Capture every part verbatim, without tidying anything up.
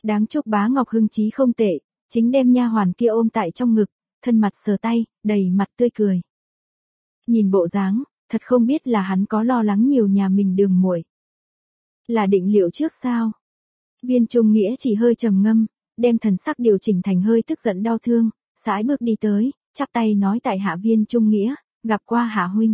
Đáng chúc Bá Ngọc hưng trí không tệ, chính đem nha hoàn kia ôm tại trong ngực, thân mặt sờ tay, đầy mặt tươi cười. Nhìn bộ dáng, thật không biết là hắn có lo lắng nhiều nhà mình Đường muội. Là định liệu trước sao? Viên Trung Nghĩa chỉ hơi trầm ngâm, đem thần sắc điều chỉnh thành hơi tức giận đau thương, sải bước đi tới, chắp tay nói tại hạ Viên Trung Nghĩa, gặp qua Hạ huynh.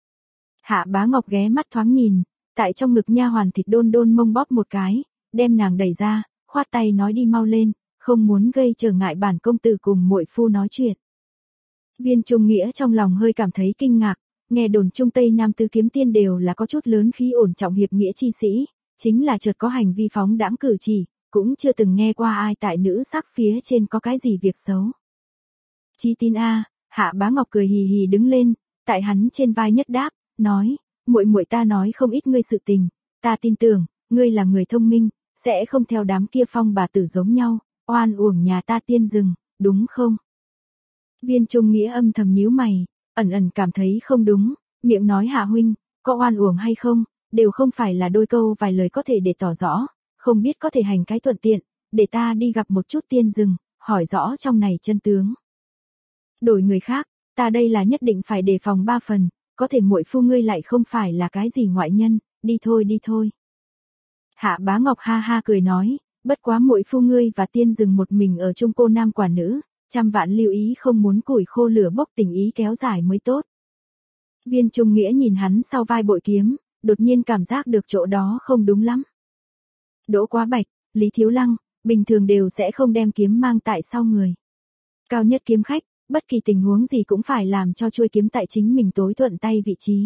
Hạ Bá Ngọc ghé mắt thoáng nhìn, tại trong ngực nha hoàn thịt đôn đôn mông bóp một cái, đem nàng đẩy ra, khoát tay nói đi mau lên, không muốn gây trở ngại bản công tử cùng muội phu nói chuyện. Viên Trung Nghĩa trong lòng hơi cảm thấy kinh ngạc, nghe đồn Trung Tây Nam tứ kiếm tiên đều là có chút lớn khí ổn trọng hiệp nghĩa chi sĩ, chính là chợt có hành vi phóng đãng cử chỉ, cũng chưa từng nghe qua ai tại nữ sắc phía trên có cái gì việc xấu. Chi tin a, Hạ Bá Ngọc cười hì hì đứng lên, tại hắn trên vai nhất đáp, nói, muội muội ta nói không ít ngươi sự tình, ta tin tưởng, ngươi là người thông minh, sẽ không theo đám kia phong bà tử giống nhau, oan uổng nhà ta tiên rừng, đúng không? Viên Trung Nghĩa âm thầm nhíu mày, ẩn ẩn cảm thấy không đúng, miệng nói Hạ huynh, có oan uổng hay không, đều không phải là đôi câu vài lời có thể để tỏ rõ, không biết có thể hành cái thuận tiện, để ta đi gặp một chút tiên rừng, hỏi rõ trong này chân tướng. Đổi người khác, ta đây là nhất định phải đề phòng ba phần, có thể muội phu ngươi lại không phải là cái gì ngoại nhân, đi thôi đi thôi. Hạ Bá Ngọc ha ha cười nói, bất quá muội phu ngươi và tiên rừng một mình ở chung cô nam quả nữ, trăm vạn lưu ý không muốn củi khô lửa bốc tình ý kéo dài mới tốt. Viên Trung Nghĩa nhìn hắn sau vai bội kiếm, đột nhiên cảm giác được chỗ đó không đúng lắm. Đỗ Quá Bạch, Lý Thiếu Lăng, bình thường đều sẽ không đem kiếm mang tại sau người. Cao nhất kiếm khách, bất kỳ tình huống gì cũng phải làm cho chuôi kiếm tại chính mình tối thuận tay vị trí.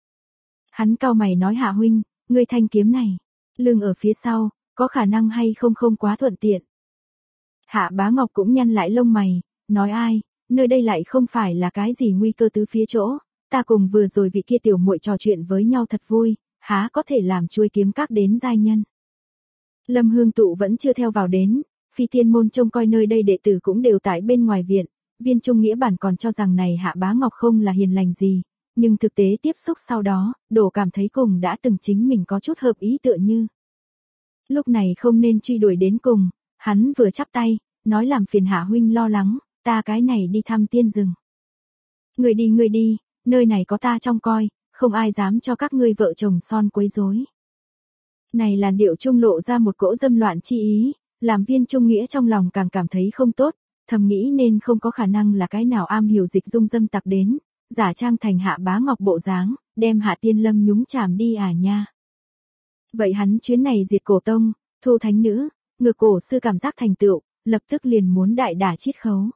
Hắn cau mày nói Hạ huynh, ngươi thanh kiếm này, lưng ở phía sau, có khả năng hay không không quá thuận tiện. Hạ Bá Ngọc cũng nhăn lại lông mày, nói ai, nơi đây lại không phải là cái gì nguy cơ tứ phía chỗ, ta cùng vừa rồi vị kia tiểu muội trò chuyện với nhau thật vui, há có thể làm chuôi kiếm các đến giai nhân. Lâm Hương Tụ vẫn chưa theo vào đến, Phi Thiên môn trông coi nơi đây đệ tử cũng đều tại bên ngoài viện, Viên Trung Nghĩa bản còn cho rằng này Hạ Bá Ngọc không là hiền lành gì, nhưng thực tế tiếp xúc sau đó, đổ cảm thấy cùng đã từng chính mình có chút hợp ý tựa như. Lúc này không nên truy đuổi đến cùng, hắn vừa chắp tay, nói làm phiền Hạ huynh lo lắng, ta cái này đi thăm tiên rừng. Người đi người đi, nơi này có ta trông coi, không ai dám cho các ngươi vợ chồng son quấy rối. Này làn điệu trung lộ ra một cỗ dâm loạn chi ý, làm Viên Trung Nghĩa trong lòng càng cảm thấy không tốt, thầm nghĩ nên không có khả năng là cái nào am hiểu dịch dung dâm tặc đến, giả trang thành Hạ Bá Ngọc bộ dáng, đem Hạ Tiên Lâm nhúng chàm đi à nha. Vậy hắn chuyến này diệt cổ tông, thu thánh nữ, ngược cổ sư cảm giác thành tựu, lập tức liền muốn đại đả chiết khấu.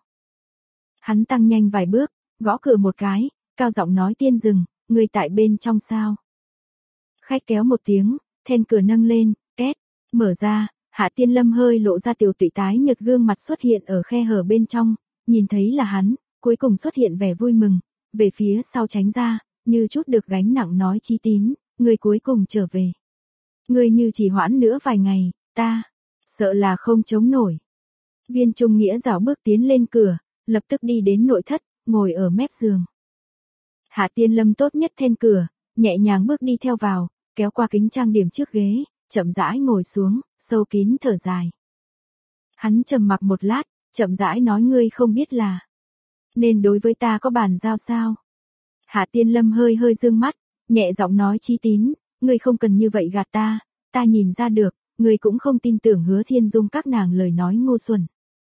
Hắn tăng nhanh vài bước, gõ cửa một cái, cao giọng nói tiên rừng, người tại bên trong sao. Khách kéo một tiếng, then cửa nâng lên, két, mở ra, Hạ Tiên Lâm hơi lộ ra tiểu tụy tái nhợt gương mặt xuất hiện ở khe hở bên trong, nhìn thấy là hắn, cuối cùng xuất hiện vẻ vui mừng, về phía sau tránh ra, như chút được gánh nặng nói Chí Tín, người cuối cùng trở về. Người như chỉ hoãn nữa vài ngày, ta, sợ là không chống nổi. Viên Trung Nghĩa rảo bước tiến lên cửa, lập tức đi đến nội thất, ngồi ở mép giường. Hạ Tiên Lâm tốt nhất then cửa, nhẹ nhàng bước đi theo vào, kéo qua kính trang điểm trước ghế, chậm rãi ngồi xuống, sâu kín thở dài. Hắn trầm mặc một lát, chậm rãi nói ngươi không biết là nên đối với ta có bàn giao sao? Hạ Tiên Lâm hơi hơi dương mắt, nhẹ giọng nói Chí Tín, ngươi không cần như vậy gạt ta, ta nhìn ra được, ngươi cũng không tin tưởng Hứa Thiên Dung các nàng lời nói ngu xuẩn.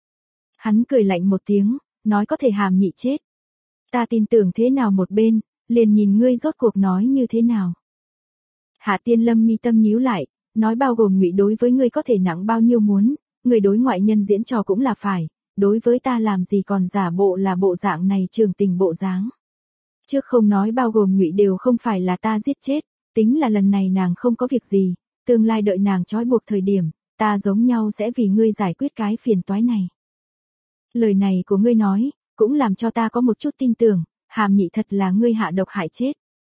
Hắn cười lạnh một tiếng, nói có thể hàm nhị chết. Ta tin tưởng thế nào một bên, liền nhìn ngươi rốt cuộc nói như thế nào. Hạ Tiên Lâm mi tâm nhíu lại, nói bao gồm ngụy đối với ngươi có thể nặng bao nhiêu muốn, người đối ngoại nhân diễn trò cũng là phải, đối với ta làm gì còn giả bộ là bộ dạng này trường tình bộ dáng. Trước không nói bao gồm ngụy đều không phải là ta giết chết, tính là lần này nàng không có việc gì, tương lai đợi nàng trói buộc thời điểm, ta giống nhau sẽ vì ngươi giải quyết cái phiền toái này. Lời này của ngươi nói, cũng làm cho ta có một chút tin tưởng, hàm nhị thật là ngươi hạ độc hại chết.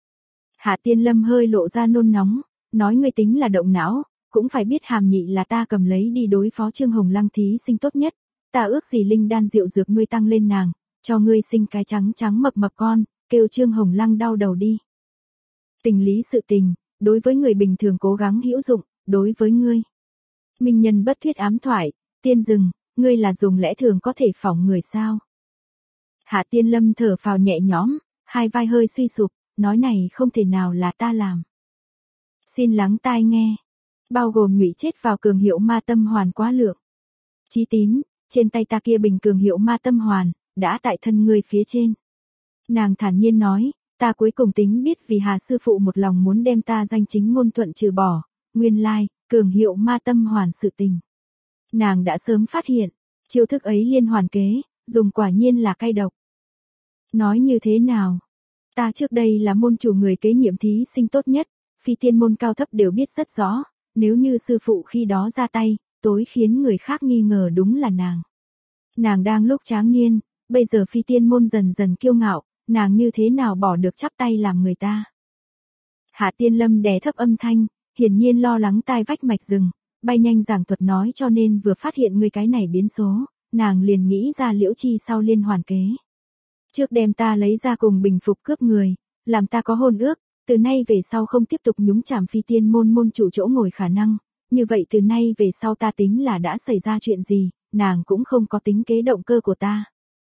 Hạ Tiên Lâm hơi lộ ra nôn nóng, nói ngươi tính là động não, cũng phải biết hàm nhị là ta cầm lấy đi đối phó Trương Hồng Lăng thí sinh tốt nhất, ta ước gì linh đan rượu dược nuôi tăng lên nàng, cho ngươi sinh cái trắng trắng mập mập con, kêu Trương Hồng Lăng đau đầu đi. Tình lý sự tình, đối với người bình thường cố gắng hữu dụng, đối với ngươi Minh nhân bất thuyết ám thoại, Tiên Dừng, ngươi là dùng lẽ thường có thể phỏng người sao? Hạ Tiên Lâm thở phào nhẹ nhõm, hai vai hơi suy sụp, nói này không thể nào là ta làm. Xin lắng tai nghe, bao gồm nhụy chết vào cường hiệu ma tâm hoàn quá lượng. Chí Tín, trên tay ta kia bình cường hiệu ma tâm hoàn, đã tại thân ngươi phía trên. Nàng thản nhiên nói, ta cuối cùng tính biết vì Hà sư phụ một lòng muốn đem ta danh chính ngôn thuận trừ bỏ, nguyên lai, cường hiệu ma tâm hoàn sự tình. Nàng đã sớm phát hiện, chiêu thức ấy liên hoàn kế, dùng quả nhiên là cay độc. Nói như thế nào? Ta trước đây là môn chủ người kế nhiệm thí sinh tốt nhất, phi tiên môn cao thấp đều biết rất rõ, nếu như sư phụ khi đó ra tay, tối khiến người khác nghi ngờ đúng là nàng. Nàng đang lúc tráng niên, bây giờ phi tiên môn dần dần kiêu ngạo, nàng như thế nào bỏ được chắp tay làm người ta. Hạ Tiên Lâm đè thấp âm thanh, hiển nhiên lo lắng tai vách mạch rừng, bay nhanh giảng thuật nói cho nên vừa phát hiện người cái này biến số, nàng liền nghĩ ra liễu chi sau liên hoàn kế. Trước đem ta lấy ra cùng bình phục cướp người, làm ta có hôn ước, từ nay về sau không tiếp tục nhúng chàm phi tiên môn môn chủ chỗ ngồi khả năng, như vậy từ nay về sau ta tính là đã xảy ra chuyện gì, nàng cũng không có tính kế động cơ của ta.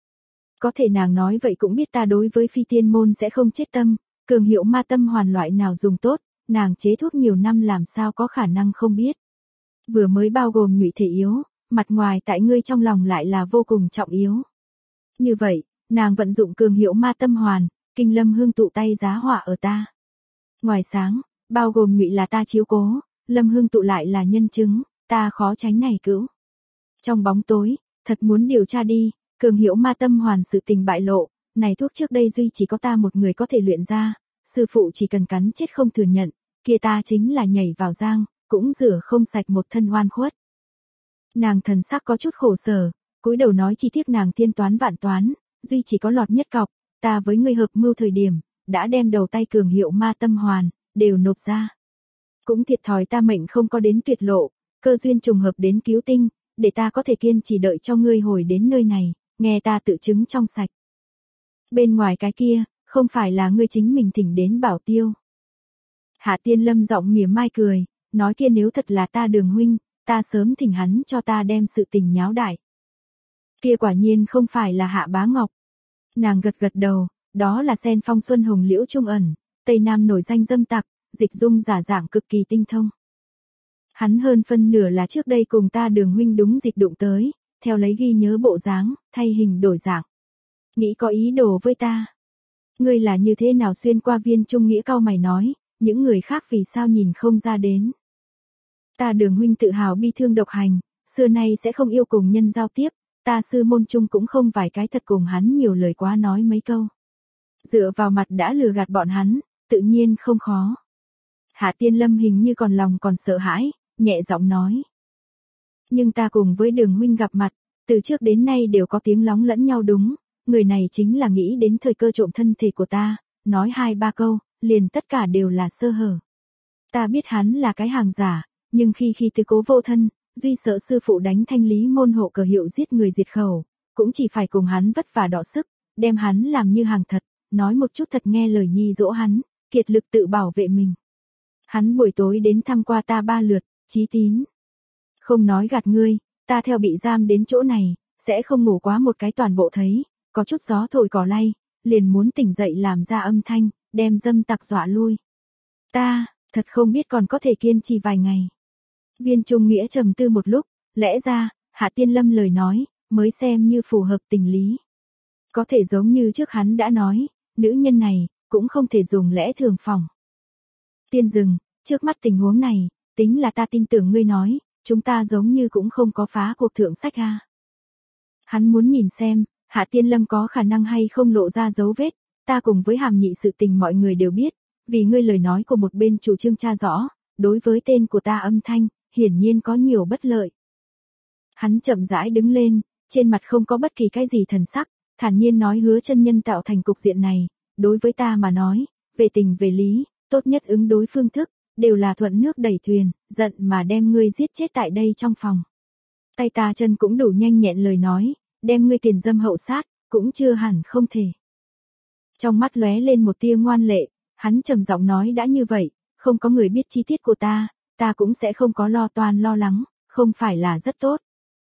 Có thể nàng nói vậy cũng biết ta đối với phi tiên môn sẽ không chết tâm, cường hiệu ma tâm hoàn loại nào dùng tốt, nàng chế thuốc nhiều năm làm sao có khả năng không biết. Vừa mới bao gồm nhụy thể yếu, mặt ngoài tại ngươi trong lòng lại là vô cùng trọng yếu. Như vậy, nàng vận dụng cường hiệu ma tâm hoàn, kinh lâm hương tụ tay giá họa ở ta. Ngoài sáng, bao gồm nhụy là ta chiếu cố, lâm hương tụ lại là nhân chứng, ta khó tránh này cữu. Trong bóng tối, thật muốn điều tra đi, cường hiệu ma tâm hoàn sự tình bại lộ, này thuốc trước đây duy chỉ có ta một người có thể luyện ra, sư phụ chỉ cần cắn chết không thừa nhận, kia ta chính là nhảy vào giang, cũng rửa không sạch một thân oan khuất. Nàng thần sắc có chút khổ sở, cúi đầu nói chi tiết nàng tiên toán vạn toán, duy chỉ có lọt nhất cọc, ta với ngươi hợp mưu thời điểm, đã đem đầu tay cường hiệu ma tâm hoàn, đều nộp ra. Cũng thiệt thòi ta mệnh không có đến tuyệt lộ, cơ duyên trùng hợp đến cứu tinh, để ta có thể kiên trì đợi cho ngươi hồi đến nơi này, nghe ta tự chứng trong sạch. Bên ngoài cái kia, không phải là ngươi chính mình thỉnh đến bảo tiêu. Hạ Tiên Lâm giọng mỉa mai cười, nói kia nếu thật là ta Đường huynh, ta sớm thỉnh hắn cho ta đem sự tình nháo đại. Kia quả nhiên không phải là Hạ Bá Ngọc. Nàng gật gật đầu, đó là Sen Phong Xuân Hồng Liễu Trung ẩn, Tây Nam nổi danh dâm tặc, dịch dung giả dạng cực kỳ tinh thông. Hắn hơn phân nửa là trước đây cùng ta Đường huynh đúng dịp đụng tới, theo lấy ghi nhớ bộ dáng, thay hình đổi dạng. Nghĩ có ý đồ với ta. Ngươi là như thế nào xuyên qua Viên Trung Nghĩa cau mày nói, những người khác vì sao nhìn không ra đến. Ta Đường huynh tự hào bi thương độc hành, xưa nay sẽ không yêu cùng nhân giao tiếp, ta sư môn chung cũng không vài cái thật cùng hắn nhiều lời quá nói mấy câu. Dựa vào mặt đã lừa gạt bọn hắn, tự nhiên không khó. Hạ Tiên Lâm hình như còn lòng còn sợ hãi, nhẹ giọng nói. Nhưng ta cùng với Đường huynh gặp mặt, từ trước đến nay đều có tiếng lóng lẫn nhau đúng, người này chính là nghĩ đến thời cơ trộm thân thể của ta, nói hai ba câu, liền tất cả đều là sơ hở. Ta biết hắn là cái hàng giả, nhưng khi khi tư cố vô thân, duy sợ sư phụ đánh thanh lý môn hộ cờ hiệu giết người diệt khẩu, cũng chỉ phải cùng hắn vất vả đọ sức, đem hắn làm như hàng thật, nói một chút thật nghe lời nhi dỗ hắn, kiệt lực tự bảo vệ mình. Hắn buổi tối đến thăm qua ta ba lượt, Chí Tín. Không nói gạt ngươi, ta theo bị giam đến chỗ này, sẽ không ngủ quá một cái toàn bộ thấy, có chút gió thổi cỏ lay, liền muốn tỉnh dậy làm ra âm thanh, đem dâm tặc dọa lui. Ta, thật không biết còn có thể kiên trì vài ngày. Viên Trung Nghĩa trầm tư một lúc, lẽ ra, Hạ Tiên Lâm lời nói, mới xem như phù hợp tình lý. Có thể giống như trước hắn đã nói, nữ nhân này, cũng không thể dùng lẽ thường phòng. Tiên Dừng, trước mắt tình huống này, tính là ta tin tưởng ngươi nói, chúng ta giống như cũng không có phá cuộc thượng sách ha. Hắn muốn nhìn xem, Hạ Tiên Lâm có khả năng hay không lộ ra dấu vết, ta cùng với Hàm Nhị sự tình mọi người đều biết, vì ngươi lời nói của một bên chủ trương tra rõ, đối với tên của ta âm thanh, hiển nhiên có nhiều bất lợi. Hắn chậm rãi đứng lên, trên mặt không có bất kỳ cái gì thần sắc, thản nhiên nói Hứa chân nhân tạo thành cục diện này, đối với ta mà nói, về tình về lý, tốt nhất ứng đối phương thức, đều là thuận nước đẩy thuyền, giận mà đem ngươi giết chết tại đây trong phòng. Tay ta chân cũng đủ nhanh nhẹn lời nói, đem ngươi tiền dâm hậu sát, cũng chưa hẳn không thể. Trong mắt lóe lên một tia ngoan lệ, hắn trầm giọng nói đã như vậy, không có người biết chi tiết của ta, ta cũng sẽ không có lo toan lo lắng, không không phải là rất tốt.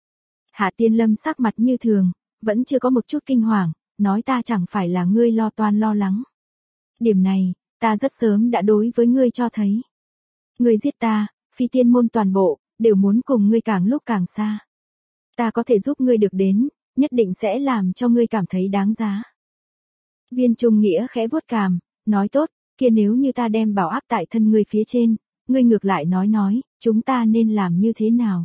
Hạ Tiên Lâm sắc mặt như thường, vẫn chưa có một chút kinh hoàng, nói ta chẳng phải là ngươi lo toan lo lắng. Điểm này, ta rất sớm đã đối với ngươi cho thấy. Ngươi giết ta, phi tiên môn toàn bộ, đều muốn cùng ngươi càng lúc càng xa. Ta có thể giúp ngươi được đến, nhất định sẽ làm cho ngươi cảm thấy đáng giá. Viên Trung Nghĩa khẽ vuốt cằm, nói tốt, kia nếu như ta đem bảo áp tại thân ngươi phía trên, ngươi ngược lại nói nói, chúng ta nên làm như thế nào?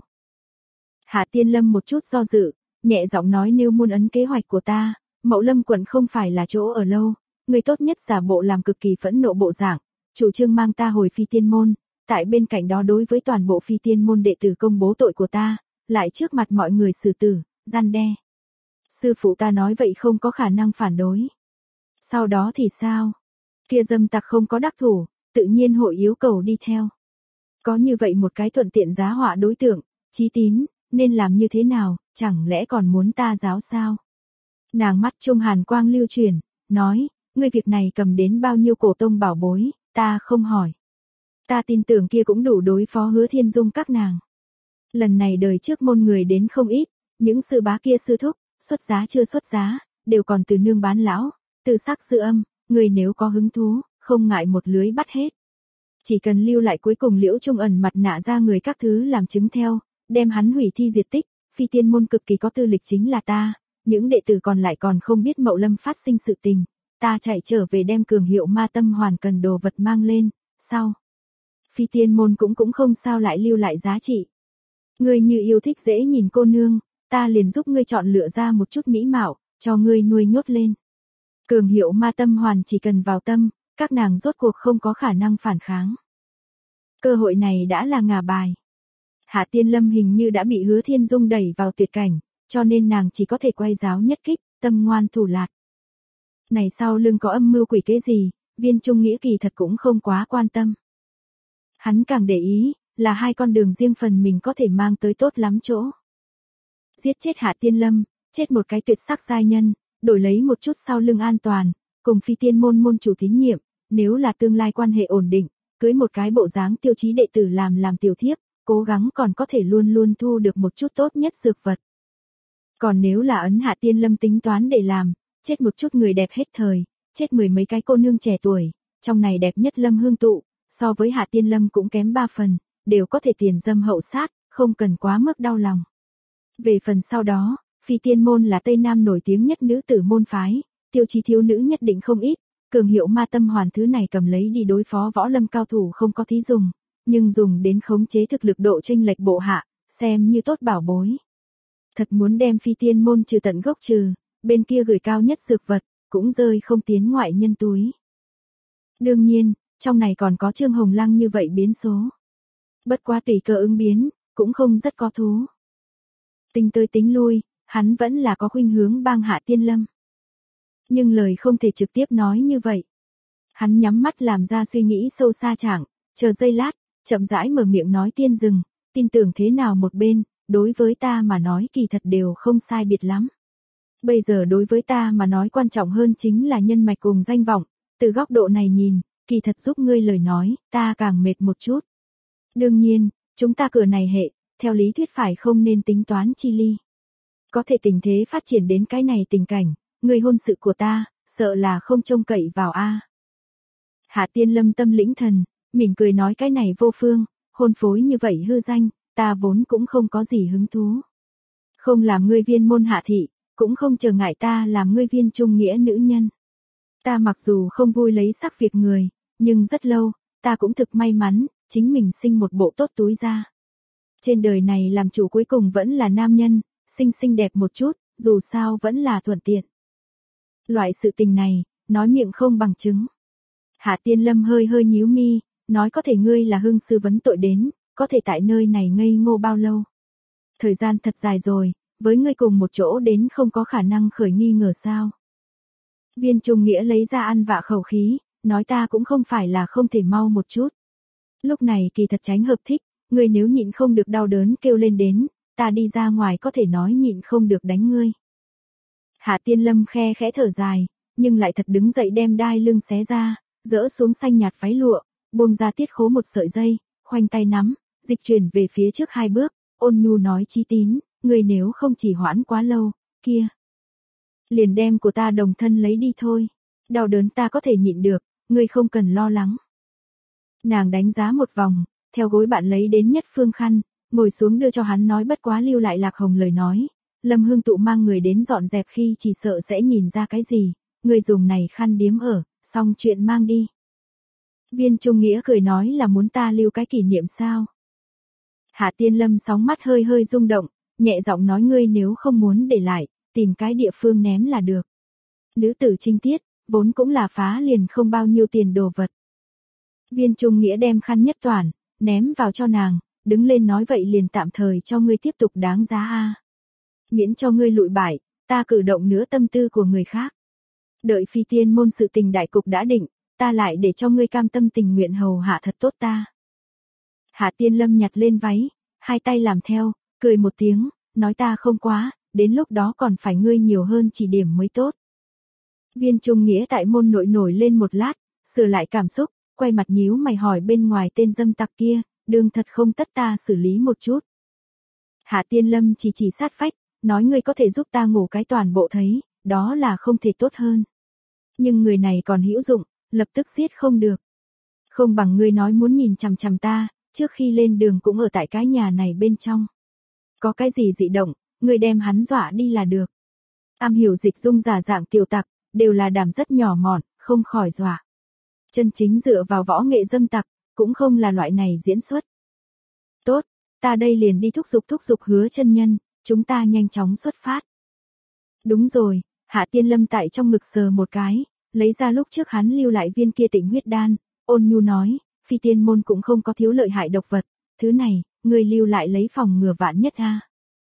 Hạ Tiên Lâm một chút do dự, nhẹ giọng nói nếu muốn ấn kế hoạch của ta, Mậu Lâm quận không phải là chỗ ở lâu, ngươi tốt nhất giả bộ làm cực kỳ phẫn nộ bộ dạng, chủ trương mang ta hồi phi tiên môn, tại bên cạnh đó đối với toàn bộ phi tiên môn đệ tử công bố tội của ta, lại trước mặt mọi người xử tử, gian đe. Sư phụ ta nói vậy không có khả năng phản đối. Sau đó thì sao? Kia dâm tặc không có đắc thủ, tự nhiên hội yêu cầu đi theo. Có như vậy một cái thuận tiện giá họa đối tượng, Chí Tín, nên làm như thế nào, chẳng lẽ còn muốn ta giáo sao? Nàng mắt trung hàn quang lưu chuyển, nói, ngươi việc này cầm đến bao nhiêu cổ tông bảo bối, ta không hỏi. Ta tin tưởng kia cũng đủ đối phó Hứa Thiên Dung các nàng. Lần này đời trước môn người đến không ít, những sư bá kia sư thúc, xuất giá chưa xuất giá, đều còn từ nương bán lão, từ sắc dư âm, người nếu có hứng thú, không ngại một lưới bắt hết. Chỉ cần lưu lại cuối cùng Liễu Trung ẩn mặt nạ ra người các thứ làm chứng theo, đem hắn hủy thi diệt tích, phi tiên môn cực kỳ có tư lịch chính là ta, những đệ tử còn lại còn không biết Mậu Lâm phát sinh sự tình, ta chạy trở về đem cường hiệu ma tâm hoàn cần đồ vật mang lên, sau. Phi tiên môn cũng cũng không sao lại lưu lại giá trị. Ngươi như yêu thích dễ nhìn cô nương, ta liền giúp ngươi chọn lựa ra một chút mỹ mạo, cho ngươi nuôi nhốt lên. Cường hiệu ma tâm hoàn chỉ cần vào tâm, các nàng rốt cuộc không có khả năng phản kháng. Cơ hội này đã là ngả bài. Hạ Tiên Lâm hình như đã bị Hứa Thiên Dung đẩy vào tuyệt cảnh, cho nên nàng chỉ có thể quay giáo nhất kích, tâm ngoan thủ lạt. Này sau lưng có âm mưu quỷ kế gì, Viên Trung Nghĩa kỳ thật cũng không quá quan tâm. Hắn càng để ý, là hai con đường riêng phần mình có thể mang tới tốt lắm chỗ. Giết chết Hạ Tiên Lâm, chết một cái tuyệt sắc giai nhân, đổi lấy một chút sau lưng an toàn, cùng phi tiên môn môn chủ tín nhiệm, nếu là tương lai quan hệ ổn định, cưới một cái bộ dáng tiêu chí đệ tử làm làm tiểu thiếp, cố gắng còn có thể luôn luôn thu được một chút tốt nhất dược vật. Còn nếu là ấn Hạ Tiên Lâm tính toán để làm, chết một chút người đẹp hết thời, chết mười mấy cái cô nương trẻ tuổi, trong này đẹp nhất Lâm Hương Tụ, so với Hạ Tiên Lâm cũng kém ba phần, đều có thể tiền dâm hậu sát, không cần quá mức đau lòng. Về phần sau đó, phi tiên môn là Tây Nam nổi tiếng nhất nữ tử môn phái, tiêu chí thiếu nữ nhất định không ít, cường hiệu ma tâm hoàn thứ này cầm lấy đi đối phó võ lâm cao thủ không có thí dùng, nhưng dùng đến khống chế thực lực độ chênh lệch bộ hạ, xem như tốt bảo bối. Thật muốn đem phi tiên môn trừ tận gốc trừ, bên kia gửi cao nhất dược vật, cũng rơi không tiến ngoại nhân túi. Đương nhiên, trong này còn có Trương Hồng Lăng như vậy biến số. Bất quá tùy cơ ứng biến, cũng không rất có thú. Tính tới tính lui, hắn vẫn là có khuynh hướng bang Hạ Tiên Lâm. Nhưng lời không thể trực tiếp nói như vậy. Hắn nhắm mắt làm ra suy nghĩ sâu xa chẳng, chờ giây lát, chậm rãi mở miệng nói tiên dừng, tin tưởng thế nào một bên, đối với ta mà nói kỳ thật đều không sai biệt lắm. Bây giờ đối với ta mà nói quan trọng hơn chính là nhân mạch cùng danh vọng, từ góc độ này nhìn, kỳ thật giúp ngươi lời nói, ta càng mệt một chút. Đương nhiên, chúng ta cửa này hệ, theo lý thuyết phải không nên tính toán chi ly. Có thể tình thế phát triển đến cái này tình cảnh, người hôn sự của ta, sợ là không trông cậy vào a. Hạ Tiên Lâm tâm lĩnh thần, mỉm cười nói cái này vô phương, hôn phối như vậy hư danh, ta vốn cũng không có gì hứng thú. Không làm ngươi viên môn hạ thị, cũng không chờ ngại ta làm ngươi viên trung nghĩa nữ nhân. Ta mặc dù không vui lấy sắc việc người, nhưng rất lâu, ta cũng thực may mắn, chính mình sinh một bộ tốt túi ra. Trên đời này làm chủ cuối cùng vẫn là nam nhân, xinh xinh đẹp một chút, dù sao vẫn là thuận tiện. Loại sự tình này, nói miệng không bằng chứng. Hạ Tiên Lâm hơi hơi nhíu mi, nói có thể ngươi là hưng sư vấn tội đến, có thể tại nơi này ngây ngô bao lâu. Thời gian thật dài rồi, với ngươi cùng một chỗ đến không có khả năng khởi nghi ngờ sao. Viên Trung Nghĩa lấy ra ăn vạ khẩu khí, nói ta cũng không phải là không thể mau một chút. Lúc này kỳ thật tránh hợp thích, ngươi nếu nhịn không được đau đớn kêu lên đến, ta đi ra ngoài có thể nói nhịn không được đánh ngươi. Hạ Tiên Lâm khe khẽ thở dài, nhưng lại thật đứng dậy đem đai lưng xé ra, dỡ xuống xanh nhạt váy lụa, buông ra tiết khố một sợi dây, khoanh tay nắm, dịch chuyển về phía trước hai bước, ôn nhu nói Chí Tín, ngươi nếu không chỉ hoãn quá lâu, kia. Liền đem của ta đồng thân lấy đi thôi. Đau đớn ta có thể nhịn được, ngươi không cần lo lắng. Nàng đánh giá một vòng, theo gối bạn lấy đến nhất phương khăn, ngồi xuống đưa cho hắn nói bất quá lưu lại Lạc Hồng lời nói. Lâm Hương Tụ mang người đến dọn dẹp khi chỉ sợ sẽ nhìn ra cái gì, người dùng này khăn điếm ở, xong chuyện mang đi. Viên Trung Nghĩa cười nói là muốn ta lưu cái kỷ niệm sao. Hạ Tiên Lâm sóng mắt hơi hơi rung động, nhẹ giọng nói ngươi nếu không muốn để lại, tìm cái địa phương ném là được. Nữ tử trinh tiết, vốn cũng là phá liền không bao nhiêu tiền đồ vật. Viên Trung Nghĩa đem khăn nhất toàn, ném vào cho nàng, đứng lên nói vậy liền tạm thời cho ngươi tiếp tục đáng giá a. Miễn cho ngươi lụi bại, ta cử động nữa tâm tư của người khác. Đợi phi tiên môn sự tình đại cục đã định, ta lại để cho ngươi cam tâm tình nguyện hầu hạ thật tốt ta. Hạ Tiên Lâm nhặt lên váy, hai tay làm theo, cười một tiếng, nói ta không quá, đến lúc đó còn phải ngươi nhiều hơn chỉ điểm mới tốt. Viên Trung Nghĩa tại môn nội nổi lên một lát, sửa lại cảm xúc, quay mặt nhíu mày hỏi bên ngoài tên dâm tặc kia, đương thật không tất ta xử lý một chút. Hạ Tiên Lâm chỉ chỉ sát phách, nói ngươi có thể giúp ta ngủ cái toàn bộ thấy, đó là không thể tốt hơn. Nhưng người này còn hữu dụng, lập tức giết không được. Không bằng ngươi nói muốn nhìn chằm chằm ta, trước khi lên đường cũng ở tại cái nhà này bên trong. Có cái gì dị động, ngươi đem hắn dọa đi là được. Am hiểu dịch dung giả dạng tiểu tặc, đều là đảm rất nhỏ mọn, không khỏi dọa. Chân chính dựa vào võ nghệ dâm tặc, cũng không là loại này diễn xuất. Tốt, ta đây liền đi thúc giục thúc giục Hứa chân nhân, chúng ta nhanh chóng xuất phát. Đúng rồi, Hạ Tiên Lâm tại trong ngực sờ một cái, lấy ra lúc trước hắn lưu lại viên kia tịnh huyết đan, ôn nhu nói, phi tiên môn cũng không có thiếu lợi hại độc vật, thứ này, người lưu lại lấy phòng ngừa vạn nhất a.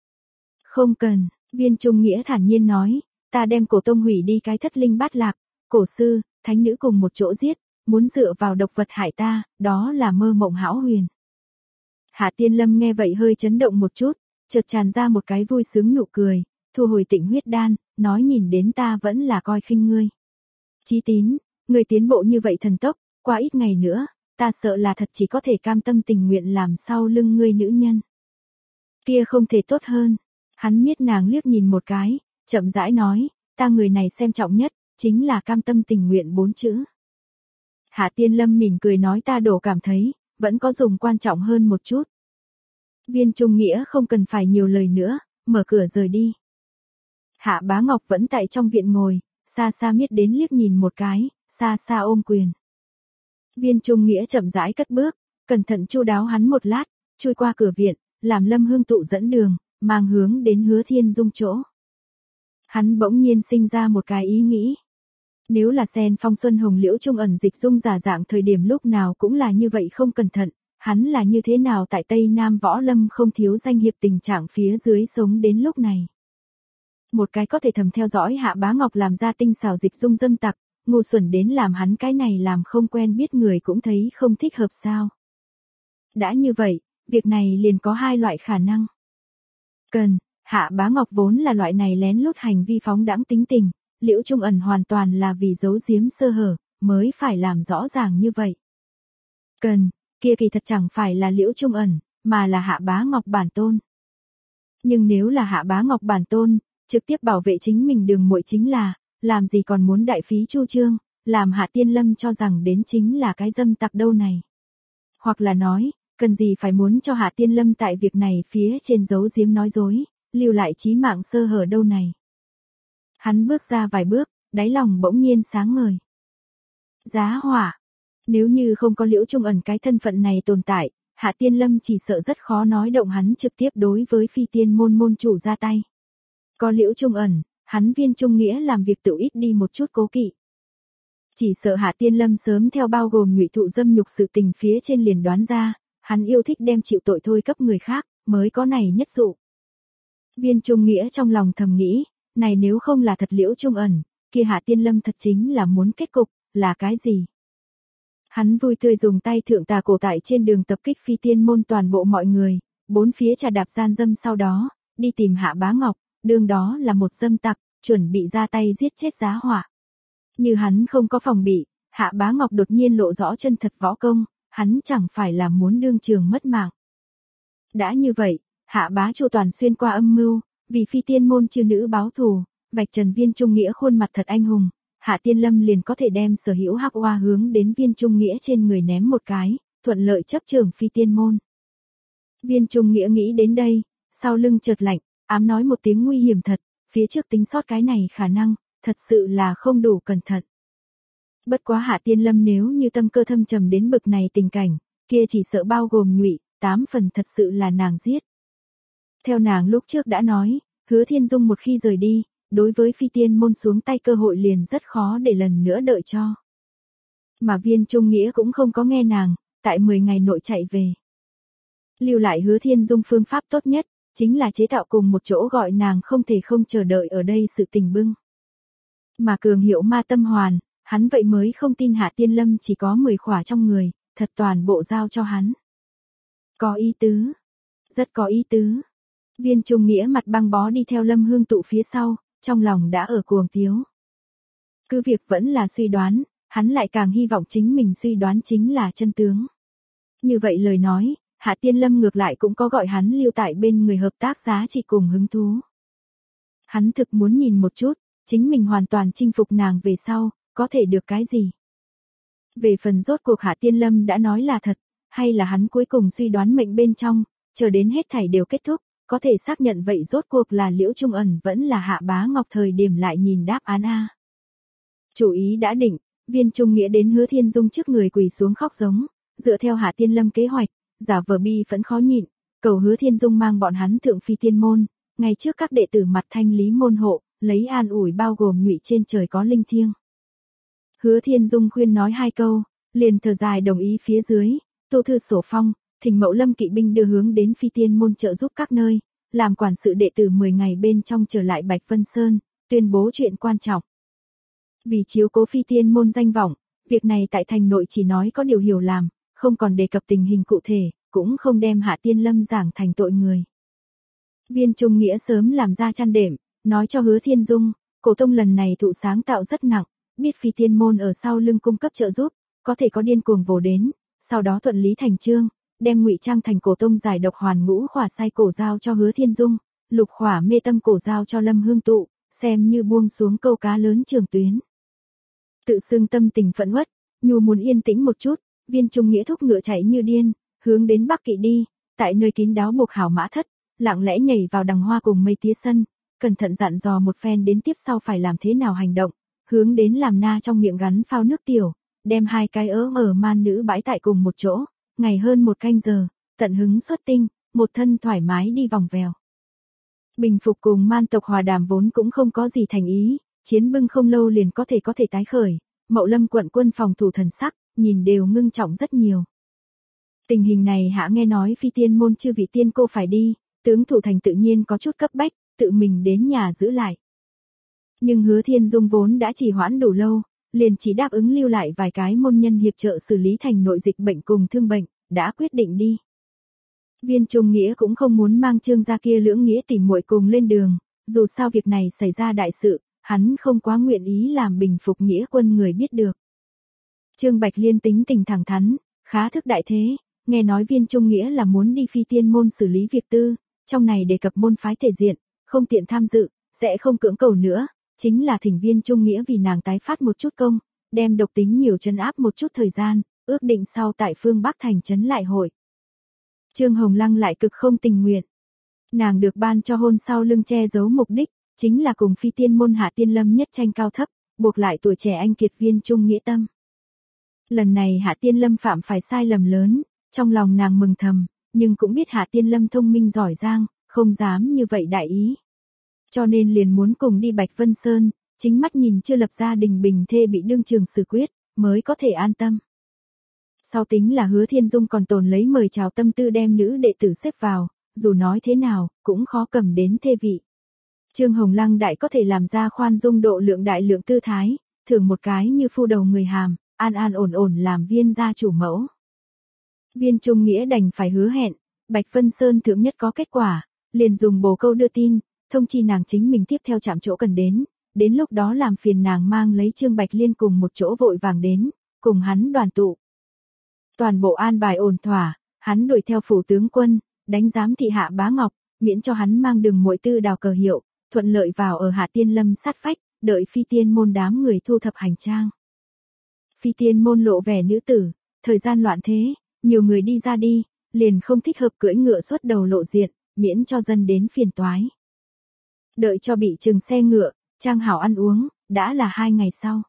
Không cần, Viên Trung Nghĩa thản nhiên nói, ta đem cổ tông hủy đi cái thất linh bát lạc, cổ sư, thánh nữ cùng một chỗ giết, muốn dựa vào độc vật hại ta, đó là mơ mộng hão huyền. Hạ Tiên Lâm nghe vậy hơi chấn động một chút, chợt tràn ra một cái vui sướng nụ cười, thu hồi tịnh huyết đan, nói nhìn đến ta vẫn là coi khinh ngươi. Chí Tín, ngươi tiến bộ như vậy thần tốc, qua ít ngày nữa, ta sợ là thật chỉ có thể cam tâm tình nguyện làm sau lưng ngươi nữ nhân. Kia không thể tốt hơn. Hắn miết nàng liếc nhìn một cái, chậm rãi nói, ta người này xem trọng nhất, chính là cam tâm tình nguyện bốn chữ. Hạ Tiên Lâm mỉm cười nói ta đổ cảm thấy, vẫn có dùng quan trọng hơn một chút. Viên Trung Nghĩa không cần phải nhiều lời nữa, mở cửa rời đi. Hạ Bá Ngọc vẫn tại trong viện ngồi, xa xa miết đến liếc nhìn một cái, xa xa ôm quyền. Viên Trung Nghĩa chậm rãi cất bước, cẩn thận chu đáo hắn một lát, chui qua cửa viện, làm Lâm Hương Tụ dẫn đường, mang hướng đến Hứa Thiên Dung chỗ. Hắn bỗng nhiên sinh ra một cái ý nghĩ. Nếu là sen phong xuân hồng liễu trung ẩn dịch dung giả dạng thời điểm lúc nào cũng là như vậy không cẩn thận, hắn là như thế nào tại Tây Nam Võ Lâm không thiếu danh hiệp tình trạng phía dưới sống đến lúc này. Một cái có thể thầm theo dõi Hạ Bá Ngọc làm ra tinh xảo dịch dung dâm tặc, ngu xuẩn đến làm hắn cái này làm không quen biết người cũng thấy không thích hợp sao. Đã như vậy, việc này liền có hai loại khả năng. Cần, Hạ Bá Ngọc vốn là loại này lén lút hành vi phóng đãng tính tình, Liễu Trung ẩn hoàn toàn là vì giấu giếm sơ hở, mới phải làm rõ ràng như vậy. Cần, kia kỳ thật chẳng phải là Liễu Trung ẩn, mà là Hạ Bá Ngọc bản tôn. Nhưng nếu là Hạ Bá Ngọc bản tôn, trực tiếp bảo vệ chính mình đường muội chính là, làm gì còn muốn đại phí chu trương, làm Hạ Tiên Lâm cho rằng đến chính là cái dâm tặc đâu này. Hoặc là nói, cần gì phải muốn cho Hạ Tiên Lâm tại việc này phía trên giấu giếm nói dối, lưu lại chí mạng sơ hở đâu này. Hắn bước ra vài bước, đáy lòng bỗng nhiên sáng ngời. Giá hỏa. Nếu như không có Liễu Trung ẩn cái thân phận này tồn tại, Hạ Tiên Lâm chỉ sợ rất khó nói động hắn trực tiếp đối với phi tiên môn môn chủ ra tay. Có Liễu Trung ẩn, hắn Viên Trung Nghĩa làm việc tự ít đi một chút cố kỵ. Chỉ sợ Hạ Tiên Lâm sớm theo bao gồm ngụy thụ dâm nhục sự tình phía trên liền đoán ra, hắn yêu thích đem chịu tội thôi cấp người khác, mới có này nhất dụ. Viên Trung Nghĩa trong lòng thầm nghĩ, này nếu không là thật Liễu Trung ẩn, kia Hạ Tiên Lâm thật chính là muốn kết cục, là cái gì? Hắn vui tươi dùng tay thượng tà cổ tại trên đường tập kích phi tiên môn toàn bộ mọi người, bốn phía trà đạp gian dâm sau đó, đi tìm Hạ Bá Ngọc, đương đó là một dâm tặc, chuẩn bị ra tay giết chết Giá Hỏa. Như hắn không có phòng bị, Hạ Bá Ngọc đột nhiên lộ rõ chân thật võ công, hắn chẳng phải là muốn đương trường mất mạng. Đã như vậy, Hạ bá Chu toàn xuyên qua âm mưu, vì phi tiên môn chư nữ báo thù, vạch trần Viên Trung Nghĩa khuôn mặt thật anh hùng, Hạ Tiên Lâm liền có thể đem sở hữu hắc oa hướng đến Viên Trung Nghĩa trên người ném một cái, thuận lợi chấp trưởng phi tiên môn. Viên Trung Nghĩa nghĩ đến đây, sau lưng chợt lạnh, ám nói một tiếng nguy hiểm thật, phía trước tính sót cái này khả năng, thật sự là không đủ cẩn thận. Bất quá Hạ Tiên Lâm nếu như tâm cơ thâm trầm đến bực này tình cảnh, kia chỉ sợ bao gồm Nhụy, tám phần thật sự là nàng giết. Theo nàng lúc trước đã nói, Hứa Thiên Dung một khi rời đi, đối với phi tiên môn xuống tay cơ hội liền rất khó để lần nữa đợi cho. Mà Viên Trung Nghĩa cũng không có nghe nàng, tại mười ngày nội chạy về. Lưu lại Hứa Thiên Dung phương pháp tốt nhất, chính là chế tạo cùng một chỗ gọi nàng không thể không chờ đợi ở đây sự tình bưng. Mà cường hiệu ma tâm hoàn, hắn vậy mới không tin Hạ Tiên Lâm chỉ có mười khỏa trong người, thật toàn bộ giao cho hắn. Có ý tứ, rất có ý tứ. Viên Trung Nghĩa mặt băng bó đi theo Lâm Hương Tụ phía sau, trong lòng đã ở cuồng tiếu. Cứ việc vẫn là suy đoán, hắn lại càng hy vọng chính mình suy đoán chính là chân tướng. Như vậy lời nói, Hạ Tiên Lâm ngược lại cũng có gọi hắn lưu tại bên người hợp tác giá trị cùng hứng thú. Hắn thực muốn nhìn một chút, chính mình hoàn toàn chinh phục nàng về sau, có thể được cái gì. Về phần rốt cuộc Hạ Tiên Lâm đã nói là thật, hay là hắn cuối cùng suy đoán mệnh bên trong, chờ đến hết thảy đều kết thúc, có thể xác nhận vậy rốt cuộc là Liễu Trung Ẩn vẫn là Hạ Bá Ngọc thời điểm lại nhìn đáp án A. Chủ ý đã định, Viên Trung Nghĩa đến Hứa Thiên Dung trước người quỳ xuống khóc giống, dựa theo Hạ Tiên Lâm kế hoạch, giả vờ bi vẫn khó nhịn, cầu Hứa Thiên Dung mang bọn hắn thượng phi tiên môn, ngay trước các đệ tử mặt thanh lý môn hộ, lấy an ủi bao gồm Nhụy trên trời có linh thiêng. Hứa Thiên Dung khuyên nói hai câu, liền thở dài đồng ý phía dưới, tô thư sổ phong, thỉnh Mậu Lâm kỵ binh đưa hướng đến phi tiên môn trợ giúp các nơi, làm quản sự đệ tử mười ngày bên trong trở lại Bạch Vân Sơn, tuyên bố chuyện quan trọng. Vì chiếu cố phi tiên môn danh vọng, việc này tại thành nội chỉ nói có điều hiểu làm, không còn đề cập tình hình cụ thể, cũng không đem Hạ Tiên Lâm giảng thành tội người. Viên Trung Nghĩa sớm làm ra chăn đệm, nói cho Hứa Thiên Dung, Cổ Tông lần này thụ sáng tạo rất nặng, biết phi tiên môn ở sau lưng cung cấp trợ giúp, có thể có điên cuồng vồ đến, sau đó thuận lý thành chương, đem ngụy trang thành Cổ Tông giải độc hoàn ngũ khỏa sai cổ giao cho Hứa Thiên Dung, lục khỏa mê tâm cổ giao cho Lâm Hương Tụ, xem như buông xuống câu cá lớn trường tuyến. Tự xưng tâm tình phẫn uất, nhu muốn yên tĩnh một chút, Viên Trung Nghĩa thúc ngựa chạy như điên, hướng đến Bắc Kỵ đi, tại nơi kín đáo buộc hảo mã thất, lặng lẽ nhảy vào đằng hoa cùng mây tía sân, cẩn thận dặn dò một phen đến tiếp sau phải làm thế nào hành động, hướng đến làm na trong miệng gắn phao nước tiểu, đem hai cái ớ ở man nữ bãi tại cùng một chỗ, ngày hơn một canh giờ, tận hứng xuất tinh, một thân thoải mái đi vòng vèo. Bình phục cùng man tộc hòa đàm vốn cũng không có gì thành ý, chiến bưng không lâu liền có thể có thể tái khởi, Mậu Lâm quận quân phòng thủ thần sắc, nhìn đều ngưng trọng rất nhiều. Tình hình này hạ nghe nói phi tiên môn chư vị tiên cô phải đi, tướng thủ thành tự nhiên có chút cấp bách, tự mình đến nhà giữ lại. Nhưng Hứa Thiên Dung vốn đã chỉ hoãn đủ lâu, liền chỉ đáp ứng lưu lại vài cái môn nhân hiệp trợ xử lý thành nội dịch bệnh cùng thương bệnh, đã quyết định đi. Viên Trung Nghĩa cũng không muốn mang Trương gia kia lưỡng nghĩa tỉ muội cùng lên đường, dù sao việc này xảy ra đại sự, hắn không quá nguyện ý làm bình phục nghĩa quân người biết được. Trương Bạch Liên tính tình thẳng thắn, khá thức đại thế, nghe nói Viên Trung Nghĩa là muốn đi phi tiên môn xử lý việc tư, trong này đề cập môn phái thể diện, không tiện tham dự, sẽ không cưỡng cầu nữa, chính là thỉnh Viên Trung Nghĩa vì nàng tái phát một chút công, đem độc tính nhiều trấn áp một chút thời gian, ước định sau tại phương Bắc thành trấn lại hội. Trương Hồng Lăng lại cực không tình nguyện. Nàng được ban cho hôn sau lưng che giấu mục đích, chính là cùng phi tiên môn Hạ Tiên Lâm nhất tranh cao thấp, buộc lại tuổi trẻ anh kiệt Viên Trung Nghĩa tâm. Lần này Hạ Tiên Lâm phạm phải sai lầm lớn, trong lòng nàng mừng thầm, nhưng cũng biết Hạ Tiên Lâm thông minh giỏi giang, không dám như vậy đại ý. Cho nên liền muốn cùng đi Bạch Vân Sơn, chính mắt nhìn chưa lập gia đình bình thê bị đương trường xử quyết, mới có thể an tâm. Sau tính là Hứa Thiên Dung còn tồn lấy mời chào tâm tư đem nữ đệ tử xếp vào, dù nói thế nào, cũng khó cầm đến thê vị. Trương Hồng Lăng đại có thể làm ra khoan dung độ lượng đại lượng tư thái, thường một cái như phu đầu người hàm, an an ổn ổn làm Viên gia chủ mẫu. Viên Trung Nghĩa đành phải hứa hẹn, Bạch Vân Sơn thượng nhất có kết quả, liền dùng bồ câu đưa tin, thông chi nàng chính mình tiếp theo chạm chỗ cần đến, đến lúc đó làm phiền nàng mang lấy Trương Bạch Liên cùng một chỗ vội vàng đến, cùng hắn đoàn tụ. Toàn bộ an bài ổn thỏa, hắn đuổi theo phủ tướng quân, đánh giám thị Hạ Bá Ngọc, miễn cho hắn mang đường muội tư đào cờ hiệu, thuận lợi vào ở Hạ Tiên Lâm sát vách, đợi Phi Tiên môn đám người thu thập hành trang. Phi Tiên môn lộ vẻ nữ tử, thời gian loạn thế, nhiều người đi ra đi, liền không thích hợp cưỡi ngựa xuất đầu lộ diện, miễn cho dân đến phiền toái. Đợi cho bị trừng xe ngựa, trang hảo ăn uống, đã là hai ngày sau.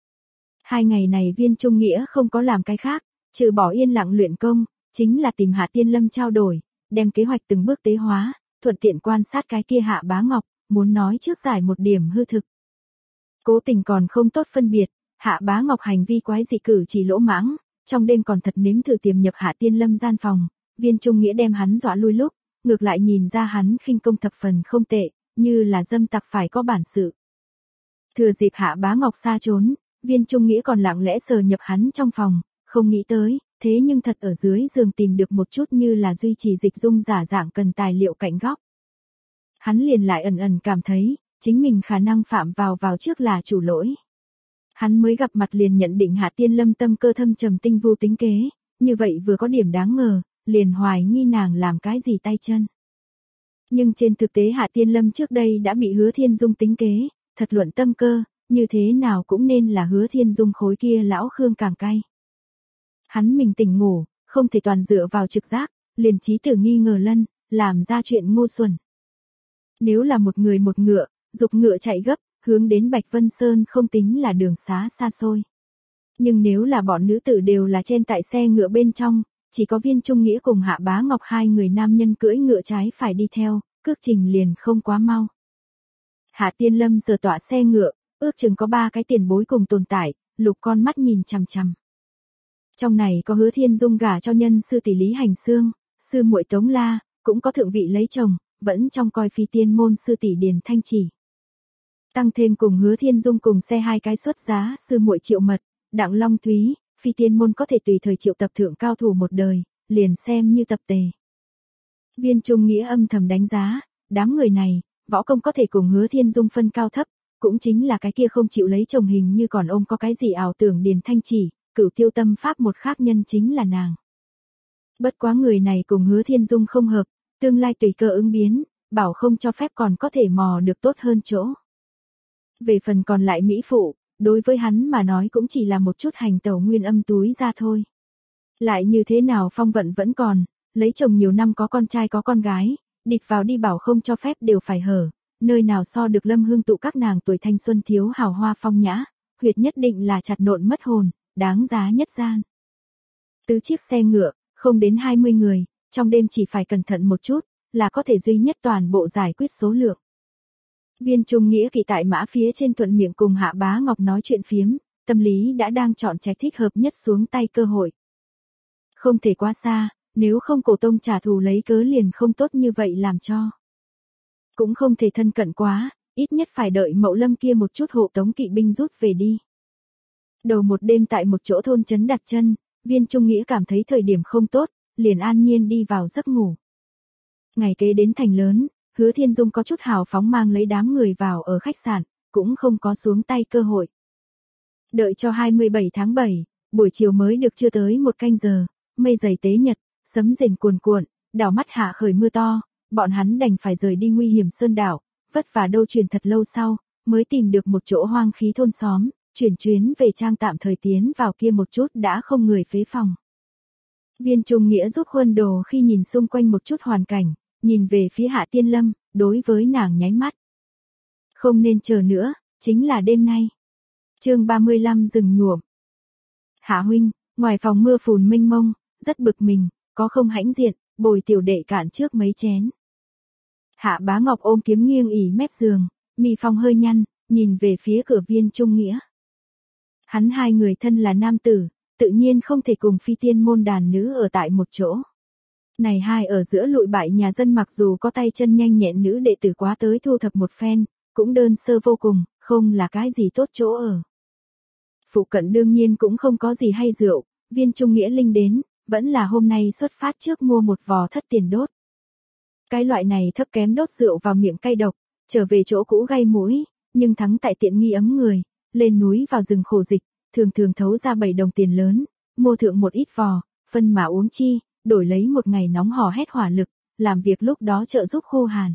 Hai ngày này Viên Trung Nghĩa không có làm cái khác, trừ bỏ yên lặng luyện công, chính là tìm Hạ Tiên Lâm trao đổi, đem kế hoạch từng bước tế hóa, thuận tiện quan sát cái kia Hạ Bá Ngọc, muốn nói trước giải một điểm hư thực. Cố tình còn không tốt phân biệt, Hạ Bá Ngọc hành vi quái dị cử chỉ lỗ mãng, trong đêm còn thật nếm thử tiềm nhập Hạ Tiên Lâm gian phòng, Viên Trung Nghĩa đem hắn dọa lui lúc, ngược lại nhìn ra hắn khinh công thập phần không tệ, như là dâm tặc phải có bản sự. Thừa dịp Hạ Bá Ngọc xa trốn, Viên Trung Nghĩa còn lặng lẽ sờ nhập hắn trong phòng, không nghĩ tới, thế nhưng thật ở dưới giường tìm được một chút như là duy trì dịch dung giả dạng cần tài liệu cạnh góc. Hắn liền lại ẩn ẩn cảm thấy, chính mình khả năng phạm vào vào trước là chủ lỗi. Hắn mới gặp mặt liền nhận định Hạ Tiên Lâm tâm cơ thâm trầm tinh vu tính kế, như vậy vừa có điểm đáng ngờ, liền hoài nghi nàng làm cái gì tay chân. Nhưng trên thực tế Hạ Tiên Lâm trước đây đã bị Hứa Thiên Dung tính kế, thật luận tâm cơ, như thế nào cũng nên là Hứa Thiên Dung khối kia lão Khương càng cay. Hắn mình tỉnh ngủ, không thể toàn dựa vào trực giác, liền trí tử nghi ngờ lân, làm ra chuyện ngu xuẩn. Nếu là một người một ngựa, dục ngựa chạy gấp, hướng đến Bạch Vân Sơn không tính là đường xá xa xôi. Nhưng nếu là bọn nữ tử đều là trên tại xe ngựa bên trong, chỉ có Viên Trung Nghĩa cùng Hạ Bá Ngọc hai người nam nhân cưỡi ngựa trái phải đi theo, cước trình liền không quá mau. Hạ Tiên Lâm giờ tọa xe ngựa, ước chừng có ba cái tiền bối cùng tồn tại, lục con mắt nhìn chằm chằm. Trong này có Hứa Thiên Dung gả cho nhân sư tỷ Lý Hành Xương, sư muội Tống La, cũng có thượng vị lấy chồng, vẫn trong coi Phi Tiên môn sư tỷ Điền Thanh Chỉ. Tăng thêm cùng Hứa Thiên Dung cùng xe hai cái xuất giá sư muội Triệu Mật, Đặng Long Thúy, Phi Tiên môn có thể tùy thời triệu tập thượng cao thủ một đời, liền xem như tập tề. Viên Trung Nghĩa âm thầm đánh giá, đám người này, võ công có thể cùng Hứa Thiên Dung phân cao thấp, cũng chính là cái kia không chịu lấy chồng hình như còn ôm có cái gì ảo tưởng Điền Thanh Chỉ, cửu tiêu tâm pháp một khác nhân chính là nàng. Bất quá người này cùng Hứa Thiên Dung không hợp, tương lai tùy cơ ứng biến, bảo không cho phép còn có thể mò được tốt hơn chỗ. Về phần còn lại mỹ phụ, đối với hắn mà nói cũng chỉ là một chút hành tẩu nguyên âm túi ra thôi. Lại như thế nào phong vận vẫn còn, lấy chồng nhiều năm có con trai có con gái, địt vào đi bảo không cho phép đều phải hở, nơi nào so được Lâm Hương tụ các nàng tuổi thanh xuân thiếu hào hoa phong nhã, huyệt nhất định là chặt nộn mất hồn, đáng giá nhất gian. Tứ chiếc xe ngựa, không đến hai mươi người, trong đêm chỉ phải cẩn thận một chút, là có thể duy nhất toàn bộ giải quyết số lượng. Viên Trung Nghĩa kỵ tại mã phía trên thuận miệng cùng Hạ Bá Ngọc nói chuyện phiếm, tâm lý đã đang chọn trạch thích hợp nhất xuống tay cơ hội. Không thể quá xa, nếu không Cổ Tông trả thù lấy cớ liền không tốt như vậy làm cho. Cũng không thể thân cận quá, ít nhất phải đợi Mậu Lâm kia một chút hộ tống kỵ binh rút về đi. Đầu một đêm tại một chỗ thôn trấn đặt chân, Viên Trung Nghĩa cảm thấy thời điểm không tốt, liền an nhiên đi vào giấc ngủ. Ngày kế đến thành lớn, Hứa Thiên Dung có chút hào phóng mang lấy đám người vào ở khách sạn, cũng không có xuống tay cơ hội. Đợi cho hai mươi bảy tháng bảy, buổi chiều mới được chưa tới một canh giờ, mây dày tế nhật, sấm rền cuồn cuộn, đảo mắt hạ khởi mưa to, bọn hắn đành phải rời đi nguy hiểm sơn đảo, vất vả đâu truyền thật lâu sau, mới tìm được một chỗ hoang khí thôn xóm, chuyển chuyến về trang tạm thời tiến vào kia một chút đã không người phế phòng. Viên Trung Nghĩa rút khuôn đồ khi nhìn xung quanh một chút hoàn cảnh, nhìn về phía Hạ Tiên Lâm, đối với nàng nháy mắt. Không nên chờ nữa, chính là đêm nay. Chương ba mươi lăm rừng nhuộm. Hạ huynh, ngoài phòng mưa phùn mênh mông, rất bực mình, có không hãnh diện, bồi tiểu đệ cạn trước mấy chén. Hạ Bá Ngọc ôm kiếm nghiêng ỉ mép giường, mi phong hơi nhăn, nhìn về phía cửa Viên Trung Nghĩa. Hắn hai người thân là nam tử, tự nhiên không thể cùng Phi Tiên môn đàn nữ ở tại một chỗ. Này hai ở giữa lụi bại nhà dân mặc dù có tay chân nhanh nhẹn nữ đệ tử quá tới thu thập một phen, cũng đơn sơ vô cùng, không là cái gì tốt chỗ ở. Phụ cận đương nhiên cũng không có gì hay rượu, Viên Trung Nghĩa linh đến, vẫn là hôm nay xuất phát trước mua một vò thất tiền đốt. Cái loại này thấp kém đốt rượu vào miệng cay độc, trở về chỗ cũ gây mũi, nhưng thắng tại tiện nghi ấm người, lên núi vào rừng khổ dịch, thường thường thấu ra bảy đồng tiền lớn, mua thượng một ít vò, phân mà uống chi, đổi lấy một ngày nóng hò hét hỏa lực, làm việc lúc đó trợ giúp khô hàn.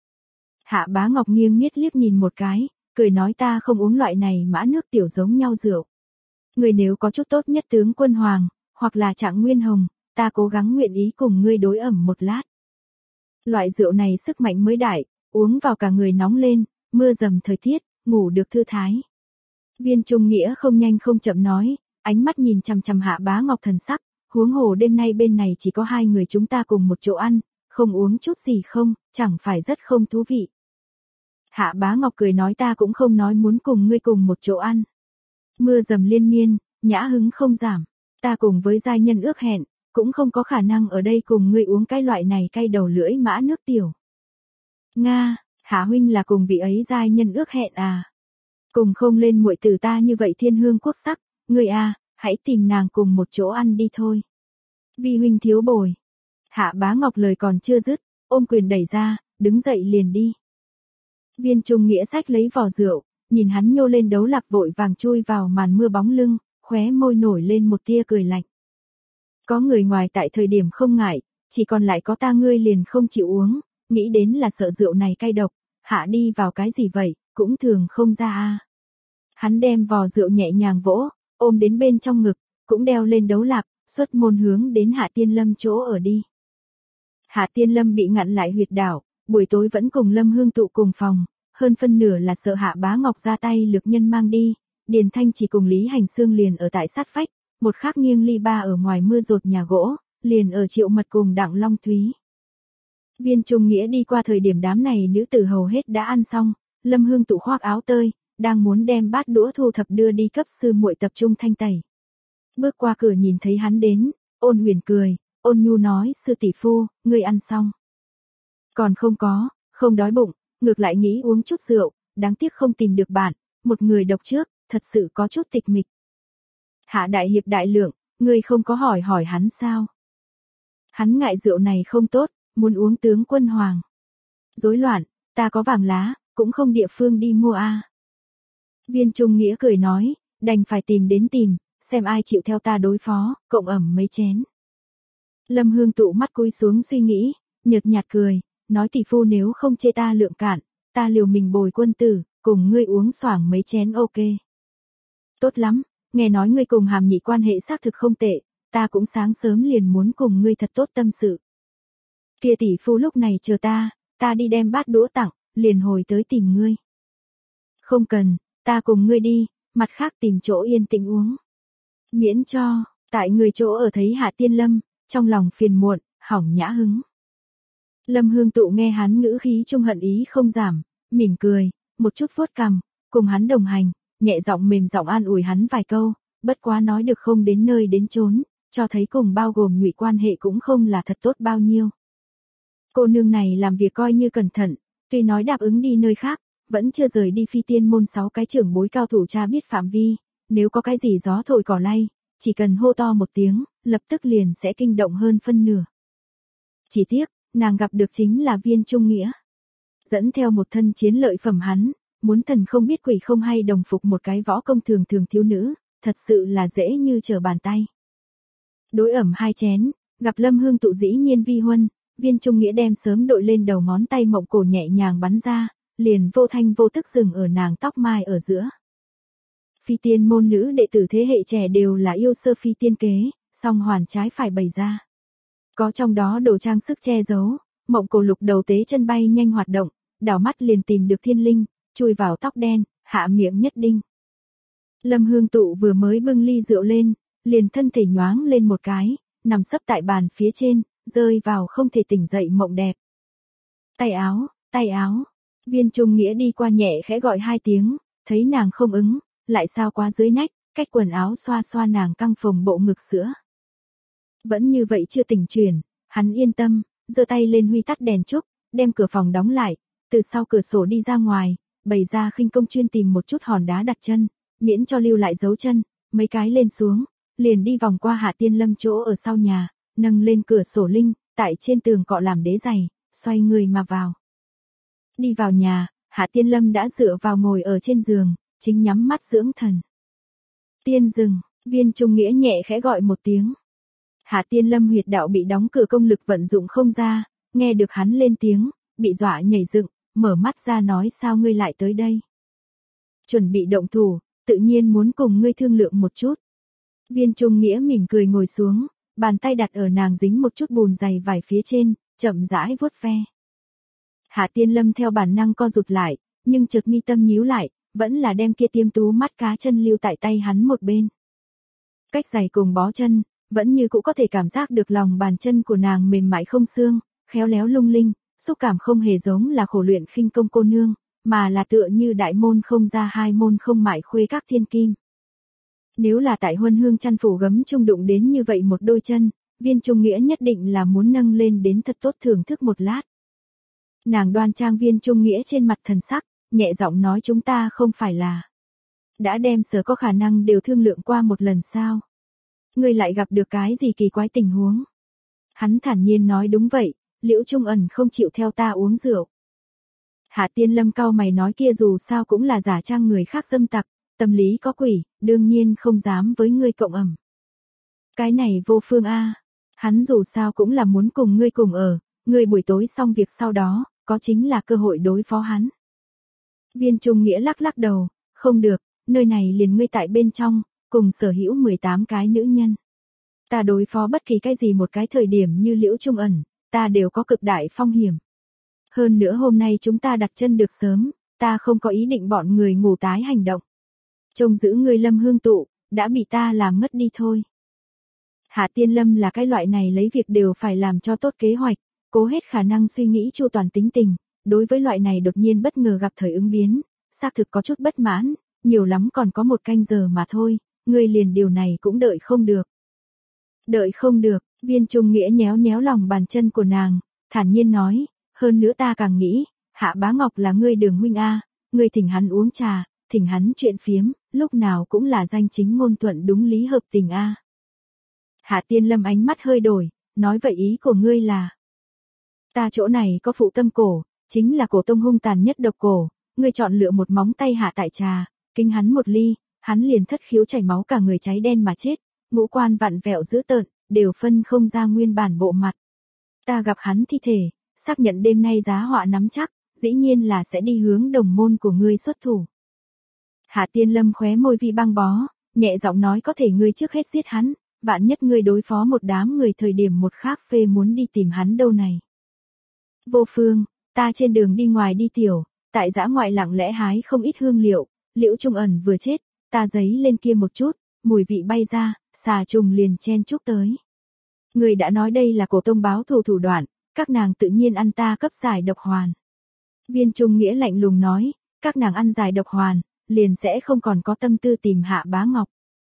Hạ Bá Ngọc nghiêng miết liếc nhìn một cái, cười nói ta không uống loại này mã nước tiểu giống nhau rượu. Người nếu có chút tốt nhất tướng quân hoàng, hoặc là Trạng Nguyên Hồng, ta cố gắng nguyện ý cùng ngươi đối ẩm một lát. Loại rượu này sức mạnh mới đại, uống vào cả người nóng lên, mưa dầm thời tiết, ngủ được thư thái. Viên Trung Nghĩa không nhanh không chậm nói, ánh mắt nhìn chằm chằm Hạ Bá Ngọc thần sắc, huống hồ đêm nay bên này chỉ có hai người chúng ta cùng một chỗ ăn, không uống chút gì không, chẳng phải rất không thú vị. Hạ Bá Ngọc cười nói ta cũng không nói muốn cùng ngươi cùng một chỗ ăn. Mưa dầm liên miên, nhã hứng không giảm, ta cùng với giai nhân ước hẹn, cũng không có khả năng ở đây cùng ngươi uống cái loại này cay đầu lưỡi mã nước tiểu. Nga, Hạ huynh là cùng vị ấy giai nhân ước hẹn à? Cùng không lên muội tử ta như vậy thiên hương quốc sắc, ngươi à, hãy tìm nàng cùng một chỗ ăn đi thôi. Vi huynh thiếu bồi. Hạ Bá Ngọc lời còn chưa dứt, ôm quyền đẩy ra, đứng dậy liền đi. Viên Trung Nghĩa xách lấy vò rượu, nhìn hắn nhô lên đấu lạp vội vàng chui vào màn mưa bóng lưng, khóe môi nổi lên một tia cười lạnh. Có người ngoài tại thời điểm không ngại, chỉ còn lại có ta ngươi liền không chịu uống, nghĩ đến là sợ rượu này cay độc, hạ đi vào cái gì vậy, cũng thường không ra a. Hắn đem vò rượu nhẹ nhàng vỗ, ôm đến bên trong ngực, cũng đeo lên đấu lạp, xuất môn hướng đến Hạ Tiên Lâm chỗ ở đi. Hạ Tiên Lâm bị ngặn lại huyệt đảo, buổi tối vẫn cùng Lâm Hương tụ cùng phòng, hơn phân nửa là sợ Hạ Bá Ngọc ra tay lực nhân mang đi, Điền Thanh chỉ cùng Lý Hành Xương liền ở tại sát vách, một khác nghiêng ly ba ở ngoài mưa rột nhà gỗ, liền ở Triệu Mật cùng Đặng Long Thúy. Viên Trung Nghĩa đi qua thời điểm đám này nữ tử hầu hết đã ăn xong, Lâm Hương tụ khoác áo tơi, đang muốn đem bát đũa thu thập đưa đi cấp sư muội tập trung thanh tẩy. Bước qua cửa nhìn thấy hắn đến, Ôn Huyền cười, ôn nhu nói sư tỷ phu, ngươi ăn xong. Còn không có, không đói bụng, ngược lại nghĩ uống chút rượu, đáng tiếc không tìm được bạn, một người độc trước, thật sự có chút tịch mịch. Hạ đại hiệp đại lượng, ngươi không có hỏi hỏi hắn sao? Hắn ngại rượu này không tốt, muốn uống tướng quân hoàng. Rối loạn, ta có vàng lá, cũng không địa phương đi mua a. Viên Trung Nghĩa cười nói, đành phải tìm đến tìm, xem ai chịu theo ta đối phó, cộng ẩm mấy chén. Lâm Hương tụ mắt cúi xuống suy nghĩ, nhợt nhạt cười, nói tỷ phu nếu không chê ta lượng cạn, ta liều mình bồi quân tử, cùng ngươi uống xoảng mấy chén ok. Tốt lắm, nghe nói ngươi cùng Hàm Nhị quan hệ xác thực không tệ, ta cũng sáng sớm liền muốn cùng ngươi thật tốt tâm sự. Kia tỷ phu lúc này chờ ta, ta đi đem bát đũa tặng, liền hồi tới tìm ngươi. Không cần, ta cùng ngươi đi, mặt khác tìm chỗ yên tĩnh uống. Miễn cho, tại người chỗ ở thấy Hạ Tiên Lâm, trong lòng phiền muộn, hỏng nhã hứng. Lâm Hương tụ nghe hắn ngữ khí trung hận ý không giảm, mỉm cười, một chút vuốt cằm, cùng hắn đồng hành, nhẹ giọng mềm giọng an ủi hắn vài câu, bất quá nói được không đến nơi đến chốn, cho thấy cùng bao gồm Nhụy quan hệ cũng không là thật tốt bao nhiêu. Cô nương này làm việc coi như cẩn thận, tuy nói đáp ứng đi nơi khác, vẫn chưa rời đi Phi Tiên môn sáu cái trưởng bối cao thủ cha biết phạm vi, nếu có cái gì gió thổi cỏ lay, chỉ cần hô to một tiếng, lập tức liền sẽ kinh động hơn phân nửa. Chỉ tiếc, nàng gặp được chính là Viên Trung Nghĩa. Dẫn theo một thân chiến lợi phẩm hắn, muốn thần không biết quỷ không hay đồng phục một cái võ công thường thường thiếu nữ, thật sự là dễ như trở bàn tay. Đối ẩm hai chén, gặp Lâm Hương tụ dĩ nhiên vi huân, Viên Trung Nghĩa đem sớm đội lên đầu ngón tay mộng cổ nhẹ nhàng bắn ra, liền vô thanh vô tức dừng ở nàng tóc mai ở giữa. Phi Tiên môn nữ đệ tử thế hệ trẻ đều là yêu sơ phi tiên kế, song hoàn trái phải bày ra. Có trong đó đồ trang sức che giấu, mộng cổ lục đầu tế chân bay nhanh hoạt động, đảo mắt liền tìm được thiên linh, chui vào tóc đen, hạ miệng nhất đinh. Lâm Hương tụ vừa mới bưng ly rượu lên, liền thân thể nhoáng lên một cái, nằm sấp tại bàn phía trên, rơi vào không thể tỉnh dậy mộng đẹp. Tay áo, tay áo, Viên Trung Nghĩa đi qua nhẹ khẽ gọi hai tiếng, thấy nàng không ứng, lại sao qua dưới nách, cách quần áo xoa xoa nàng căng phồng bộ ngực sữa. Vẫn như vậy chưa tỉnh chuyển, hắn yên tâm, giơ tay lên huy tắt đèn trúc, đem cửa phòng đóng lại, từ sau cửa sổ đi ra ngoài, bày ra khinh công chuyên tìm một chút hòn đá đặt chân, miễn cho lưu lại dấu chân, mấy cái lên xuống, liền đi vòng qua Hạ Tiên Lâm chỗ ở sau nhà, nâng lên cửa sổ linh, tại trên tường cọ làm đế giày, xoay người mà vào. Đi vào nhà, Hạ Tiên Lâm đã dựa vào ngồi ở trên giường, chính nhắm mắt dưỡng thần. Tiên dừng, Viên Trung Nghĩa nhẹ khẽ gọi một tiếng. Hạ Tiên Lâm huyệt đạo bị đóng cửa công lực vận dụng không ra, nghe được hắn lên tiếng, bị dọa nhảy dựng, mở mắt ra nói sao ngươi lại tới đây. Chuẩn bị động thủ, tự nhiên muốn cùng ngươi thương lượng một chút. Viên Trung Nghĩa mỉm cười ngồi xuống, bàn tay đặt ở nàng dính một chút bùn dày vải phía trên, chậm rãi vuốt ve. Hạ Tiên Lâm theo bản năng co rụt lại, nhưng chợt mi tâm nhíu lại, vẫn là đem kia tiêm tú mắt cá chân lưu tại tay hắn một bên. Cách giày cùng bó chân, vẫn như cũ có thể cảm giác được lòng bàn chân của nàng mềm mại không xương, khéo léo lung linh, xúc cảm không hề giống là khổ luyện khinh công cô nương, mà là tựa như đại môn không ra hai môn không mại khuê các thiên kim. Nếu là tại Huân Hương chăn phủ gấm trung đụng đến như vậy một đôi chân, Viên Trung Nghĩa nhất định là muốn nâng lên đến thật tốt thưởng thức một lát. Nàng đoan trang Viên Trung Nghĩa trên mặt thần sắc, nhẹ giọng nói chúng ta không phải là đã đem sở có khả năng đều thương lượng qua một lần sao. Ngươi lại gặp được cái gì kỳ quái tình huống. Hắn thản nhiên nói đúng vậy, Liễu Trung Ẩn không chịu theo ta uống rượu. Hạ Tiên Lâm cau mày nói kia dù sao cũng là giả trang người khác dâm tặc, tâm lý có quỷ, đương nhiên không dám với ngươi cộng ẩm. Cái này vô phương a, hắn dù sao cũng là muốn cùng ngươi cùng ở, ngươi buổi tối xong việc sau đó, có chính là cơ hội đối phó hắn. Viên Trung Nghĩa lắc lắc đầu, không được, nơi này liền ngươi tại bên trong, cùng sở hữu mười tám cái nữ nhân. Ta đối phó bất kỳ cái gì một cái thời điểm như Liễu Trung Ẩn, ta đều có cực đại phong hiểm. Hơn nữa hôm nay chúng ta đặt chân được sớm, ta không có ý định bọn người ngủ tái hành động. Trông giữ ngươi Lâm Hương tụ, đã bị ta làm ngất đi thôi. Hạ Tiên Lâm là cái loại này lấy việc đều phải làm cho tốt kế hoạch, cố hết khả năng suy nghĩ chu toàn tính tình, đối với loại này đột nhiên bất ngờ gặp thời ứng biến, xác thực có chút bất mãn, nhiều lắm còn có một canh giờ mà thôi, ngươi liền điều này cũng đợi không được. Đợi không được, Viên Trung Nghĩa nhéo nhéo lòng bàn chân của nàng, thản nhiên nói, hơn nữa ta càng nghĩ, Hạ Bá Ngọc là ngươi Đường huynh a, ngươi thỉnh hắn uống trà, thỉnh hắn chuyện phiếm, lúc nào cũng là danh chính ngôn thuận đúng lý hợp tình a. Hạ Tiên Lâm ánh mắt hơi đổi, nói vậy ý của ngươi là, ta chỗ này có phụ tâm cổ, chính là cổ tông hung tàn nhất độc cổ, ngươi chọn lựa một móng tay hạ tại trà, kinh hắn một ly, hắn liền thất khiếu chảy máu cả người cháy đen mà chết, ngũ quan vặn vẹo dữ tợn, đều phân không ra nguyên bản bộ mặt. Ta gặp hắn thi thể, xác nhận đêm nay giá họa nắm chắc, dĩ nhiên là sẽ đi hướng đồng môn của ngươi xuất thủ. Hạ Tiên Lâm khóe môi vi băng bó, nhẹ giọng nói có thể ngươi trước hết giết hắn, vạn nhất ngươi đối phó một đám người thời điểm một khác phê muốn đi tìm hắn đâu này. Vô phương, ta trên đường đi ngoài đi tiểu, tại dã ngoại lặng lẽ hái không ít hương liệu, Liễu Trung Ẩn vừa chết, ta giấy lên kia một chút, mùi vị bay ra, xà trùng liền chen chúc tới. Người đã nói đây là cổ tông báo thù thủ đoạn, các nàng tự nhiên ăn ta cấp giải độc hoàn. Viên Trung Nghĩa lạnh lùng nói, các nàng ăn giải độc hoàn, liền sẽ không còn có tâm tư tìm Hạ Bá Ngọc.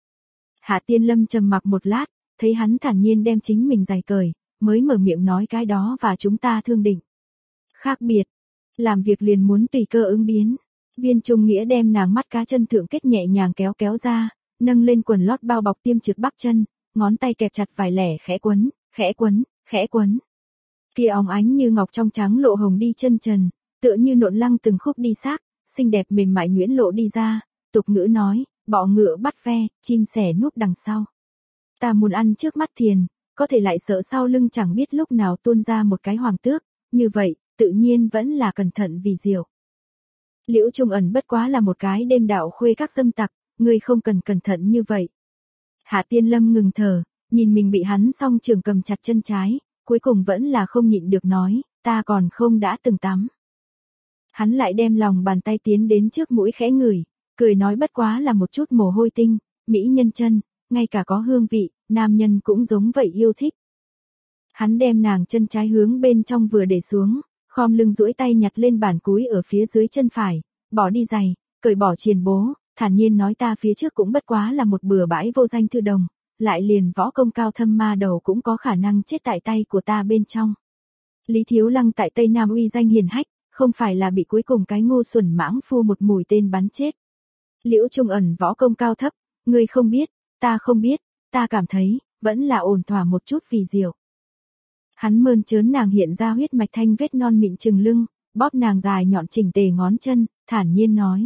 Hạ Tiên Lâm trầm mặc một lát, thấy hắn thản nhiên đem chính mình giày cởi, mới mở miệng nói cái đó và chúng ta thương định. Khác biệt, làm việc liền muốn tùy cơ ứng biến. Viên Trung Nghĩa đem nàng mắt cá chân thượng kết nhẹ nhàng kéo kéo ra, nâng lên quần lót bao bọc tiêm trượt bắp chân, ngón tay kẹp chặt vài lẻ khẽ quấn, khẽ quấn, khẽ quấn. Kia óng ánh như ngọc trong trắng lộ hồng đi chân trần, tựa như nộn lăng từng khúc đi xác, xinh đẹp mềm mại nhuyễn lộ đi ra, tục ngữ nói, bọ ngựa bắt ve, chim sẻ núp đằng sau. Ta muốn ăn trước mắt thiền, có thể lại sợ sau lưng chẳng biết lúc nào tuôn ra một cái hoàng tước, như vậy, tự nhiên vẫn là cẩn thận vì diệu. Liễu Trung Ẩn bất quá là một cái đêm đạo khuê các dâm tặc, ngươi không cần cẩn thận như vậy. Hạ Tiên Lâm ngừng thở, nhìn mình bị hắn song trường cầm chặt chân trái, cuối cùng vẫn là không nhịn được nói, ta còn không đã từng tắm. Hắn lại đem lòng bàn tay tiến đến trước mũi khẽ ngửi, cười nói bất quá là một chút mồ hôi tinh, mỹ nhân chân, ngay cả có hương vị, nam nhân cũng giống vậy yêu thích. Hắn đem nàng chân trái hướng bên trong vừa để xuống, khom lưng duỗi tay nhặt lên bản cúi ở phía dưới chân phải, bỏ đi giày, cởi bỏ triền bố, thản nhiên nói ta phía trước cũng bất quá là một bừa bãi vô danh thư đồng, lại liền võ công cao thâm ma đầu cũng có khả năng chết tại tay của ta bên trong. Lý Thiếu Lăng tại Tây Nam uy danh hiền hách, không phải là bị cuối cùng cái ngu xuẩn mãng phu một mũi tên bắn chết. Liễu Trung Ẩn võ công cao thấp, ngươi không biết, ta không biết, ta cảm thấy, vẫn là ổn thỏa một chút vì diệu. Hắn mơn trớn nàng hiện ra huyết mạch thanh vết non mịn trừng lưng, bóp nàng dài nhọn chỉnh tề ngón chân, thản nhiên nói.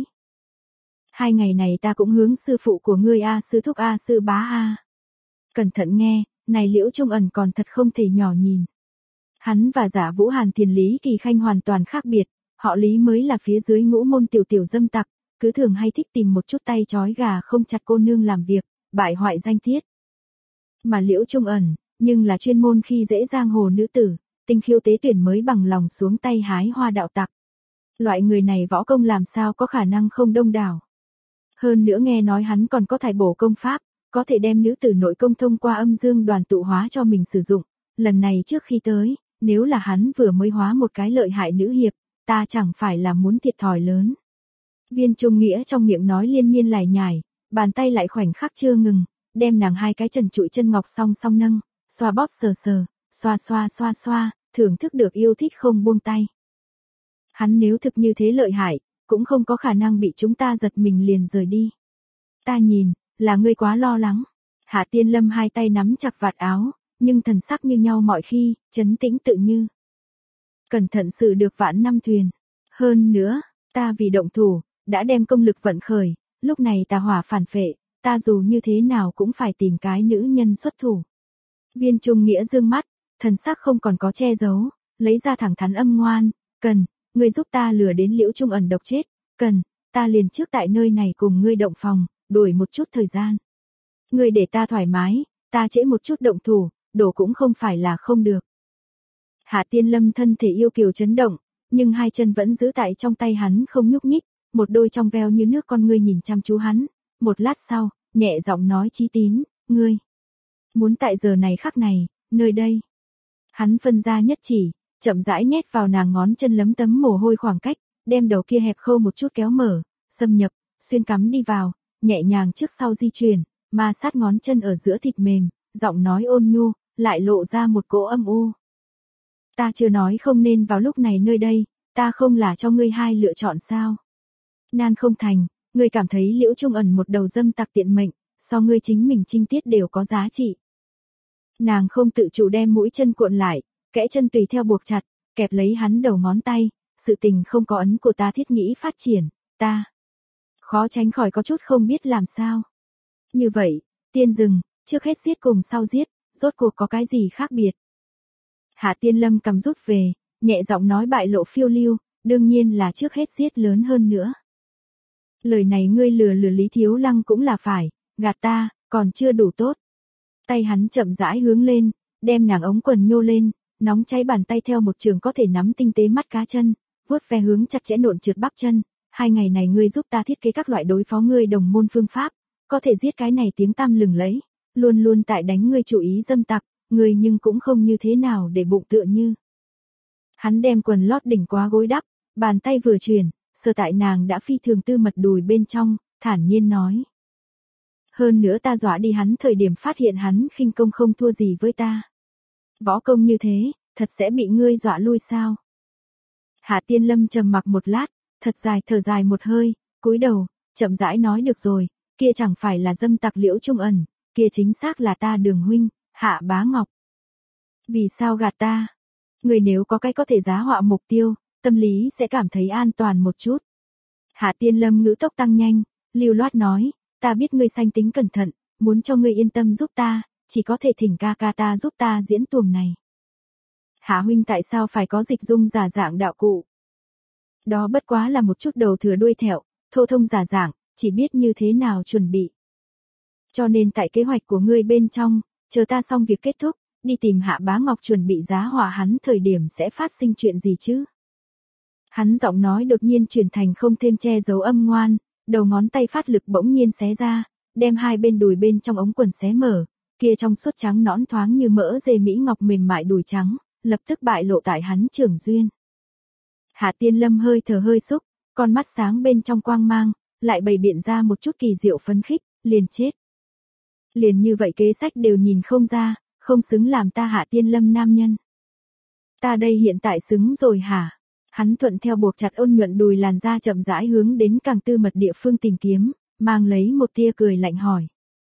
Hai ngày này ta cũng hướng sư phụ của ngươi a sư thúc a sư bá a. Cẩn thận nghe, này Liễu Trung Ẩn còn thật không thể nhỏ nhìn. Hắn và Giả Vũ Hàn Thiền Lý Kỳ Khanh hoàn toàn khác biệt, họ Lý mới là phía dưới ngũ môn tiểu tiểu dâm tặc, cứ thường hay thích tìm một chút tay trói gà không chặt cô nương làm việc, bại hoại danh tiết. Mà Liễu Trung Ẩn, nhưng là chuyên môn khi dễ giang hồ nữ tử, tinh khiêu tế tuyển mới bằng lòng xuống tay hái hoa đạo tặc. Loại người này võ công làm sao có khả năng không đông đảo. Hơn nữa nghe nói hắn còn có thải bổ công pháp, có thể đem nữ tử nội công thông qua âm dương đoàn tụ hóa cho mình sử dụng. Lần này trước khi tới, nếu là hắn vừa mới hóa một cái lợi hại nữ hiệp, ta chẳng phải là muốn thiệt thòi lớn. Viên Trung Nghĩa trong miệng nói liên miên lải nhải, bàn tay lại khoảnh khắc chưa ngừng, đem nàng hai cái trần trụi chân ngọc song song nâng, xoa bóp sờ sờ, xoa xoa xoa xoa, thưởng thức được yêu thích không buông tay. Hắn nếu thực như thế lợi hại, cũng không có khả năng bị chúng ta giật mình liền rời đi. Ta nhìn, là ngươi quá lo lắng. Hạ Tiên Lâm hai tay nắm chặt vạt áo, nhưng thần sắc như nhau mọi khi, trấn tĩnh tự như. Cẩn thận xử được vạn năm thuyền. Hơn nữa, ta vì động thủ, đã đem công lực vận khởi, lúc này tà hỏa phản phệ, ta dù như thế nào cũng phải tìm cái nữ nhân xuất thủ. Viên Trung Nghĩa dương mắt, thần sắc không còn có che giấu, lấy ra thẳng thắn âm ngoan, cần, ngươi giúp ta lừa đến Liễu Trung Ẩn độc chết, cần, ta liền trước tại nơi này cùng ngươi động phòng, đuổi một chút thời gian. Ngươi để ta thoải mái, ta trễ một chút động thủ, đổ cũng không phải là không được. Hạ Tiên Lâm thân thể yêu kiều chấn động, nhưng hai chân vẫn giữ tại trong tay hắn không nhúc nhích, một đôi trong veo như nước con ngươi nhìn chăm chú hắn, một lát sau, nhẹ giọng nói Chí Tín, ngươi muốn tại giờ này khắc này, nơi đây. Hắn phân ra nhất chỉ, chậm rãi nhét vào nàng ngón chân lấm tấm mồ hôi khoảng cách, đem đầu kia hẹp khâu một chút kéo mở, xâm nhập, xuyên cắm đi vào, nhẹ nhàng trước sau di chuyển, ma sát ngón chân ở giữa thịt mềm, giọng nói ôn nhu, lại lộ ra một cỗ âm u. Ta chưa nói không nên vào lúc này nơi đây, ta không là cho ngươi hai lựa chọn sao? Nan không thành, ngươi cảm thấy Liễu Trung Ẩn một đầu dâm tặc tiện mệnh, so ngươi chính mình trinh tiết đều có giá trị. Nàng không tự chủ đem mũi chân cuộn lại, kẽ chân tùy theo buộc chặt, kẹp lấy hắn đầu ngón tay, sự tình không có ấn của ta thiết nghĩ phát triển, ta khó tránh khỏi có chút không biết làm sao. Như vậy, tiên rừng, trước hết giết cùng sau giết, rốt cuộc có cái gì khác biệt? Hạ Tiên Lâm cầm rút về, nhẹ giọng nói bại lộ phiêu lưu, đương nhiên là trước hết giết lớn hơn nữa. Lời này ngươi lừa lừa Lý Thiếu Lăng cũng là phải, gạt ta, còn chưa đủ tốt. Tay hắn chậm rãi hướng lên, đem nàng ống quần nhô lên, nóng cháy bàn tay theo một trường có thể nắm tinh tế mắt cá chân, vuốt ve hướng chặt chẽ nộn trượt bắp chân. Hai ngày này ngươi giúp ta thiết kế các loại đối phó ngươi đồng môn phương pháp, có thể giết cái này tiếng tăm lừng lẫy, luôn luôn tại đánh ngươi chủ ý dâm tặc, ngươi nhưng cũng không như thế nào để bụng tựa như. Hắn đem quần lót đỉnh quá gối đắp, bàn tay vừa chuyển, sờ tại nàng đã phi thường tư mật đùi bên trong, thản nhiên nói. Hơn nữa ta dọa đi hắn thời điểm phát hiện hắn khinh công không thua gì với ta. Võ công như thế, thật sẽ bị ngươi dọa lui sao? Hạ Tiên Lâm trầm mặc một lát, thật dài thở dài một hơi, cúi đầu, chậm rãi nói được rồi, kia chẳng phải là dâm tặc Liễu Trung Ẩn, kia chính xác là ta Đường huynh, Hạ Bá Ngọc. Vì sao gạt ta? Người nếu có cái có thể giá họa mục tiêu, tâm lý sẽ cảm thấy an toàn một chút. Hạ Tiên Lâm ngữ tốc tăng nhanh, lưu loát nói, ta biết ngươi sanh tính cẩn thận, muốn cho ngươi yên tâm giúp ta, chỉ có thể thỉnh ca ca ta giúp ta diễn tuồng này. Hạ huynh tại sao phải có dịch dung giả dạng đạo cụ? Đó bất quá là một chút đầu thừa đuôi thẹo, thô thông giả dạng, chỉ biết như thế nào chuẩn bị. Cho nên tại kế hoạch của ngươi bên trong, chờ ta xong việc kết thúc, đi tìm Hạ Bá Ngọc chuẩn bị giá họa hắn thời điểm sẽ phát sinh chuyện gì chứ? Hắn giọng nói đột nhiên chuyển thành không thêm che giấu âm ngoan, đầu ngón tay phát lực bỗng nhiên xé ra, đem hai bên đùi bên trong ống quần xé mở, kia trong suốt trắng nõn thoáng như mỡ dê mỹ ngọc mềm mại đùi trắng, lập tức bại lộ tại hắn trưởng duyên. Hạ Tiên Lâm hơi thở hơi xúc, con mắt sáng bên trong quang mang, lại bày biện ra một chút kỳ diệu phấn khích, liền chết. Liền như vậy kế sách đều nhìn không ra, không xứng làm ta Hạ Tiên Lâm nam nhân. Ta đây hiện tại xứng rồi hả? Hắn thuận theo buộc chặt ôn nhuận đùi làn da chậm rãi hướng đến càng tư mật địa phương tìm kiếm, mang lấy một tia cười lạnh hỏi.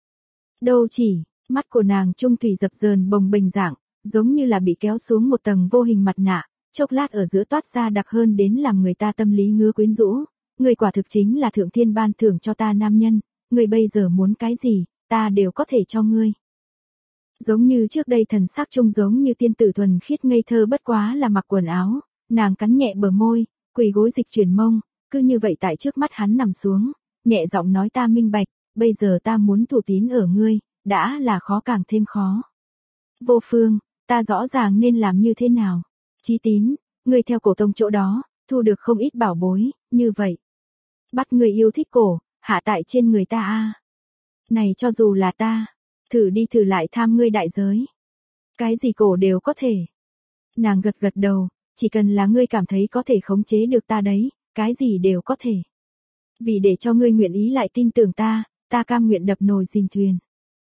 Đâu chỉ, mắt của nàng trung thủy dập dờn bồng bềnh dạng, giống như là bị kéo xuống một tầng vô hình mặt nạ, chốc lát ở giữa toát ra đặc hơn đến làm người ta tâm lý ngứa quyến rũ. Người quả thực chính là thượng thiên ban thưởng cho ta nam nhân, người bây giờ muốn cái gì, ta đều có thể cho ngươi. Giống như trước đây thần sắc trông giống như tiên tử thuần khiết ngây thơ bất quá là mặc quần áo, nàng cắn nhẹ bờ môi, quỳ gối dịch chuyển mông, cứ như vậy tại trước mắt hắn nằm xuống, nhẹ giọng nói ta minh bạch, bây giờ ta muốn thủ tín ở ngươi, đã là khó càng thêm khó. Vô Phương, ta rõ ràng nên làm như thế nào? Chí Tín, ngươi theo cổ tông chỗ đó, thu được không ít bảo bối, như vậy. Bắt người yêu thích cổ, hạ tại trên người ta a. Này cho dù là ta, thử đi thử lại tham ngươi đại giới. Cái gì cổ đều có thể. Nàng gật gật đầu, chỉ cần là ngươi cảm thấy có thể khống chế được ta đấy, cái gì đều có thể. Vì để cho ngươi nguyện ý lại tin tưởng ta, ta cam nguyện đập nồi dìm thuyền.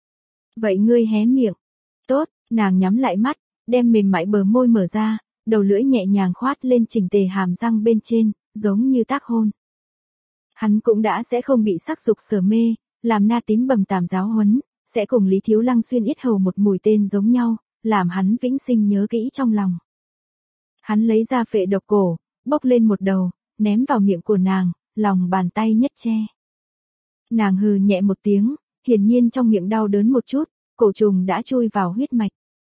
Vậy ngươi hé miệng. Tốt, nàng nhắm lại mắt, đem mềm mại bờ môi mở ra, đầu lưỡi nhẹ nhàng khoát lên chỉnh tề hàm răng bên trên, giống như tác hôn. Hắn cũng đã sẽ không bị sắc dục sở mê, làm na tím bầm tàm giáo huấn, sẽ cùng Lý Thiếu Lăng xuyên yết hầu một mũi tên giống nhau, làm hắn vĩnh sinh nhớ kỹ trong lòng. Hắn lấy ra phệ độc cổ, bốc lên một đầu, ném vào miệng của nàng, lòng bàn tay nhất che. Nàng hừ nhẹ một tiếng, hiển nhiên trong miệng đau đớn một chút, cổ trùng đã chui vào huyết mạch.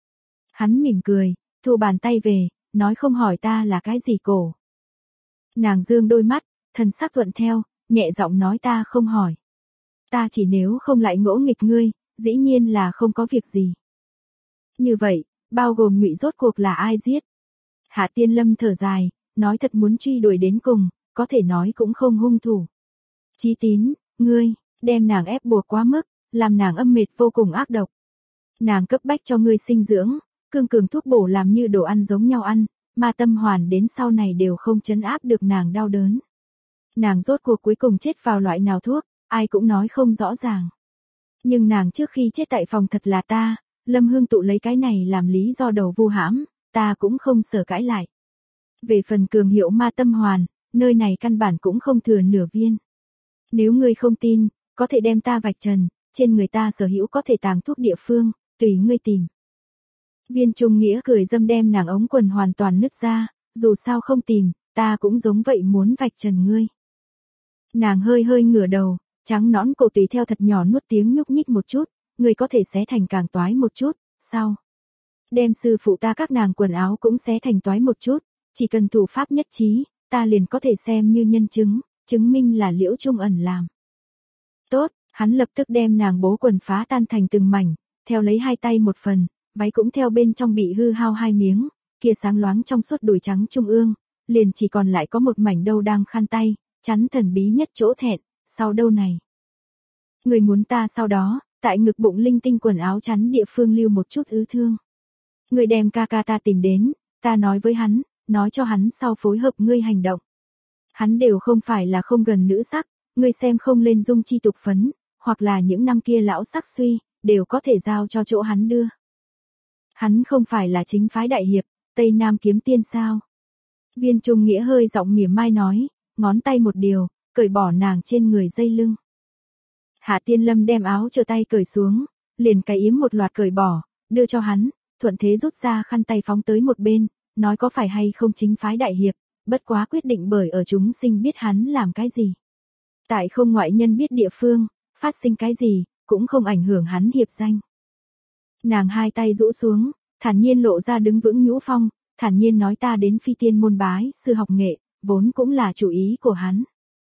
Hắn mỉm cười, thu bàn tay về, nói không hỏi ta là cái gì cổ. Nàng dương đôi mắt, thần sắc thuận theo, nhẹ giọng nói ta không hỏi. Ta chỉ nếu không lại ngỗ nghịch ngươi, dĩ nhiên là không có việc gì. Như vậy, bao gồm Ngụy rốt cuộc là ai giết? Hạ Tiên Lâm thở dài, nói thật muốn truy đuổi đến cùng, có thể nói cũng không hung thủ. Chí Tín, ngươi, đem nàng ép buộc quá mức, làm nàng âm mệt vô cùng ác độc. Nàng cấp bách cho ngươi sinh dưỡng, cương cường thuốc bổ làm như đồ ăn giống nhau ăn, mà tâm hoàn đến sau này đều không trấn áp được nàng đau đớn. Nàng rốt cuộc cuối cùng chết vào loại nào thuốc, ai cũng nói không rõ ràng. Nhưng nàng trước khi chết tại phòng thật là ta, Lâm Hương Tụ lấy cái này làm lý do đầu vu hãm, ta cũng không sợ cãi lại. Về phần cường hiệu ma tâm hoàn, nơi này căn bản cũng không thừa nửa viên. Nếu ngươi không tin, có thể đem ta vạch trần, trên người ta sở hữu có thể tàng thuốc địa phương, tùy ngươi tìm. Viên Trung Nghĩa cười dâm đem nàng ống quần hoàn toàn nứt ra, dù sao không tìm, ta cũng giống vậy muốn vạch trần ngươi. Nàng hơi hơi ngửa đầu, trắng nõn cổ tùy theo thật nhỏ nuốt tiếng nhúc nhích một chút, ngươi có thể xé thành càng toái một chút, sau. Đem sư phụ ta các nàng quần áo cũng xé thành toái một chút, chỉ cần thủ pháp nhất trí, ta liền có thể xem như nhân chứng, chứng minh là Liễu Trung Ẩn làm. Tốt, hắn lập tức đem nàng bố quần phá tan thành từng mảnh, theo lấy hai tay một phần, váy cũng theo bên trong bị hư hao hai miếng, kia sáng loáng trong suốt đùi trắng trung ương, liền chỉ còn lại có một mảnh đâu đang khăn tay, chắn thần bí nhất chỗ thẹn, sau đâu này. Người muốn ta sau đó, tại ngực bụng linh tinh quần áo chắn địa phương lưu một chút ứ thương. Người đem ca ca ta tìm đến, ta nói với hắn, nói cho hắn sau phối hợp ngươi hành động. Hắn đều không phải là không gần nữ sắc, ngươi xem không lên dung chi tục phấn, hoặc là những năm kia lão sắc suy, đều có thể giao cho chỗ hắn đưa. Hắn không phải là chính phái đại hiệp, Tây Nam kiếm tiên sao. Viên Trung Nghĩa hơi giọng mỉa mai nói, ngón tay một điều, cởi bỏ nàng trên người dây lưng. Hạ Tiên Lâm đem áo chờ tay cởi xuống, liền cái yếm một loạt cởi bỏ, đưa cho hắn, thuận thế rút ra khăn tay phóng tới một bên, nói có phải hay không chính phái đại hiệp, bất quá quyết định bởi ở chúng sinh biết hắn làm cái gì. Tại không ngoại nhân biết địa phương, phát sinh cái gì, cũng không ảnh hưởng hắn hiệp danh. Nàng hai tay rũ xuống, thản nhiên lộ ra đứng vững nhũ phong, thản nhiên nói ta đến phi tiên môn bái, sư học nghệ, vốn cũng là chủ ý của hắn.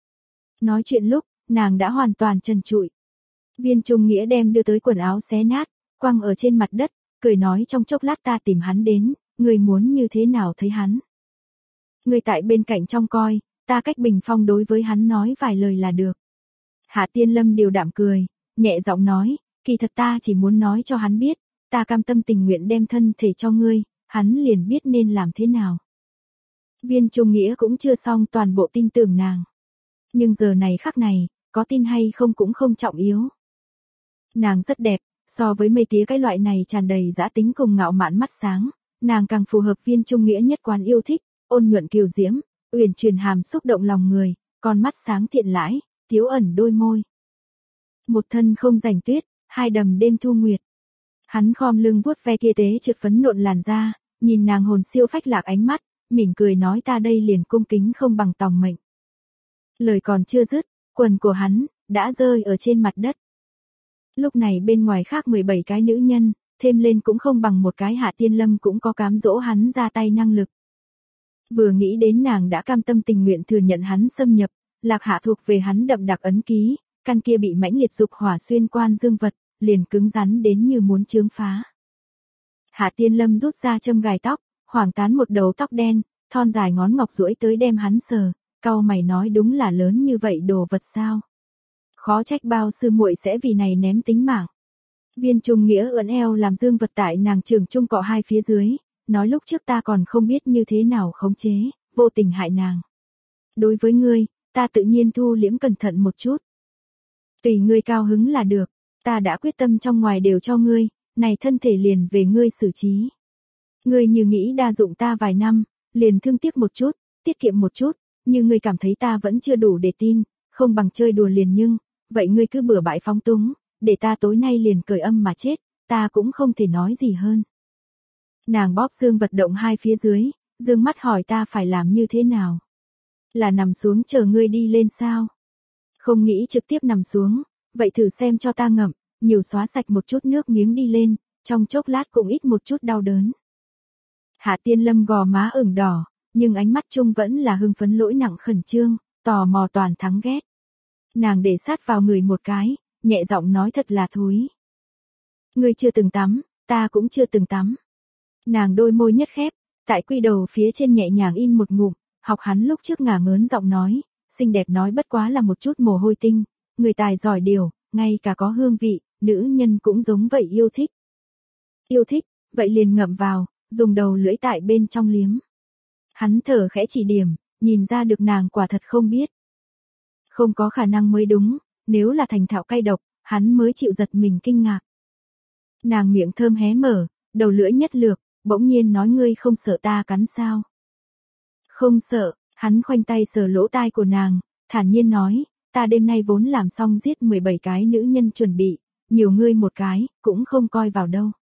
Nói chuyện lúc, nàng đã hoàn toàn trần trụi. Viên Trung Nghĩa đem đưa tới quần áo xé nát, quăng ở trên mặt đất, cười nói trong chốc lát ta tìm hắn đến, người muốn như thế nào thấy hắn. Người tại bên cạnh trong coi, ta cách bình phong đối với hắn nói vài lời là được. Hạ Tiên Lâm điều đạm cười, nhẹ giọng nói, kỳ thật ta chỉ muốn nói cho hắn biết, ta cam tâm tình nguyện đem thân thể cho ngươi, hắn liền biết nên làm thế nào. Viên Trung Nghĩa cũng chưa xong toàn bộ tin tưởng nàng. Nhưng giờ này khắc này, có tin hay không cũng không trọng yếu. Nàng rất đẹp, so với mây tía cái loại này tràn đầy dã tính cùng ngạo mạn mắt sáng, nàng càng phù hợp Viên Trung Nghĩa nhất quán yêu thích, ôn nhuận kiều diễm, uyển chuyển hàm xúc động lòng người, con mắt sáng thiện lãi, tiếu ẩn đôi môi. Một thân không rảnh tuyết, hai đầm đêm thu nguyệt. Hắn khom lưng vuốt ve kia tế trượt phấn nộn làn da, nhìn nàng hồn siêu phách lạc ánh mắt, mỉm cười nói ta đây liền cung kính không bằng tòng mệnh. Lời còn chưa dứt, quần của hắn đã rơi ở trên mặt đất. Lúc này bên ngoài khác mười bảy cái nữ nhân, thêm lên cũng không bằng một cái Hạ Tiên Lâm cũng có cám dỗ hắn ra tay năng lực. Vừa nghĩ đến nàng đã cam tâm tình nguyện thừa nhận hắn xâm nhập, Lạc Hạ thuộc về hắn đậm đặc ấn ký, căn kia bị mãnh liệt dục hỏa xuyên quan dương vật, liền cứng rắn đến như muốn chướng phá. Hạ Tiên Lâm rút ra châm gài tóc, hoảng tán một đầu tóc đen, thon dài ngón ngọc duỗi tới đem hắn sờ, cau mày nói đúng là lớn như vậy đồ vật sao? Khó trách bao sư muội sẽ vì này ném tính mạng. Viên Trung Nghĩa ưỡn eo làm dương vật tại nàng trường trung cọ hai phía dưới, nói lúc trước ta còn không biết như thế nào khống chế, vô tình hại nàng. Đối với ngươi, ta tự nhiên thu liễm cẩn thận một chút. Tùy ngươi cao hứng là được, ta đã quyết tâm trong ngoài đều cho ngươi, này thân thể liền về ngươi xử trí. Ngươi như nghĩ đa dụng ta vài năm, liền thương tiếc một chút, tiết kiệm một chút, như ngươi cảm thấy ta vẫn chưa đủ để tin, không bằng chơi đùa liền nhưng, vậy ngươi cứ bừa bãi phóng túng, để ta tối nay liền cởi âm mà chết, ta cũng không thể nói gì hơn. Nàng bóp dương vật động hai phía dưới, dương mắt hỏi ta phải làm như thế nào. Là nằm xuống chờ ngươi đi lên sao? Không nghĩ trực tiếp nằm xuống, vậy thử xem cho ta ngậm, nhiều xóa sạch một chút nước miếng đi lên, trong chốc lát cũng ít một chút đau đớn. Hạ Tiên Lâm gò má ửng đỏ, nhưng ánh mắt chung vẫn là hưng phấn lỗi nặng khẩn trương, tò mò toàn thắng ghét. Nàng để sát vào người một cái, nhẹ giọng nói thật là thúi. Ngươi chưa từng tắm, ta cũng chưa từng tắm. Nàng đôi môi nhất khép, tại quy đầu phía trên nhẹ nhàng in một ngụm, học hắn lúc trước ngả ngớn giọng nói, xinh đẹp nói bất quá là một chút mồ hôi tinh, người tài giỏi điều, ngay cả có hương vị, nữ nhân cũng giống vậy yêu thích. Yêu thích, vậy liền ngậm vào, dùng đầu lưỡi tại bên trong liếm. Hắn thở khẽ chỉ điểm, nhìn ra được nàng quả thật không biết. Không có khả năng mới đúng, nếu là thành thạo cay độc, hắn mới chịu giật mình kinh ngạc. Nàng miệng thơm hé mở, đầu lưỡi nhất lược, bỗng nhiên nói ngươi không sợ ta cắn sao. Không sợ, hắn khoanh tay sờ lỗ tai của nàng, thản nhiên nói, ta đêm nay vốn làm xong giết mười bảy cái nữ nhân chuẩn bị, nhiều ngươi một cái, cũng không coi vào đâu.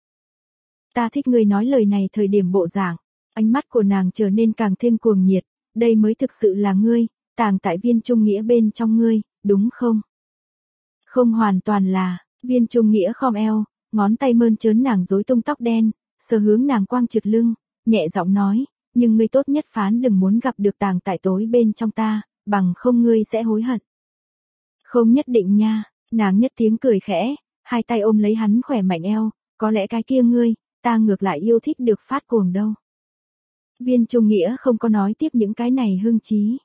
Ta thích ngươi nói lời này thời điểm bộ dạng, ánh mắt của nàng trở nên càng thêm cuồng nhiệt, đây mới thực sự là ngươi, tàng tại Viên Trung Nghĩa bên trong ngươi, đúng không? Không hoàn toàn là, Viên Trung Nghĩa khom eo, ngón tay mơn trớn nàng rối tung tóc đen, sờ hướng nàng quang trượt lưng, nhẹ giọng nói, nhưng ngươi tốt nhất phán đừng muốn gặp được tàng tại tối bên trong ta, bằng không ngươi sẽ hối hận. Không nhất định nha, nàng nhất tiếng cười khẽ, hai tay ôm lấy hắn khỏe mạnh eo, có lẽ cái kia ngươi, ta ngược lại yêu thích được phát cuồng đâu. Viên Trung Nghĩa không có nói tiếp những cái này hưng trí.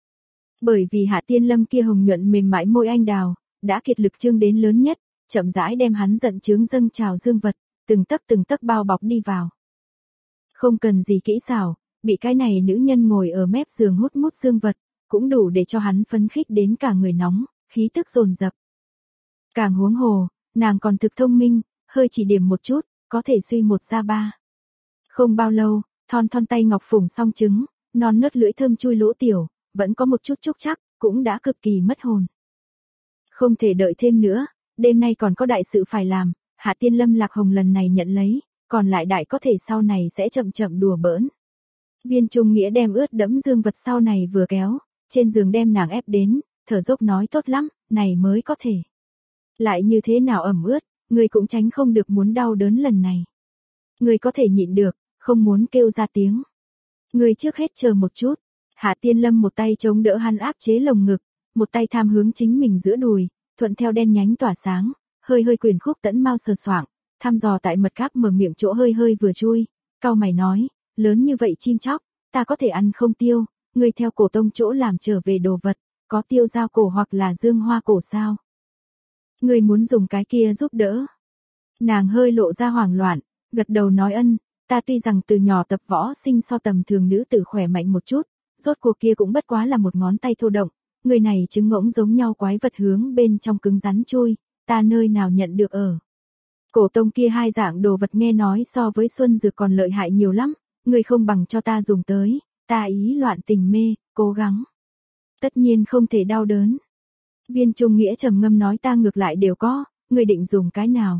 Bởi vì Hạ Tiên Lâm kia hồng nhuận mềm mại môi anh đào, đã kiệt lực trương đến lớn nhất, chậm rãi đem hắn giận chướng dâng trào dương vật, từng tấc từng tấc bao bọc đi vào. Không cần gì kỹ xảo, bị cái này nữ nhân ngồi ở mép giường hút mút dương vật, cũng đủ để cho hắn phấn khích đến cả người nóng, khí tức dồn dập. Càng huống hồ, nàng còn thực thông minh, hơi chỉ điểm một chút, có thể suy một ra ba. Không bao lâu, thon thon tay ngọc phủng song trứng, non nớt lưỡi thơm chui lỗ tiểu, vẫn có một chút trúc chắc, cũng đã cực kỳ mất hồn. Không thể đợi thêm nữa, đêm nay còn có đại sự phải làm, Hạ Tiên Lâm Lạc Hồng lần này nhận lấy, còn lại đại có thể sau này sẽ chậm chậm đùa bỡn. Viên Trung Nghĩa đem ướt đẫm dương vật sau này vừa kéo, trên giường đem nàng ép đến, thở dốc nói tốt lắm, này mới có thể. Lại như thế nào ẩm ướt, người cũng tránh không được muốn đau đớn lần này. Người có thể nhịn được, không muốn kêu ra tiếng. Người trước hết chờ một chút. Hạ Tiên Lâm một tay chống đỡ hắn áp chế lồng ngực, một tay tham hướng chính mình giữa đùi, thuận theo đen nhánh tỏa sáng, hơi hơi quyền khúc tẫn mau sờ soạng, thăm dò tại mật cáp mở miệng chỗ hơi hơi vừa chui, cau mày nói, lớn như vậy chim chóc, ta có thể ăn không tiêu, ngươi theo cổ tông chỗ làm trở về đồ vật, có tiêu dao cổ hoặc là dương hoa cổ sao? Ngươi muốn dùng cái kia giúp đỡ. Nàng hơi lộ ra hoảng loạn, gật đầu nói ân, ta tuy rằng từ nhỏ tập võ sinh so tầm thường nữ tử khỏe mạnh một chút, rốt cuộc kia cũng bất quá là một ngón tay thô động, người này trứng ngỗng giống nhau quái vật hướng bên trong cứng rắn chui, ta nơi nào nhận được ở. Cổ tông kia hai dạng đồ vật nghe nói so với xuân dược còn lợi hại nhiều lắm, người không bằng cho ta dùng tới, ta ý loạn tình mê, cố gắng. Tất nhiên không thể đau đớn. Viên Trung Nghĩa trầm ngâm nói ta ngược lại đều có, người định dùng cái nào.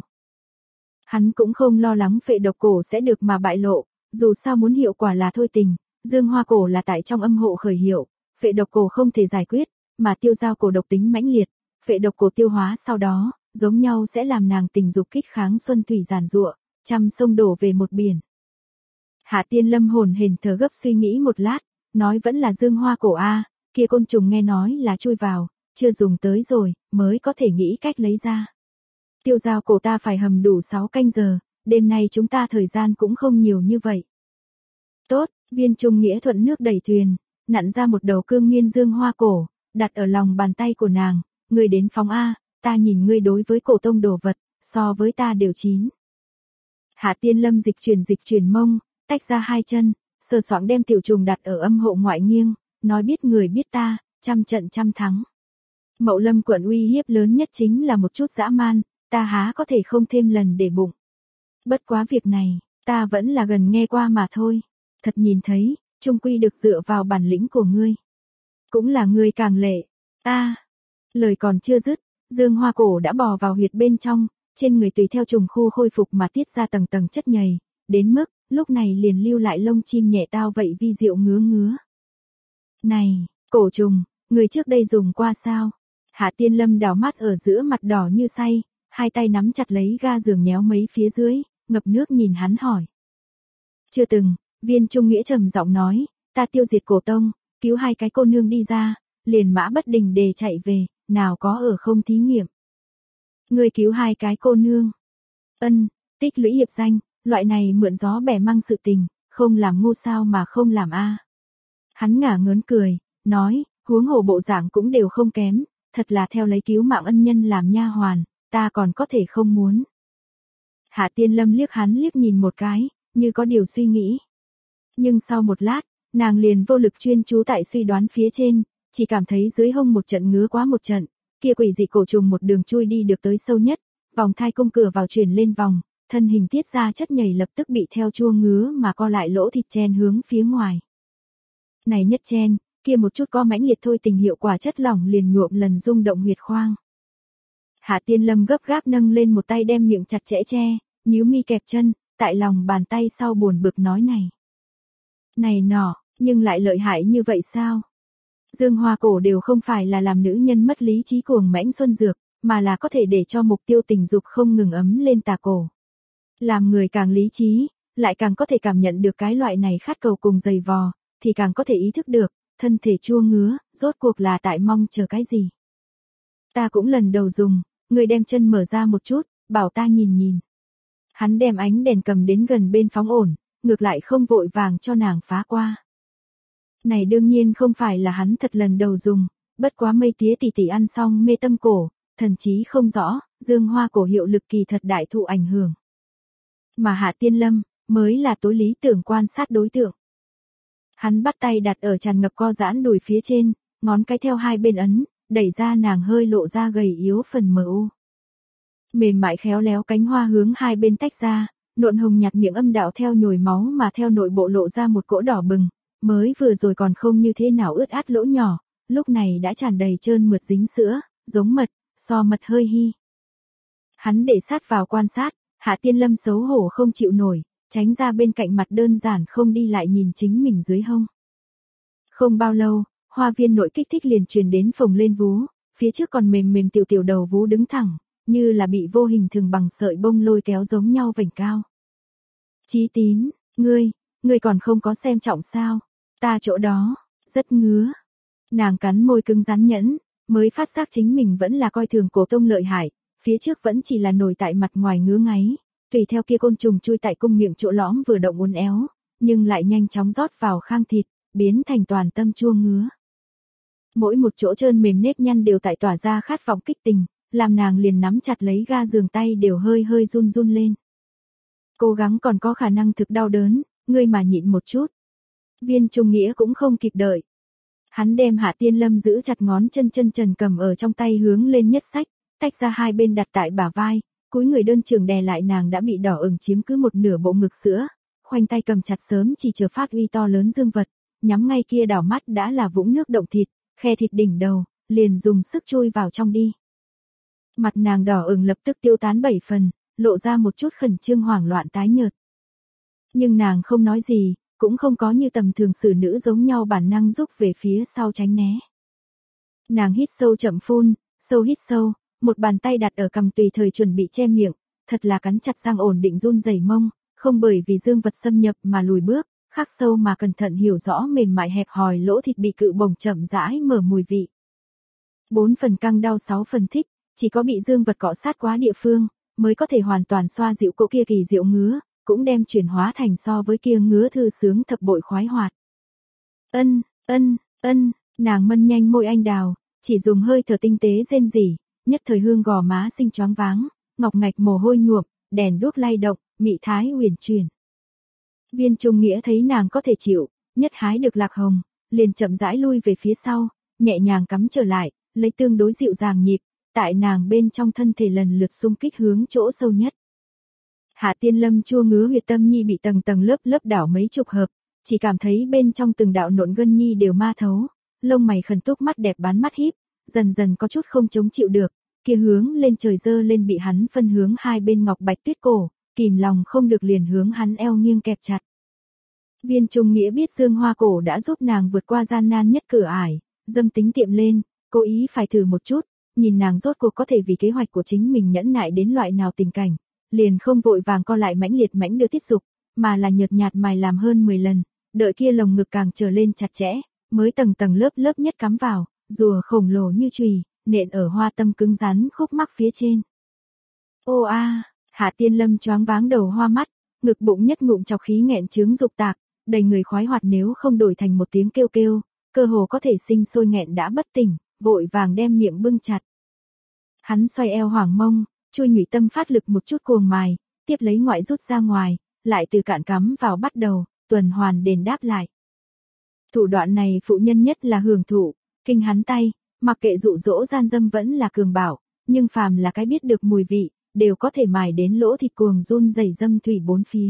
Hắn cũng không lo lắng phệ độc cổ sẽ được mà bại lộ, dù sao muốn hiệu quả là thôi tình, dương hoa cổ là tại trong âm hộ khởi hiệu, phệ độc cổ không thể giải quyết, mà tiêu dao cổ độc tính mãnh liệt, phệ độc cổ tiêu hóa sau đó, giống nhau sẽ làm nàng tình dục kích kháng xuân thủy giàn giụa, trăm sông đổ về một biển. Hạ Tiên Lâm hồn hển thở gấp suy nghĩ một lát, nói vẫn là dương hoa cổ a, kia côn trùng nghe nói là chui vào, chưa dùng tới rồi, mới có thể nghĩ cách lấy ra. Tiêu dao cổ ta phải hầm đủ sáu canh giờ, đêm nay chúng ta thời gian cũng không nhiều như vậy. Tốt, Viên Trung Nghĩa thuận nước đẩy thuyền, nặn ra một đầu cương miên dương hoa cổ, đặt ở lòng bàn tay của nàng, ngươi đến phóng A, ta nhìn ngươi đối với cổ tông đồ vật, so với ta đều chín. Hạ Tiên Lâm dịch chuyển dịch chuyển mông, tách ra hai chân, sờ soạng đem tiểu trùng đặt ở âm hộ ngoại nghiêng, nói biết người biết ta, trăm trận trăm thắng. Mậu Lâm quận uy hiếp lớn nhất chính là một chút dã man, ta há có thể không thêm lần để bụng. Bất quá việc này, ta vẫn là gần nghe qua mà thôi, thật nhìn thấy, chung quy được dựa vào bản lĩnh của ngươi. Cũng là ngươi càng lệ, ta. Lời còn chưa dứt, dương hoa cổ đã bò vào huyệt bên trong, trên người tùy theo trùng khu khôi phục mà tiết ra tầng tầng chất nhầy, đến mức, lúc này liền lưu lại lông chim nhẹ tao vậy vi diệu ngứa ngứa. Này, cổ trùng, người trước đây dùng qua sao? Hạ Tiên Lâm đảo mắt ở giữa mặt đỏ như say, hai tay nắm chặt lấy ga giường nhéo mấy phía dưới, ngập nước nhìn hắn hỏi. Chưa từng, Viên Trung Nghĩa trầm giọng nói, ta tiêu diệt cổ tông, cứu hai cái cô nương đi ra, liền mã bất đình đề chạy về, nào có ở không thí nghiệm. Người cứu hai cái cô nương. Ân, tích lũy hiệp danh, loại này mượn gió bẻ măng sự tình, không làm ngu sao mà không làm a. Hắn ngả ngớn cười, nói, huống hồ bộ dạng cũng đều không kém, thật là theo lấy cứu mạng ân nhân làm nha hoàn, ta còn có thể không muốn. Hạ Tiên Lâm liếc hắn liếc nhìn một cái, như có điều suy nghĩ. Nhưng sau một lát, nàng liền vô lực chuyên chú tại suy đoán phía trên, chỉ cảm thấy dưới hông một trận ngứa quá một trận, kia quỷ dị cổ trùng một đường chui đi được tới sâu nhất, vòng thai cung cửa vào chuyển lên vòng, thân hình tiết ra chất nhầy lập tức bị theo chua ngứa mà co lại lỗ thịt chen hướng phía ngoài. Này nhất chen, kia một chút có mãnh liệt thôi tình hiệu quả chất lỏng liền nhuộm lần rung động huyệt khoang. Hạ Tiên Lâm gấp gáp nâng lên một tay đem miệng chặt chẽ che, nhíu mi kẹp chân, tại lòng bàn tay sau buồn bực nói này. Này nọ, nhưng lại lợi hại như vậy sao? Dương hoa cổ đều không phải là làm nữ nhân mất lý trí cuồng mãnh xuân dược, mà là có thể để cho mục tiêu tình dục không ngừng ấm lên tà cổ. Làm người càng lý trí, lại càng có thể cảm nhận được cái loại này khát cầu cùng dày vò, thì càng có thể ý thức được, thân thể chua ngứa, rốt cuộc là tại mong chờ cái gì. Ta cũng lần đầu dùng, người đem chân mở ra một chút, bảo ta nhìn nhìn. Hắn đem ánh đèn cầm đến gần bên phóng ổn, ngược lại không vội vàng cho nàng phá qua. Này đương nhiên không phải là hắn thật lần đầu dùng, bất quá mây tía tỷ tỷ ăn xong mê tâm cổ, thần trí không rõ, dương hoa cổ hiệu lực kỳ thật đại thụ ảnh hưởng. Mà Hạ Tiên Lâm, mới là tối lý tưởng quan sát đối tượng. Hắn bắt tay đặt ở tràn ngập co giãn đùi phía trên, ngón cái theo hai bên ấn, đẩy ra nàng hơi lộ ra gầy yếu phần mờ u. Mềm mại khéo léo cánh hoa hướng hai bên tách ra, nộn hồng nhạt miệng âm đạo theo nhồi máu mà theo nội bộ lộ ra một cỗ đỏ bừng, mới vừa rồi còn không như thế nào ướt át lỗ nhỏ, lúc này đã tràn đầy trơn mượt dính sữa, giống mật, so mật hơi hi. Hắn để sát vào quan sát, Hạ Tiên Lâm xấu hổ không chịu nổi, tránh ra bên cạnh mặt đơn giản không đi lại nhìn chính mình dưới hông. Không bao lâu, hoa viên nội kích thích liền truyền đến phồng lên vú, phía trước còn mềm mềm tiểu tiểu đầu vú đứng thẳng, như là bị vô hình thường bằng sợi bông lôi kéo giống nhau vành cao. Chí Tín, ngươi, ngươi còn không có xem trọng sao, ta chỗ đó, rất ngứa. Nàng cắn môi cứng rắn nhẫn, mới phát giác chính mình vẫn là coi thường cổ tông lợi hại, phía trước vẫn chỉ là nổi tại mặt ngoài ngứa ngáy, tùy theo kia côn trùng chui tại cung miệng chỗ lõm vừa động uốn éo, nhưng lại nhanh chóng rót vào khang thịt, biến thành toàn tâm chua ngứa. Mỗi một chỗ trơn mềm nếp nhăn đều tại tỏa ra khát vọng kích tình, làm nàng liền nắm chặt lấy ga giường tay đều hơi hơi run run lên. Cố gắng còn có khả năng thực đau đớn, ngươi mà nhịn một chút. Viên Trung Nghĩa cũng không kịp đợi. Hắn đem Hạ Tiên Lâm giữ chặt ngón chân chân trần cầm ở trong tay hướng lên nhất sách, tách ra hai bên đặt tại bả vai, cúi người đơn trường đè lại nàng đã bị đỏ ửng chiếm cứ một nửa bộ ngực sữa, khoanh tay cầm chặt sớm chỉ chờ phát uy to lớn dương vật, nhắm ngay kia đảo mắt đã là vũng nước động thịt, khe thịt đỉnh đầu, liền dùng sức chui vào trong đi. Mặt nàng đỏ ửng lập tức tiêu tán bảy phần, lộ ra một chút khẩn trương hoảng loạn tái nhợt. Nhưng nàng không nói gì, cũng không có như tầm thường xử nữ giống nhau bản năng rúc về phía sau tránh né. Nàng hít sâu chậm phun, sâu hít sâu, một bàn tay đặt ở cằm tùy thời chuẩn bị che miệng, thật là cắn chặt răng ổn định run rẩy mông, không bởi vì dương vật xâm nhập mà lùi bước, khắc sâu mà cẩn thận hiểu rõ mềm mại hẹp hòi lỗ thịt bị cự bổng chậm rãi mở mùi vị. Bốn phần căng đau sáu phần thích, chỉ có bị dương vật cọ sát quá địa phương, mới có thể hoàn toàn xoa dịu cỗ kia kỳ diệu ngứa, cũng đem chuyển hóa thành so với kia ngứa thư sướng thập bội khoái hoạt. Ân, ân, ân, nàng mân nhanh môi anh đào, chỉ dùng hơi thở tinh tế rên rỉ, nhất thời hương gò má xinh choáng váng, ngọc ngạch mồ hôi nhuộm, đèn đuốc lay động, mị thái huyền chuyển. Viên Trung Nghĩa thấy nàng có thể chịu, nhất hái được lạc hồng, liền chậm rãi lui về phía sau, nhẹ nhàng cắm trở lại, lấy tương đối dịu dàng nhịp, tại nàng bên trong thân thể lần lượt xung kích hướng chỗ sâu nhất. Hạ Tiên Lâm chua ngứa huyệt tâm nhi bị tầng tầng lớp lớp đảo mấy chục hợp, chỉ cảm thấy bên trong từng đạo nộn gân nhi đều ma thấu, lông mày khẩn túc mắt đẹp bán mắt híp, dần dần có chút không chống chịu được, kia hướng lên trời dơ lên bị hắn phân hướng hai bên ngọc bạch tuyết cổ, kìm lòng không được liền hướng hắn eo nghiêng kẹp chặt. Viên Trung Nghĩa biết Dương Hoa cổ đã giúp nàng vượt qua gian nan nhất cửa ải, dâm tính tiệm lên, cố ý phải thử một chút, nhìn nàng rốt cuộc có thể vì kế hoạch của chính mình nhẫn nại đến loại nào tình cảnh, liền không vội vàng co lại mãnh liệt mãnh đưa tiết dục, mà là nhợt nhạt mài làm hơn mười lần, đợi kia lồng ngực càng trở lên chặt chẽ, mới tầng tầng lớp lớp nhất cắm vào, rùa khổng lồ như chùy, nện ở hoa tâm cứng rắn khúc mắc phía trên. Ô a, à, Hạ Tiên Lâm choáng váng đầu hoa mắt, ngực bụng nhất ngụm chọc khí nghẹn chướng dục tạc, đầy người khoái hoạt nếu không đổi thành một tiếng kêu kêu, cơ hồ có thể sinh sôi nghẹn đã bất tỉnh, vội vàng đem miệng bưng chặt. Hắn xoay eo hoảng mông, chui nhụy tâm phát lực một chút cuồng mài, tiếp lấy ngoại rút ra ngoài, lại từ cạn cắm vào bắt đầu, tuần hoàn đền đáp lại. Thủ đoạn này phụ nhân nhất là hưởng thụ, kinh hắn tay, mặc kệ dụ dỗ gian dâm vẫn là cường bảo, nhưng phàm là cái biết được mùi vị, đều có thể mài đến lỗ thịt cuồng run rẩy dâm thủy bốn phía.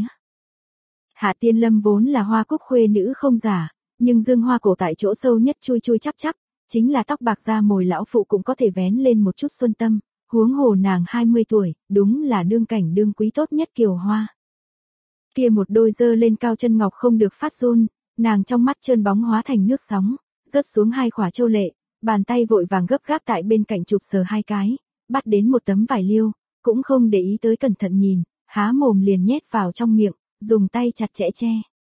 Hạ Tiên Lâm vốn là hoa cúc khuê nữ không giả, nhưng Dương Hoa cổ tại chỗ sâu nhất chui chui chắp chắp, chính là tóc bạc da mồi lão phụ cũng có thể vén lên một chút xuân tâm, huống hồ nàng hai mươi tuổi, đúng là đương cảnh đương quý tốt nhất kiều hoa. Kia một đôi dơ lên cao chân ngọc không được phát run, nàng trong mắt trơn bóng hóa thành nước sóng, rớt xuống hai khỏa châu lệ, bàn tay vội vàng gấp gáp tại bên cạnh chụp sờ hai cái, bắt đến một tấm vải liêu, cũng không để ý tới cẩn thận nhìn, há mồm liền nhét vào trong miệng, dùng tay chặt chẽ che.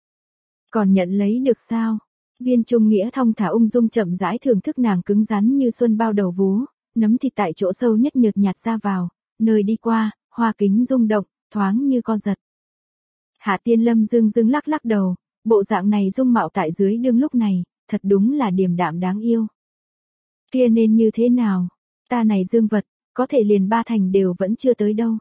Còn nhận lấy được sao? Viên Trung Nghĩa thong thả ung dung chậm rãi thưởng thức nàng cứng rắn như xuân bao đầu vú, nấm thịt tại chỗ sâu nhất nhợt nhạt ra vào, nơi đi qua, hoa kính rung động, thoáng như co giật. Hạ Tiên Lâm dương dương lắc lắc đầu, bộ dạng này dung mạo tại dưới đương lúc này, thật đúng là điềm đạm đáng yêu. Kia nên như thế nào? Ta này dương vật, có thể liền ba thành đều vẫn chưa tới đâu.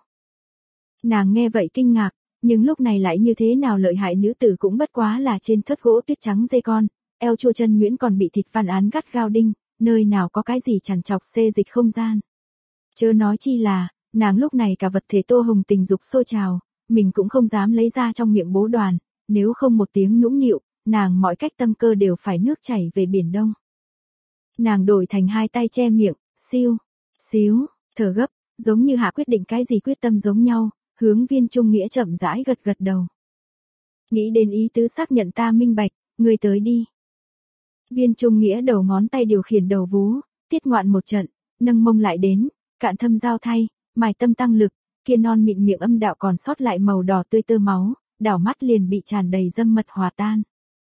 Nàng nghe vậy kinh ngạc, nhưng lúc này lại như thế nào lợi hại nữ tử cũng bất quá là trên thớt gỗ tuyết trắng dây con, eo chua chân nhuyễn còn bị thịt văn án gắt gao đinh, nơi nào có cái gì chằn chọc xê dịch không gian. Chớ nói chi là, nàng lúc này cả vật thể tô hồng tình dục sôi trào, mình cũng không dám lấy ra trong miệng bố đoàn, nếu không một tiếng nũng nịu, nàng mọi cách tâm cơ đều phải nước chảy về biển đông. Nàng đổi thành hai tay che miệng, siêu, xíu, thở gấp, giống như hạ quyết định cái gì quyết tâm giống nhau, hướng Viên Trung Nghĩa chậm rãi gật gật đầu. Nghĩ đến ý tứ xác nhận ta minh bạch, người tới đi. Viên Trung Nghĩa đầu ngón tay điều khiển đầu vú, tiết ngoạn một trận, nâng mông lại đến, cạn thâm giao thay, mài tâm tăng lực, kia non mịn miệng âm đạo còn sót lại màu đỏ tươi tơ máu, đảo mắt liền bị tràn đầy dâm mật hòa tan.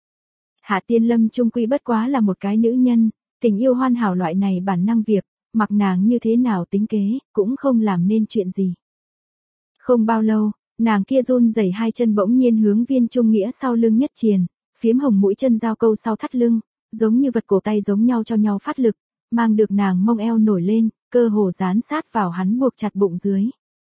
Hạ Tiên Lâm trung quy bất quá là một cái nữ nhân, tình yêu hoàn hảo loại này bản năng việc, mặc nàng như thế nào tính kế, cũng không làm nên chuyện gì. Không bao lâu, nàng kia run rẩy hai chân bỗng nhiên hướng Viên Trung Nghĩa sau lưng nhất triền, phiếm hồng mũi chân giao câu sau thắt lưng, giống như vật cổ tay giống nhau cho nhau phát lực, mang được nàng mông eo nổi lên, cơ hồ dán sát vào hắn buộc chặt bụng dưới.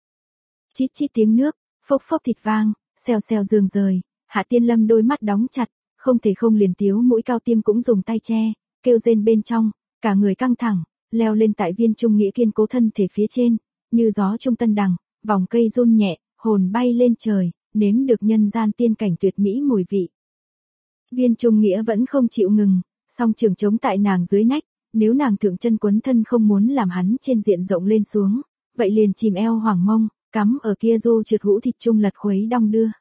Chít chít tiếng nước, phốc phốc thịt vang, xèo xèo giường rời, Hạ Tiên Lâm đôi mắt đóng chặt, không thể không liền tiếu mũi cao tiêm cũng dùng tay che, kêu rên bên trong, cả người căng thẳng, leo lên tại Viên Trung Nghĩa kiên cố thân thể phía trên, như gió trung tân đằng, vòng cây run nhẹ, hồn bay lên trời, nếm được nhân gian tiên cảnh tuyệt mỹ mùi vị. Viên Trung Nghĩa vẫn không chịu ngừng, song trường chống tại nàng dưới nách, nếu nàng thượng chân quấn thân không muốn làm hắn trên diện rộng lên xuống, vậy liền chìm eo hoàng mông, cắm ở kia du trượt hũ thịt trung lật khuấy đong đưa.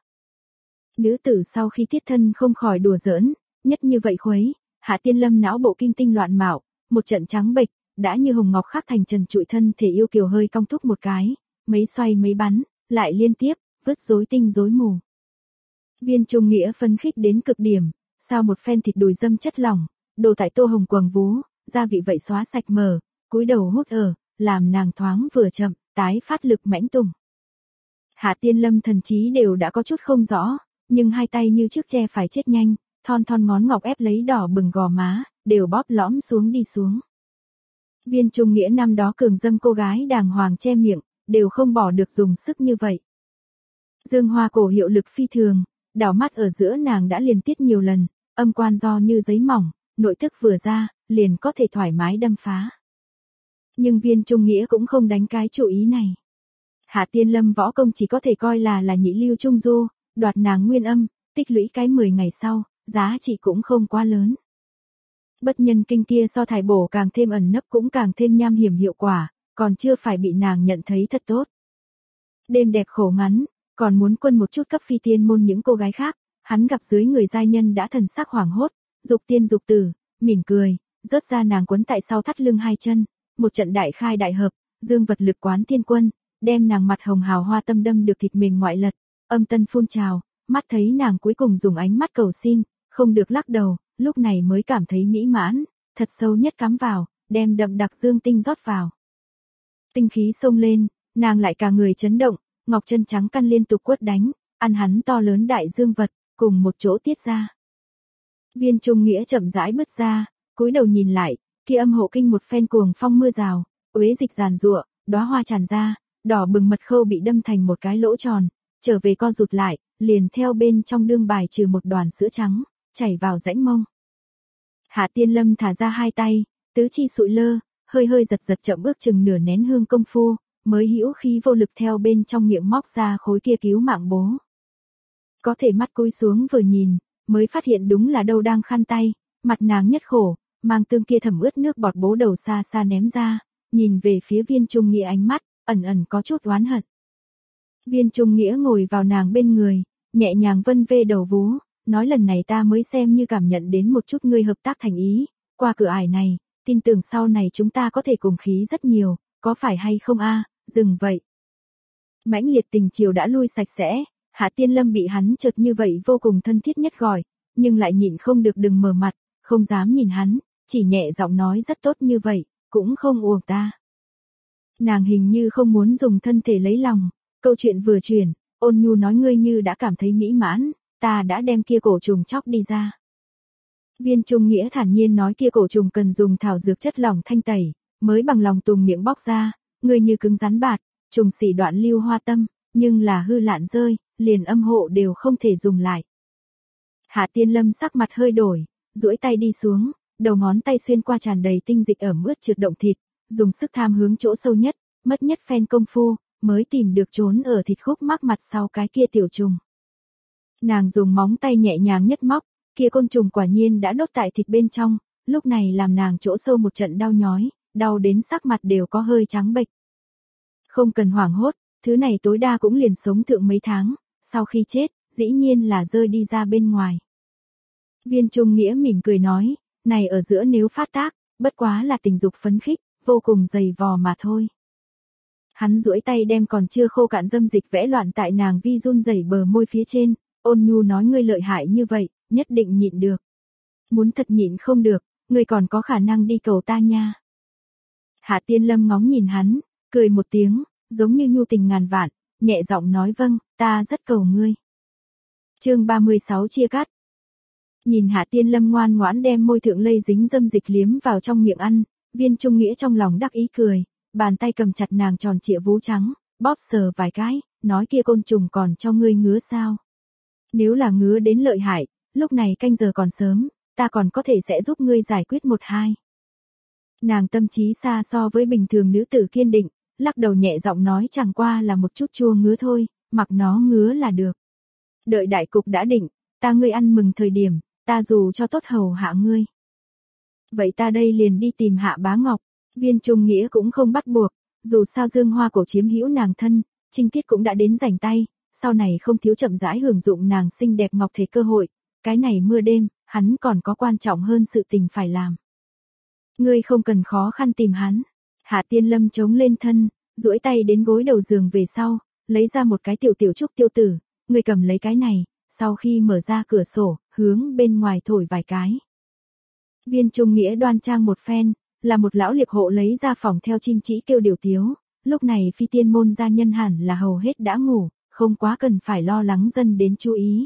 Nữ tử sau khi tiết thân không khỏi đùa giỡn, nhất như vậy khuấy, Hạ Tiên Lâm não bộ kim tinh loạn mạo, một trận trắng bệch, đã như hồng ngọc khắc thành trần trụi thân thể yêu kiều hơi cong thúc một cái, mấy xoay mấy bắn, lại liên tiếp, vứt rối tinh rối mù. Viên Trung Nghĩa phấn khích đến cực điểm, sao một phen thịt đùi dâm chất lỏng, đồ tại tô hồng quầng vú, gia vị vậy xóa sạch mờ, cúi đầu hút ở, làm nàng thoáng vừa chậm, tái phát lực mãnh tùng. Hạ Tiên Lâm thần trí đều đã có chút không rõ, nhưng hai tay như chiếc tre phải chết nhanh, thon thon ngón ngọc ép lấy đỏ bừng gò má, đều bóp lõm xuống đi xuống. Viên Trung Nghĩa năm đó cường dâm cô gái đàng hoàng che miệng, đều không bỏ được dùng sức như vậy. Dương hoa cổ hiệu lực phi thường, đảo mắt ở giữa nàng đã liền tiết nhiều lần, âm quan do như giấy mỏng, nội thức vừa ra, liền có thể thoải mái đâm phá. Nhưng Viên Trung Nghĩa cũng không đánh cái chủ ý này. Hạ Tiên Lâm võ công chỉ có thể coi là là nhị lưu trung du, đoạt nàng nguyên âm, tích lũy cái mười ngày sau, giá trị cũng không quá lớn. Bất nhân kinh kia so thải bổ càng thêm ẩn nấp cũng càng thêm nham hiểm hiệu quả, còn chưa phải bị nàng nhận thấy thật tốt. Đêm đẹp khổ ngắn, còn muốn quân một chút cấp phi tiên môn những cô gái khác, hắn gặp dưới người giai nhân đã thần sắc hoảng hốt, dục tiên dục tử, mỉm cười, rớt ra nàng quấn tại sau thắt lưng hai chân, một trận đại khai đại hợp, dương vật lực quán tiên quân, đem nàng mặt hồng hào hoa tâm đâm được thịt mềm ngoại lật, âm tân phun trào, mắt thấy nàng cuối cùng dùng ánh mắt cầu xin, không được lắc đầu, lúc này mới cảm thấy mỹ mãn, thật sâu nhất cắm vào, đem đậm đặc dương tinh rót vào. Tinh khí xông lên, nàng lại cả người chấn động, ngọc chân trắng căn liên tục quất đánh, ăn hắn to lớn đại dương vật, cùng một chỗ tiết ra. Viên Trung Nghĩa chậm rãi bứt ra, cúi đầu nhìn lại, kia âm hộ kinh một phen cuồng phong mưa rào, uế dịch giàn giụa, đóa hoa tràn ra, đỏ bừng mật khâu bị đâm thành một cái lỗ tròn, trở về co rụt lại, liền theo bên trong đương bài trừ một đoàn sữa trắng, chảy vào rãnh mông. Hạ Tiên Lâm thả ra hai tay, tứ chi sụi lơ, hơi hơi giật giật chậm bước chừng nửa nén hương công phu, mới hữu khí vô lực theo bên trong miệng móc ra khối kia cứu mạng bố. Có thể mắt cúi xuống vừa nhìn, mới phát hiện đúng là đâu đang khăn tay, mặt nàng nhất khổ, mang tương kia thẩm ướt nước bọt bố đầu xa xa ném ra, nhìn về phía Viên Trung Nghĩa ánh mắt, ẩn ẩn có chút oán hận. Viên Trung Nghĩa ngồi vào nàng bên người, nhẹ nhàng vân vê đầu vú, nói lần này ta mới xem như cảm nhận đến một chút ngươi hợp tác thành ý, qua cửa ải này, tin tưởng sau này chúng ta có thể cùng khí rất nhiều, có phải hay không a? Dừng vậy. Mãnh liệt tình chiều đã lui sạch sẽ, Hạ Tiên Lâm bị hắn chợt như vậy vô cùng thân thiết nhất gọi, nhưng lại nhịn không được đừng mở mặt, không dám nhìn hắn, chỉ nhẹ giọng nói rất tốt như vậy, cũng không uổng ta. Nàng hình như không muốn dùng thân thể lấy lòng, câu chuyện vừa chuyển, Ôn Nhu nói ngươi như đã cảm thấy mỹ mãn, ta đã đem kia cổ trùng chóc đi ra. Viên Trung Nghĩa thản nhiên nói kia cổ trùng cần dùng thảo dược chất lỏng thanh tẩy, mới bằng lòng tùng miệng bóc ra, ngươi như cứng rắn bạt, trùng xỉ đoạn lưu hoa tâm, nhưng là hư lạn rơi, liền âm hộ đều không thể dùng lại. Hạ Tiên Lâm sắc mặt hơi đổi, duỗi tay đi xuống, đầu ngón tay xuyên qua tràn đầy tinh dịch ẩm ướt trượt động thịt, dùng sức tham hướng chỗ sâu nhất, mất nhất phen công phu, mới tìm được trốn ở thịt khúc mắc mặt sau cái kia tiểu trùng. Nàng dùng móng tay nhẹ nhàng nhất móc, kia côn trùng quả nhiên đã đốt tại thịt bên trong, lúc này làm nàng chỗ sâu một trận đau nhói, đau đến sắc mặt đều có hơi trắng bệch. Không cần hoảng hốt, thứ này tối đa cũng liền sống thượng mấy tháng, sau khi chết, dĩ nhiên là rơi đi ra bên ngoài. Viên Trung Nghĩa mỉm cười nói, này ở giữa nếu phát tác, bất quá là tình dục phấn khích, vô cùng dày vò mà thôi. Hắn duỗi tay đem còn chưa khô cạn dâm dịch vẽ loạn tại nàng vi run rẩy bờ môi phía trên, Ôn Nhu nói ngươi lợi hại như vậy, nhất định nhịn được. Muốn thật nhịn không được, ngươi còn có khả năng đi cầu ta nha. Hạ Tiên Lâm ngóng nhìn hắn, cười một tiếng, giống như nhu tình ngàn vạn, nhẹ giọng nói vâng, ta rất cầu ngươi. Chương ba mươi sáu chia cắt. Nhìn Hạ Tiên Lâm ngoan ngoãn đem môi thượng lây dính dâm dịch liếm vào trong miệng ăn, Viên Trung Nghĩa trong lòng đắc ý cười, bàn tay cầm chặt nàng tròn trịa vú trắng, bóp sờ vài cái, nói kia côn trùng còn cho ngươi ngứa sao? Nếu là ngứa đến lợi hại, lúc này canh giờ còn sớm, ta còn có thể sẽ giúp ngươi giải quyết một hai. Nàng tâm trí xa so với bình thường nữ tử kiên định, lắc đầu nhẹ giọng nói chẳng qua là một chút chua ngứa thôi, mặc nó ngứa là được. Đợi đại cục đã định, ta ngươi ăn mừng thời điểm, ta dù cho tốt hầu hạ ngươi. Vậy ta đây liền đi tìm Hạ Bá Ngọc, Viên Trung Nghĩa cũng không bắt buộc, dù sao Dương Hoa Cổ chiếm hữu nàng thân, Trinh Tiết cũng đã đến rảnh tay, sau này không thiếu chậm rãi hưởng dụng nàng xinh đẹp ngọc thể cơ hội, cái này mưa đêm, hắn còn có quan trọng hơn sự tình phải làm. Ngươi không cần khó khăn tìm hắn. Hạ Tiên Lâm chống lên thân, duỗi tay đến gối đầu giường về sau, lấy ra một cái tiểu tiểu trúc tiêu tử, ngươi cầm lấy cái này, sau khi mở ra cửa sổ, hướng bên ngoài thổi vài cái. Viên Trung Nghĩa đoan trang một phen, là một lão liệp hộ lấy ra phòng theo chim chỉ kêu điều tiếu, lúc này phi tiên môn gia nhân hẳn là hầu hết đã ngủ, không quá cần phải lo lắng dân đến chú ý.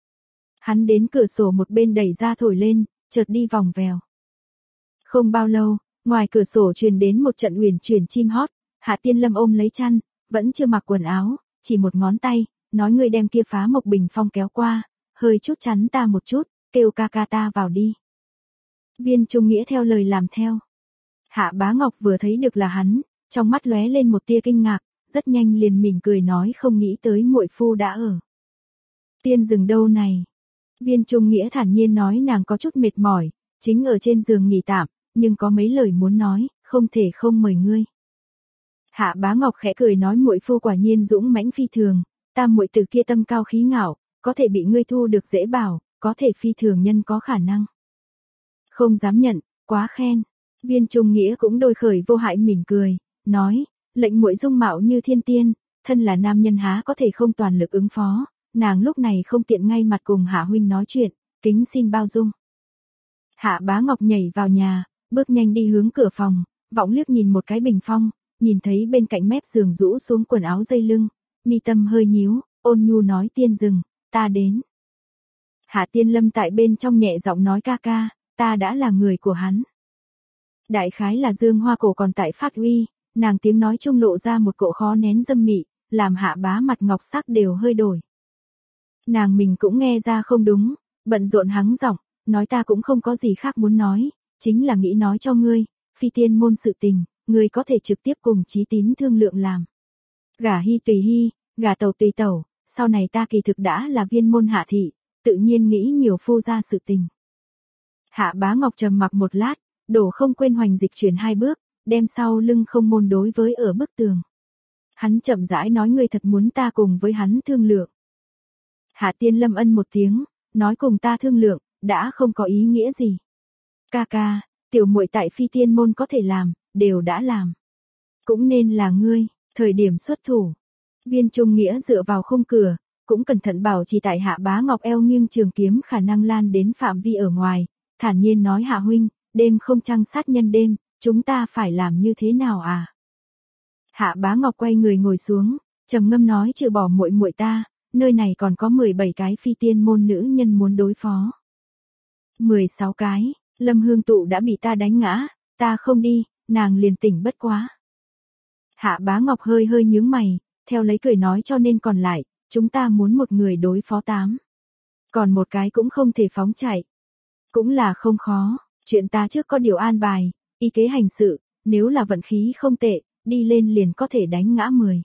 Hắn đến cửa sổ một bên đẩy ra thổi lên, chợt đi vòng vèo. Không bao lâu, ngoài cửa sổ truyền đến một trận uyển chuyển chim hót, Hạ Tiên Lâm ôm lấy chăn, vẫn chưa mặc quần áo, chỉ một ngón tay, nói ngươi đem kia phá mộc bình phong kéo qua, hơi chút chắn ta một chút, kêu ca ca ta vào đi. Viên Trung Nghĩa theo lời làm theo. Hạ Bá Ngọc vừa thấy được là hắn, trong mắt lóe lên một tia kinh ngạc, rất nhanh liền mỉm cười nói không nghĩ tới muội phu đã ở. Tiên rừng đâu này? Viên Trung Nghĩa thản nhiên nói nàng có chút mệt mỏi, chính ở trên giường nghỉ tạm, nhưng có mấy lời muốn nói, không thể không mời ngươi. Hạ Bá Ngọc khẽ cười nói muội phu quả nhiên dũng mãnh phi thường, ta muội từ kia tâm cao khí ngạo, có thể bị ngươi thu được dễ bảo, có thể phi thường nhân có khả năng. Không dám nhận, quá khen. Viên Trung Nghĩa cũng đôi khởi vô hại mỉm cười, nói, lệnh muội dung mạo như thiên tiên, thân là nam nhân há có thể không toàn lực ứng phó, nàng lúc này không tiện ngay mặt cùng Hạ huynh nói chuyện, kính xin bao dung. Hạ Bá Ngọc nhảy vào nhà, bước nhanh đi hướng cửa phòng, vọng liếc nhìn một cái bình phong, nhìn thấy bên cạnh mép giường rũ xuống quần áo dây lưng, mi tâm hơi nhíu, ôn nhu nói tiên rừng, ta đến. Hạ Tiên Lâm tại bên trong nhẹ giọng nói ca ca, ta đã là người của hắn. Đại khái là dương hoa cổ còn tại phát uy, nàng tiếng nói trung lộ ra một cỗ khó nén dâm mị, làm Hạ Bá mặt ngọc sắc đều hơi đổi. Nàng mình cũng nghe ra không đúng, bận rộn hắng giọng, nói ta cũng không có gì khác muốn nói, chính là nghĩ nói cho ngươi, phi tiên môn sự tình, ngươi có thể trực tiếp cùng Chí Tín thương lượng làm. Gả hy tùy hy, gả tẩu tùy tẩu, sau này ta kỳ thực đã là viên môn hạ thị, tự nhiên nghĩ nhiều phu ra sự tình. Hạ Bá Ngọc trầm mặc một lát, đổ không quên hoành dịch chuyển hai bước, đem sau lưng không môn đối với ở bức tường. Hắn chậm rãi nói ngươi thật muốn ta cùng với hắn thương lượng. Hạ Tiên Lâm ân một tiếng, nói cùng ta thương lượng, đã không có ý nghĩa gì. Ca ca, tiểu muội tại phi tiên môn có thể làm, đều đã làm. Cũng nên là ngươi, thời điểm xuất thủ. Viên Trung Nghĩa dựa vào khung cửa, cũng cẩn thận bảo trì tại Hạ Bá Ngọc eo nghiêng trường kiếm khả năng lan đến phạm vi ở ngoài, thản nhiên nói Hạ huynh, đêm không trăng sát nhân đêm, chúng ta phải làm như thế nào à? Hạ Bá Ngọc quay người ngồi xuống, trầm ngâm nói trừ bỏ muội muội ta, nơi này còn có mười bảy cái phi tiên môn nữ nhân muốn đối phó. mười sáu cái, Lâm Hương Tụ đã bị ta đánh ngã, ta không đi, nàng liền tỉnh bất quá. Hạ Bá Ngọc hơi hơi nhướng mày, theo lấy cười nói cho nên còn lại, chúng ta muốn một người đối phó tám. Còn một cái cũng không thể phóng chạy. Cũng là không khó, chuyện ta trước có điều an bài, y kế hành sự, nếu là vận khí không tệ, đi lên liền có thể đánh ngã mười.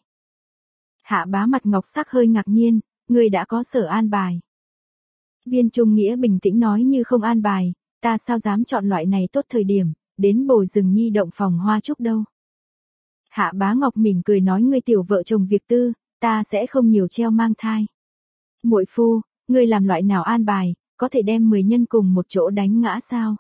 Hạ Bá mặt ngọc sắc hơi ngạc nhiên, người đã có sở an bài. Viên Trung Nghĩa bình tĩnh nói như không an bài, ta sao dám chọn loại này tốt thời điểm, đến bồi rừng nhi động phòng hoa trúc đâu. Hạ Bá Ngọc mỉm cười nói ngươi tiểu vợ chồng việc tư, ta sẽ không nhiều treo mang thai. Muội phu, ngươi làm loại nào an bài, có thể đem mười nhân cùng một chỗ đánh ngã sao?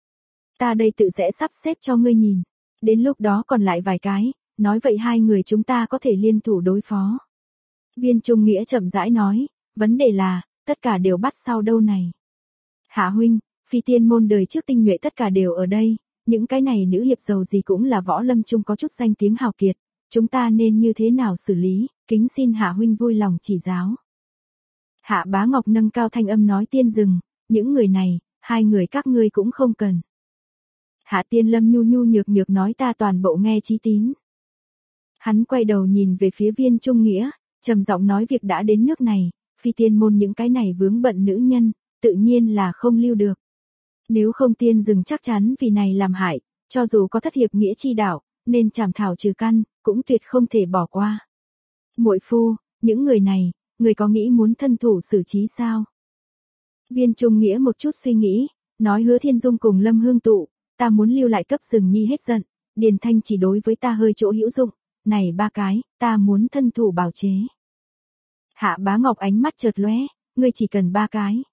Ta đây tự sẽ sắp xếp cho ngươi nhìn, đến lúc đó còn lại vài cái, nói vậy hai người chúng ta có thể liên thủ đối phó. Viên Trung Nghĩa chậm rãi nói, vấn đề là, tất cả đều bắt sau đâu này. Hạ huynh, phi tiên môn đời trước tinh nhuệ tất cả đều ở đây, những cái này nữ hiệp giàu gì cũng là võ lâm chung có chút danh tiếng hào kiệt, chúng ta nên như thế nào xử lý, kính xin Hạ huynh vui lòng chỉ giáo. Hạ Bá Ngọc nâng cao thanh âm nói tiên rừng, những người này, hai người các ngươi cũng không cần. Hạ Tiên Lâm nhu nhu nhược nhược nói ta toàn bộ nghe Chí Tín. Hắn quay đầu nhìn về phía Viên Trung Nghĩa, trầm giọng nói việc đã đến nước này, phi tiên môn những cái này vướng bận nữ nhân, tự nhiên là không lưu được. Nếu không tiên rừng chắc chắn vì này làm hại, cho dù có thất hiệp nghĩa chi đạo, nên trảm thảo trừ căn, cũng tuyệt không thể bỏ qua. Muội phu, những người này, người có nghĩ muốn thân thủ xử trí sao? Viên Trung Nghĩa một chút suy nghĩ, nói Hứa Thiên Dung cùng Lâm Hương Tụ, ta muốn lưu lại cấp rừng nhi hết giận, Điền Thanh chỉ đối với ta hơi chỗ hữu dụng, này ba cái, ta muốn thân thủ bảo chế. Hạ Bá Ngọc ánh mắt chợt lóe, ngươi chỉ cần ba cái.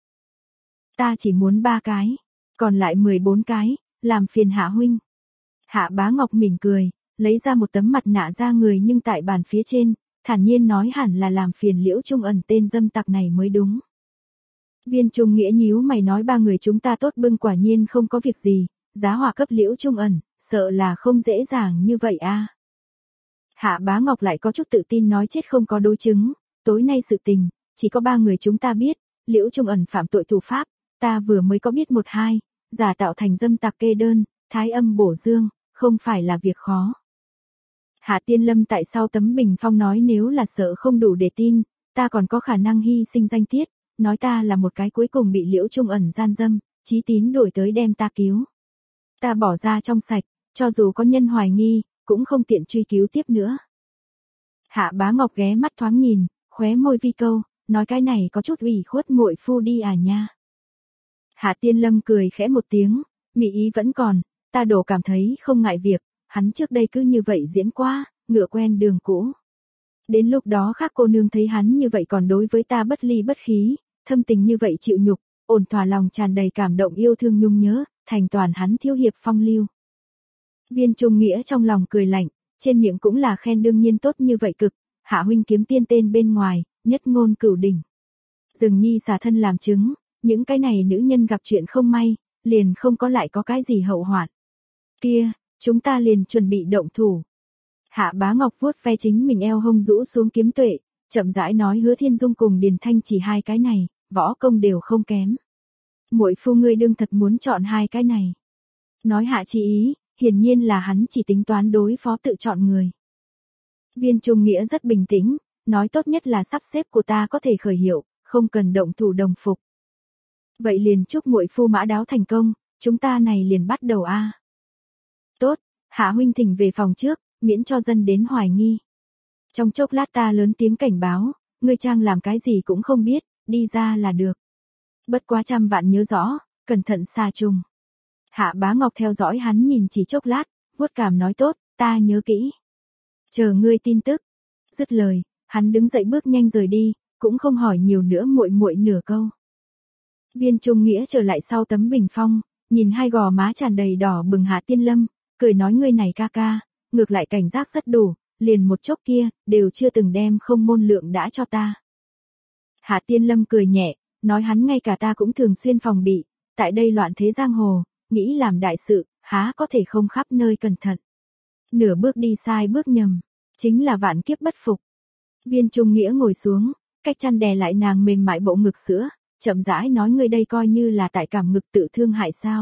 Ta chỉ muốn ba cái, còn lại mười bốn cái, làm phiền Hạ huynh. Hạ Bá Ngọc mỉm cười, lấy ra một tấm mặt nạ ra người nhưng tại bàn phía trên, thản nhiên nói hẳn là làm phiền Liễu Trung Ẩn tên dâm tặc này mới đúng. Viên Trung Nghĩa nhíu mày nói ba người chúng ta tốt bưng quả nhiên không có việc gì, giá hỏa cấp Liễu Trung Ẩn, sợ là không dễ dàng như vậy a. Hạ Bá Ngọc lại có chút tự tin nói chết không có đối chứng, tối nay sự tình, chỉ có ba người chúng ta biết, Liễu Trung Ẩn phạm tội thủ pháp, ta vừa mới có biết một hai, giả tạo thành dâm tặc kê đơn, thái âm bổ dương, không phải là việc khó. Hạ Tiên Lâm tại sau tấm bình phong nói nếu là sợ không đủ để tin, ta còn có khả năng hy sinh danh tiết, nói ta là một cái cuối cùng bị Liễu Trung Ẩn gian dâm, Chí Tín đổi tới đem ta cứu. Ta bỏ ra trong sạch, cho dù có nhân hoài nghi, cũng không tiện truy cứu tiếp nữa. Hạ Bá Ngọc ghé mắt thoáng nhìn, khóe môi vi câu, nói cái này có chút ủy khuất muội phu đi à nha. Hạ Tiên Lâm cười khẽ một tiếng, mị ý vẫn còn, ta đổ cảm thấy không ngại việc, hắn trước đây cứ như vậy diễn qua, ngựa quen đường cũ. Đến lúc đó khác cô nương thấy hắn như vậy còn đối với ta bất ly bất khí, thâm tình như vậy chịu nhục, ổn thỏa lòng tràn đầy cảm động yêu thương nhung nhớ, thành toàn hắn thiếu hiệp phong lưu. Viên Trung Nghĩa trong lòng cười lạnh, trên miệng cũng là khen đương nhiên tốt như vậy cực, Hạ huynh kiếm tiên tên bên ngoài, nhất ngôn cửu đỉnh. Dừng nhi xả thân làm chứng, những cái này nữ nhân gặp chuyện không may, liền không có lại có cái gì hậu hoạn. Kia, chúng ta liền chuẩn bị động thủ. Hạ Bá Ngọc vuốt ve chính mình eo hông rũ xuống kiếm tuệ, chậm rãi nói Hứa Thiên Dung cùng Điền Thanh chỉ hai cái này, võ công đều không kém. Muội phu ngươi đương thật muốn chọn hai cái này. Nói hạ chi ý, hiển nhiên là hắn chỉ tính toán đối phó tự chọn người. Viên Trung Nghĩa rất bình tĩnh, nói tốt nhất là sắp xếp của ta có thể khởi hiệu, không cần động thủ đồng phục. Vậy liền chúc muội phu mã đáo thành công, chúng ta này liền bắt đầu a. Tốt, Hạ huynh thỉnh về phòng trước, miễn cho dân đến hoài nghi. Trong chốc lát ta lớn tiếng cảnh báo, ngươi trang làm cái gì cũng không biết, đi ra là được. Bất quá trăm vạn nhớ rõ, cẩn thận xa trùng. Hạ Bá Ngọc theo dõi hắn nhìn chỉ chốc lát, vuốt cảm nói tốt, ta nhớ kỹ. Chờ ngươi tin tức. Dứt lời, hắn đứng dậy bước nhanh rời đi, cũng không hỏi nhiều nữa muội muội nửa câu. Viên Trung Nghĩa trở lại sau tấm bình phong, nhìn hai gò má tràn đầy đỏ bừng Hạ Tiên Lâm, cười nói ngươi này ca ca, ngược lại cảnh giác rất đủ, liền một chốc kia, đều chưa từng đem không môn lượng đã cho ta. Hạ Tiên Lâm cười nhẹ, nói hắn ngay cả ta cũng thường xuyên phòng bị, tại đây loạn thế giang hồ, nghĩ làm đại sự, há có thể không khắp nơi cẩn thận. Nửa bước đi sai bước nhầm, chính là vạn kiếp bất phục. Viên Trung Nghĩa ngồi xuống, cách chăn đè lại nàng mềm mại bộ ngực sữa, chậm rãi nói ngươi đây coi như là tại cảm ngực tự thương hại sao.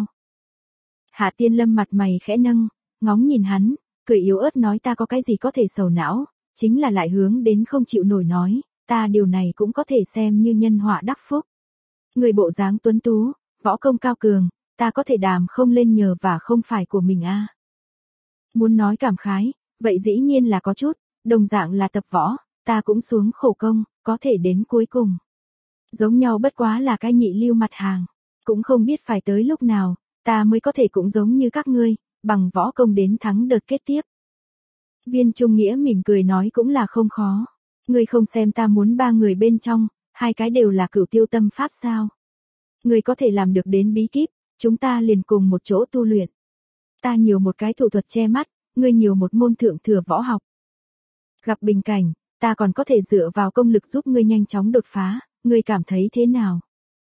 Hạ Tiên Lâm mặt mày khẽ nâng, ngóng nhìn hắn, cười yếu ớt nói ta có cái gì có thể sầu não, chính là lại hướng đến không chịu nổi nói, ta điều này cũng có thể xem như nhân họa đắc phúc. Người bộ dáng tuấn tú, võ công cao cường, ta có thể đàm không lên nhờ và không phải của mình a. À. Muốn nói cảm khái, vậy dĩ nhiên là có chút, đồng dạng là tập võ, ta cũng xuống khổ công, có thể đến cuối cùng. Giống nhau bất quá là cái nhị lưu mặt hàng, cũng không biết phải tới lúc nào, ta mới có thể cũng giống như các ngươi, bằng võ công đến thắng đợt kết tiếp. Viên Trung Nghĩa mỉm cười nói cũng là không khó, ngươi không xem ta muốn ba người bên trong, hai cái đều là cửu tiêu tâm pháp sao. Ngươi có thể làm được đến bí kíp, chúng ta liền cùng một chỗ tu luyện. Ta nhiều một cái thủ thuật che mắt, ngươi nhiều một môn thượng thừa võ học. Gặp bình cảnh, ta còn có thể dựa vào công lực giúp ngươi nhanh chóng đột phá, ngươi cảm thấy thế nào?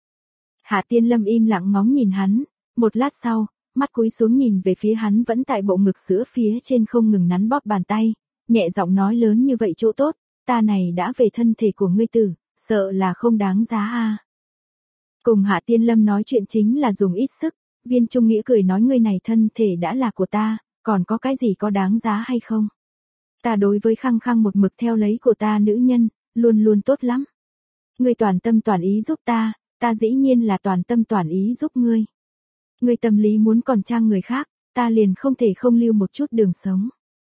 Hạ Tiên Lâm im lặng ngóng nhìn hắn, một lát sau, mắt cúi xuống nhìn về phía hắn vẫn tại bộ ngực sữa phía trên không ngừng nắn bóp bàn tay, nhẹ giọng nói lớn như vậy chỗ tốt, ta này đã về thân thể của ngươi tử, sợ là không đáng giá a. Cùng Hạ Tiên Lâm nói chuyện chính là dùng ít sức, Viên Trung Nghĩa cười nói ngươi này thân thể đã là của ta, còn có cái gì có đáng giá hay không? Ta đối với khăng khăng một mực theo lấy của ta nữ nhân, luôn luôn tốt lắm. Ngươi toàn tâm toàn ý giúp ta, ta dĩ nhiên là toàn tâm toàn ý giúp ngươi. Ngươi tâm lý muốn còn trang người khác, ta liền không thể không lưu một chút đường sống.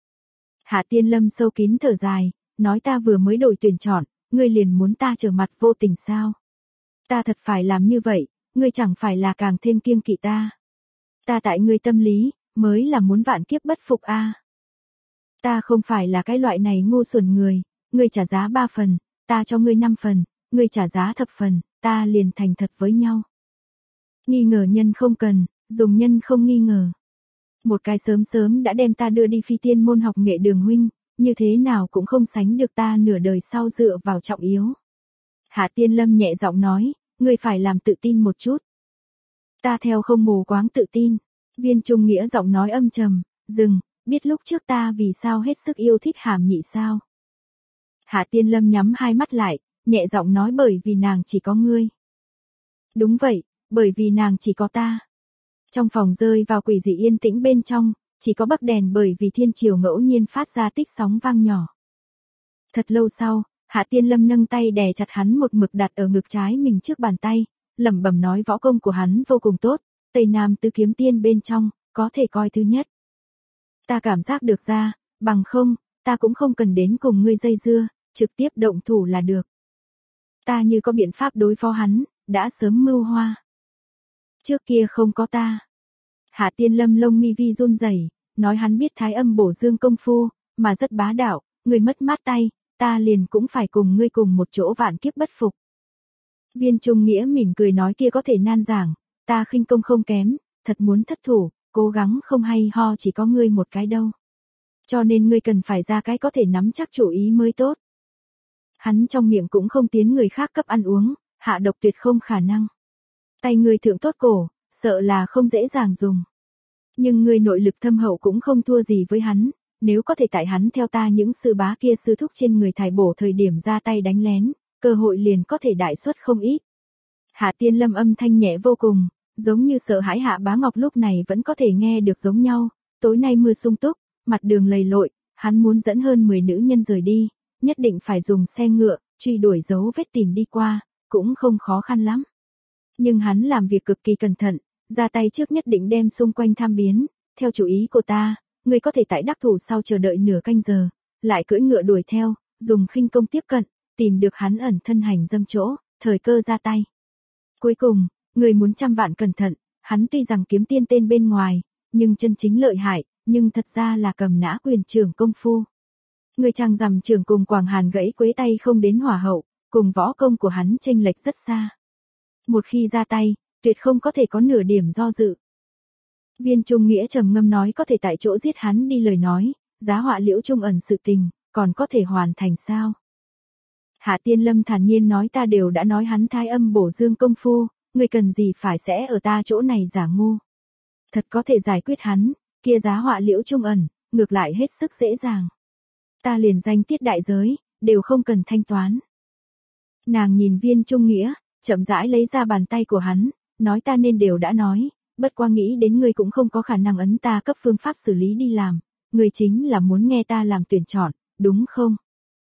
Hạ Tiên Lâm sâu kín thở dài, nói ta vừa mới đổi tuyển chọn, ngươi liền muốn ta trở mặt vô tình sao? Ta thật phải làm như vậy, ngươi chẳng phải là càng thêm kiêng kỵ ta. Ta tại ngươi tâm lý, mới là muốn vạn kiếp bất phục a. À. Ta không phải là cái loại này ngu xuẩn người, ngươi trả giá ba phần, ta cho ngươi năm phần, ngươi trả giá thập phần, ta liền thành thật với nhau. Nghi ngờ nhân không cần, dùng nhân không nghi ngờ. Một cái sớm sớm đã đem ta đưa đi phi tiên môn học nghệ đường huynh, như thế nào cũng không sánh được ta nửa đời sau dựa vào trọng yếu. Hạ Tiên Lâm nhẹ giọng nói, ngươi phải làm tự tin một chút. Ta theo không mù quáng tự tin. Viên Trung Nghĩa giọng nói âm trầm, dừng, biết lúc trước ta vì sao hết sức yêu thích Hàm Nhị sao? Hạ Tiên Lâm nhắm hai mắt lại, nhẹ giọng nói bởi vì nàng chỉ có ngươi. Đúng vậy, bởi vì nàng chỉ có ta. Trong phòng rơi vào quỷ dị yên tĩnh bên trong, chỉ có bấc đèn bởi vì thiên chiều ngẫu nhiên phát ra tích sóng vang nhỏ. Thật lâu sau, Hạ Tiên Lâm nâng tay đè chặt hắn một mực đặt ở ngực trái mình trước bàn tay, lẩm bẩm nói võ công của hắn vô cùng tốt, Tây Nam tứ kiếm tiên bên trong, có thể coi thứ nhất. Ta cảm giác được ra, bằng không, ta cũng không cần đến cùng ngươi dây dưa, trực tiếp động thủ là được. Ta như có biện pháp đối phó hắn, đã sớm mưu hoa. Trước kia không có ta. Hạ Tiên Lâm lông mi vi run rẩy, nói hắn biết thái âm bổ dương công phu, mà rất bá đạo, ngươi mất mát tay, ta liền cũng phải cùng ngươi cùng một chỗ vạn kiếp bất phục. Viên Trung Nghĩa mỉm cười nói kia có thể nan giảng, ta khinh công không kém, thật muốn thất thủ, cố gắng không hay ho chỉ có ngươi một cái đâu. Cho nên ngươi cần phải ra cái có thể nắm chắc chủ ý mới tốt. Hắn trong miệng cũng không tiến người khác cấp ăn uống, hạ độc tuyệt không khả năng. Tay ngươi thượng tốt cổ, sợ là không dễ dàng dùng. Nhưng ngươi nội lực thâm hậu cũng không thua gì với hắn, nếu có thể tại hắn theo ta những sư bá kia sư thúc trên người thải bổ thời điểm ra tay đánh lén, cơ hội liền có thể đại suất không ít. Hạ Tiên Lâm âm thanh nhẹ vô cùng, giống như sợ hãi Hạ Bá Ngọc lúc này vẫn có thể nghe được giống nhau, tối nay mưa sung túc, mặt đường lầy lội, hắn muốn dẫn hơn mười nữ nhân rời đi, nhất định phải dùng xe ngựa, truy đuổi dấu vết tìm đi qua, cũng không khó khăn lắm. Nhưng hắn làm việc cực kỳ cẩn thận, ra tay trước nhất định đem xung quanh tham biến, theo chủ ý của ta, người có thể tại đắc thủ sau chờ đợi nửa canh giờ, lại cưỡi ngựa đuổi theo, dùng khinh công tiếp cận, tìm được hắn ẩn thân hành dâm chỗ, thời cơ ra tay. Cuối cùng, người muốn trăm vạn cẩn thận, hắn tuy rằng kiếm tiên tên bên ngoài, nhưng chân chính lợi hại, nhưng thật ra là cầm nã quyền trưởng công phu. Người chàng rằm trưởng cùng Quảng Hàn gãy quế tay không đến hỏa hậu, cùng võ công của hắn chênh lệch rất xa. Một khi ra tay, tuyệt không có thể có nửa điểm do dự. Viên Trung Nghĩa trầm ngâm nói có thể tại chỗ giết hắn đi lời nói, giá họa Liễu Trung ẩn sự tình, còn có thể hoàn thành sao? Hạ Tiên Lâm thản nhiên nói ta đều đã nói hắn thái âm bổ dương công phu, người cần gì phải sẽ ở ta chỗ này giả ngu. Thật có thể giải quyết hắn, kia giá họa Liễu Trung ẩn, ngược lại hết sức dễ dàng. Ta liền danh tiết đại giới, đều không cần thanh toán. Nàng nhìn Viên Trung Nghĩa, chậm rãi lấy ra bàn tay của hắn, nói ta nên đều đã nói, bất qua nghĩ đến ngươi cũng không có khả năng ấn ta cấp phương pháp xử lý đi làm, ngươi chính là muốn nghe ta làm tuyển chọn, đúng không?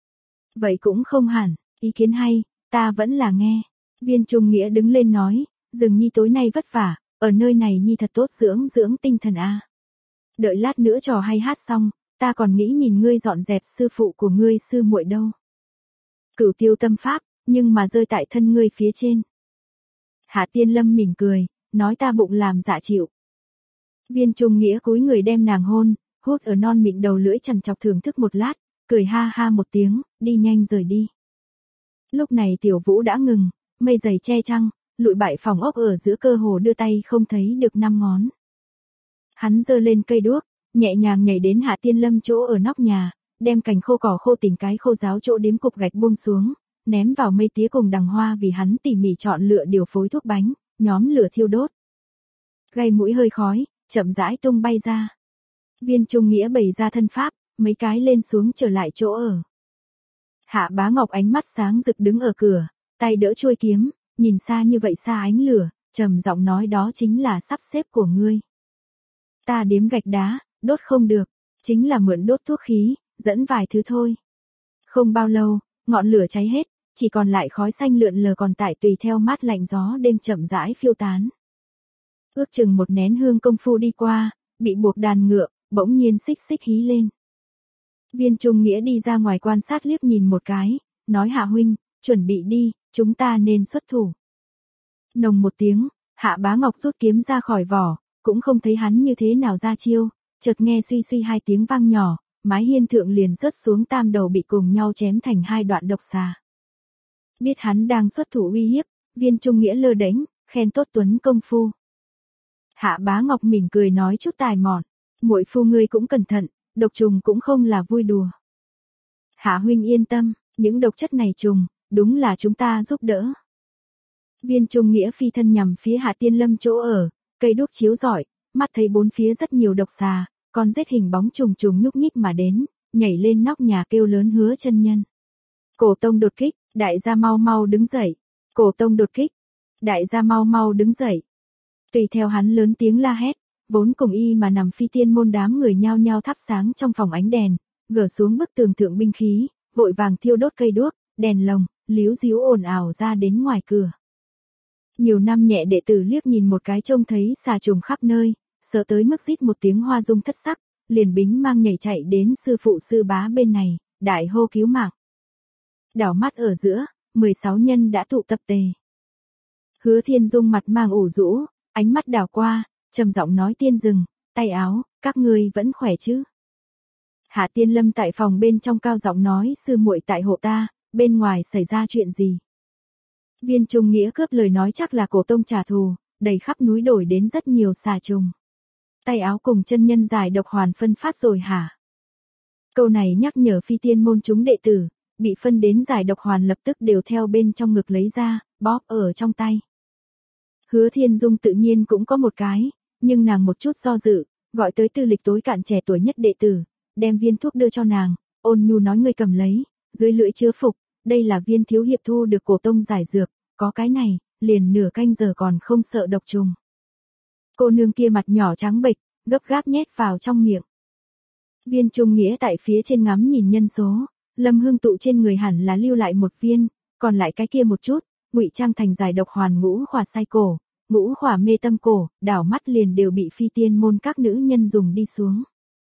Vậy cũng không hẳn, ý kiến hay, ta vẫn là nghe. Viên Trung Nghĩa đứng lên nói, Dừng Nhi tối nay vất vả, ở nơi này Nhi thật tốt dưỡng dưỡng tinh thần a. Đợi lát nữa trò hay hát xong, ta còn nghĩ nhìn ngươi dọn dẹp sư phụ của ngươi sư muội đâu. Cửu tiêu tâm pháp, nhưng mà rơi tại thân ngươi phía trên. Hạ Tiên Lâm mỉm cười, nói ta bụng làm dạ chịu. Viên Trung Nghĩa cúi người đem nàng hôn, hút ở non mịn đầu lưỡi chằn chọc thưởng thức một lát, cười ha ha một tiếng, đi nhanh rời đi. Lúc này Tiểu Vũ đã ngừng, mây dày che trăng, lụi bại phòng ốc ở giữa cơ hồ đưa tay không thấy được năm ngón. Hắn giơ lên cây đuốc, nhẹ nhàng nhảy đến Hạ Tiên Lâm chỗ ở nóc nhà, đem cành khô cỏ khô tìm cái khô giáo chỗ điếm cục gạch buông xuống, ném vào mây tía cùng đằng hoa vì hắn tỉ mỉ chọn lựa điều phối thuốc bánh, nhóm lửa thiêu đốt. Gây mũi hơi khói, chậm rãi tung bay ra. Viên Trung Nghĩa bày ra thân pháp, mấy cái lên xuống trở lại chỗ ở. Hạ Bá Ngọc ánh mắt sáng rực đứng ở cửa, tay đỡ chuôi kiếm, nhìn xa như vậy xa ánh lửa, trầm giọng nói đó chính là sắp xếp của ngươi. Ta điếm gạch đá, đốt không được, chính là mượn đốt thuốc khí, dẫn vài thứ thôi. Không bao lâu, ngọn lửa cháy hết, chỉ còn lại khói xanh lượn lờ còn tại tùy theo mát lạnh gió đêm chậm rãi phiêu tán. Ước chừng một nén hương công phu đi qua, bị buộc đàn ngựa, bỗng nhiên xích xích hí lên. Viên Trung Nghĩa đi ra ngoài quan sát liếc nhìn một cái, nói Hạ huynh, chuẩn bị đi, chúng ta nên xuất thủ. Nồng một tiếng, Hạ Bá Ngọc rút kiếm ra khỏi vỏ, cũng không thấy hắn như thế nào ra chiêu, chợt nghe suy suy hai tiếng vang nhỏ, mái hiên thượng liền rớt xuống tam đầu bị cùng nhau chém thành hai đoạn độc xà. Biết hắn đang xuất thủ uy hiếp, Viên Trung Nghĩa lơ đễnh, khen tốt tuấn công phu. Hạ Bá Ngọc mỉm cười nói chút tài mọn, muội phu ngươi cũng cẩn thận, độc trùng cũng không là vui đùa. Hạ huynh yên tâm, những độc chất này trùng, đúng là chúng ta giúp đỡ. Viên Trung Nghĩa phi thân nhằm phía Hạ Tiên Lâm chỗ ở, cây đuốc chiếu rọi, mắt thấy bốn phía rất nhiều độc xà, con rết hình bóng trùng trùng nhúc nhích mà đến, nhảy lên nóc nhà kêu lớn Hứa chân nhân. Cổ tông đột kích, đại gia mau mau đứng dậy. Cổ tông đột kích, đại gia mau mau đứng dậy. Tùy theo hắn lớn tiếng la hét, vốn cùng y mà nằm phi tiên môn đám người nhao nhao thắp sáng trong phòng ánh đèn, gỡ xuống bức tường thượng binh khí, vội vàng thiêu đốt cây đuốc, đèn lồng, líu díu ồn ào ra đến ngoài cửa. Nhiều năm nhẹ đệ tử liếc nhìn một cái trông thấy xà trùng khắp nơi, sợ tới mức rít một tiếng hoa dung thất sắc, liền bính mang nhảy chạy đến sư phụ sư bá bên này, đại hô cứu mạng. Đảo mắt ở giữa, mười sáu nhân đã tụ tập tề. Hứa Thiên Dung mặt mang ủ rũ, ánh mắt đảo qua, trầm giọng nói tiên dừng, tay áo, các ngươi vẫn khỏe chứ? Hạ Tiên Lâm tại phòng bên trong cao giọng nói sư muội tại hộ ta, bên ngoài xảy ra chuyện gì? Viên Trung Nghĩa cướp lời nói chắc là cổ tông trả thù, đầy khắp núi đổi đến rất nhiều xà trùng. Tay áo cùng chân nhân giải độc hoàn phân phát rồi hả? Câu này nhắc nhở phi tiên môn chúng đệ tử, bị phân đến giải độc hoàn lập tức đều theo bên trong ngực lấy ra, bóp ở trong tay. Hứa Thiên Dung tự nhiên cũng có một cái, nhưng nàng một chút do dự, gọi tới tư lịch tối cạn trẻ tuổi nhất đệ tử, đem viên thuốc đưa cho nàng, ôn nhu nói ngươi cầm lấy, dưới lưỡi chứa phục, đây là viên thiếu hiệp thu được cổ tông giải dược, có cái này, liền nửa canh giờ còn không sợ độc trùng. Cô nương kia mặt nhỏ trắng bệch, gấp gáp nhét vào trong miệng. Viên Trung Nghĩa tại phía trên ngắm nhìn nhân số, Lâm Hương tụ trên người hẳn là lưu lại một viên, còn lại cái kia một chút, ngụy trang thành giải độc hoàn ngũ khỏa sai cổ, ngũ khỏa mê tâm cổ, đảo mắt liền đều bị phi tiên môn các nữ nhân dùng đi xuống.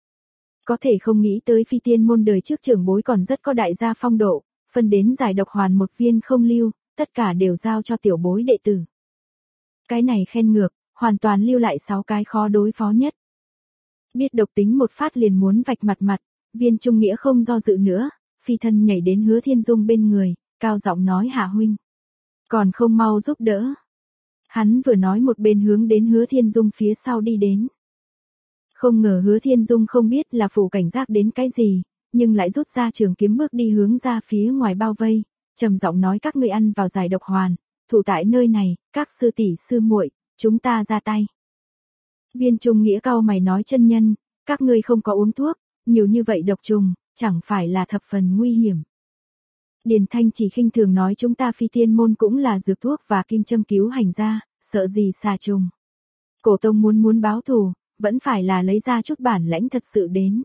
Có thể không nghĩ tới phi tiên môn đời trước trưởng bối còn rất có đại gia phong độ, phân đến giải độc hoàn một viên không lưu, tất cả đều giao cho tiểu bối đệ tử. Cái này khen ngược, hoàn toàn lưu lại sáu cái khó đối phó nhất. Biết độc tính một phát liền muốn vạch mặt mặt, Viên Trung Nghĩa không do dự nữa, phi thân nhảy đến Hứa Thiên Dung bên người, cao giọng nói Hạ huynh, còn không mau giúp đỡ. Hắn vừa nói một bên hướng đến Hứa Thiên Dung phía sau đi đến. Không ngờ Hứa Thiên Dung không biết là phủ cảnh giác đến cái gì, nhưng lại rút ra trường kiếm bước đi hướng ra phía ngoài bao vây, trầm giọng nói các ngươi ăn vào giải độc hoàn, thủ tại nơi này, các sư tỷ sư muội, chúng ta ra tay. Viên Trung Nghĩa cau mày nói chân nhân, các ngươi không có uống thuốc, nhiều như vậy độc trùng, chẳng phải là thập phần nguy hiểm. Điền Thanh chỉ khinh thường nói chúng ta phi tiên môn cũng là dược thuốc và kim châm cứu hành ra, sợ gì xà trùng. Cổ tông muốn muốn báo thù, vẫn phải là lấy ra chút bản lãnh thật sự đến.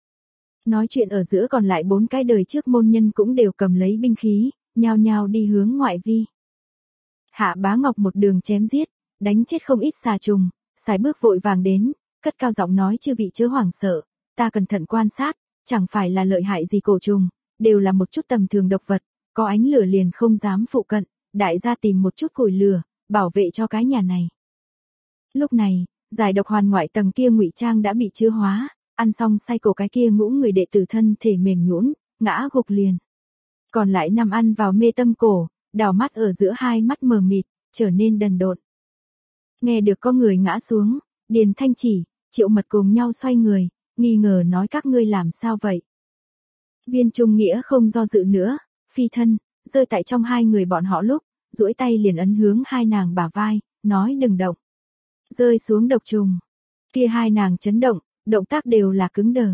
Nói chuyện ở giữa còn lại bốn cái đời trước môn nhân cũng đều cầm lấy binh khí, nhao nhao đi hướng ngoại vi. Hạ Bá Ngọc một đường chém giết, đánh chết không ít xà trùng, sải bước vội vàng đến, cất cao giọng nói chư vị chớ hoảng sợ, ta cẩn thận quan sát, chẳng phải là lợi hại gì cổ trùng, đều là một chút tầm thường độc vật, có ánh lửa liền không dám phụ cận, đại gia tìm một chút củi lửa, bảo vệ cho cái nhà này. Lúc này, giải độc hoàn ngoại tầng kia ngụy trang đã bị chứa hóa, ăn xong say cổ cái kia ngũ người đệ tử thân thể mềm nhũn, ngã gục liền. Còn lại nằm ăn vào mê tâm cổ, đảo mắt ở giữa hai mắt mờ mịt, trở nên đần độn. Nghe được có người ngã xuống, Điền Thanh chỉ, Triệu Mật cùng nhau xoay người, nghi ngờ nói các ngươi làm sao vậy? Viên Trung Nghĩa không do dự nữa, phi thân, rơi tại trong hai người bọn họ lúc, duỗi tay liền ấn hướng hai nàng bả vai, nói đừng động. Rơi xuống độc trùng. Kia hai nàng chấn động, động tác đều là cứng đờ.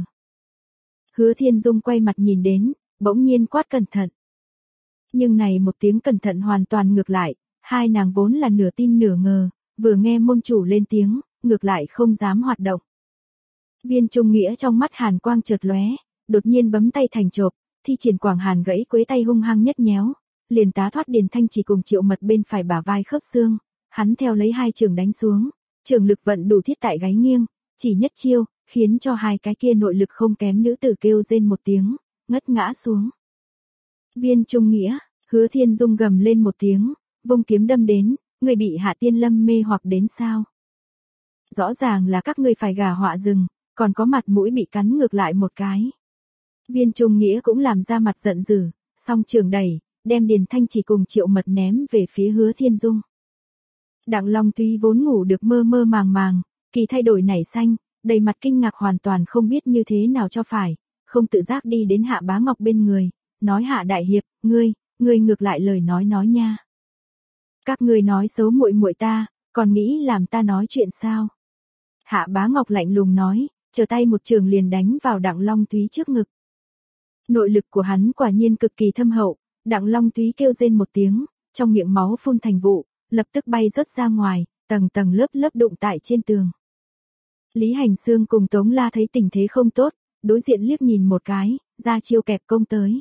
Hứa Thiên Dung quay mặt nhìn đến, bỗng nhiên quát cẩn thận. Nhưng này một tiếng cẩn thận hoàn toàn ngược lại, hai nàng vốn là nửa tin nửa ngờ, vừa nghe môn chủ lên tiếng, ngược lại không dám hoạt động. Viên Trung Nghĩa trong mắt hàn quang chợt lóe, đột nhiên bấm tay thành chộp, thi triển Quảng Hàn gãy quế tay hung hăng nhất nhéo, liền tá thoát Điền Thanh chỉ cùng Triệu Mật bên phải bả vai khớp xương, hắn theo lấy hai trường đánh xuống, trường lực vận đủ thiết tại gáy nghiêng, chỉ nhất chiêu, khiến cho hai cái kia nội lực không kém nữ tử kêu rên một tiếng, ngất ngã xuống. Viên Trung Nghĩa, Hứa Thiên Dung gầm lên một tiếng, vung kiếm đâm đến, người bị Hạ Tiên Lâm mê hoặc đến sao? Rõ ràng là các ngươi phải gà họa rừng, còn có mặt mũi bị cắn ngược lại một cái. Viên Trung Nghĩa cũng làm ra mặt giận dữ, song trường đẩy, đem Điền Thanh chỉ cùng Triệu Mật ném về phía Hứa Thiên Dung. Đặng Long tuy vốn ngủ được mơ mơ màng màng, kỳ thay đổi nảy xanh, đầy mặt kinh ngạc hoàn toàn không biết như thế nào cho phải, không tự giác đi đến Hạ Bá Ngọc bên người, nói Hạ đại hiệp, ngươi, ngươi ngược lại lời nói nói nha. Các ngươi nói xấu muội muội ta, còn nghĩ làm ta nói chuyện sao? Hạ Bá Ngọc lạnh lùng nói, chờ tay một trường liền đánh vào Đặng Long Thúy trước ngực. Nội lực của hắn quả nhiên cực kỳ thâm hậu, Đặng Long Thúy kêu rên một tiếng, trong miệng máu phun thành vụ, lập tức bay rớt ra ngoài, tầng tầng lớp lớp đụng tại trên tường. Lý Hành Xương cùng Tống La thấy tình thế không tốt, đối diện liếc nhìn một cái, ra chiêu kẹp công tới.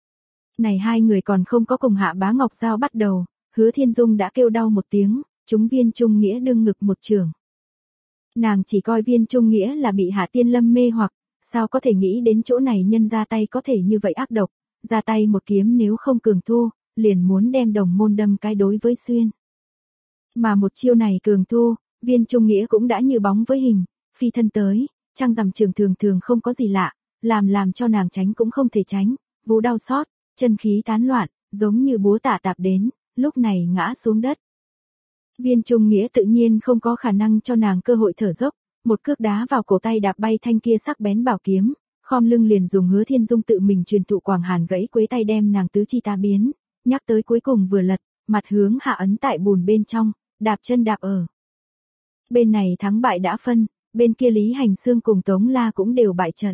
Này hai người còn không có cùng Hạ Bá Ngọc giao bắt đầu, Hứa Thiên Dung đã kêu đau một tiếng, trúng Viên Trung Nghĩa đương ngực một trường. Nàng chỉ coi Viên Trung Nghĩa là bị Hạ Tiên Lâm mê hoặc, sao có thể nghĩ đến chỗ này nhân ra tay có thể như vậy ác độc, ra tay một kiếm nếu không cường thu, liền muốn đem đồng môn đâm cái đối với xuyên. Mà một chiêu này cường thu, Viên Trung Nghĩa cũng đã như bóng với hình, phi thân tới, trăng rằm trường thường thường không có gì lạ, làm làm cho nàng tránh cũng không thể tránh, vú đau xót, chân khí tán loạn, giống như búa tạ tạp đến, lúc này ngã xuống đất. Viên Trung Nghĩa tự nhiên không có khả năng cho nàng cơ hội thở dốc, một cước đá vào cổ tay đạp bay thanh kia sắc bén bảo kiếm, khom lưng liền dùng Hứa Thiên Dung tự mình truyền thụ Quảng Hàn gãy quế tay đem nàng tứ chi ta biến, nhắc tới cuối cùng vừa lật, mặt hướng hạ ấn tại bùn bên trong, đạp chân đạp ở. Bên này thắng bại đã phân, bên kia Lý Hành Xương cùng Tống La cũng đều bại trận.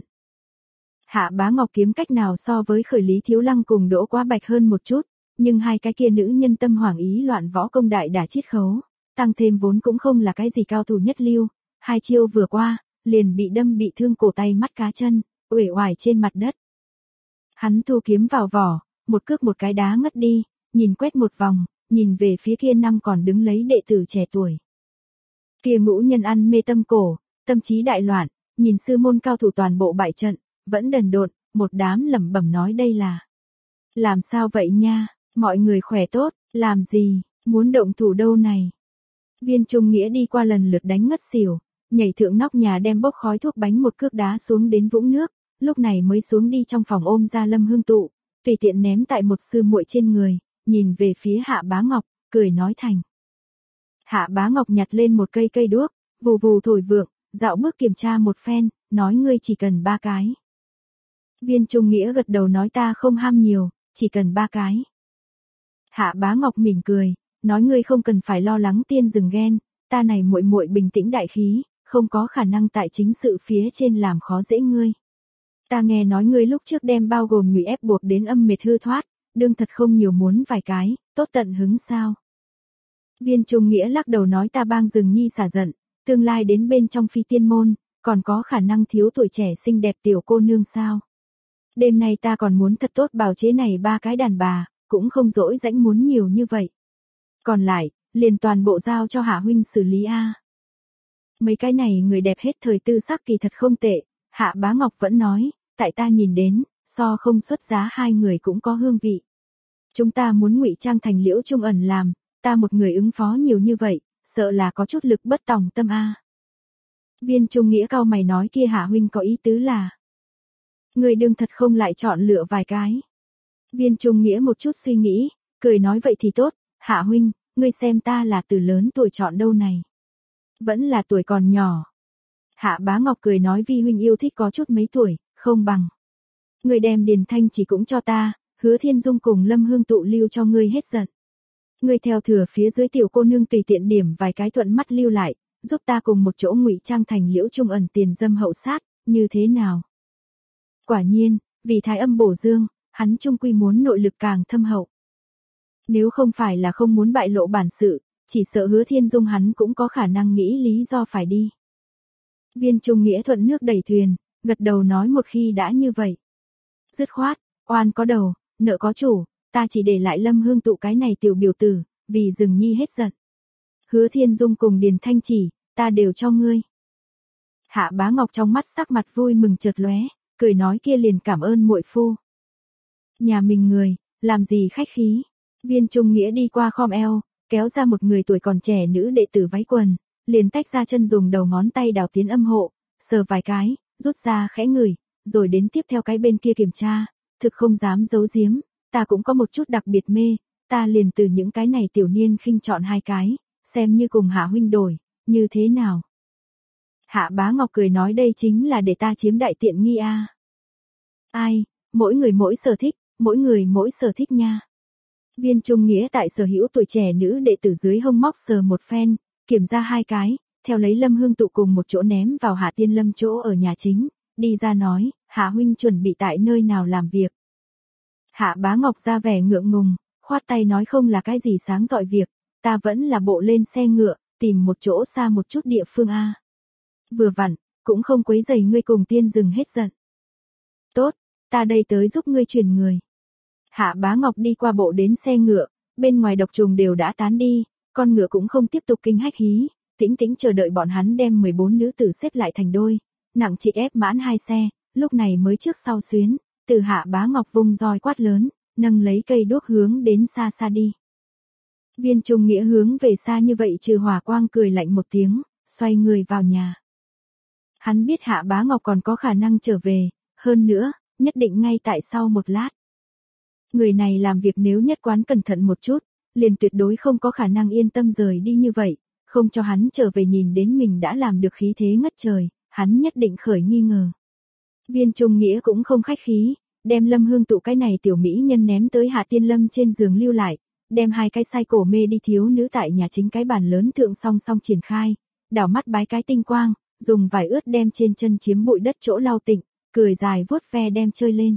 Hạ Bá Ngọc kiếm cách nào so với Khởi Lý Thiếu Lăng cùng Đỗ Quá Bạch hơn một chút, nhưng hai cái kia nữ nhân tâm hoảng ý loạn võ công đại đả chiết khấu, tăng thêm vốn cũng không là cái gì cao thủ nhất lưu, hai chiêu vừa qua, liền bị đâm bị thương cổ tay mắt cá chân, uể oải trên mặt đất. Hắn thu kiếm vào vỏ, một cước một cái đá ngất đi, nhìn quét một vòng, nhìn về phía kia năm còn đứng lấy đệ tử trẻ tuổi. Kia ngũ nhân ăn mê tâm cổ, tâm trí đại loạn, nhìn sư môn cao thủ toàn bộ bại trận, vẫn đần độn, một đám lẩm bẩm nói đây là. Làm sao vậy nha, mọi người khỏe tốt, làm gì, muốn động thủ đâu này. Viên Trung Nghĩa đi qua lần lượt đánh ngất xỉu, nhảy thượng nóc nhà đem bốc khói thuốc bánh một cước đá xuống đến vũng nước, lúc này mới xuống đi trong phòng ôm ra Lâm Hương Tụ, tùy tiện ném tại một sư muội trên người, nhìn về phía Hạ Bá Ngọc, cười nói thành. Hạ Bá Ngọc nhặt lên một cây cây đuốc, vù vù thổi vượng, dạo bước kiểm tra một phen, nói ngươi chỉ cần ba cái. Viên Trung Nghĩa gật đầu nói ta không ham nhiều, chỉ cần ba cái. Hạ Bá Ngọc mỉm cười, nói ngươi không cần phải lo lắng tiên rừng ghen, ta này muội muội bình tĩnh đại khí, không có khả năng tại chính sự phía trên làm khó dễ ngươi. Ta nghe nói ngươi lúc trước đem bao gồm nhụy ép buộc đến âm mệt hư thoát, đương thật không nhiều muốn vài cái, tốt tận hứng sao. Viên Trung Nghĩa lắc đầu nói ta bang rừng nhi xả giận, tương lai đến bên trong phi tiên môn, còn có khả năng thiếu tuổi trẻ xinh đẹp tiểu cô nương sao. Đêm nay ta còn muốn thật tốt bào chế này ba cái đàn bà, cũng không dỗi rãnh muốn nhiều như vậy. Còn lại, liền toàn bộ giao cho Hạ huynh xử lý a. Mấy cái này người đẹp hết thời tư sắc kỳ thật không tệ, Hạ Bá Ngọc vẫn nói, tại ta nhìn đến, so không xuất giá hai người cũng có hương vị. Chúng ta muốn ngụy trang thành Liễu Trung Ẩn làm, ta một người ứng phó nhiều như vậy, sợ là có chút lực bất tòng tâm a. Viên Trung Nghĩa cao mày nói kia Hạ huynh có ý tứ là, người đương thật không lại chọn lựa vài cái. Viên Trung Nghĩa một chút suy nghĩ, cười nói vậy thì tốt, Hạ huynh, ngươi xem ta là từ lớn tuổi chọn đâu này. Vẫn là tuổi còn nhỏ. Hạ Bá Ngọc cười nói vi huynh yêu thích có chút mấy tuổi, không bằng. Ngươi đem Điền Thanh chỉ cũng cho ta, Hứa Thiên Dung cùng Lâm Hương Tụ lưu cho ngươi hết giận. Ngươi theo thừa phía dưới tiểu cô nương tùy tiện điểm vài cái thuận mắt lưu lại, giúp ta cùng một chỗ ngụy trang thành Liễu Trung Ẩn tiền dâm hậu sát, như thế nào? Quả nhiên, vì thái âm bổ dương, hắn chung quy muốn nội lực càng thâm hậu. Nếu không phải là không muốn bại lộ bản sự, chỉ sợ Hứa Thiên Dung hắn cũng có khả năng nghĩ lý do phải đi. Viên Trung Nghĩa thuận nước đẩy thuyền, gật đầu nói một khi đã như vậy. Dứt khoát, oan có đầu, nợ có chủ, ta chỉ để lại Lâm Hương Tụ cái này tiểu biểu tử, vì rừng nhi hết giận. Hứa Thiên Dung cùng Điền Thanh chỉ, ta đều cho ngươi. Hạ Bá Ngọc trong mắt sắc mặt vui mừng chợt lóe, cười nói kia liền cảm ơn muội phu. Nhà mình người, làm gì khách khí. Viên Trung Nghĩa đi qua khom eo, kéo ra một người tuổi còn trẻ nữ đệ tử váy quần, liền tách ra chân dùng đầu ngón tay đào tiến âm hộ, sờ vài cái, rút ra khẽ ngửi, rồi đến tiếp theo cái bên kia kiểm tra, thực không dám giấu giếm, ta cũng có một chút đặc biệt mê, ta liền từ những cái này tiểu niên khinh chọn hai cái, xem như cùng Hạ huynh đổi, như thế nào. Hạ Bá Ngọc cười nói đây chính là để ta chiếm đại tiện nghi a. Ai, mỗi người mỗi sở thích, mỗi người mỗi sở thích nha. Viên Trung Nghĩa tại sở hữu tuổi trẻ nữ đệ tử dưới hông móc sờ một phen, kiểm ra hai cái, theo lấy Lâm Hương Tụ cùng một chỗ ném vào Hạ Tiên Lâm chỗ ở nhà chính, đi ra nói, Hạ huynh chuẩn bị tại nơi nào làm việc. Hạ Bá Ngọc ra vẻ ngượng ngùng, khoát tay nói không là cái gì sáng dọi việc, ta vẫn là bộ lên xe ngựa, tìm một chỗ xa một chút địa phương a. Vừa vặn, cũng không quấy rầy ngươi cùng tiên dừng hết giận. Tốt, ta đây tới giúp ngươi truyền người. Hạ Bá Ngọc đi qua bộ đến xe ngựa, bên ngoài độc trùng đều đã tán đi, con ngựa cũng không tiếp tục kinh hách hí, tĩnh tĩnh chờ đợi bọn hắn đem mười bốn nữ tử xếp lại thành đôi, nặng trị ép mãn hai xe, lúc này mới trước sau xuyến, từ Hạ Bá Ngọc vung roi quát lớn, nâng lấy cây đuốc hướng đến xa xa đi. Viên Trung Nghĩa hướng về xa như vậy trừ hỏa quang cười lạnh một tiếng, xoay người vào nhà. Hắn biết Hạ Bá Ngọc còn có khả năng trở về, hơn nữa, nhất định ngay tại sau một lát. Người này làm việc nếu nhất quán cẩn thận một chút, liền tuyệt đối không có khả năng yên tâm rời đi như vậy, không cho hắn trở về nhìn đến mình đã làm được khí thế ngất trời, hắn nhất định khởi nghi ngờ. Viên Trung Nghĩa cũng không khách khí, đem Lâm Hương Tụ cái này tiểu mỹ nhân ném tới Hạ Tiên Lâm trên giường lưu lại, đem hai cái sai cổ mê đi thiếu nữ tại nhà chính cái bàn lớn thượng song song triển khai, đảo mắt bái cái tinh quang, dùng vải ướt đem trên chân chiếm bụi đất chỗ lau tịnh, cười dài vuốt ve đem chơi lên.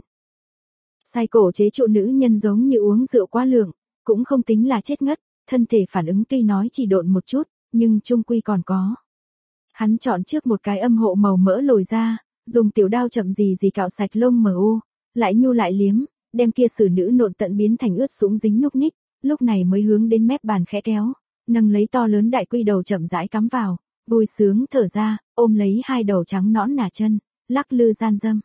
Sai cổ chế trụ nữ nhân giống như uống rượu quá lượng, cũng không tính là chết ngất, thân thể phản ứng tuy nói chỉ độn một chút, nhưng trung quy còn có. Hắn chọn trước một cái âm hộ màu mỡ lồi ra, dùng tiểu đao chậm gì gì cạo sạch lông mờ u, lại nhu lại liếm, đem kia xử nữ nộn tận biến thành ướt sũng dính núc ních, lúc này mới hướng đến mép bàn khẽ kéo, nâng lấy to lớn đại quy đầu chậm rãi cắm vào, vui sướng thở ra, ôm lấy hai đầu trắng nõn nà chân, lắc lư gian dâm.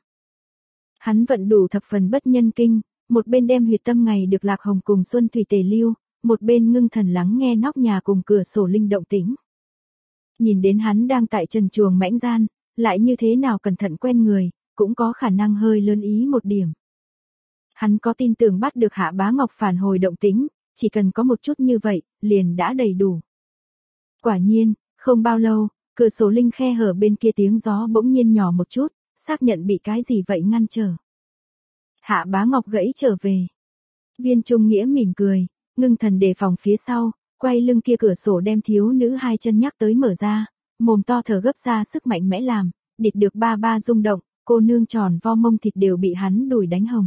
Hắn vận đủ thập phần bất nhân kinh, một bên đem huyệt tâm ngày được Lạc Hồng cùng Xuân Thủy tề lưu, một bên ngưng thần lắng nghe nóc nhà cùng cửa sổ linh động tĩnh. Nhìn đến hắn đang tại trần chuồng mãnh gian, lại như thế nào cẩn thận quen người, cũng có khả năng hơi lớn ý một điểm. Hắn có tin tưởng bắt được Hạ Bá Ngọc phản hồi động tĩnh, chỉ cần có một chút như vậy, liền đã đầy đủ. Quả nhiên, không bao lâu, cửa sổ linh khe hở bên kia tiếng gió bỗng nhiên nhỏ một chút, xác nhận bị cái gì vậy ngăn trở. Hạ Bá Ngọc gãy trở về. Viên Trung Nghĩa mỉm cười, ngưng thần đề phòng phía sau, quay lưng kia cửa sổ đem thiếu nữ hai chân nhắc tới mở ra, mồm to thở gấp ra sức mạnh mẽ làm, địt được ba ba rung động, cô nương tròn vo mông thịt đều bị hắn đùi đánh hồng.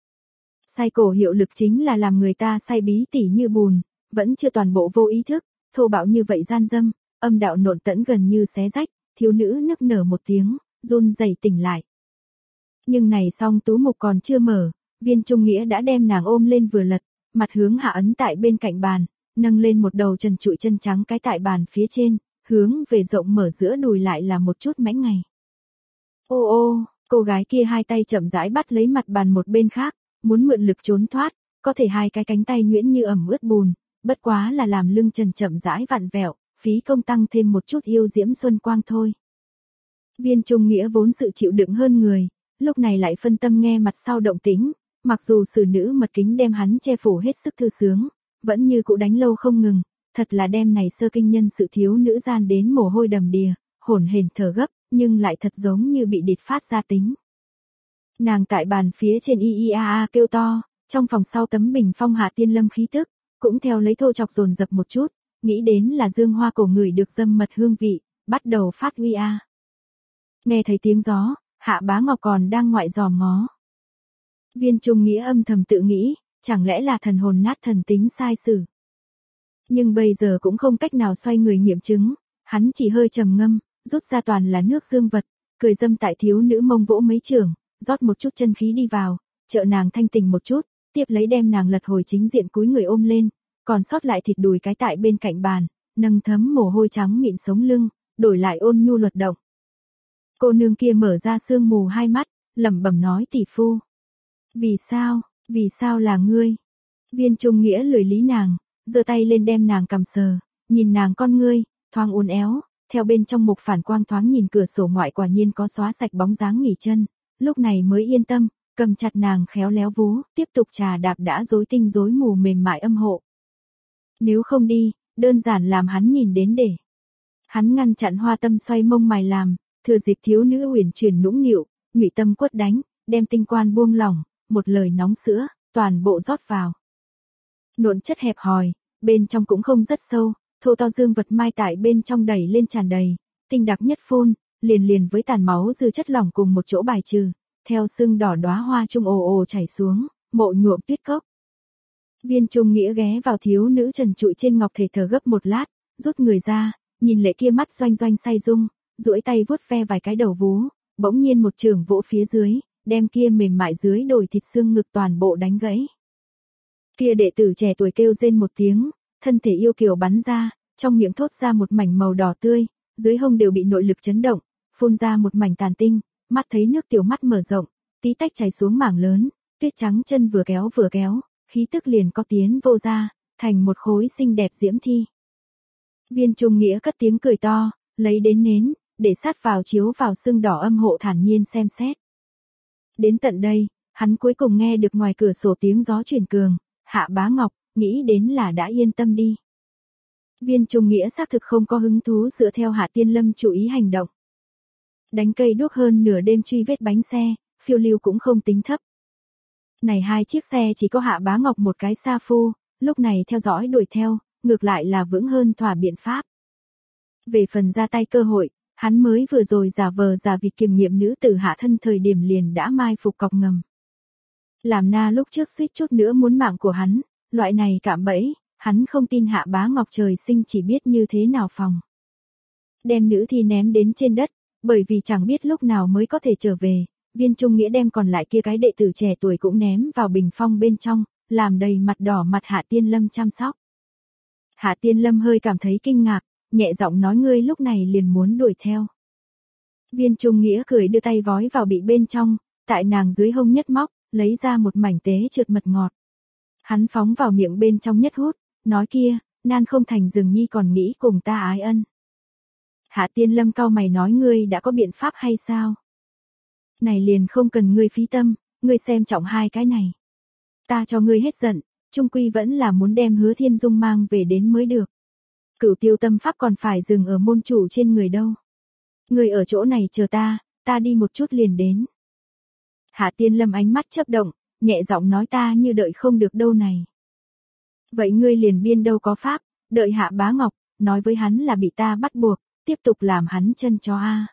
Say cổ hiệu lực chính là làm người ta say bí tỉ như bùn, vẫn chưa toàn bộ vô ý thức, thô bạo như vậy gian dâm, âm đạo nộn tẫn gần như xé rách, thiếu nữ nức nở một tiếng, run rẩy tỉnh lại. Nhưng này song tú mục còn chưa mở, Viên Trung Nghĩa đã đem nàng ôm lên vừa lật, mặt hướng hạ ấn tại bên cạnh bàn, nâng lên một đầu trần trụi chân trắng cái tại bàn phía trên, hướng về rộng mở giữa đùi lại là một chút mãnh ngày. Ô ô, cô gái kia hai tay chậm rãi bắt lấy mặt bàn một bên khác, muốn mượn lực trốn thoát, có thể hai cái cánh tay nhuyễn như ẩm ướt bùn, bất quá là làm lưng trần chậm rãi vặn vẹo, phí công tăng thêm một chút yêu diễm xuân quang thôi. Viên Trung Nghĩa vốn sự chịu đựng hơn người, lúc này lại phân tâm nghe mặt sau động tĩnh, mặc dù xử nữ mật kính đem hắn che phủ hết sức thư sướng, vẫn như cũ đánh lâu không ngừng, thật là đem này sơ kinh nhân sự thiếu nữ gian đến mồ hôi đầm đìa, hổn hển thở gấp, nhưng lại thật giống như bị địt phát ra tính. Nàng tại bàn phía trên i i a a kêu to, trong phòng sau tấm bình phong Hạ Tiên Lâm khí tức, cũng theo lấy thô chọc dồn dập một chút, nghĩ đến là dương hoa cổ người được dâm mật hương vị, bắt đầu phát huy a. Nghe thấy tiếng gió, Hạ Bá Ngọc còn đang ngoại giòm ngó. Viên Trung Nghĩa âm thầm tự nghĩ, chẳng lẽ là thần hồn nát thần tính sai sử. Nhưng bây giờ cũng không cách nào xoay người nghiệm chứng, hắn chỉ hơi trầm ngâm, rút ra toàn là nước dương vật, cười dâm tại thiếu nữ mông vỗ mấy trường, rót một chút chân khí đi vào, trợ nàng thanh tình một chút, tiếp lấy đem nàng lật hồi chính diện cúi người ôm lên, còn sót lại thịt đùi cái tại bên cạnh bàn, nâng thấm mồ hôi trắng mịn sống lưng, đổi lại ôn nhu luật động. Cô nương kia mở ra sương mù hai mắt, lẩm bẩm nói tỷ phu. Vì sao, vì sao là ngươi? Viên Trung Nghĩa lười lý nàng, giơ tay lên đem nàng cầm sờ, nhìn nàng con ngươi, thoáng uốn éo, theo bên trong mục phản quang thoáng nhìn cửa sổ ngoại quả nhiên có xóa sạch bóng dáng nghỉ chân, lúc này mới yên tâm, cầm chặt nàng khéo léo vú, tiếp tục trà đạp đã rối tinh rối mù mềm mại âm hộ. Nếu không đi, đơn giản làm hắn nhìn đến để. Hắn ngăn chặn hoa tâm xoay mông mài làm, thừa dịp thiếu nữ uyển chuyển nũng nịu, nhụy tâm quất đánh, đem tinh quan buông lỏng, một lời nóng sữa, toàn bộ rót vào. Nộn chất hẹp hòi, bên trong cũng không rất sâu, thô to dương vật mai tại bên trong đẩy lên tràn đầy, tinh đặc nhất phun, liền liền với tàn máu dư chất lỏng cùng một chỗ bài trừ, theo sưng đỏ đóa hoa trung ồ ồ chảy xuống, mộ nhuộm tuyết cốc. Viên Trung Nghĩa ghé vào thiếu nữ trần trụi trên ngọc thể thở gấp một lát, rút người ra, nhìn lệ kia mắt doanh doanh say rung, duỗi tay vuốt ve vài cái đầu vú, bỗng nhiên một trường vỗ phía dưới, đem kia mềm mại dưới đồi thịt xương ngực toàn bộ đánh gãy. Kia đệ tử trẻ tuổi kêu rên một tiếng, thân thể yêu kiều bắn ra, trong miệng thốt ra một mảnh màu đỏ tươi, dưới hông đều bị nội lực chấn động, phun ra một mảnh tàn tinh, mắt thấy nước tiểu mắt mở rộng, tí tách chảy xuống mảng lớn, tuyết trắng chân vừa kéo vừa kéo, khí tức liền có tiến vô ra, thành một khối xinh đẹp diễm thi. Viên Trung Nghĩa cất tiếng cười to, lấy đến nến, để sát vào chiếu vào xương đỏ âm hộ thản nhiên xem xét. Đến tận đây, hắn cuối cùng nghe được ngoài cửa sổ tiếng gió chuyển cường, Hạ Bá Ngọc, nghĩ đến là đã yên tâm đi. Viên Trung Nghĩa xác thực không có hứng thú dựa theo Hạ Tiên Lâm chủ ý hành động. Đánh cây đuốc hơn nửa đêm truy vết bánh xe, phiêu lưu cũng không tính thấp. Này hai chiếc xe chỉ có Hạ Bá Ngọc một cái sa phu, lúc này theo dõi đuổi theo, ngược lại là vững hơn thỏa biện pháp. Về phần ra tay cơ hội, hắn mới vừa rồi giả vờ giả vịt kiềm nghiệm nữ tử hạ thân thời điểm liền đã mai phục cọc ngầm. Làm na lúc trước suýt chút nữa muốn mạng của hắn, loại này cạm bẫy, hắn không tin Hạ Bá Ngọc trời sinh chỉ biết như thế nào phòng. Đem nữ thi ném đến trên đất, bởi vì chẳng biết lúc nào mới có thể trở về, Viên Trung Nghĩa đem còn lại kia cái đệ tử trẻ tuổi cũng ném vào bình phong bên trong, làm đầy mặt đỏ mặt Hạ Tiên Lâm chăm sóc. Hạ Tiên Lâm hơi cảm thấy kinh ngạc, nhẹ giọng nói ngươi lúc này liền muốn đuổi theo. Viên Trung Nghĩa cười đưa tay vói vào bị bên trong, tại nàng dưới hông nhất móc, lấy ra một mảnh tế trượt mật ngọt. Hắn phóng vào miệng bên trong nhất hút, nói kia, nan không thành rừng nhi còn nghĩ cùng ta ái ân. Hạ Tiên Lâm cau mày nói ngươi đã có biện pháp hay sao? Này liền không cần ngươi phí tâm, ngươi xem trọng hai cái này. Ta cho ngươi hết giận, chung quy vẫn là muốn đem Hứa Thiên Dung mang về đến mới được. Cửu tiêu tâm pháp còn phải dừng ở môn chủ trên người đâu. Ngươi ở chỗ này chờ ta, ta đi một chút liền đến. Hạ Tiên Lâm ánh mắt chớp động, nhẹ giọng nói ta như đợi không được đâu này. Vậy ngươi liền biên đâu có pháp, đợi Hạ Bá Ngọc, nói với hắn là bị ta bắt buộc, tiếp tục làm hắn chân chó a.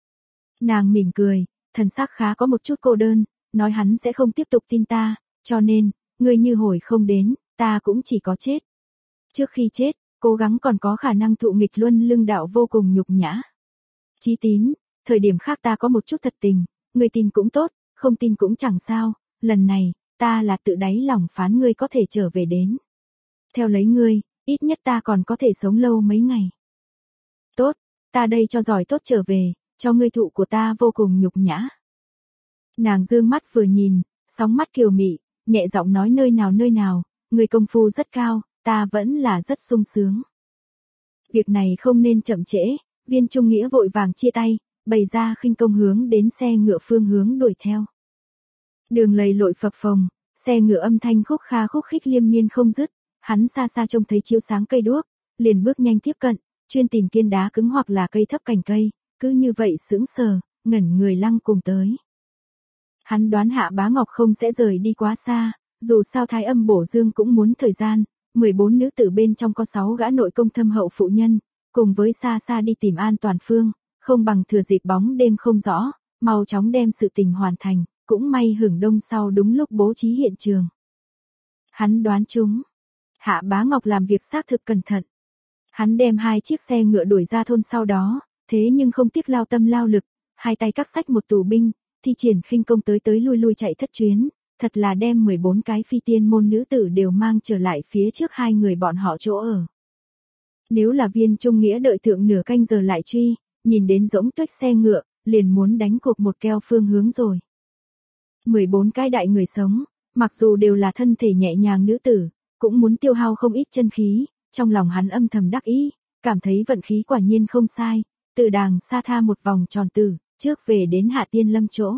Nàng mỉm cười, thần sắc khá có một chút cô đơn, nói hắn sẽ không tiếp tục tin ta, cho nên, ngươi như hồi không đến, ta cũng chỉ có chết. Trước khi chết, cố gắng còn có khả năng thụ nghịch luân lưng đạo vô cùng nhục nhã. Chí Tín, thời điểm khác ta có một chút thật tình, ngươi tin cũng tốt, không tin cũng chẳng sao, lần này, ta là tự đáy lòng phán ngươi có thể trở về đến. Theo lấy ngươi, ít nhất ta còn có thể sống lâu mấy ngày. Tốt, ta đây cho giỏi tốt trở về, cho ngươi thụ của ta vô cùng nhục nhã. Nàng dương mắt vừa nhìn, sóng mắt kiều mị, nhẹ giọng nói nơi nào nơi nào, người công phu rất cao, ta vẫn là rất sung sướng. Việc này không nên chậm trễ, Viên Trung Nghĩa vội vàng chia tay, bày ra khinh công hướng đến xe ngựa phương hướng đuổi theo. Đường lầy lội phập phồng, xe ngựa âm thanh khúc kha khúc khích liên miên không dứt, hắn xa xa trông thấy chiếu sáng cây đuốc, liền bước nhanh tiếp cận, chuyên tìm kiên đá cứng hoặc là cây thấp cành cây, cứ như vậy sững sờ, ngẩn người lăng cùng tới. Hắn đoán Hạ Bá Ngọc không sẽ rời đi quá xa, dù sao Thái Âm bổ dương cũng muốn thời gian, mười bốn nữ tử bên trong có sáu gã nội công thâm hậu phụ nhân, cùng với xa xa đi tìm an toàn phương, không bằng thừa dịp bóng đêm không rõ, mau chóng đem sự tình hoàn thành, cũng may hưởng đông sau đúng lúc bố trí hiện trường. Hắn đoán chúng, Hạ Bá Ngọc làm việc xác thực cẩn thận. Hắn đem hai chiếc xe ngựa đuổi ra thôn sau đó, thế nhưng không tiếc lao tâm lao lực, hai tay cắt sách một tù binh, thi triển khinh công tới tới lui lui chạy thất chuyến, thật là đem mười bốn cái phi tiên môn nữ tử đều mang trở lại phía trước hai người bọn họ chỗ ở. Nếu là Viên Trung Nghĩa đợi thượng nửa canh giờ lại truy, nhìn đến rỗng tuếch xe ngựa, liền muốn đánh cuộc một keo phương hướng rồi. mười bốn cái đại người sống, mặc dù đều là thân thể nhẹ nhàng nữ tử, cũng muốn tiêu hao không ít chân khí, trong lòng hắn âm thầm đắc ý, cảm thấy vận khí quả nhiên không sai, từ đàng xa tha một vòng tròn tử, trước về đến Hạ Tiên Lâm chỗ.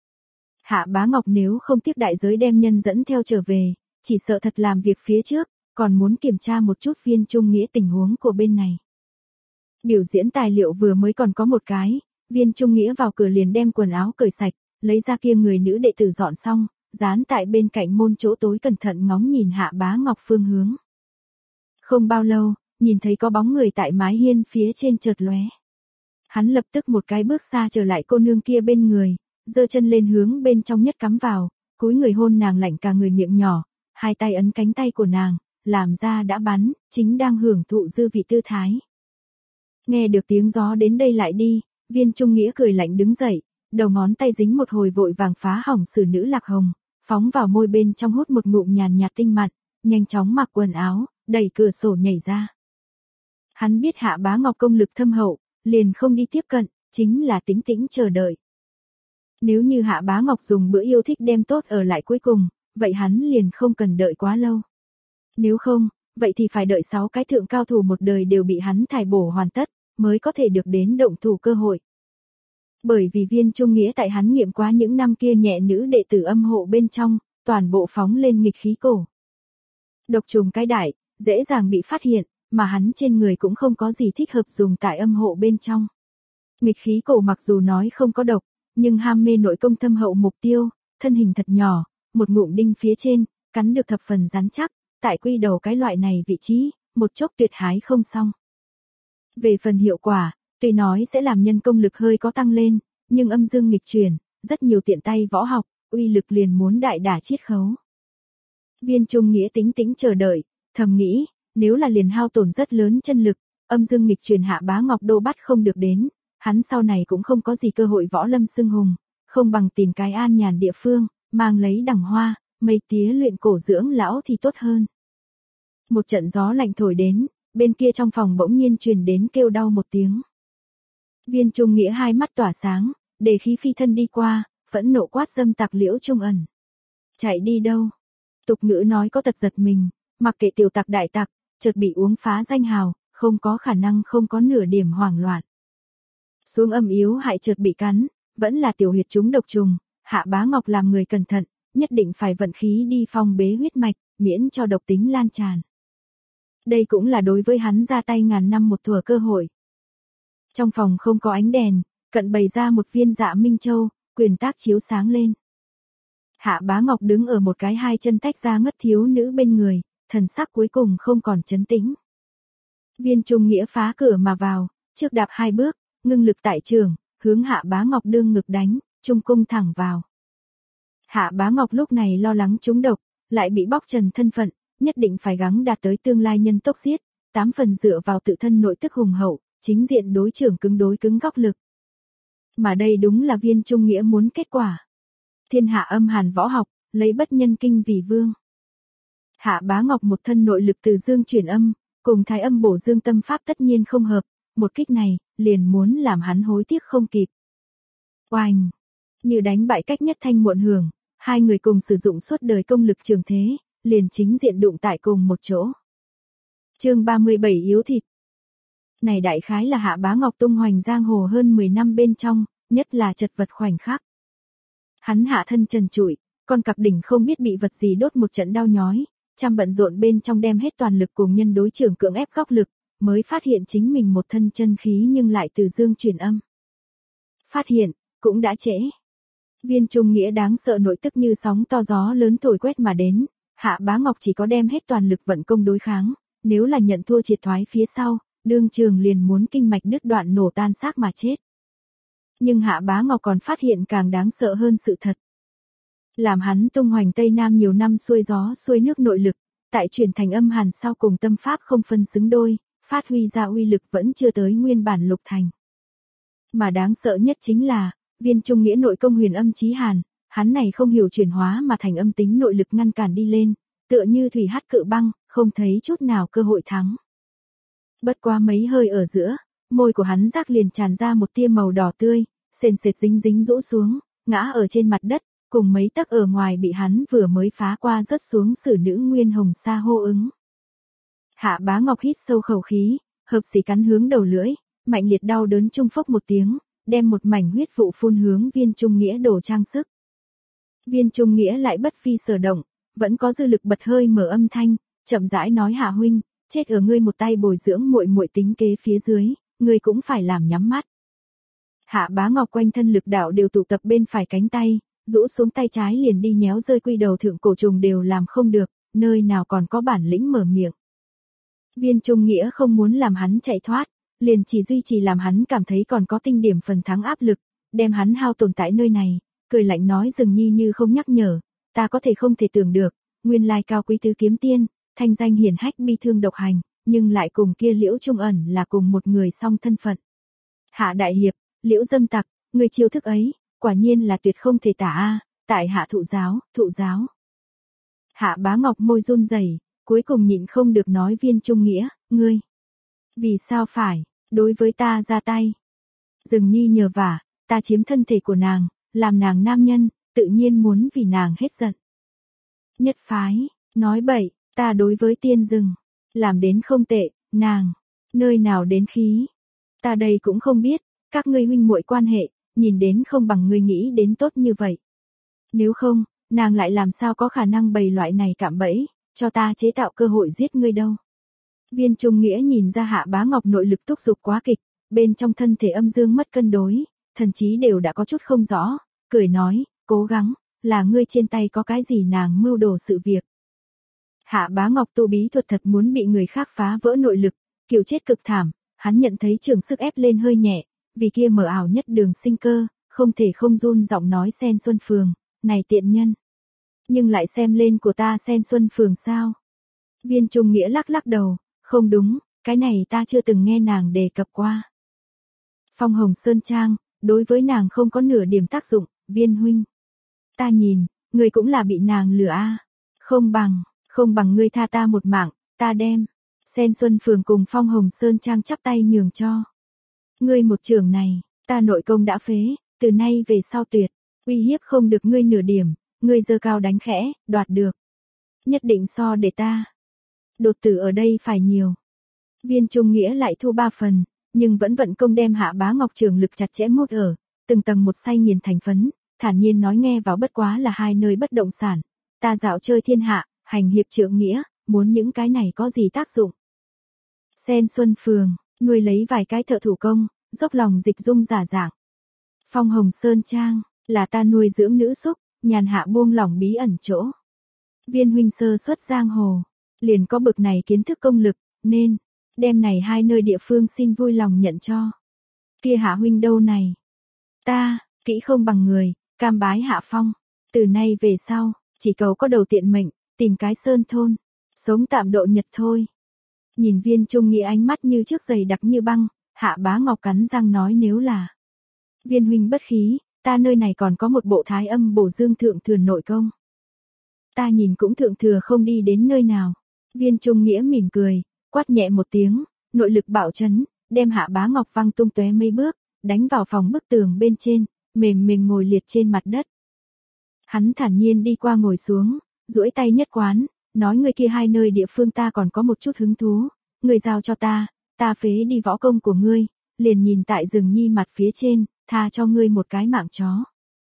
Hạ Bá Ngọc nếu không tiếc đại giới đem nhân dẫn theo trở về, chỉ sợ thật làm việc phía trước, còn muốn kiểm tra một chút Viên Trung Nghĩa tình huống của bên này. Biểu diễn tài liệu vừa mới còn có một cái, Viên Trung Nghĩa vào cửa liền đem quần áo cởi sạch, lấy ra kia người nữ đệ tử dọn xong, dán tại bên cạnh môn chỗ tối cẩn thận ngóng nhìn Hạ Bá Ngọc phương hướng. Không bao lâu, nhìn thấy có bóng người tại mái hiên phía trên chợt lóe. Hắn lập tức một cái bước xa trở lại cô nương kia bên người, giơ chân lên hướng bên trong nhất cắm vào, cúi người hôn nàng lạnh cả người miệng nhỏ, hai tay ấn cánh tay của nàng, làm ra đã bắn, chính đang hưởng thụ dư vị tư thái. Nghe được tiếng gió đến đây lại đi, Viên Trung Nghĩa cười lạnh đứng dậy, đầu ngón tay dính một hồi vội vàng phá hỏng xử nữ lạc hồng, phóng vào môi bên trong hút một ngụm nhàn nhạt tinh mặn, nhanh chóng mặc quần áo, đẩy cửa sổ nhảy ra. Hắn biết Hạ Bá Ngọc công lực thâm hậu, liền không đi tiếp cận, chính là tĩnh tĩnh chờ đợi. Nếu như Hạ Bá Ngọc dùng bữa yêu thích đem tốt ở lại cuối cùng, vậy hắn liền không cần đợi quá lâu. Nếu không, vậy thì phải đợi sáu cái thượng cao thủ một đời đều bị hắn thải bổ hoàn tất, mới có thể được đến động thủ cơ hội. Bởi vì Viên Trung Nghĩa tại hắn nghiệm quá những năm kia nhẹ nữ đệ tử âm hộ bên trong, toàn bộ phóng lên nghịch khí cổ. Độc trùng cái đại, dễ dàng bị phát hiện, mà hắn trên người cũng không có gì thích hợp dùng tại âm hộ bên trong. Nghịch khí cổ mặc dù nói không có độc, nhưng ham mê nội công thâm hậu mục tiêu, thân hình thật nhỏ, một ngụm đinh phía trên, cắn được thập phần rắn chắc, tại quy đầu cái loại này vị trí, một chốc tuyệt hái không xong. Về phần hiệu quả, tuy nói sẽ làm nhân công lực hơi có tăng lên, nhưng âm dương nghịch chuyển, rất nhiều tiện tay võ học, uy lực liền muốn đại đả chiết khấu. Viên Trung Nghĩa tính tĩnh chờ đợi, thầm nghĩ, nếu là liền hao tổn rất lớn chân lực, âm dương nghịch chuyển Hạ Bá Ngọc đô bắt không được đến, hắn sau này cũng không có gì cơ hội võ lâm xưng hùng, không bằng tìm cái an nhàn địa phương, mang lấy đằng hoa, mây tía luyện cổ dưỡng lão thì tốt hơn. Một trận gió lạnh thổi đến, bên kia trong phòng bỗng nhiên truyền đến kêu đau một tiếng. Viên Trung Nghĩa hai mắt tỏa sáng, để khí phi thân đi qua, phẫn nộ quát dâm tặc Liễu Trung Ẩn. Chạy đi đâu? Tục ngữ nói có tật giật mình, mặc kệ tiểu tặc đại tặc, chợt bị uống phá danh hào, không có khả năng không có nửa điểm hoảng loạn. Xuống âm yếu hại chợt bị cắn, vẫn là tiểu huyệt trúng độc trùng, Hạ Bá Ngọc làm người cẩn thận, nhất định phải vận khí đi phong bế huyết mạch, miễn cho độc tính lan tràn. Đây cũng là đối với hắn ra tay ngàn năm một thuở cơ hội. Trong phòng không có ánh đèn, cận bày ra một viên Dạ Minh Châu, quyền tác chiếu sáng lên. Hạ Bá Ngọc đứng ở một cái hai chân tách ra ngất thiếu nữ bên người, thần sắc cuối cùng không còn trấn tĩnh. Viên Trung Nghĩa phá cửa mà vào, trước đạp hai bước, ngưng lực tại trường, hướng Hạ Bá Ngọc đương ngực đánh, trung cung thẳng vào. Hạ Bá Ngọc lúc này lo lắng trúng độc, lại bị bóc trần thân phận, nhất định phải gắng đạt tới tương lai nhân tốc giết, tám phần dựa vào tự thân nội tức hùng hậu, chính diện đối trưởng cứng đối cứng góc lực. Mà đây đúng là Viên Trung Nghĩa muốn kết quả. Thiên hạ âm hàn võ học, lấy bất nhân kinh vì vương. Hạ Bá Ngọc một thân nội lực từ dương chuyển âm, cùng thái âm bổ dương tâm pháp tất nhiên không hợp, một kích này, liền muốn làm hắn hối tiếc không kịp. Oanh! Như đánh bại cách nhất thanh muộn hưởng, hai người cùng sử dụng suốt đời công lực trường thế, liền chính diện đụng tại cùng một chỗ. Chương ba mươi bảy yếu thịt. Này đại khái là Hạ Bá Ngọc tung hoành giang hồ hơn mười năm bên trong, nhất là chật vật khoảnh khắc. Hắn hạ thân trần trụi, con cặc đỉnh không biết bị vật gì đốt một trận đau nhói, chăm bận rộn bên trong đem hết toàn lực cùng nhân đối trưởng cưỡng ép góc lực, mới phát hiện chính mình một thân chân khí nhưng lại từ dương chuyển âm. Phát hiện, cũng đã trễ. Viên Trung Nghĩa đáng sợ nội tức như sóng to gió lớn thổi quét mà đến, Hạ Bá Ngọc chỉ có đem hết toàn lực vận công đối kháng, nếu là nhận thua triệt thoái phía sau, đương trường liền muốn kinh mạch đứt đoạn nổ tan xác mà chết. Nhưng Hạ Bá Ngọc còn phát hiện càng đáng sợ hơn sự thật. Làm hắn tung hoành Tây Nam nhiều năm xuôi gió xuôi nước nội lực, tại chuyển thành âm hàn sau cùng tâm pháp không phân xứng đôi, phát huy ra uy lực vẫn chưa tới nguyên bản lục thành. Mà đáng sợ nhất chính là, Viên Trung Nghĩa nội công huyền âm chí hàn, hắn này không hiểu chuyển hóa mà thành âm tính nội lực ngăn cản đi lên, tựa như thủy hắt cự băng, không thấy chút nào cơ hội thắng. Bất qua mấy hơi ở giữa, môi của hắn rác liền tràn ra một tia màu đỏ tươi, sền sệt dính dính rũ xuống, ngã ở trên mặt đất, cùng mấy tấc ở ngoài bị hắn vừa mới phá qua rớt xuống sử nữ nguyên hồng sa hô ứng. Hạ Bá Ngọc hít sâu khẩu khí, hợp xỉ cắn hướng đầu lưỡi, mạnh liệt đau đớn trung phốc một tiếng, đem một mảnh huyết vụ phun hướng Viên Trung Nghĩa đổ trang sức. Viên Trung Nghĩa lại bất phi sở động, vẫn có dư lực bật hơi mở âm thanh, chậm rãi nói Hạ huynh, chết ở ngươi một tay bồi dưỡng muội muội tính kế phía dưới, ngươi cũng phải làm nhắm mắt. Hạ Bá Ngọc quanh thân lực đạo đều tụ tập bên phải cánh tay, rũ xuống tay trái liền đi nhéo rơi quy đầu thượng cổ trùng đều làm không được, nơi nào còn có bản lĩnh mở miệng. Viên Trung Nghĩa không muốn làm hắn chạy thoát, liền chỉ duy trì làm hắn cảm thấy còn có tinh điểm phần thắng áp lực, đem hắn hao tồn tại nơi này, cười lạnh nói dường như như không nhắc nhở, ta có thể không thể tưởng được, nguyên lai cao quý tứ kiếm tiên, thanh danh hiển hách bi thương độc hành, nhưng lại cùng kia Liễu Trung ẩn là cùng một người song thân phận. Hạ đại hiệp, Liễu dâm tặc, người chiêu thức ấy, quả nhiên là tuyệt không thể tả a, tại hạ thụ giáo, thụ giáo. Hạ Bá Ngọc môi run rẩy, cuối cùng nhịn không được nói Viên Trung Nghĩa, ngươi, vì sao phải, đối với ta ra tay. Dường như nhờ vả, ta chiếm thân thể của nàng, làm nàng nam nhân, tự nhiên muốn vì nàng hết giận. Nhất phái, nói bậy, ta đối với tiên rừng, làm đến không tệ, nàng, nơi nào đến khí. Ta đây cũng không biết, các ngươi huynh muội quan hệ, nhìn đến không bằng ngươi nghĩ đến tốt như vậy. Nếu không, nàng lại làm sao có khả năng bày loại này cạm bẫy, cho ta chế tạo cơ hội giết ngươi đâu. Viên Trung Nghĩa nhìn ra Hạ Bá Ngọc nội lực thúc giục quá kịch, bên trong thân thể âm dương mất cân đối, thần trí đều đã có chút không rõ, cười nói, cố gắng, là ngươi trên tay có cái gì nàng mưu đồ sự việc. Hạ Bá Ngọc tu bí thuật thật muốn bị người khác phá vỡ nội lực, kiều chết cực thảm, hắn nhận thấy trường sức ép lên hơi nhẹ, vì kia mở ảo nhất đường sinh cơ, không thể không run giọng nói Sen Xuân Phường, này tiện nhân. Nhưng lại xem lên của ta Sen Xuân Phường sao? Viên Trung Nghĩa lắc lắc đầu, không đúng, cái này ta chưa từng nghe nàng đề cập qua. Phong Hồng Sơn Trang, đối với nàng không có nửa điểm tác dụng, Viên huynh. Ta nhìn, người cũng là bị nàng lừa a, không bằng, không bằng ngươi tha ta một mạng, ta đem Sen Xuân Phường cùng Phong Hồng Sơn Trang chắp tay nhường cho. Ngươi một trường này, ta nội công đã phế, từ nay về sau tuyệt, uy hiếp không được ngươi nửa điểm, ngươi giơ cao đánh khẽ, đoạt được. Nhất định so để ta. Đột tử ở đây phải nhiều. Viên Trung Nghĩa lại thu ba phần, nhưng vẫn vận công đem Hạ Bá Ngọc trường lực chặt chẽ mốt ở, từng tầng một xay nghiền thành phấn, thản nhiên nói nghe vào bất quá là hai nơi bất động sản. Ta dạo chơi thiên hạ, hành hiệp trượng nghĩa, muốn những cái này có gì tác dụng. Sen Xuân Phường, nuôi lấy vài cái thợ thủ công, dốc lòng dịch dung giả dạng. Phong Hồng Sơn Trang, là ta nuôi dưỡng nữ xúc, nhàn hạ buông lỏng bí ẩn chỗ. Viên huynh sơ xuất giang hồ, liền có bực này kiến thức công lực, nên, đem này hai nơi địa phương xin vui lòng nhận cho. Kia Hạ huynh đâu này? Ta, kỹ không bằng người, cam bái hạ phong, từ nay về sau, chỉ cầu có đầu tiện mệnh, tìm cái sơn thôn, sống tạm độ nhật thôi. Nhìn Viên Trung Nghĩa ánh mắt như trước giày đặc như băng, Hạ Bá Ngọc cắn răng nói nếu là Viên huynh bất khí, ta nơi này còn có một bộ thái âm bổ dương thượng thừa nội công. Ta nhìn cũng thượng thừa không đi đến nơi nào. Viên Trung Nghĩa mỉm cười, quát nhẹ một tiếng, nội lực bạo chấn, đem Hạ Bá Ngọc văng tung tóe mấy bước, đánh vào phòng bức tường bên trên, mềm mềm ngồi liệt trên mặt đất. Hắn thản nhiên đi qua ngồi xuống, duỗi tay nhất quán, nói người kia hai nơi địa phương ta còn có một chút hứng thú, người giao cho ta, ta phế đi võ công của ngươi, liền nhìn tại rừng nhi mặt phía trên, tha cho ngươi một cái mạng chó.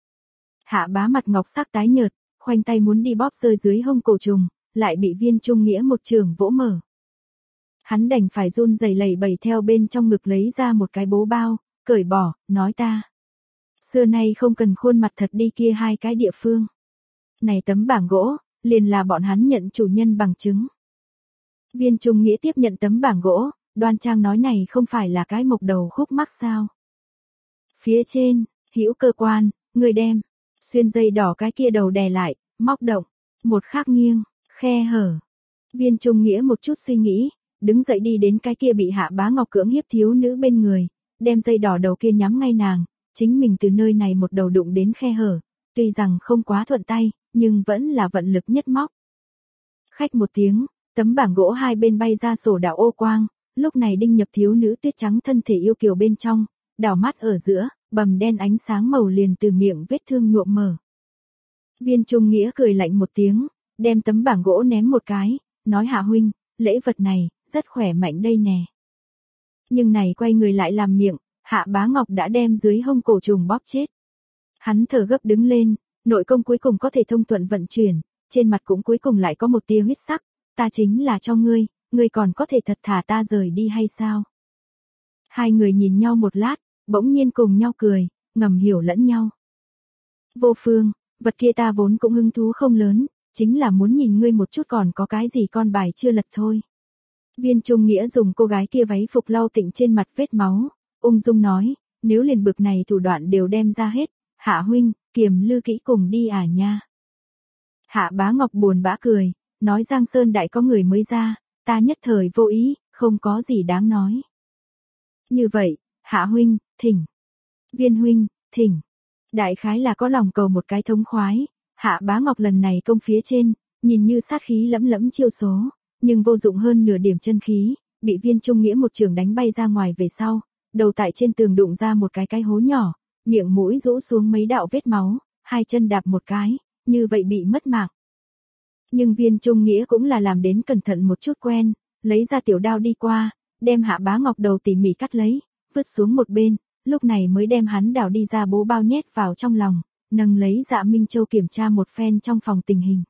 Hạ Bá mặt ngọc sắc tái nhợt, khoanh tay muốn đi bóp rơi dưới hông cổ trùng, lại bị Viên Trung Nghĩa một trường vỗ mở. Hắn đành phải run rẩy lẩy bẩy theo bên trong ngực lấy ra một cái bố bao, cởi bỏ, nói ta. Xưa nay không cần khuôn mặt thật đi kia hai cái địa phương. Này tấm bảng gỗ, liền là bọn hắn nhận chủ nhân bằng chứng. Viên Trung Nghĩa tiếp nhận tấm bảng gỗ, đoan trang nói này không phải là cái mộc đầu khúc mắc sao. Phía trên, hữu cơ quan, người đem, xuyên dây đỏ cái kia đầu đè lại, móc động, một khắc nghiêng, khe hở. Viên Trung Nghĩa một chút suy nghĩ, đứng dậy đi đến cái kia bị Hạ Bá Ngọc cưỡng hiếp thiếu nữ bên người, đem dây đỏ đầu kia nhắm ngay nàng, chính mình từ nơi này một đầu đụng đến khe hở, tuy rằng không quá thuận tay, nhưng vẫn là vận lực nhất móc. Khách một tiếng, tấm bảng gỗ hai bên bay ra sổ đạo ô quang, lúc này đinh nhập thiếu nữ tuyết trắng thân thể yêu kiều bên trong, đảo mắt ở giữa, bầm đen ánh sáng màu liền từ miệng vết thương nhuộm mở. Viên Trung Nghĩa cười lạnh một tiếng, đem tấm bảng gỗ ném một cái, nói Hạ huynh, lễ vật này, rất khỏe mạnh đây nè. Nhưng này quay người lại làm miệng, Hạ Bá Ngọc đã đem dưới hông cổ trùng bóp chết. Hắn thở gấp đứng lên, nội công cuối cùng có thể thông thuận vận chuyển, trên mặt cũng cuối cùng lại có một tia huyết sắc, ta chính là cho ngươi, ngươi còn có thể thật thả ta rời đi hay sao? Hai người nhìn nhau một lát, bỗng nhiên cùng nhau cười, ngầm hiểu lẫn nhau. Vô Phương, vật kia ta vốn cũng hứng thú không lớn, chính là muốn nhìn ngươi một chút còn có cái gì con bài chưa lật thôi. Viên Trung Nghĩa dùng cô gái kia váy phục lau tịnh trên mặt vết máu, ung dung nói, nếu liền bực này thủ đoạn đều đem ra hết, Hạ huynh, kiềm lư kỹ cùng đi à nha. Hạ Bá Ngọc buồn bã cười, nói Giang Sơn đại có người mới ra, ta nhất thời vô ý, không có gì đáng nói. Như vậy, Hạ huynh, thỉnh. Viên huynh, thỉnh. Đại khái là có lòng cầu một cái thống khoái, Hạ Bá Ngọc lần này công phía trên, nhìn như sát khí lẫm lẫm chiêu số, nhưng vô dụng hơn nửa điểm chân khí, bị Viên Trung Nghĩa một trường đánh bay ra ngoài về sau, đầu tại trên tường đụng ra một cái cái hố nhỏ, miệng mũi rũ xuống mấy đạo vết máu, hai chân đạp một cái, như vậy bị mất mạng. Nhưng Viên Trung Nghĩa cũng là làm đến cẩn thận một chút quen, lấy ra tiểu đao đi qua, đem Hạ Bá Ngọc đầu tỉ mỉ cắt lấy, vứt xuống một bên, lúc này mới đem hắn đào đi ra bố bao nhét vào trong lòng, nâng lấy Dạ Minh Châu kiểm tra một phen trong phòng tình hình.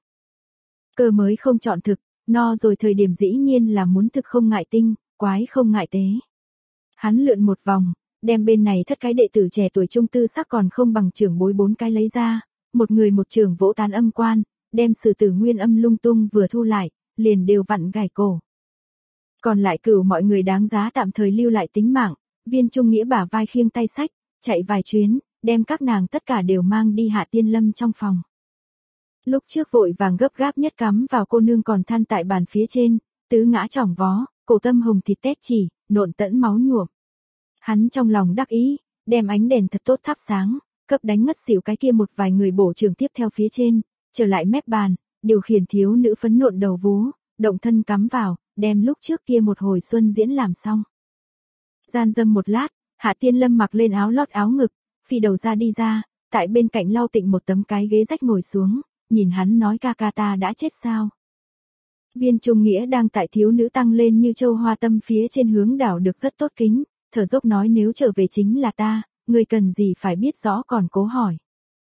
Cơ mới không chọn thực, no rồi thời điểm dĩ nhiên là muốn thực không ngại tinh, quái không ngại tế. Hắn lượn một vòng, đem bên này thất cái đệ tử trẻ tuổi trung tư sắc còn không bằng trưởng bối bốn cái lấy ra, một người một trường vỗ tán âm quan, đem sử tử nguyên âm lung tung vừa thu lại, liền đều vặn gài cổ. Còn lại cửu mọi người đáng giá tạm thời lưu lại tính mạng, Viên Trung Nghĩa bả vai khiêng tay sách, chạy vài chuyến, đem các nàng tất cả đều mang đi Hạ Tiên Lâm trong phòng. Lúc trước vội vàng gấp gáp nhất cắm vào cô nương còn than tại bàn phía trên, tứ ngã chỏng vó, cổ tâm hồng thịt tét chỉ, nộn tẫn máu nhuộm. Hắn trong lòng đắc ý, đem ánh đèn thật tốt thắp sáng, cấp đánh ngất xỉu cái kia một vài người bổ trường tiếp theo phía trên, trở lại mép bàn, điều khiển thiếu nữ phấn nộn đầu vú, động thân cắm vào, đem lúc trước kia một hồi xuân diễn làm xong. Gian dâm một lát, Hạ Tiên Lâm mặc lên áo lót áo ngực, phi đầu ra đi ra, tại bên cạnh lau tịnh một tấm cái ghế rách ngồi xuống, nhìn hắn nói ca ca ta đã chết sao. Viên Trung Nghĩa đang tại thiếu nữ tăng lên như châu hoa tâm phía trên hướng đảo được rất tốt kính, thở dốc nói nếu trở về chính là ta, người cần gì phải biết rõ còn cố hỏi.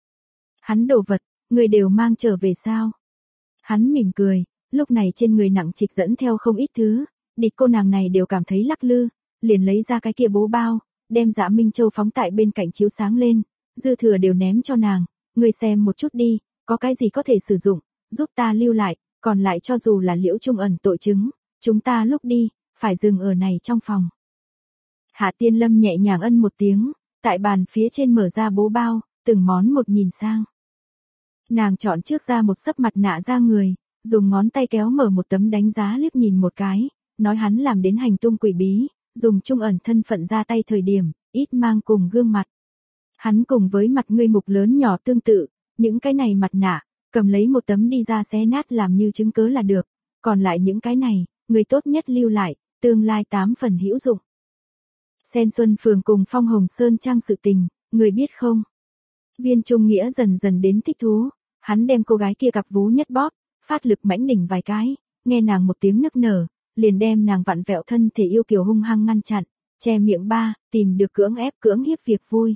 Hắn đồ vật, người đều mang trở về sao? Hắn mỉm cười, lúc này trên người nặng trịch dẫn theo không ít thứ, địch cô nàng này đều cảm thấy lắc lư, liền lấy ra cái kia bố bao, đem Dạ Minh Châu phóng tại bên cạnh chiếu sáng lên, dư thừa đều ném cho nàng, người xem một chút đi, có cái gì có thể sử dụng, giúp ta lưu lại, còn lại cho dù là Liễu Trung ẩn tội chứng, chúng ta lúc đi, phải dừng ở này trong phòng. Hạ Tiên Lâm nhẹ nhàng ân một tiếng, tại bàn phía trên mở ra bố bao, từng món một nhìn sang. Nàng chọn trước ra một sấp mặt nạ ra người, dùng ngón tay kéo mở một tấm đánh giá liếc nhìn một cái, nói hắn làm đến hành tung quỷ bí, dùng Trung ẩn thân phận ra tay thời điểm, ít mang cùng gương mặt. Hắn cùng với mặt ngươi mục lớn nhỏ tương tự, những cái này mặt nạ, cầm lấy một tấm đi ra xé nát làm như chứng cớ là được, còn lại những cái này, người tốt nhất lưu lại, tương lai tám phần hữu dụng. Sen Xuân Phường cùng Phong Hồng Sơn Trang sự tình, người biết không? Viên Trung Nghĩa dần dần đến thích thú, hắn đem cô gái kia cặp vú nhất bóp, phát lực mãnh đỉnh vài cái, nghe nàng một tiếng nức nở, liền đem nàng vặn vẹo thân thể yêu kiều hung hăng ngăn chặn, che miệng ba, tìm được cưỡng ép cưỡng hiếp việc vui.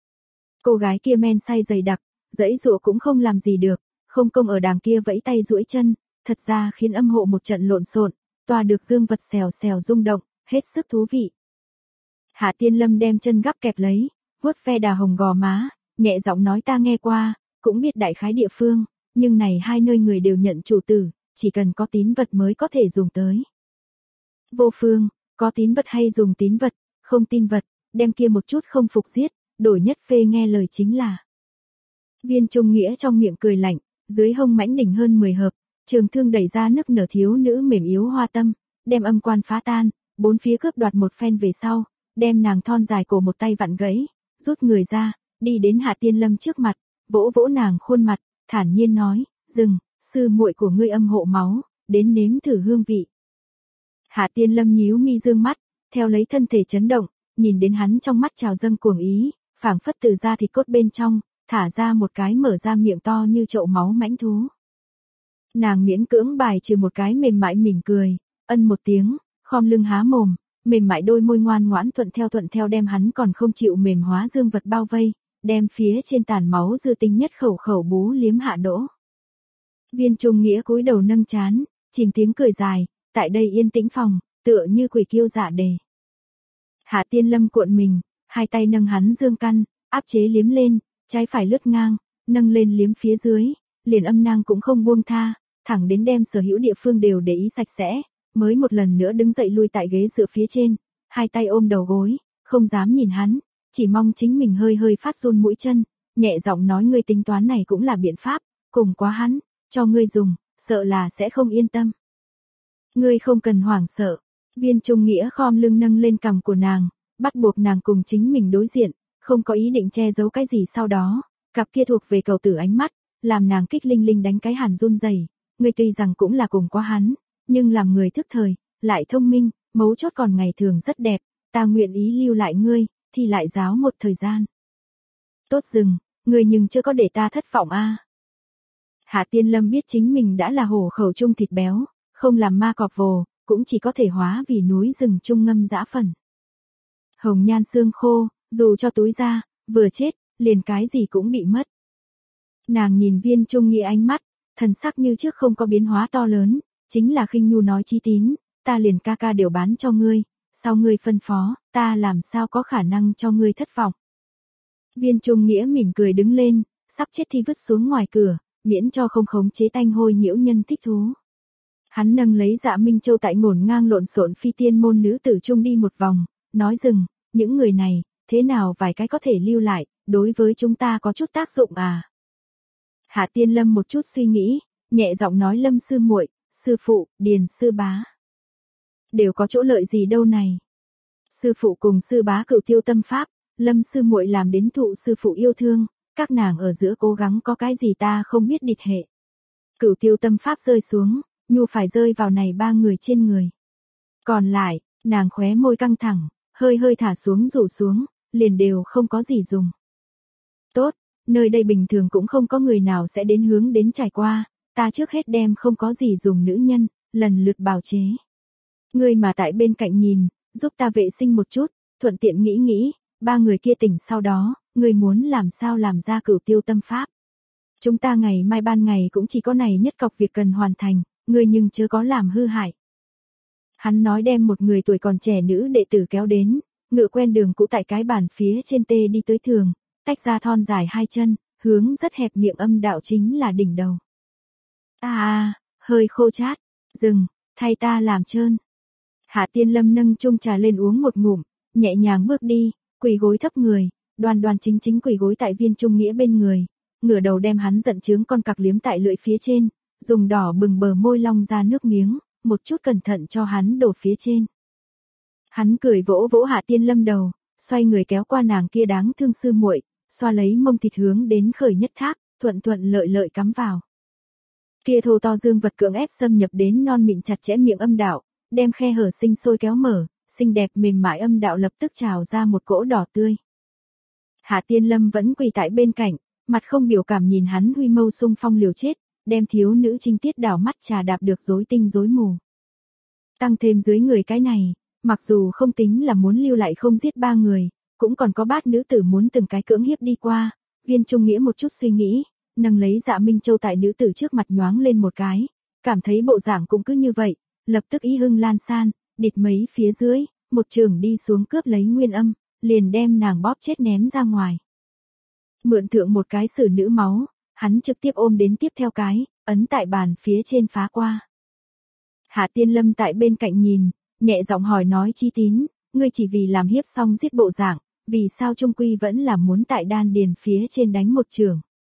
Cô gái kia men say dày đặc, dãy dụa cũng không làm gì được, không công ở đàng kia vẫy tay duỗi chân, thật ra khiến âm hộ một trận lộn xộn, tòa được dương vật xèo xèo rung động, hết sức thú vị. Hạ Tiên Lâm đem chân gắp kẹp lấy, vuốt ve đà hồng gò má, nhẹ giọng nói ta nghe qua, cũng biết đại khái địa phương, nhưng này hai nơi người đều nhận chủ tử, chỉ cần có tín vật mới có thể dùng tới. Vô Phương, có tín vật hay dùng tín vật, không tin vật, đem kia một chút không phục giết, đổi nhất phê nghe lời chính là. Viên Trung Nghĩa trong miệng cười lạnh, dưới hông mãnh đỉnh hơn mười hợp, trường thương đẩy ra nức nở thiếu nữ mềm yếu hoa tâm, đem âm quan phá tan, bốn phía cướp đoạt một phen về sau, đem nàng thon dài cổ một tay vặn gãy, rút người ra, đi đến Hạ Tiên Lâm trước mặt, vỗ vỗ nàng khuôn mặt, thản nhiên nói, dừng, sư muội của ngươi âm hộ máu, đến nếm thử hương vị. Hạ Tiên Lâm nhíu mi dương mắt, theo lấy thân thể chấn động, nhìn đến hắn trong mắt trào dâng cuồng ý, phảng phất từ da thịt cốt bên trong, thả ra một cái mở ra miệng to như chậu máu mãnh thú. Nàng miễn cưỡng bài trừ một cái mềm mại mỉm cười, ân một tiếng, khom lưng há mồm, mềm mại đôi môi ngoan ngoãn thuận theo thuận theo đem hắn còn không chịu mềm hóa dương vật bao vây, đem phía trên tàn máu dư tinh nhất khẩu khẩu bú liếm hạ đỗ. Viên Trung Nghĩa cúi đầu nâng chán, chìm tiếng cười dài, tại đây yên tĩnh phòng, tựa như quỷ kiêu dạ đề. Hạ Tiên Lâm cuộn mình, Hai tay nâng hắn dương căn, áp chế liếm lên, trái phải lướt ngang, nâng lên liếm phía dưới, liền âm nang cũng không buông tha, thẳng đến đem sở hữu địa phương đều để ý sạch sẽ, mới một lần nữa đứng dậy lui tại ghế dựa phía trên, hai tay ôm đầu gối, không dám nhìn hắn, chỉ mong chính mình hơi hơi phát run mũi chân, nhẹ giọng nói ngươi tính toán này cũng là biện pháp, cùng quá hắn, cho ngươi dùng, sợ là sẽ không yên tâm. Ngươi không cần hoảng sợ, Viên Trung Nghĩa khom lưng nâng lên cằm của nàng, bắt buộc nàng cùng chính mình đối diện, không có ý định che giấu cái gì sau đó, cặp kia thuộc về cầu tử ánh mắt, làm nàng kích linh linh đánh cái hàn run rẩy. Ngươi tuy rằng cũng là cùng quá hắn, nhưng làm người thức thời, lại thông minh, mấu chốt còn ngày thường rất đẹp, ta nguyện ý lưu lại ngươi, thì lại giáo một thời gian. Tốt dừng, ngươi nhưng chưa có để ta thất vọng a. À. Hạ Tiên Lâm biết chính mình đã là hổ khẩu trung thịt béo, không làm ma cọp vồ, cũng chỉ có thể hóa vì núi rừng trung ngâm dã phần. Hồng nhan xương khô, dù cho túi ra, vừa chết, liền cái gì cũng bị mất. Nàng nhìn Viên Trung Nghĩa ánh mắt, thần sắc như trước không có biến hóa to lớn, chính là khinh nhu nói Chí Tín, ta liền ca ca đều bán cho ngươi, sau ngươi phân phó, ta làm sao có khả năng cho ngươi thất vọng. Viên Trung Nghĩa mỉm cười đứng lên, sắp chết thì vứt xuống ngoài cửa, miễn cho không khống chế tanh hôi nhiễu nhân thích thú. Hắn nâng lấy Dạ Minh Châu tại ngổn ngang lộn xộn phi tiên môn nữ tử trung đi một vòng, nói dừng, những người này, thế nào vài cái có thể lưu lại, đối với chúng ta có chút tác dụng à. Hạ Tiên Lâm một chút suy nghĩ, nhẹ giọng nói Lâm sư muội, sư phụ, Điền sư bá. Đều có chỗ lợi gì đâu này. Sư phụ cùng sư bá cửu tiêu tâm pháp, Lâm sư muội làm đến thụ sư phụ yêu thương, các nàng ở giữa cố gắng có cái gì ta không biết địch hệ. Cửu tiêu tâm pháp rơi xuống, nhu phải rơi vào này ba người trên người. Còn lại, nàng khóe môi căng thẳng, hơi hơi thả xuống rủ xuống, liền đều không có gì dùng. Tốt, nơi đây bình thường cũng không có người nào sẽ đến hướng đến trải qua, ta trước hết đem không có gì dùng nữ nhân, lần lượt bào chế. Ngươi mà tại bên cạnh nhìn, giúp ta vệ sinh một chút, thuận tiện nghĩ nghĩ, ba người kia tỉnh sau đó, ngươi muốn làm sao làm ra cửu tiêu tâm pháp. Chúng ta ngày mai ban ngày cũng chỉ có này nhất cọc việc cần hoàn thành, ngươi nhưng chớ có làm hư hại. Hắn nói đem một người tuổi còn trẻ nữ đệ tử kéo đến, ngựa quen đường cũ tại cái bàn phía trên tê đi tới thường, tách ra thon dài hai chân, hướng rất hẹp miệng âm đạo chính là đỉnh đầu. À à, hơi khô chát, dừng, thay ta làm trơn. Hạ Tiên Lâm nâng chung trà lên uống một ngụm, nhẹ nhàng bước đi, quỳ gối thấp người, đoan đoan chính chính quỳ gối tại Viên Trung Nghĩa bên người, ngửa đầu đem hắn giận chướng con cặc liếm tại lưỡi phía trên, dùng đỏ bừng bờ môi long ra nước miếng, một chút cẩn thận cho hắn đổ phía trên. Hắn cười vỗ vỗ Hạ Tiên Lâm đầu, xoay người kéo qua nàng kia đáng thương sư muội, xoa lấy mông thịt hướng đến khởi nhất thác, thuận thuận lợi lợi cắm vào. Kia thô to dương vật cưỡng ép xâm nhập đến non mịn chặt chẽ miệng âm đạo, đem khe hở sinh sôi kéo mở, xinh đẹp mềm mại âm đạo lập tức trào ra một cỗ đỏ tươi. Hạ Tiên Lâm vẫn quỳ tại bên cạnh, mặt không biểu cảm nhìn hắn huy mâu xung phong liều chết, đem thiếu nữ trinh tiết đảo mắt trà đạp được rối tinh rối mù. Tăng thêm dưới người cái này, mặc dù không tính là muốn lưu lại không giết ba người, cũng còn có bát nữ tử muốn từng cái cưỡng hiếp đi qua. Viên Trung Nghĩa một chút suy nghĩ, nâng lấy Dạ Minh Châu tại nữ tử trước mặt nhoáng lên một cái, cảm thấy bộ dạng cũng cứ như vậy, lập tức ý hưng lan san, địt mấy phía dưới, một trường đi xuống cướp lấy nguyên âm, liền đem nàng bóp chết ném ra ngoài. Mượn thượng một cái xử nữ máu, hắn trực tiếp ôm đến tiếp theo cái, ấn tại bàn phía trên phá qua. Hạ Tiên Lâm tại bên cạnh nhìn, nhẹ giọng hỏi nói Chí Tín, ngươi chỉ vì làm hiếp xong giết bộ dạng, vì sao trung quy vẫn là muốn tại đan điền phía trên đánh một trường.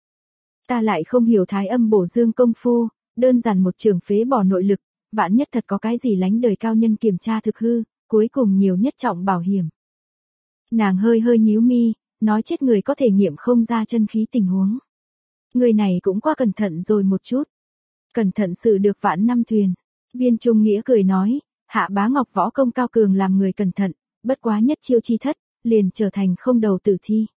Ta lại không hiểu thái âm bổ dương công phu, đơn giản một trường phế bỏ nội lực, vạn nhất thật có cái gì lánh đời cao nhân kiểm tra thực hư, cuối cùng nhiều nhất trọng bảo hiểm. Nàng hơi hơi nhíu mi, nói chết người có thể nghiệm không ra chân khí tình huống. Người này cũng quá cẩn thận rồi một chút. Cẩn thận xử được vạn năm thuyền. Viên Trung Nghĩa cười nói, Hạ Bá Ngọc võ công cao cường làm người cẩn thận, bất quá nhất chiêu chi thất, liền trở thành không đầu tử thi.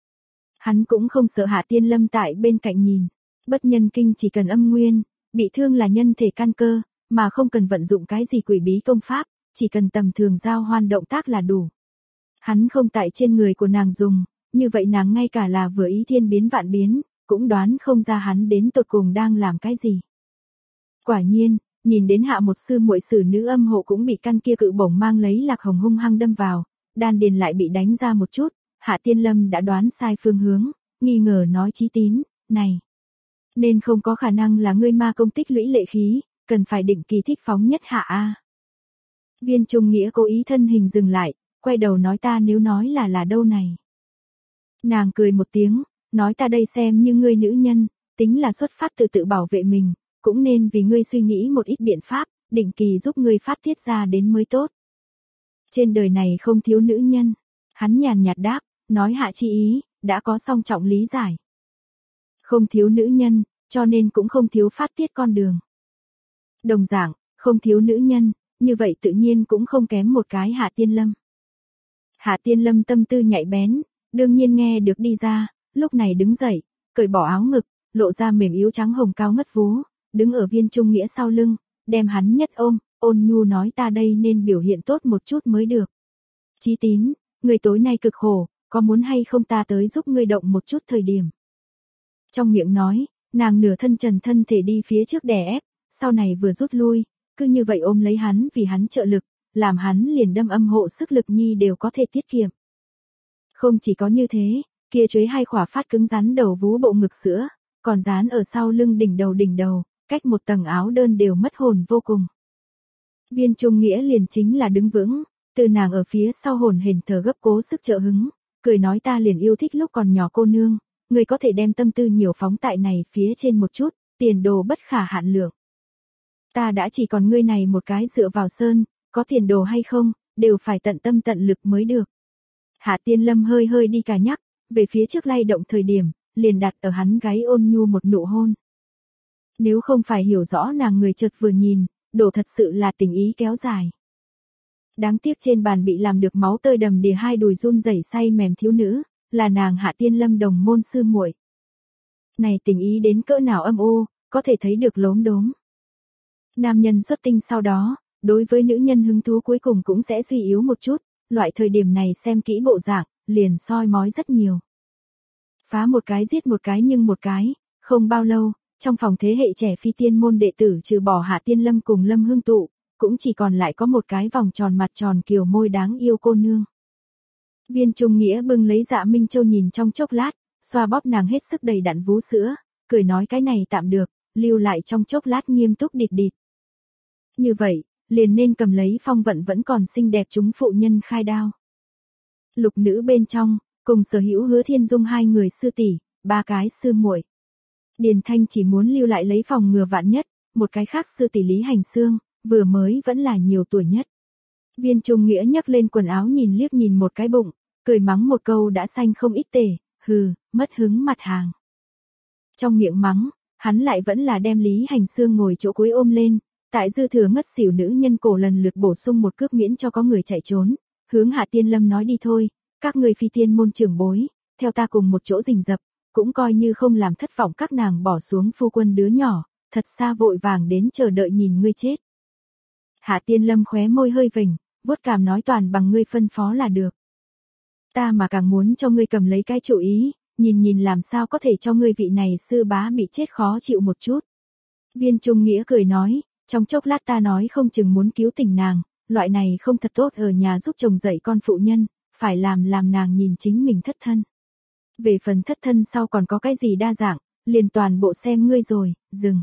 Hắn cũng không sợ Hạ Tiên Lâm tại bên cạnh nhìn. Bất nhân kinh chỉ cần âm nguyên, bị thương là nhân thể căn cơ, mà không cần vận dụng cái gì quỷ bí công pháp, chỉ cần tầm thường giao hoan động tác là đủ. Hắn không tại trên người của nàng dùng, như vậy nàng ngay cả là vừa ý thiên biến vạn biến, cũng đoán không ra hắn đến tột cùng đang làm cái gì. Quả nhiên, nhìn đến Hạ một sư muội sử nữ âm hộ cũng bị căn kia cự bổng mang lấy lạc hồng hung hăng đâm vào, đan điền lại bị đánh ra một chút, Hạ Tiên Lâm đã đoán sai phương hướng, nghi ngờ nói Chí Tín, này, nên không có khả năng là ngươi ma công tích lũy lệ khí, cần phải định kỳ thích phóng nhất hạ a. Viên Trung Nghĩa cố ý thân hình dừng lại, quay đầu nói ta nếu nói là là đâu này. Nàng cười một tiếng, nói ta đây xem như ngươi nữ nhân, tính là xuất phát từ tự bảo vệ mình, cũng nên vì ngươi suy nghĩ một ít biện pháp, định kỳ giúp ngươi phát tiết ra đến mới tốt. Trên đời này không thiếu nữ nhân, hắn nhàn nhạt đáp, nói hạ chi ý, đã có song trọng lý giải. Không thiếu nữ nhân, cho nên cũng không thiếu phát tiết con đường. Đồng dạng, không thiếu nữ nhân, như vậy tự nhiên cũng không kém một cái Hạ Tiên Lâm. Hạ Tiên Lâm tâm tư nhạy bén, đương nhiên nghe được đi ra, lúc này đứng dậy, cởi bỏ áo ngực, lộ ra mềm yếu trắng hồng cao ngất vú, đứng ở Viên Trung Nghĩa sau lưng, đem hắn nhất ôm, ôn nhu nói ta đây nên biểu hiện tốt một chút mới được. Chí Tín, người tối nay cực khổ, có muốn hay không ta tới giúp ngươi động một chút thời điểm. Trong miệng nói, nàng nửa thân trần thân thể đi phía trước đè ép, sau này vừa rút lui, cứ như vậy ôm lấy hắn vì hắn trợ lực, làm hắn liền đâm âm hộ sức lực nhi đều có thể tiết kiệm. Không chỉ có như thế, kia chuế hai khỏa phát cứng rắn đầu vú bộ ngực sữa, còn dán ở sau lưng đỉnh đầu đỉnh đầu, cách một tầng áo đơn đều mất hồn vô cùng. Viên Trung Nghĩa liền chính là đứng vững, từ nàng ở phía sau hồn hển thở gấp cố sức trợ hứng, cười nói ta liền yêu thích lúc còn nhỏ cô nương, người có thể đem tâm tư nhiều phóng tại này phía trên một chút, tiền đồ bất khả hạn lượng. Ta đã chỉ còn ngươi này một cái dựa vào sơn, có tiền đồ hay không, đều phải tận tâm tận lực mới được. Hạ Tiên Lâm hơi hơi đi cả nhắc, về phía trước lay động thời điểm, liền đặt ở hắn gáy ôn nhu một nụ hôn. Nếu không phải hiểu rõ nàng người chợt vừa nhìn, đổ thật sự là tình ý kéo dài. Đáng tiếc trên bàn bị làm được máu tơi đầm đìa hai đùi run rẩy say mềm thiếu nữ, là nàng Hạ Tiên Lâm đồng môn sư muội. Này tình ý đến cỡ nào âm u, có thể thấy được lốm đốm. Nam nhân xuất tinh sau đó, đối với nữ nhân hứng thú cuối cùng cũng sẽ suy yếu một chút, loại thời điểm này xem kỹ bộ dạng, liền soi mói rất nhiều. Phá một cái giết một cái nhưng một cái, không bao lâu, trong phòng thế hệ trẻ phi tiên môn đệ tử trừ bỏ Hạ Tiên Lâm cùng Lâm Hương Tụ, cũng chỉ còn lại có một cái vòng tròn mặt tròn kiều môi đáng yêu cô nương. Viên Trung Nghĩa bưng lấy Dạ Minh Châu nhìn trong chốc lát, xoa bóp nàng hết sức đầy đặn vú sữa, cười nói cái này tạm được, lưu lại trong chốc lát nghiêm túc địt địt. Như vậy, liền nên cầm lấy phong vận vẫn còn xinh đẹp chúng phụ nhân khai đao. Lục nữ bên trong, cùng Sở Hữu Hứa Thiên Dung hai người sư tỷ, ba cái sư muội. Điền Thanh chỉ muốn lưu lại lấy phòng ngừa vạn nhất, một cái khác sư tỷ Lý Hành Xương, vừa mới vẫn là nhiều tuổi nhất. Viên Trung Nghĩa nhấc lên quần áo nhìn liếc nhìn một cái bụng, cười mắng một câu đã xanh không ít tể, hừ, mất hứng mặt hàng. Trong miệng mắng, hắn lại vẫn là đem Lý Hành Xương ngồi chỗ cuối ôm lên, tại dư thừa ngất xỉu nữ nhân cổ lần lượt bổ sung một cước miễn cho có người chạy trốn, hướng Hạ Tiên Lâm nói đi thôi, các người phi tiên môn trưởng bối, theo ta cùng một chỗ rình rập, cũng coi như không làm thất vọng các nàng bỏ xuống phu quân đứa nhỏ, thật xa vội vàng đến chờ đợi nhìn ngươi chết. Hạ Tiên Lâm khóe môi hơi vểnh, vuốt cằm nói toàn bằng ngươi phân phó là được. Ta mà càng muốn cho ngươi cầm lấy cái chủ ý, nhìn nhìn làm sao có thể cho ngươi vị này sư bá bị chết khó chịu một chút. Viên Trung Nghĩa cười nói, trong chốc lát ta nói không chừng muốn cứu tình nàng, loại này không thật tốt ở nhà giúp chồng dạy con phụ nhân, phải làm làm nàng nhìn chính mình thất thân. Về phần thất thân sau còn có cái gì đa dạng, liền toàn bộ xem ngươi rồi, dừng.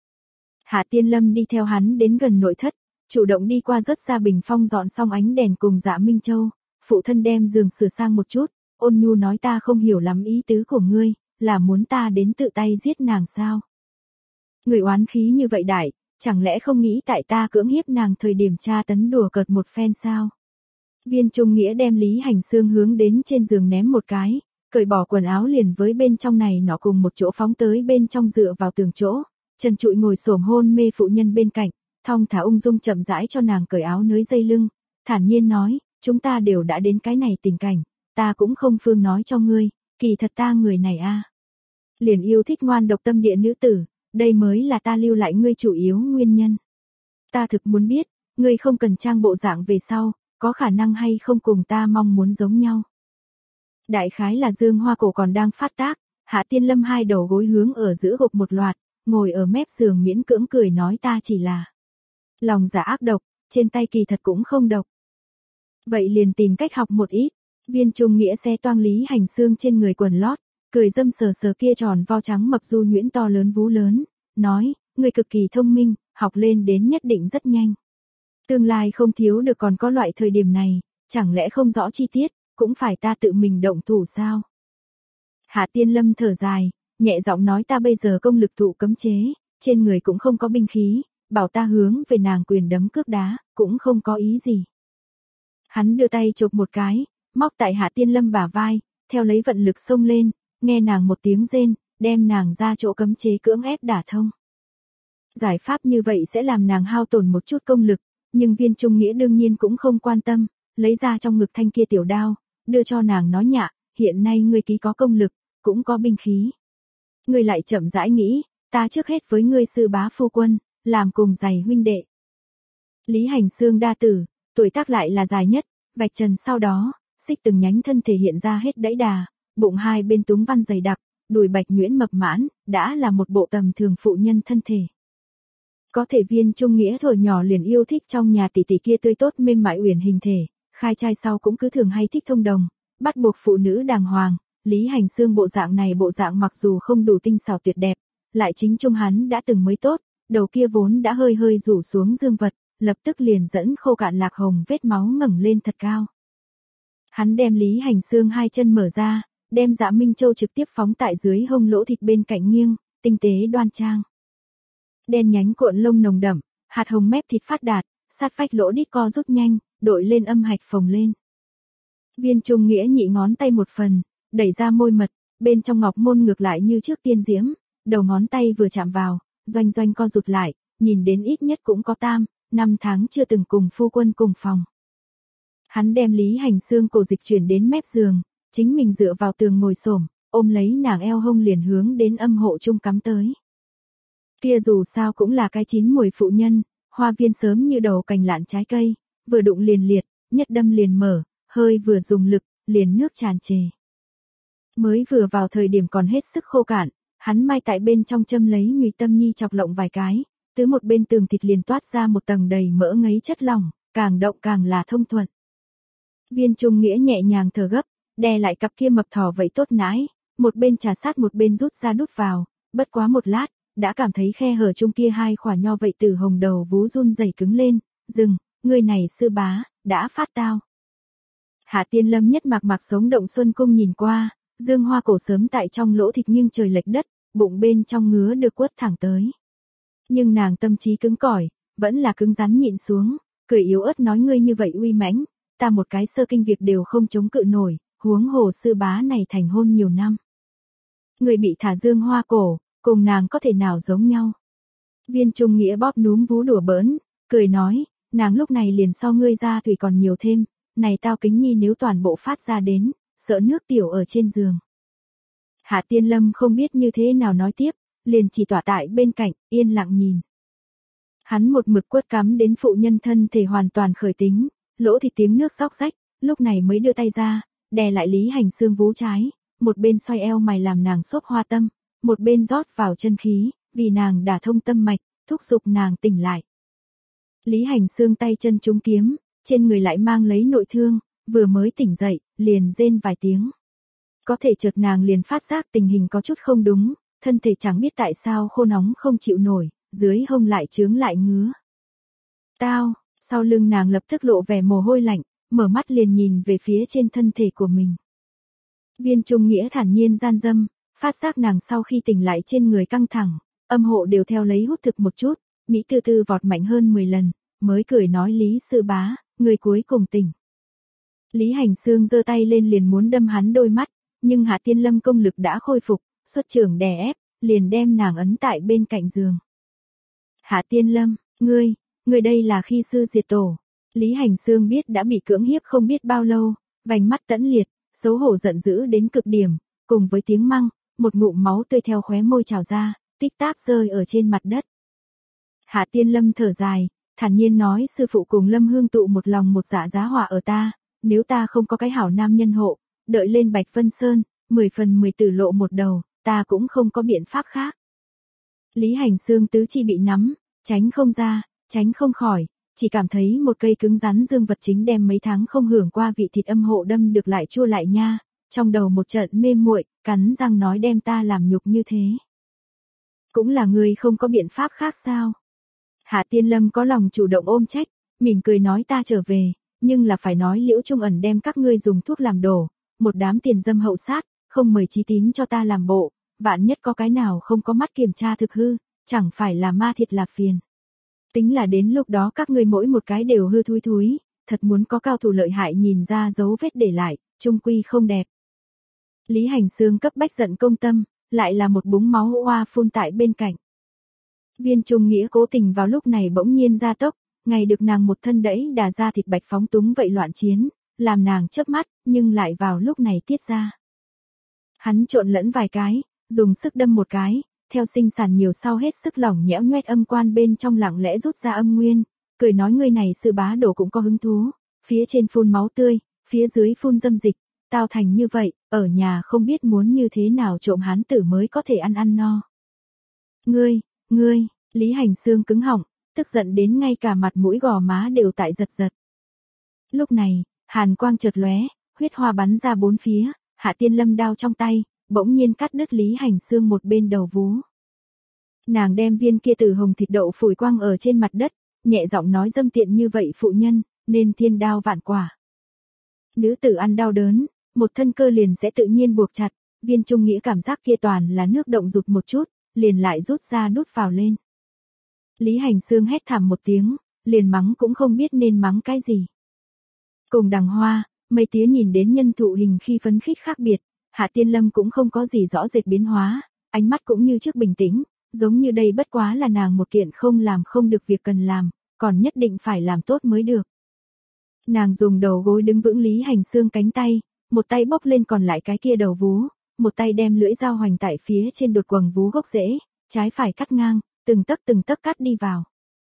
Hạ Tiên Lâm đi theo hắn đến gần nội thất, chủ động đi qua rớt ra bình phong dọn xong ánh đèn cùng Dạ Minh Châu, phụ thân đem giường sửa sang một chút, ôn nhu nói ta không hiểu lắm ý tứ của ngươi, là muốn ta đến tự tay giết nàng sao? Người oán khí như vậy đại, chẳng lẽ không nghĩ tại ta cưỡng hiếp nàng thời điểm tra tấn đùa cợt một phen sao? Viên Trung Nghĩa đem Lý Hành Xương hướng đến trên giường ném một cái, cởi bỏ quần áo liền với bên trong này nó cùng một chỗ phóng tới bên trong dựa vào tường chỗ, Trần Trụi ngồi xổm hôn mê phụ nhân bên cạnh, thong thả ung dung chậm rãi cho nàng cởi áo nới dây lưng, thản nhiên nói, chúng ta đều đã đến cái này tình cảnh, ta cũng không phương nói cho ngươi, kỳ thật ta người này a, liền yêu thích ngoan độc tâm địa nữ tử, đây mới là ta lưu lại ngươi chủ yếu nguyên nhân. Ta thực muốn biết, ngươi không cần trang bộ dạng về sau, có khả năng hay không cùng ta mong muốn giống nhau. Đại khái là dương hoa cổ còn đang phát tác, Hạ Tiên Lâm hai đầu gối hướng ở giữa gộp một loạt, ngồi ở mép giường miễn cưỡng cười nói ta chỉ là lòng dạ ác độc, trên tay kỳ thật cũng không độc. Vậy liền tìm cách học một ít. Viên Trung Nghĩa xé toang Lý Hành Xương trên người quần lót, cười dâm sờ sờ kia tròn vo trắng mập du nhuyễn to lớn vú lớn, nói, người cực kỳ thông minh, học lên đến nhất định rất nhanh. Tương lai không thiếu được còn có loại thời điểm này, chẳng lẽ không rõ chi tiết, cũng phải ta tự mình động thủ sao? Hạ Tiên Lâm thở dài, nhẹ giọng nói ta bây giờ công lực thụ cấm chế, trên người cũng không có binh khí, bảo ta hướng về nàng quyền đấm cước đá, cũng không có ý gì. Hắn đưa tay chộp một cái, móc tại Hạ Tiên Lâm bả vai, theo lấy vận lực xông lên, nghe nàng một tiếng rên, đem nàng ra chỗ cấm chế cưỡng ép đả thông. Giải pháp như vậy sẽ làm nàng hao tổn một chút công lực, nhưng Viên Trung Nghĩa đương nhiên cũng không quan tâm, lấy ra trong ngực thanh kia tiểu đao, đưa cho nàng nói nhạ, hiện nay ngươi ký có công lực, cũng có binh khí. Ngươi lại chậm rãi nghĩ, ta trước hết với ngươi sư bá phu quân, làm cùng giày huynh đệ. Lý Hành Xương đa tử, tuổi tác lại là dài nhất, vạch trần sau đó, xích từng nhánh thân thể hiện ra hết đẫy đà, bụng hai bên túng văn dày đặc, đùi bạch nhuyễn mập mãn, đã là một bộ tầm thường phụ nhân thân thể. Có thể Viên Trung Nghĩa thuở nhỏ liền yêu thích trong nhà tỷ tỷ kia tươi tốt mềm mại uyển hình thể, khai trai sau cũng cứ thường hay thích thông đồng, bắt buộc phụ nữ đàng hoàng. Lý Hành Xương bộ dạng này bộ dạng mặc dù không đủ tinh xảo tuyệt đẹp, lại chính trung hắn đã từng mới tốt, đầu kia vốn đã hơi hơi rủ xuống dương vật, lập tức liền dẫn khô cạn lạc hồng vết máu ngẩng lên thật cao. Hắn đem Lý Hành Xương hai chân mở ra, đem Dạ Minh Châu trực tiếp phóng tại dưới hông lỗ thịt bên cạnh nghiêng, tinh tế đoan trang. Đen nhánh cuộn lông nồng đậm, hạt hồng mép thịt phát đạt, sát vách lỗ đít co rút nhanh, đội lên âm hạch phồng lên. Viên Trung Nghĩa nhị ngón tay một phần, đẩy ra môi mật, bên trong ngọc môn ngược lại như trước tiên diễm, đầu ngón tay vừa chạm vào, doanh doanh co rụt lại, nhìn đến ít nhất cũng có tam, năm tháng chưa từng cùng phu quân cùng phòng. Hắn đem Lý Hành Xương cổ dịch chuyển đến mép giường, chính mình dựa vào tường ngồi xổm, ôm lấy nàng eo hông liền hướng đến âm hộ trung cắm tới. Kia dù sao cũng là cái chín mùi phụ nhân, hoa viên sớm như đầu cành lạn trái cây, vừa đụng liền liệt, nhất đâm liền mở, hơi vừa dùng lực, liền nước tràn trề. Mới vừa vào thời điểm còn hết sức khô cạn, hắn mai tại bên trong châm lấy Ngụy Tâm Nhi chọc lộng vài cái, từ một bên tường thịt liền toát ra một tầng đầy mỡ ngấy chất lỏng, càng động càng là thông thuận. Viên Trung Nghĩa nhẹ nhàng thở gấp, đè lại cặp kia mập thỏ vậy tốt nãi, một bên trà sát một bên rút ra đút vào, bất quá một lát, đã cảm thấy khe hở chung kia hai khỏa nho vậy từ hồng đầu vú run rẩy cứng lên, dừng, người này sư bá, đã phát tao. Hạ Tiên Lâm nhất mạc mạc sống động xuân cung nhìn qua, dương hoa cổ sớm tại trong lỗ thịt nghiêng trời lệch đất, bụng bên trong ngứa được quất thẳng tới. Nhưng nàng tâm trí cứng cỏi, vẫn là cứng rắn nhịn xuống, cười yếu ớt nói ngươi như vậy uy mãnh, ta một cái sơ kinh việc đều không chống cự nổi, huống hồ sư bá này thành hôn nhiều năm. Người bị thả dương hoa cổ, cùng nàng có thể nào giống nhau. Viên Trung Nghĩa bóp núm vú đùa bỡn, cười nói, nàng lúc này liền so ngươi ra thủy còn nhiều thêm, này tao kính nhi nếu toàn bộ phát ra đến, sợ nước tiểu ở trên giường. Hạ Tiên Lâm không biết như thế nào nói tiếp, liền chỉ tỏa tại bên cạnh, yên lặng nhìn. Hắn một mực quất cắm đến phụ nhân thân thể hoàn toàn khởi tính, lỗ thịt tiếng nước róc rách, lúc này mới đưa tay ra, đè lại Lý Hành Xương vú trái, một bên xoay eo mày làm nàng xốp hoa tâm, một bên rót vào chân khí, vì nàng đả thông tâm mạch, thúc giục nàng tỉnh lại. Lý Hành Xương tay chân trúng kiếm, trên người lại mang lấy nội thương, vừa mới tỉnh dậy, liền rên vài tiếng. Có thể chợt nàng liền phát giác tình hình có chút không đúng, thân thể chẳng biết tại sao khô nóng không chịu nổi, dưới hông lại chướng lại ngứa. Tao, sau lưng nàng lập tức lộ vẻ mồ hôi lạnh, mở mắt liền nhìn về phía trên thân thể của mình. Viên Trung Nghĩa thản nhiên gian dâm, phát giác nàng sau khi tỉnh lại trên người căng thẳng, âm hộ đều theo lấy hút thực một chút, Mỹ tư tư vọt mạnh hơn mười lần, mới cười nói Lý sư bá, người cuối cùng tỉnh. Lý Hành Xương giơ tay lên liền muốn đâm hắn đôi mắt, nhưng Hạ Tiên Lâm công lực đã khôi phục, xuất trưởng đè ép, liền đem nàng ấn tại bên cạnh giường. Hạ Tiên Lâm, ngươi, ngươi đây là khi sư diệt tổ. Lý Hành Xương biết đã bị cưỡng hiếp không biết bao lâu, vành mắt tẫn liệt, xấu hổ giận dữ đến cực điểm, cùng với tiếng măng, một ngụm máu tươi theo khóe môi trào ra, tích táp rơi ở trên mặt đất. Hạ Tiên Lâm thở dài, thản nhiên nói sư phụ cùng Lâm Hương tụ một lòng một dạ giá họa ở ta, nếu ta không có cái hảo nam nhân hộ, đợi lên Bạch Vân Sơn, mười phần mười tử lộ một đầu, ta cũng không có biện pháp khác. Lý Hành Xương tứ chi bị nắm, tránh không ra, tránh không khỏi, chỉ cảm thấy một cây cứng rắn dương vật chính đem mấy tháng không hưởng qua vị thịt âm hộ đâm được lại chua lại nha, trong đầu một trận mê muội, cắn răng nói đem ta làm nhục như thế. Cũng là ngươi không có biện pháp khác sao? Hạ Tiên Lâm có lòng chủ động ôm trách, mỉm cười nói ta trở về, nhưng là phải nói Liễu Trung Ẩn đem các ngươi dùng thuốc làm đổ, một đám tiền dâm hậu sát, không mời Chí Tín cho ta làm bộ, vạn nhất có cái nào không có mắt kiểm tra thực hư, chẳng phải là ma thiệt là phiền. Tính là đến lúc đó các ngươi mỗi một cái đều hư thui thúi, thật muốn có cao thủ lợi hại nhìn ra dấu vết để lại, trung quy không đẹp. Lý Hành Xương cấp bách giận công tâm, lại là một búng máu oa phun tại bên cạnh. Viên Trung Nghĩa cố tình vào lúc này bỗng nhiên ra tốc, ngày được nàng một thân đẫy đà ra thịt bạch phóng túng vậy loạn chiến, làm nàng chớp mắt, nhưng lại vào lúc này tiết ra. Hắn trộn lẫn vài cái, dùng sức đâm một cái, theo sinh sản nhiều sau hết sức lỏng nhẽo nhoét âm quan bên trong lặng lẽ rút ra âm nguyên, cười nói ngươi này sư bá đồ cũng có hứng thú, phía trên phun máu tươi, phía dưới phun dâm dịch, tao thành như vậy, ở nhà không biết muốn như thế nào trộm hán tử mới có thể ăn ăn no. Ngươi, ngươi, Lý Hành Xương cứng họng, tức giận đến ngay cả mặt mũi gò má đều tại giật giật. Lúc này, hàn quang chợt lóe, huyết hoa bắn ra bốn phía, Hạ Tiên Lâm đao trong tay, bỗng nhiên cắt đứt Lý Hành Xương một bên đầu vú. Nàng đem viên kia tử hồng thịt đậu phủi quăng ở trên mặt đất, nhẹ giọng nói dâm tiện như vậy phụ nhân, nên thiên đao vạn quả. Nữ tử ăn đau đớn, một thân cơ liền sẽ tự nhiên buộc chặt, Viên Trung Nghĩa cảm giác kia toàn là nước động rụt một chút, liền lại rút ra đút vào lên. Lý Hành Xương hét thảm một tiếng, liền mắng cũng không biết nên mắng cái gì. Cùng đằng hoa, mây tía nhìn đến nhân thụ hình khi phấn khích khác biệt, Hạ Tiên Lâm cũng không có gì rõ rệt biến hóa, ánh mắt cũng như trước bình tĩnh, giống như đây bất quá là nàng một kiện không làm không được việc cần làm, còn nhất định phải làm tốt mới được. Nàng dùng đầu gối đứng vững Lý Hành Xương cánh tay, một tay bốc lên còn lại cái kia đầu vú, một tay đem lưỡi dao hoành tại phía trên đột quầng vú gốc rễ, trái phải cắt ngang, từng tấc từng tấc cắt đi vào.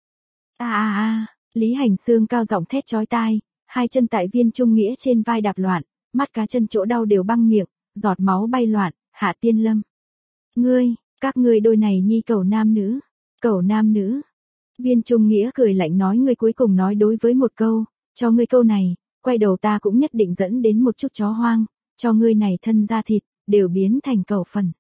A a a, Lý Hành Xương cao giọng thét chói tai, hai chân tại Viên Trung Nghĩa trên vai đạp loạn, mắt cá chân chỗ đau đều băng miệng, giọt máu bay loạn, Hạ Tiên Lâm. Ngươi, các ngươi đôi này nhi cầu nam nữ, cầu nam nữ. Viên Trung Nghĩa cười lạnh nói ngươi cuối cùng nói đối với một câu, cho ngươi câu này, quay đầu ta cũng nhất định dẫn đến một chút chó hoang, cho ngươi này thân da thịt, đều biến thành cầu phần.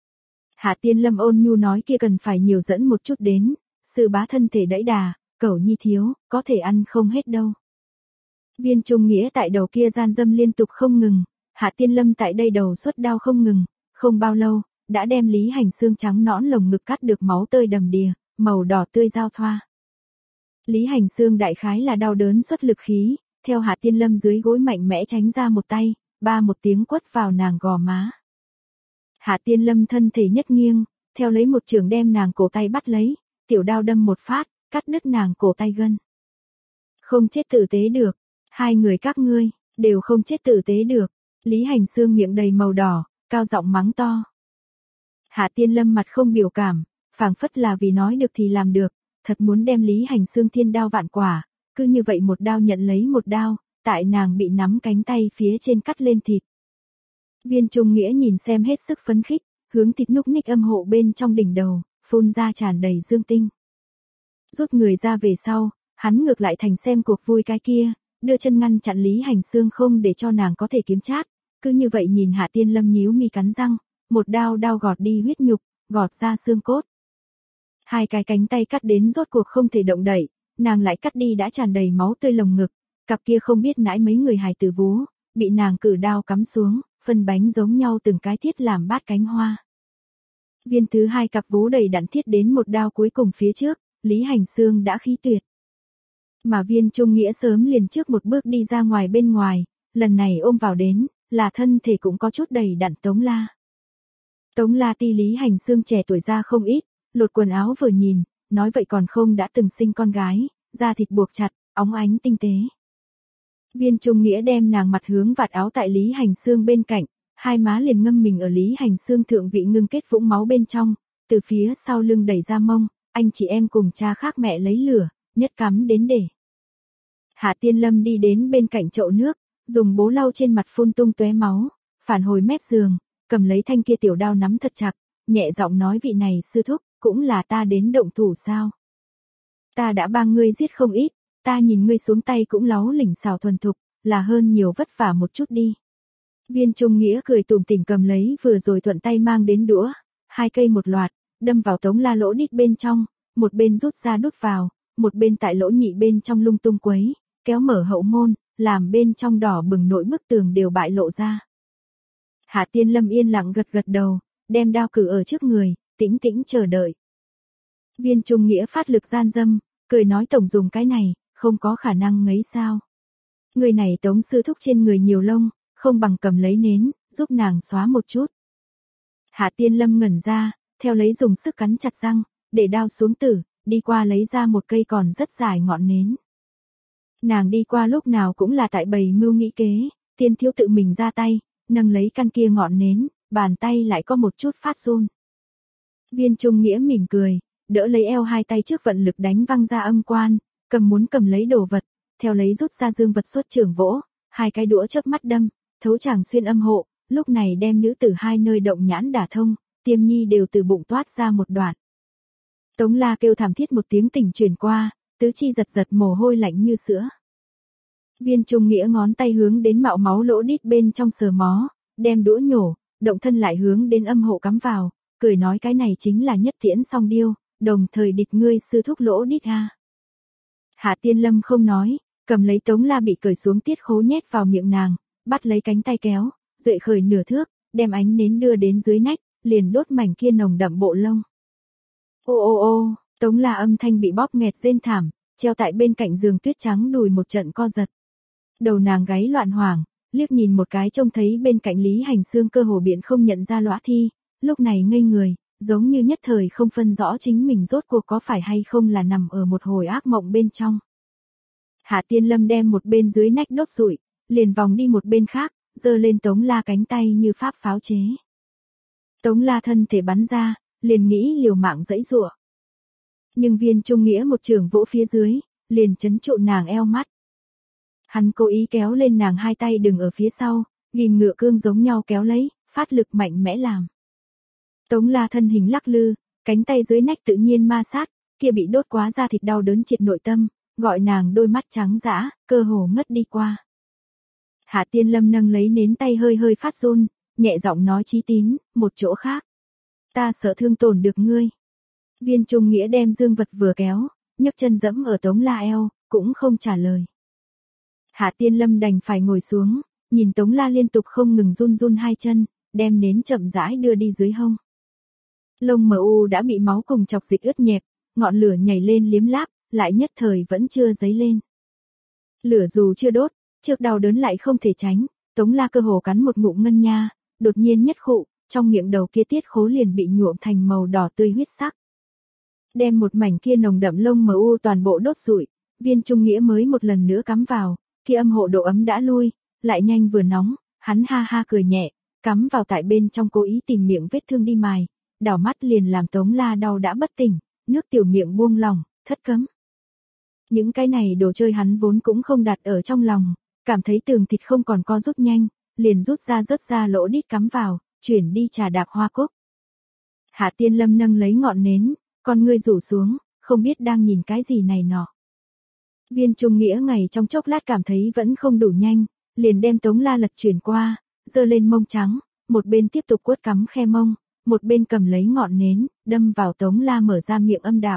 Hạ Tiên Lâm ôn nhu nói kia cần phải nhiều dẫn một chút đến, sư bá thân thể đẫy đà, cẩu nhi thiếu, có thể ăn không hết đâu. Viên Trung Nghĩa tại đầu kia gian dâm liên tục không ngừng, Hạ Tiên Lâm tại đây đầu suốt đau không ngừng, không bao lâu, đã đem Lý Hành Xương trắng nõn lồng ngực cắt được máu tơi đầm đìa, màu đỏ tươi giao thoa. Lý Hành Xương đại khái là đau đớn xuất lực khí, theo Hạ Tiên Lâm dưới gối mạnh mẽ tránh ra một tay, ba một tiếng quất vào nàng gò má. Hạ Tiên Lâm thân thể nhất nghiêng, theo lấy một trường đem nàng cổ tay bắt lấy, tiểu đao đâm một phát, cắt đứt nàng cổ tay gân. Không chết tử tế được, hai người các ngươi, đều không chết tử tế được, Lý Hành Xương miệng đầy màu đỏ, cao giọng mắng to. Hạ Tiên Lâm mặt không biểu cảm, phảng phất là vì nói được thì làm được, thật muốn đem Lý Hành Xương thiên đao vạn quả, cứ như vậy một đao nhận lấy một đao, tại nàng bị nắm cánh tay phía trên cắt lên thịt. Viên Trung Nghĩa nhìn xem hết sức phấn khích, hướng thịt núc ních âm hộ bên trong đỉnh đầu, phun ra tràn đầy dương tinh. Rút người ra về sau, hắn ngược lại thành xem cuộc vui cái kia, đưa chân ngăn chặn Lý Hành Xương không để cho nàng có thể kiếm chát, cứ như vậy nhìn Hạ Tiên Lâm nhíu mi cắn răng, một đao đao gọt đi huyết nhục, gọt ra xương cốt. Hai cái cánh tay cắt đến rốt cuộc không thể động đậy, nàng lại cắt đi đã tràn đầy máu tươi lồng ngực, cặp kia không biết nãi mấy người hài tử vú, bị nàng cử đao cắm xuống, phân bánh giống nhau từng cái thiết làm bát cánh hoa. Viên thứ hai cặp vú đầy đặn thiết đến một đao cuối cùng phía trước, Lý Hành Xương đã khí tuyệt. Mà Viên Trung Nghĩa sớm liền trước một bước đi ra ngoài bên ngoài, lần này ôm vào đến, là thân thể cũng có chút đầy đặn Tống La. Tống La ti Lý Hành Xương trẻ tuổi ra không ít, lột quần áo vừa nhìn, nói vậy còn không đã từng sinh con gái, da thịt buộc chặt, óng ánh tinh tế. Viên Trung Nghĩa đem nàng mặt hướng vạt áo tại Lý Hành Xương bên cạnh, hai má liền ngâm mình ở Lý Hành Xương thượng vị ngưng kết vũng máu bên trong, từ phía sau lưng đẩy ra mông, anh chị em cùng cha khác mẹ lấy lửa, nhất cắm đến để. Hạ Tiên Lâm đi đến bên cạnh chậu nước, dùng bố lau trên mặt phun tung tóe máu, phản hồi mép giường, cầm lấy thanh kia tiểu đao nắm thật chặt, nhẹ giọng nói vị này sư thúc, cũng là ta đến động thủ sao. Ta đã ba ngươi giết không ít, ta nhìn ngươi xuống tay cũng láu lỉnh xảo thuần thục, là hơn nhiều vất vả một chút đi. Viên Trung Nghĩa cười tủm tỉm cầm lấy vừa rồi thuận tay mang đến đũa, hai cây một loạt, đâm vào Tống La lỗ đít bên trong, một bên rút ra đút vào, một bên tại lỗ nhị bên trong lung tung quấy, kéo mở hậu môn, làm bên trong đỏ bừng nỗi bức tường đều bại lộ ra. Hạ Tiên Lâm yên lặng gật gật đầu, đem đao cử ở trước người, tĩnh tĩnh chờ đợi. Viên Trung Nghĩa phát lực gian dâm, cười nói tổng dùng cái này, không có khả năng ngấy sao. Người này Tống sư thúc trên người nhiều lông, không bằng cầm lấy nến, giúp nàng xóa một chút. Hạ Tiên Lâm ngẩn ra, theo lấy dùng sức cắn chặt răng, để đao xuống tử, đi qua lấy ra một cây còn rất dài ngọn nến. Nàng đi qua lúc nào cũng là tại bày mưu nghĩ kế, Tiên thiếu tự mình ra tay, nâng lấy căn kia ngọn nến, bàn tay lại có một chút phát run. Viên Trung Nghĩa mỉm cười, đỡ lấy eo hai tay trước vận lực đánh văng ra âm quan, cầm muốn cầm lấy đồ vật, theo lấy rút ra dương vật xuất trường vỗ, hai cái đũa chớp mắt đâm, thấu chàng xuyên âm hộ, lúc này đem nữ tử hai nơi động nhãn đả thông, tiêm nhi đều từ bụng toát ra một đoạn. Tống La kêu thảm thiết một tiếng tỉnh truyền qua, tứ chi giật giật mồ hôi lạnh như sữa. Viên Trung Nghĩa ngón tay hướng đến mạo máu lỗ đít bên trong sờ mó, đem đũa nhổ, động thân lại hướng đến âm hộ cắm vào, cười nói cái này chính là nhất tiễn song điêu, đồng thời địch ngươi sư thúc lỗ đít ha. Hạ Tiên Lâm không nói, cầm lấy Tống La bị cởi xuống tiết khố nhét vào miệng nàng, bắt lấy cánh tay kéo, duệ khởi nửa thước, đem ánh nến đưa đến dưới nách, liền đốt mảnh kia nồng đậm bộ lông. Ô ô ô, Tống La âm thanh bị bóp nghẹt rên thảm, treo tại bên cạnh giường tuyết trắng đùi một trận co giật. Đầu nàng gáy loạn hoảng, liếc nhìn một cái trông thấy bên cạnh Lý Hành Xương cơ hồ biện không nhận ra lõa thi, lúc này ngây người, giống như nhất thời không phân rõ chính mình rốt cuộc có phải hay không là nằm ở một hồi ác mộng bên trong. Hạ Tiên Lâm đem một bên dưới nách đốt rụi, liền vòng đi một bên khác, giơ lên Tống La cánh tay như pháp pháo chế. Tống La thân thể bắn ra, liền nghĩ liều mạng giãy giụa. Nhưng Viên Trung Nghĩa một trường vỗ phía dưới, liền chấn trụ nàng eo mắt. Hắn cố ý kéo lên nàng hai tay đừng ở phía sau, ghim ngựa cương giống nhau kéo lấy, phát lực mạnh mẽ làm. Tống La thân hình lắc lư, cánh tay dưới nách tự nhiên ma sát, kia bị đốt quá da thịt đau đớn triệt nội tâm, gọi nàng đôi mắt trắng dã, cơ hồ ngất đi qua. Hạ Tiên Lâm nâng lấy nến tay hơi hơi phát run, nhẹ giọng nói Chí Tín, một chỗ khác. Ta sợ thương tổn được ngươi. Viên Trung Nghĩa đem dương vật vừa kéo, nhấc chân dẫm ở Tống La eo, cũng không trả lời. Hạ Tiên Lâm đành phải ngồi xuống, nhìn Tống La liên tục không ngừng run run hai chân, đem nến chậm rãi đưa đi dưới hông. Lông mờ u đã bị máu cùng chọc dịch ướt nhẹp, ngọn lửa nhảy lên liếm láp, lại nhất thời vẫn chưa dấy lên. Lửa dù chưa đốt, trước đau đớn lại không thể tránh, Tống La cơ hồ cắn một ngụm ngân nha, đột nhiên nhất khụ, trong miệng đầu kia tiết khố liền bị nhuộm thành màu đỏ tươi huyết sắc. Đem một mảnh kia nồng đậm lông mờ u toàn bộ đốt rụi, Viên Trung Nghĩa mới một lần nữa cắm vào, kia âm hộ độ ấm đã lui, lại nhanh vừa nóng, hắn ha ha cười nhẹ, cắm vào tại bên trong cố ý tìm miệng vết thương đi mài, đảo mắt liền làm Tống La đau đã bất tỉnh, nước tiểu miệng buông lỏng, thất cấm. Những cái này đồ chơi hắn vốn cũng không đặt ở trong lòng, cảm thấy tường thịt không còn co rút nhanh, liền rút ra rớt ra lỗ đít cắm vào, chuyển đi trà đạp hoa cúc. Hạ Tiên Lâm nâng lấy ngọn nến, con ngươi rủ xuống, không biết đang nhìn cái gì này nọ. Viên Trung Nghĩa ngày trong chốc lát cảm thấy vẫn không đủ nhanh, liền đem Tống La lật chuyển qua, giơ lên mông trắng, một bên tiếp tục quất cắm khe mông, một bên cầm lấy ngọn nến, đâm vào Tống La mở ra miệng âm đạo.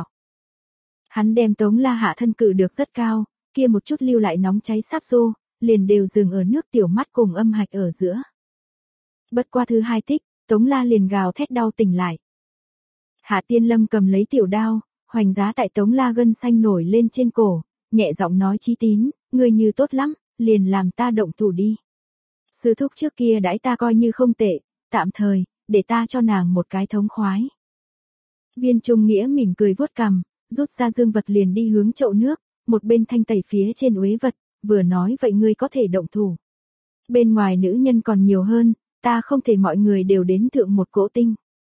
Hắn đem Tống La hạ thân cử được rất cao, kia một chút lưu lại nóng cháy sáp xô, liền đều dừng ở nước tiểu mắt cùng âm hạch ở giữa. Bất qua thứ hai tích, Tống La liền gào thét đau tỉnh lại. Hạ Tiên Lâm cầm lấy tiểu đao, hoành giá tại Tống La gân xanh nổi lên trên cổ, nhẹ giọng nói Chí Tín, ngươi như tốt lắm, liền làm ta động thủ đi. Sư thúc trước kia đãi ta coi như không tệ, tạm thời, để ta cho nàng một cái thống khoái. Viên Trung Nghĩa mỉm cười vuốt cằm, rút ra dương vật liền đi hướng chậu nước, một bên thanh tẩy phía trên uế vật, vừa nói vậy ngươi có thể động thủ. Bên ngoài nữ nhân còn nhiều hơn, ta không thể mọi người đều đến thượng một cỗ tinh.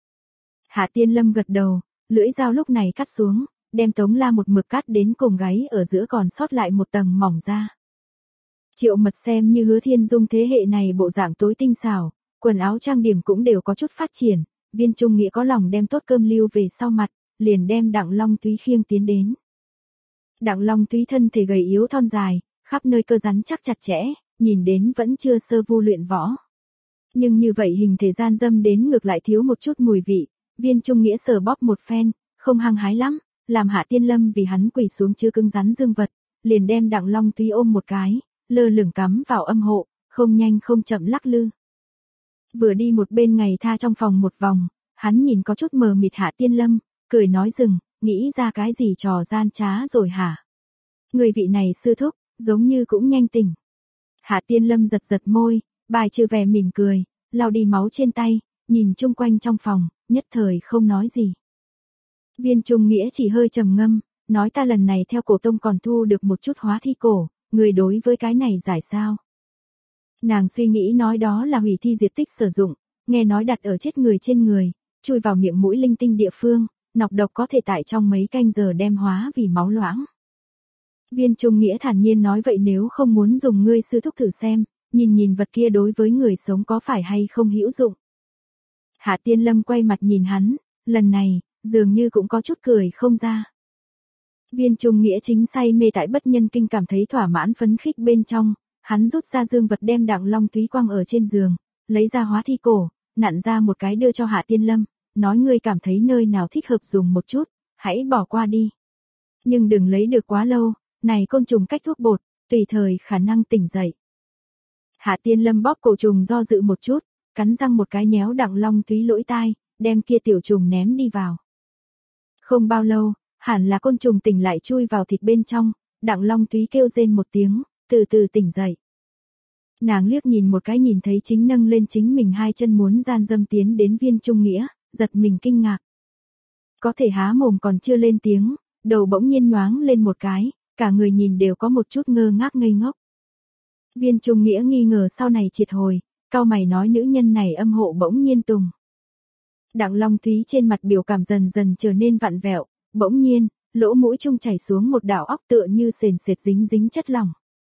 Hạ Tiên Lâm gật đầu, lưỡi dao lúc này cắt xuống, đem Tống La một mực cắt đến cùng gáy ở giữa còn sót lại một tầng mỏng da. Triệu Mật xem như Hứa Thiên Dung thế hệ này bộ dạng tối tinh xảo, quần áo trang điểm cũng đều có chút phát triển, Viên Trung Nghĩa có lòng đem tốt cơm lưu về sau mặt, liền đem Đặng Long Túy khiêng tiến đến. Đặng Long Túy thân thể gầy yếu thon dài, khắp nơi cơ rắn chắc chặt chẽ, nhìn đến vẫn chưa sơ vu luyện võ. Nhưng như vậy hình thể gian dâm đến ngược lại thiếu một chút mùi vị, Viên Trung Nghĩa sờ bóp một phen, không hăng hái lắm, làm Hạ Tiên Lâm vì hắn quỳ xuống chưa cứng rắn dương vật, liền đem Đặng Long Túy ôm một cái, lơ lửng cắm vào âm hộ, không nhanh không chậm lắc lư. Vừa đi một bên ngày tha trong phòng một vòng, hắn nhìn có chút mờ mịt Hạ Tiên Lâm, cười nói dừng, nghĩ ra cái gì trò gian trá rồi hả? Người vị này sư thúc, giống như cũng nhanh tỉnh. Hạ Tiên Lâm giật giật môi, bài trừ vẻ mỉm cười, lau đi máu trên tay, nhìn chung quanh trong phòng, nhất thời không nói gì. Viên Trung Nghĩa chỉ hơi trầm ngâm, nói ta lần này theo cổ tông còn thu được một chút hóa thi cổ, người đối với cái này giải sao? Nàng suy nghĩ nói đó là hủy thi diệt tích sử dụng, nghe nói đặt ở chết người trên người, chui vào miệng mũi linh tinh địa phương, nọc độc có thể tại trong mấy canh giờ đem hóa vì máu loãng. Viên Trung Nghĩa thản nhiên nói vậy nếu không muốn dùng ngươi sư thúc thử xem, nhìn nhìn vật kia đối với người sống có phải hay không hữu dụng. Hạ Tiên Lâm quay mặt nhìn hắn, lần này, dường như cũng có chút cười không ra. Viên Trung Nghĩa chính say mê tại bất nhân kinh cảm thấy thỏa mãn phấn khích bên trong, hắn rút ra dương vật đem Đặng Long Túy quăng ở trên giường, lấy ra hóa thi cổ, nặn ra một cái đưa cho Hạ Tiên Lâm, nói ngươi cảm thấy nơi nào thích hợp dùng một chút, hãy bỏ qua đi. Nhưng đừng lấy được quá lâu, này côn trùng cách thuốc bột, tùy thời khả năng tỉnh dậy. Hạ Tiên Lâm bóp cổ trùng do dự một chút, cắn răng một cái nhéo Đặng Long Túy lỗ tai, đem kia tiểu trùng ném đi vào. Không bao lâu, hẳn là côn trùng tỉnh lại chui vào thịt bên trong, Đặng Long Túy kêu rên một tiếng, từ từ tỉnh dậy. Nàng liếc nhìn một cái nhìn thấy chính nâng lên chính mình hai chân muốn gian dâm tiến đến Viên Trung Nghĩa, giật mình kinh ngạc. Có thể há mồm còn chưa lên tiếng, đầu bỗng nhiên nhoáng lên một cái, cả người nhìn đều có một chút ngơ ngác ngây ngốc. Viên Trung Nghĩa nghi ngờ sau này triệt hồi, cau mày nói nữ nhân này âm hộ bỗng nhiên tùng. Đặng Long Túy trên mặt biểu cảm dần dần trở nên vặn vẹo, bỗng nhiên, lỗ mũi trung chảy xuống một đạo óc tựa như sền sệt dính dính chất lỏng.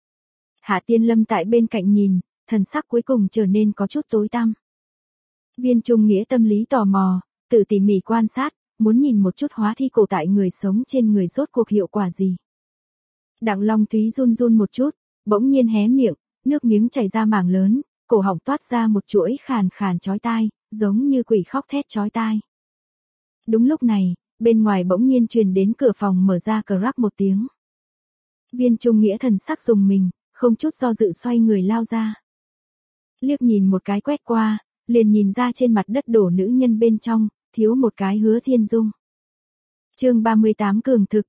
Hạ Tiên Lâm tại bên cạnh nhìn, thần sắc cuối cùng trở nên có chút tối tăm. Viên Trung Nghĩa tâm lý tò mò, tự tỉ mỉ quan sát, muốn nhìn một chút hóa thi cổ tại người sống trên người rốt cuộc hiệu quả gì. Đặng Long Túy run run một chút, bỗng nhiên hé miệng, nước miếng chảy ra mảng lớn, cổ họng toát ra một chuỗi khàn khàn chói tai, giống như quỷ khóc thét chói tai. Đúng lúc này, bên ngoài bỗng nhiên truyền đến cửa phòng mở ra cờ rắc một tiếng. Viên Trung Nghĩa thần sắc rùng mình, không chút do dự xoay người lao ra. Liếc nhìn một cái quét qua, liền nhìn ra trên mặt đất đổ nữ nhân bên trong, thiếu một cái Hứa Thiên Dung. Chương ba mươi tám cường thực.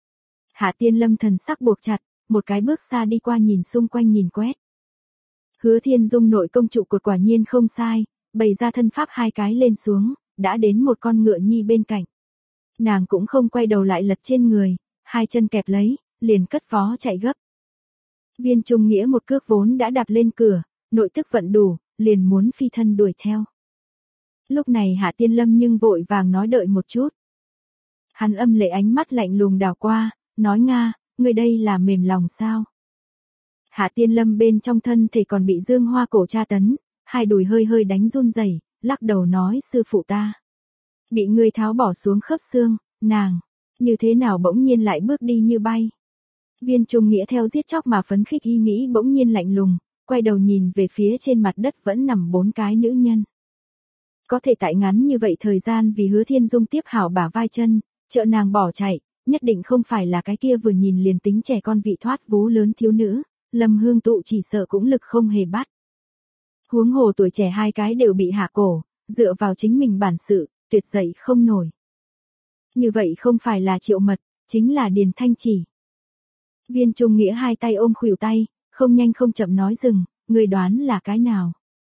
Hạ Tiên Lâm thần sắc buộc chặt, một cái bước xa đi qua nhìn xung quanh nhìn quét. Hứa Thiên Dung nội công trụ cột quả nhiên không sai, bày ra thân pháp hai cái lên xuống, đã đến một con ngựa nhi bên cạnh. Nàng cũng không quay đầu lại lật trên người, hai chân kẹp lấy, liền cất vó chạy gấp. Viên Trung Nghĩa một cước vốn đã đạp lên cửa, nội tức vận đủ, liền muốn phi thân đuổi theo. Lúc này Hạ Tiên Lâm nhưng vội vàng nói đợi một chút. Hắn âm lệ ánh mắt lạnh lùng đảo qua, nói Nga, người đây là mềm lòng sao? Hạ Tiên Lâm bên trong thân thể còn bị Dương Hoa cổ tra tấn, hai đùi hơi hơi đánh run rẩy, lắc đầu nói sư phụ ta. Bị người tháo bỏ xuống khớp xương, nàng, như thế nào bỗng nhiên lại bước đi như bay. Viên Trung Nghĩa theo giết chóc mà phấn khích y nghĩ bỗng nhiên lạnh lùng, quay đầu nhìn về phía trên mặt đất vẫn nằm bốn cái nữ nhân. Có thể tại ngắn như vậy thời gian vì Hứa Thiên Dung tiếp hảo bả vai chân, trợ nàng bỏ chạy, nhất định không phải là cái kia vừa nhìn liền tính trẻ con vị thoát vú lớn thiếu nữ, Lâm Hương Tụ chỉ sợ cũng lực không hề bắt. Huống hồ tuổi trẻ hai cái đều bị hạ cổ, dựa vào chính mình bản sự, tuyệt dậy không nổi. Như vậy không phải là Triệu Mật, chính là Điền Thanh Chỉ. Viên Trung Nghĩa hai tay ôm khuỷu tay, không nhanh không chậm nói dừng, người đoán là cái nào.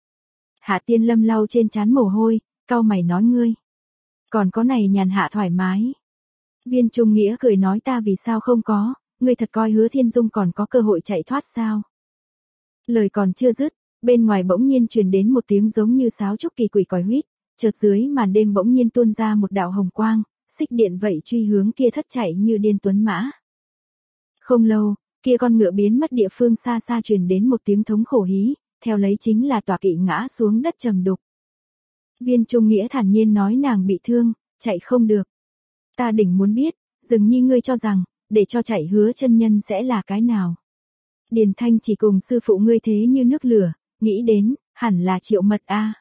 Hạ Tiên Lâm lau trên trán mồ hôi, cau mày nói ngươi. Còn có này nhàn hạ thoải mái. Viên Trung Nghĩa cười nói ta vì sao không có, ngươi thật coi Hứa Thiên Dung còn có cơ hội chạy thoát sao. Lời còn chưa dứt, bên ngoài bỗng nhiên truyền đến một tiếng giống như sáo trúc kỳ quỷ còi huýt, chợt dưới màn đêm bỗng nhiên tuôn ra một đạo hồng quang, xích điện vậy truy hướng kia thất chạy như điên tuấn mã. Không lâu, kia con ngựa biến mất địa phương xa xa truyền đến một tiếng thống khổ hí, theo lấy chính là tọa kỵ ngã xuống đất trầm đục. Viên Trung Nghĩa thản nhiên nói nàng bị thương, chạy không được. Ta đỉnh muốn biết, dường như ngươi cho rằng, để cho chạy hứa chân nhân sẽ là cái nào. Điền Thanh chỉ cùng sư phụ ngươi thế như nước lửa, nghĩ đến, hẳn là Triệu Mật a.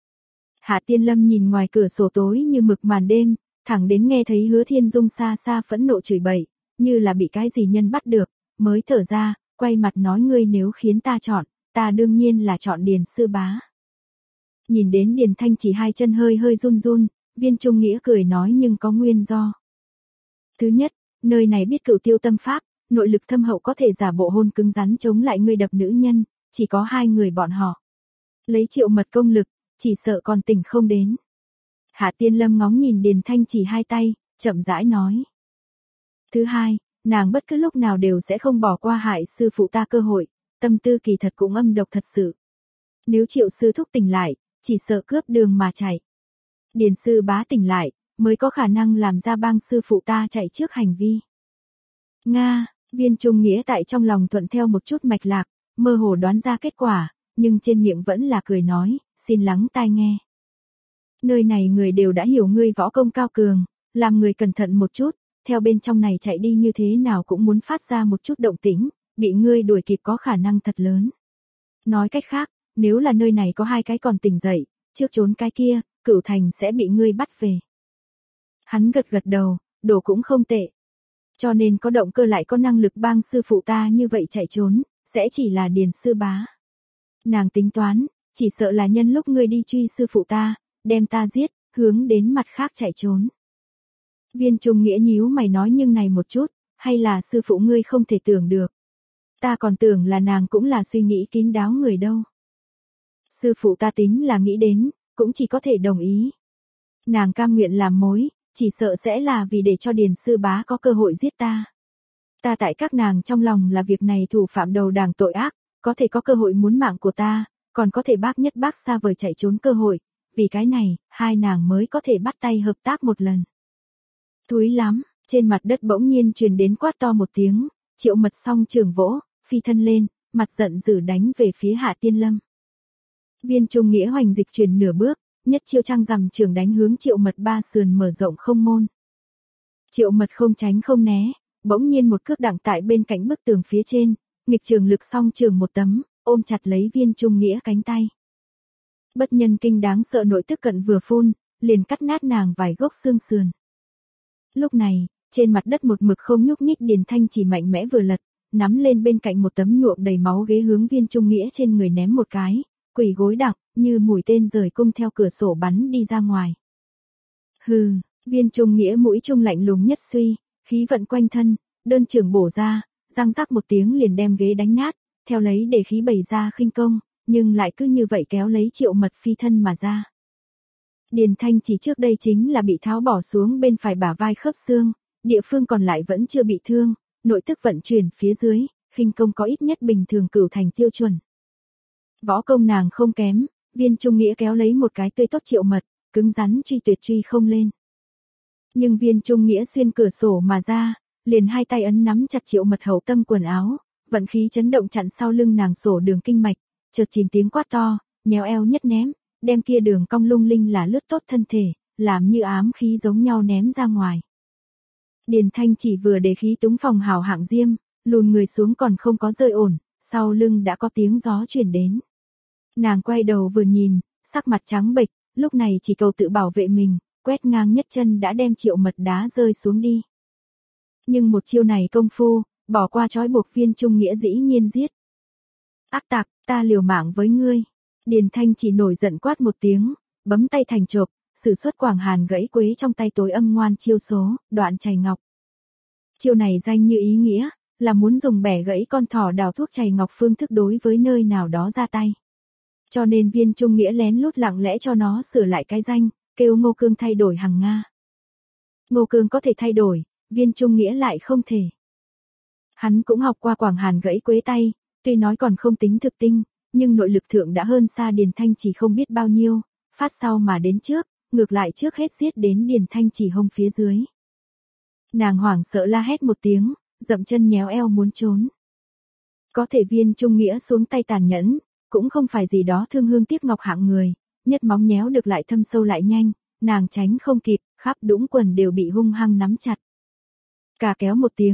Hạ Tiên Lâm nhìn ngoài cửa sổ tối như mực màn đêm, thẳng đến nghe thấy Hứa Thiên Dung xa xa phẫn nộ chửi bậy, như là bị cái gì nhân bắt được, mới thở ra, quay mặt nói ngươi nếu khiến ta chọn, ta đương nhiên là chọn Điền sư bá. Nhìn đến Điền Thanh chỉ hai chân hơi hơi run run, Viên Trung Nghĩa cười nói nhưng có nguyên do. Thứ nhất, nơi này biết cửu tiêu tâm pháp, nội lực thâm hậu có thể giả bộ hôn cứng rắn chống lại ngươi đập nữ nhân, chỉ có hai người bọn họ. Lấy Triệu Mật công lực, chỉ sợ còn tỉnh không đến. Hạ Tiên Lâm ngóng nhìn Điền Thanh chỉ hai tay, chậm rãi nói. Thứ hai, nàng bất cứ lúc nào đều sẽ không bỏ qua hại sư phụ ta cơ hội, tâm tư kỳ thật cũng âm độc thật sự. Nếu Triệu sư thúc tỉnh lại, chỉ sợ cướp đường mà chạy. Điền sư bá tỉnh lại, mới có khả năng làm ra bang sư phụ ta chạy trước hành vi. Nga, Viên Trung Nghĩa tại trong lòng thuận theo một chút mạch lạc, mơ hồ đoán ra kết quả, nhưng trên miệng vẫn là cười nói, xin lắng tai nghe. Nơi này người đều đã hiểu ngươi võ công cao cường, làm người cẩn thận một chút, theo bên trong này chạy đi như thế nào cũng muốn phát ra một chút động tĩnh, bị ngươi đuổi kịp có khả năng thật lớn. Nói cách khác, nếu là nơi này có hai cái còn tỉnh dậy, trước trốn cái kia, Cửu Thành sẽ bị ngươi bắt về. Hắn gật gật đầu, đồ cũng không tệ. Cho nên có động cơ lại có năng lực bang sư phụ ta như vậy chạy trốn, sẽ chỉ là Điền sư bá. Nàng tính toán, chỉ sợ là nhân lúc ngươi đi truy sư phụ ta, đem ta giết, hướng đến mặt khác chạy trốn. Viên Trung Nghĩa nhíu mày nói nhưng này một chút, hay là sư phụ ngươi không thể tưởng được. Ta còn tưởng là nàng cũng là suy nghĩ kín đáo người đâu. Sư phụ ta tính là nghĩ đến, cũng chỉ có thể đồng ý. Nàng cam nguyện làm mối, chỉ sợ sẽ là vì để cho Điền sư bá có cơ hội giết ta. Ta tại các nàng trong lòng là việc này thủ phạm đầu đảng tội ác, có thể có cơ hội muốn mạng của ta, còn có thể bác nhất bác xa vời chạy trốn cơ hội, vì cái này, hai nàng mới có thể bắt tay hợp tác một lần. Thúi lắm, trên mặt đất bỗng nhiên truyền đến quát to một tiếng, Triệu Mật song trường vỗ, phi thân lên, mặt giận dữ đánh về phía Hạ Tiên Lâm. Viên Trung Nghĩa hoành dịch chuyển nửa bước, nhất chiêu trăng rằm trường đánh hướng Triệu Mật ba sườn mở rộng không môn. Triệu Mật không tránh không né, bỗng nhiên một cước đặng tại bên cạnh bức tường phía trên, nghịch trường lực song trường một tấm, ôm chặt lấy Viên Trung Nghĩa cánh tay. Bất nhân kinh đáng sợ nội tức cận vừa phun, liền cắt nát nàng vài gốc xương sườn. Lúc này, trên mặt đất một mực không nhúc nhích Điền Thanh chỉ mạnh mẽ vừa lật, nắm lên bên cạnh một tấm nhuộm đầy máu ghế hướng Viên Trung Nghĩa trên người ném một cái, quỳ gối đặng, như mũi tên rời cung theo cửa sổ bắn đi ra ngoài. Hừ, Viên Trung Nghĩa mũi trung lạnh lùng nhất suy, khí vận quanh thân, đơn trường bổ ra, răng rắc một tiếng liền đem ghế đánh nát, theo lấy để khí bày ra khinh công, nhưng lại cứ như vậy kéo lấy Triệu Mật phi thân mà ra. Điền Thanh chỉ trước đây chính là bị tháo bỏ xuống bên phải bả vai khớp xương, địa phương còn lại vẫn chưa bị thương, nội tức vận chuyển phía dưới, khinh công có ít nhất bình thường Cửu Thành tiêu chuẩn. Võ công nàng không kém, Viên Trung Nghĩa kéo lấy một cái tươi tốt Triệu Mật, cứng rắn truy tuyệt truy không lên. Nhưng Viên Trung Nghĩa xuyên cửa sổ mà ra, liền hai tay ấn nắm chặt Triệu Mật hậu tâm quần áo, vận khí chấn động chặn sau lưng nàng sổ đường kinh mạch, chợt chìm tiếng quát to, nhéo eo nhất ném, đem kia đường cong lung linh là lướt tốt thân thể, làm như ám khí giống nhau ném ra ngoài. Điền Thanh chỉ vừa để khí túng phòng hào hạng diêm, lùn người xuống còn không có rơi ổn, sau lưng đã có tiếng gió truyền đến. Nàng quay đầu vừa nhìn, sắc mặt trắng bệch, lúc này chỉ cầu tự bảo vệ mình, quét ngang nhất chân đã đem Triệu Mật đá rơi xuống đi. Nhưng một chiêu này công phu, bỏ qua trói buộc Viên Trung Nghĩa dĩ nhiên giết. Ác tặc, ta liều mạng với ngươi. Điền Thanh chỉ nổi giận quát một tiếng, bấm tay thành chộp, sử xuất Quảng Hàn gãy quế trong tay tối âm ngoan chiêu số, đoạn chày ngọc. Chiêu này danh như ý nghĩa, là muốn dùng bẻ gãy con thỏ đào thuốc chày ngọc phương thức đối với nơi nào đó ra tay. Cho nên Viên Trung Nghĩa lén lút lặng lẽ cho nó sửa lại cái danh, kêu Ngô Cương thay đổi hằng Nga. Ngô Cương có thể thay đổi, Viên Trung Nghĩa lại không thể. Hắn cũng học qua Quảng Hàn gãy quế tay, tuy nói còn không tính thực tinh, nhưng nội lực thượng đã hơn xa Điền Thanh chỉ không biết bao nhiêu, phát sau mà đến trước, ngược lại trước hết giết đến Điền Thanh chỉ hông phía dưới. Nàng hoảng sợ la hét một tiếng, dậm chân nhéo eo muốn trốn. Có thể Viên Trung Nghĩa xuống tay tàn nhẫn, cũng không phải gì đó thương hương tiếc ngọc hạng người, nhất móng nhéo được lại thâm sâu lại nhanh, nàng tránh không kịp, khắp đũng quần đều bị hung hăng nắm chặt. Cả kéo một tiếng,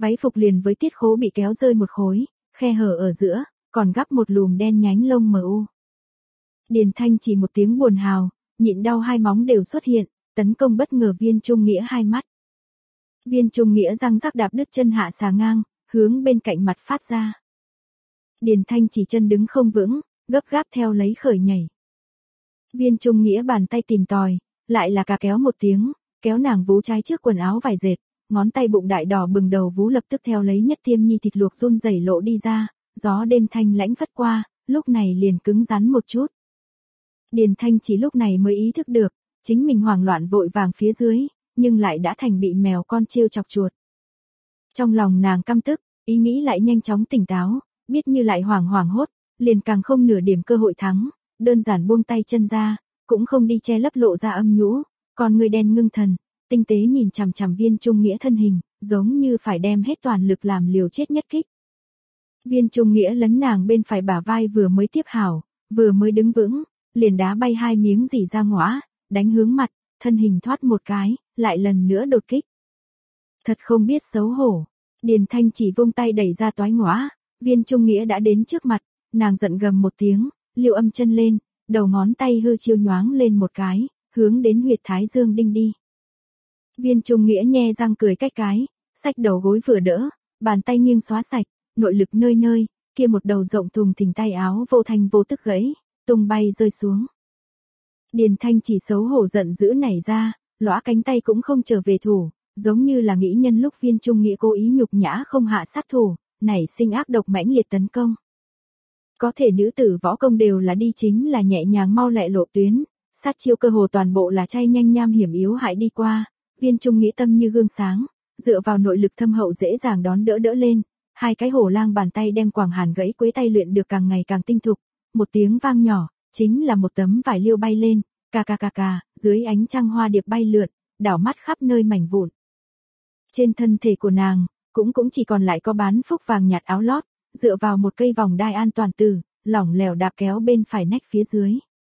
Váy phục liền với tiết khố bị kéo rơi một khối, khe hở ở giữa, còn gắp một lùm đen nhánh lông mờ u. Điền Thanh chỉ một tiếng buồn hào, nhịn đau hai móng đều xuất hiện, tấn công bất ngờ Viên Trung Nghĩa hai mắt. Viên Trung Nghĩa răng rắc đạp đứt chân hạ xà ngang, hướng bên cạnh mặt phát ra. Điền Thanh chỉ chân đứng không vững, gấp gáp theo lấy khởi nhảy. Viên Trung Nghĩa bàn tay tìm tòi, lại là cà kéo một tiếng, kéo nàng vú trái trước quần áo vải dệt, ngón tay bụng đại đỏ bừng đầu vú lập tức theo lấy nhất tiêm nhi thịt luộc run rẩy lộ đi ra, gió đêm thanh lãnh phất qua, lúc này liền cứng rắn một chút. Điền Thanh chỉ lúc này mới ý thức được, chính mình hoảng loạn vội vàng phía dưới, nhưng lại đã thành bị mèo con trêu chọc chuột. Trong lòng nàng căm tức, ý nghĩ lại nhanh chóng tỉnh táo, biết như lại hoảng hoảng hốt, liền càng không nửa điểm cơ hội thắng, đơn giản buông tay chân ra, cũng không đi che lấp lộ ra âm nhũ, còn người đen ngưng thần, tinh tế nhìn chằm chằm Viên Trung Nghĩa thân hình, giống như phải đem hết toàn lực làm liều chết nhất kích. Viên Trung Nghĩa lấn nàng bên phải bả vai vừa mới tiếp hảo, vừa mới đứng vững, liền đá bay hai miếng dỉ ra ngõa, đánh hướng mặt, thân hình thoát một cái, lại lần nữa đột kích. Thật không biết xấu hổ, Điền Thanh chỉ vung tay đẩy ra toái ngõa, Viên Trung Nghĩa đã đến trước mặt, nàng giận gầm một tiếng, liều âm chân lên, đầu ngón tay hư chiêu nhoáng lên một cái, hướng đến huyệt thái dương đinh đi. Viên Trung Nghĩa nhe răng cười cách cái, xách đầu gối vừa đỡ, bàn tay nghiêng xóa sạch, nội lực nơi nơi, kia một đầu rộng thùng thình tay áo vô thanh vô tức gãy, tung bay rơi xuống. Điền Thanh chỉ xấu hổ giận dữ nảy ra, lõa cánh tay cũng không trở về thủ, giống như là nghĩ nhân lúc Viên Trung Nghĩa cố ý nhục nhã không hạ sát thủ, nảy sinh ác độc mãnh liệt tấn công. Có thể nữ tử võ công đều là đi chính là nhẹ nhàng mau lẹ lộ tuyến, sát chiêu cơ hồ toàn bộ là chay nhanh nham hiểm yếu hại đi qua, Viên Trung Nghĩa tâm như gương sáng, dựa vào nội lực thâm hậu dễ dàng đón đỡ đỡ lên, hai cái hổ lang bàn tay đem quàng hàn gãy quế tay luyện được càng ngày càng tinh thục, một tiếng vang nhỏ, chính là một tấm vải liêu bay lên, cà cà cà cà, dưới ánh trăng hoa điệp bay lượn, đảo mắt khắp nơi mảnh vụn. Trên thân thể của nàng, cũng cũng chỉ còn lại có bán phúc vàng nhạt áo lót, dựa vào một cây vòng đai an toàn tử, lỏng lẻo đạp kéo bên phải nách phía dưới.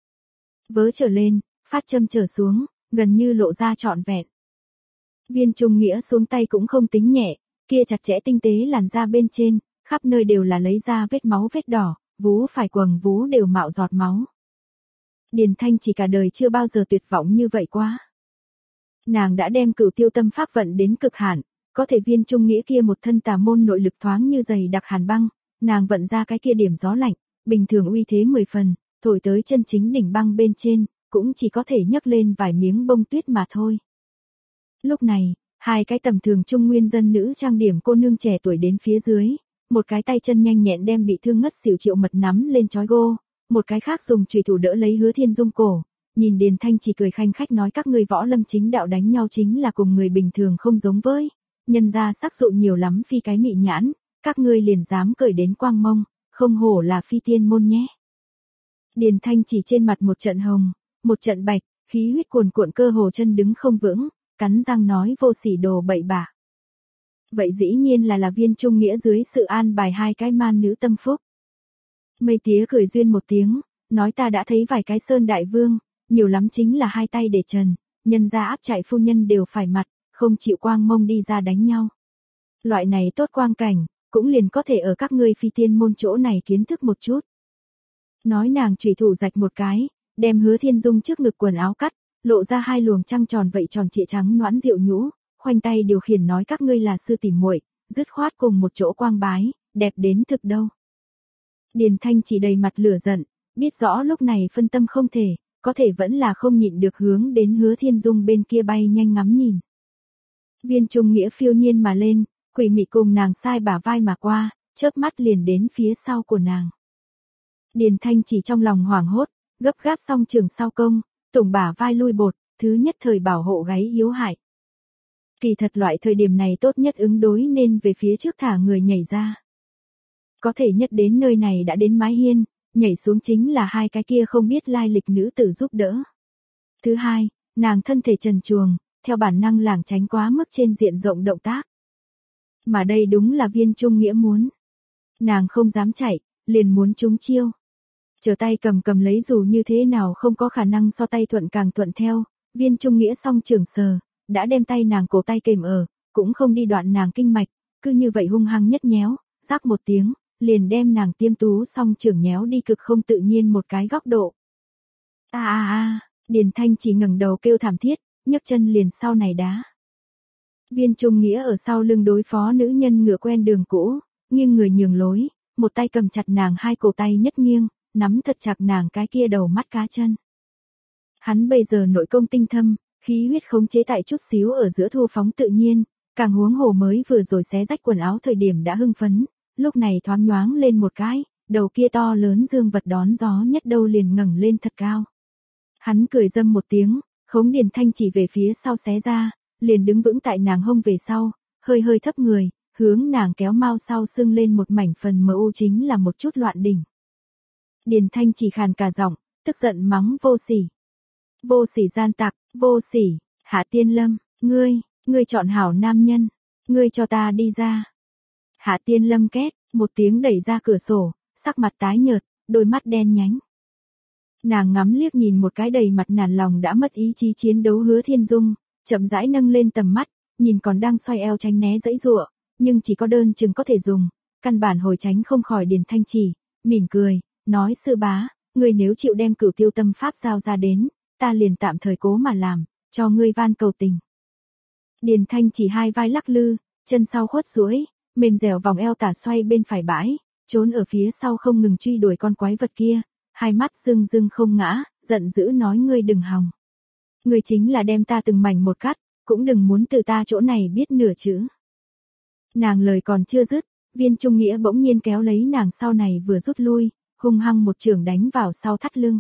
Vớ trở lên, phát châm trở xuống, gần như lộ ra trọn vẹn. Viên Trung Nghĩa xuống tay cũng không tính nhẹ, kia chặt chẽ tinh tế làn da bên trên, khắp nơi đều là lấy ra vết máu vết đỏ, vú phải quầng vú đều mạo giọt máu. Điền Thanh chỉ cả đời chưa bao giờ tuyệt vọng như vậy quá. Nàng đã đem Cửu Tiêu Tâm pháp vận đến cực hạn, có thể Viên Trung Nghĩa kia một thân tà môn nội lực thoáng như dày đặc hàn băng, nàng vận ra cái kia điểm gió lạnh, bình thường uy thế mười phần, thổi tới chân chính đỉnh băng bên trên, cũng chỉ có thể nhấc lên vài miếng bông tuyết mà thôi. Lúc này, hai cái tầm thường trung nguyên dân nữ trang điểm cô nương trẻ tuổi đến phía dưới, một cái tay chân nhanh nhẹn đem bị thương ngất xỉu Triệu Mật nắm lên trói gô, một cái khác dùng chùy thủ đỡ lấy Hứa Thiên Dung cổ, nhìn Điền Thanh chỉ cười khanh khách nói các ngươi võ lâm chính đạo đánh nhau chính là cùng người bình thường không giống với, nhân ra sắc dụ nhiều lắm phi cái mị nhãn, các ngươi liền dám cởi đến quang mông, không hổ là phi tiên môn nhé. Điền Thanh chỉ trên mặt một trận hồng, một trận bạch, khí huyết cuồn cuộn cơ hồ chân đứng không vững, cắn răng nói vô sỉ đồ bậy bạ. Vậy dĩ nhiên là là Viên Trung Nghĩa dưới sự an bài hai cái man nữ tâm phúc. Mây tía cười duyên một tiếng, nói ta đã thấy vài cái sơn đại vương, nhiều lắm chính là hai tay để trần, nhân ra áp chạy phu nhân đều phải mặt, không chịu quang mông đi ra đánh nhau. Loại này tốt quang cảnh, cũng liền có thể ở các ngươi phi tiên môn chỗ này kiến thức một chút. Nói nàng chủy thủ rạch một cái, đem Hứa Thiên Dung trước ngực quần áo cắt, lộ ra hai luồng trăng tròn vậy tròn trịa trắng noãn rượu nhũ, khoanh tay điều khiển nói các ngươi là sư tỷ muội, dứt khoát cùng một chỗ quang bái, đẹp đến thực đâu. Điền Thanh chỉ đầy mặt lửa giận, biết rõ lúc này phân tâm không thể, có thể vẫn là không nhịn được hướng đến Hứa Thiên Dung bên kia bay nhanh ngắm nhìn. Viên Trung Nghĩa phiêu nhiên mà lên, quỷ mị cùng nàng sai bả vai mà qua, chớp mắt liền đến phía sau của nàng. Điền Thanh chỉ trong lòng hoảng hốt, gấp gáp xong trường sau công, tùng bả vai lui bột, thứ nhất thời bảo hộ gáy yếu hại. Kỳ thật loại thời điểm này tốt nhất ứng đối nên về phía trước thả người nhảy ra. Có thể nhất đến nơi này đã đến mái hiên, nhảy xuống chính là hai cái kia không biết lai lịch nữ tử giúp đỡ. Thứ hai, nàng thân thể trần truồng, theo bản năng lảng tránh quá mức trên diện rộng động tác. Mà đây đúng là Viên Trung Nghĩa muốn. Nàng không dám chạy, liền muốn trúng chiêu. Chờ tay cầm cầm lấy dù như thế nào không có khả năng so tay thuận càng thuận theo, Viên Trung Nghĩa song trường sờ, đã đem tay nàng cổ tay kềm ở, cũng không đi đoạn nàng kinh mạch, cứ như vậy hung hăng nhất nhéo, rắc một tiếng, liền đem nàng tiêm tú song trưởng nhéo đi cực không tự nhiên một cái góc độ. A a a, Điền Thanh chỉ ngẩng đầu kêu thảm thiết, nhấc chân liền sau này đá. Viên Trung Nghĩa ở sau lưng đối phó nữ nhân ngựa quen đường cũ, nghiêng người nhường lối, một tay cầm chặt nàng hai cổ tay nhất nghiêng, nắm thật chặt nàng cái kia đầu mắt cá chân. Hắn bây giờ nội công tinh thâm, khí huyết khống chế tại chút xíu ở giữa thu phóng tự nhiên, càng huống hồ mới vừa rồi xé rách quần áo thời điểm đã hưng phấn, lúc này thoáng nhoáng lên một cái, đầu kia to lớn dương vật đón gió nhất đâu liền ngẩng lên thật cao. Hắn cười dâm một tiếng, khống Điền Thanh chỉ về phía sau xé ra, liền đứng vững tại nàng hông về sau, hơi hơi thấp người, hướng nàng kéo mau sau sưng lên một mảnh phần mờ u chính là một chút loạn đỉnh. Điền Thanh chỉ khàn cả giọng, tức giận mắng vô sỉ. Vô sỉ gian tặc, vô sỉ, Hạ Tiên Lâm, ngươi, ngươi chọn hảo nam nhân, ngươi cho ta đi ra. Hạ Tiên Lâm két, một tiếng đẩy ra cửa sổ, sắc mặt tái nhợt, đôi mắt đen nhánh. Nàng ngắm liếc nhìn một cái đầy mặt nản lòng đã mất ý chí chiến đấu Hứa Thiên Dung, chậm rãi nâng lên tầm mắt, nhìn còn đang xoay eo tránh né dãy giụa, nhưng chỉ có đơn chừng có thể dùng, căn bản hồi tránh không khỏi Điền Thanh chỉ, mỉm cười, nói sư bá, ngươi nếu chịu đem Cửu Tiêu Tâm pháp giao ra đến, ta liền tạm thời cố mà làm, cho ngươi van cầu tình. Điền Thanh chỉ hai vai lắc lư, chân sau khuất duỗi, mềm dẻo vòng eo tả xoay bên phải bãi, trốn ở phía sau không ngừng truy đuổi con quái vật kia, hai mắt rưng rưng không ngã, giận dữ nói ngươi đừng hòng. Ngươi chính là đem ta từng mảnh một cắt, cũng đừng muốn từ ta chỗ này biết nửa chữ. Nàng lời còn chưa dứt, Viên Trung Nghĩa bỗng nhiên kéo lấy nàng sau này vừa rút lui, hung hăng một chưởng đánh vào sau thắt lưng.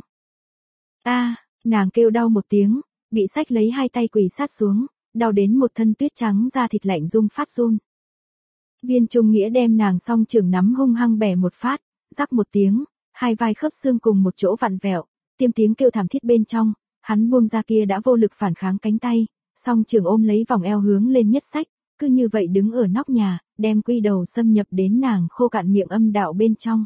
A, nàng kêu đau một tiếng, bị xách lấy hai tay quỳ sát xuống, đau đến một thân tuyết trắng da thịt lạnh rung phát run. Viên Trung Nghĩa đem nàng song chưởng nắm hung hăng bẻ một phát, rắc một tiếng, hai vai khớp xương cùng một chỗ vặn vẹo, tiêm tiếng kêu thảm thiết bên trong, hắn buông ra kia đã vô lực phản kháng cánh tay, song chưởng ôm lấy vòng eo hướng lên nhất xách, cứ như vậy đứng ở nóc nhà, đem quy đầu xâm nhập đến nàng khô cạn miệng âm đạo bên trong.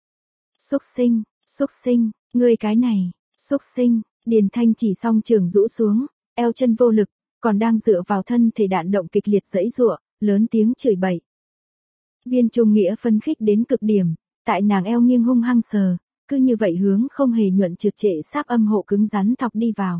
Xúc sinh, xúc sinh, ngươi cái này, xúc sinh, Điền Thanh chỉ song chưởng rũ xuống, eo chân vô lực, còn đang dựa vào thân thể đạn động kịch liệt giãy giụa, lớn tiếng chửi bậy. Viên Trung Nghĩa phấn khích đến cực điểm, tại nàng eo nghiêng hung hăng sờ, cứ như vậy hướng không hề nhuận trượt trệ sáp âm hộ cứng rắn thọc đi vào.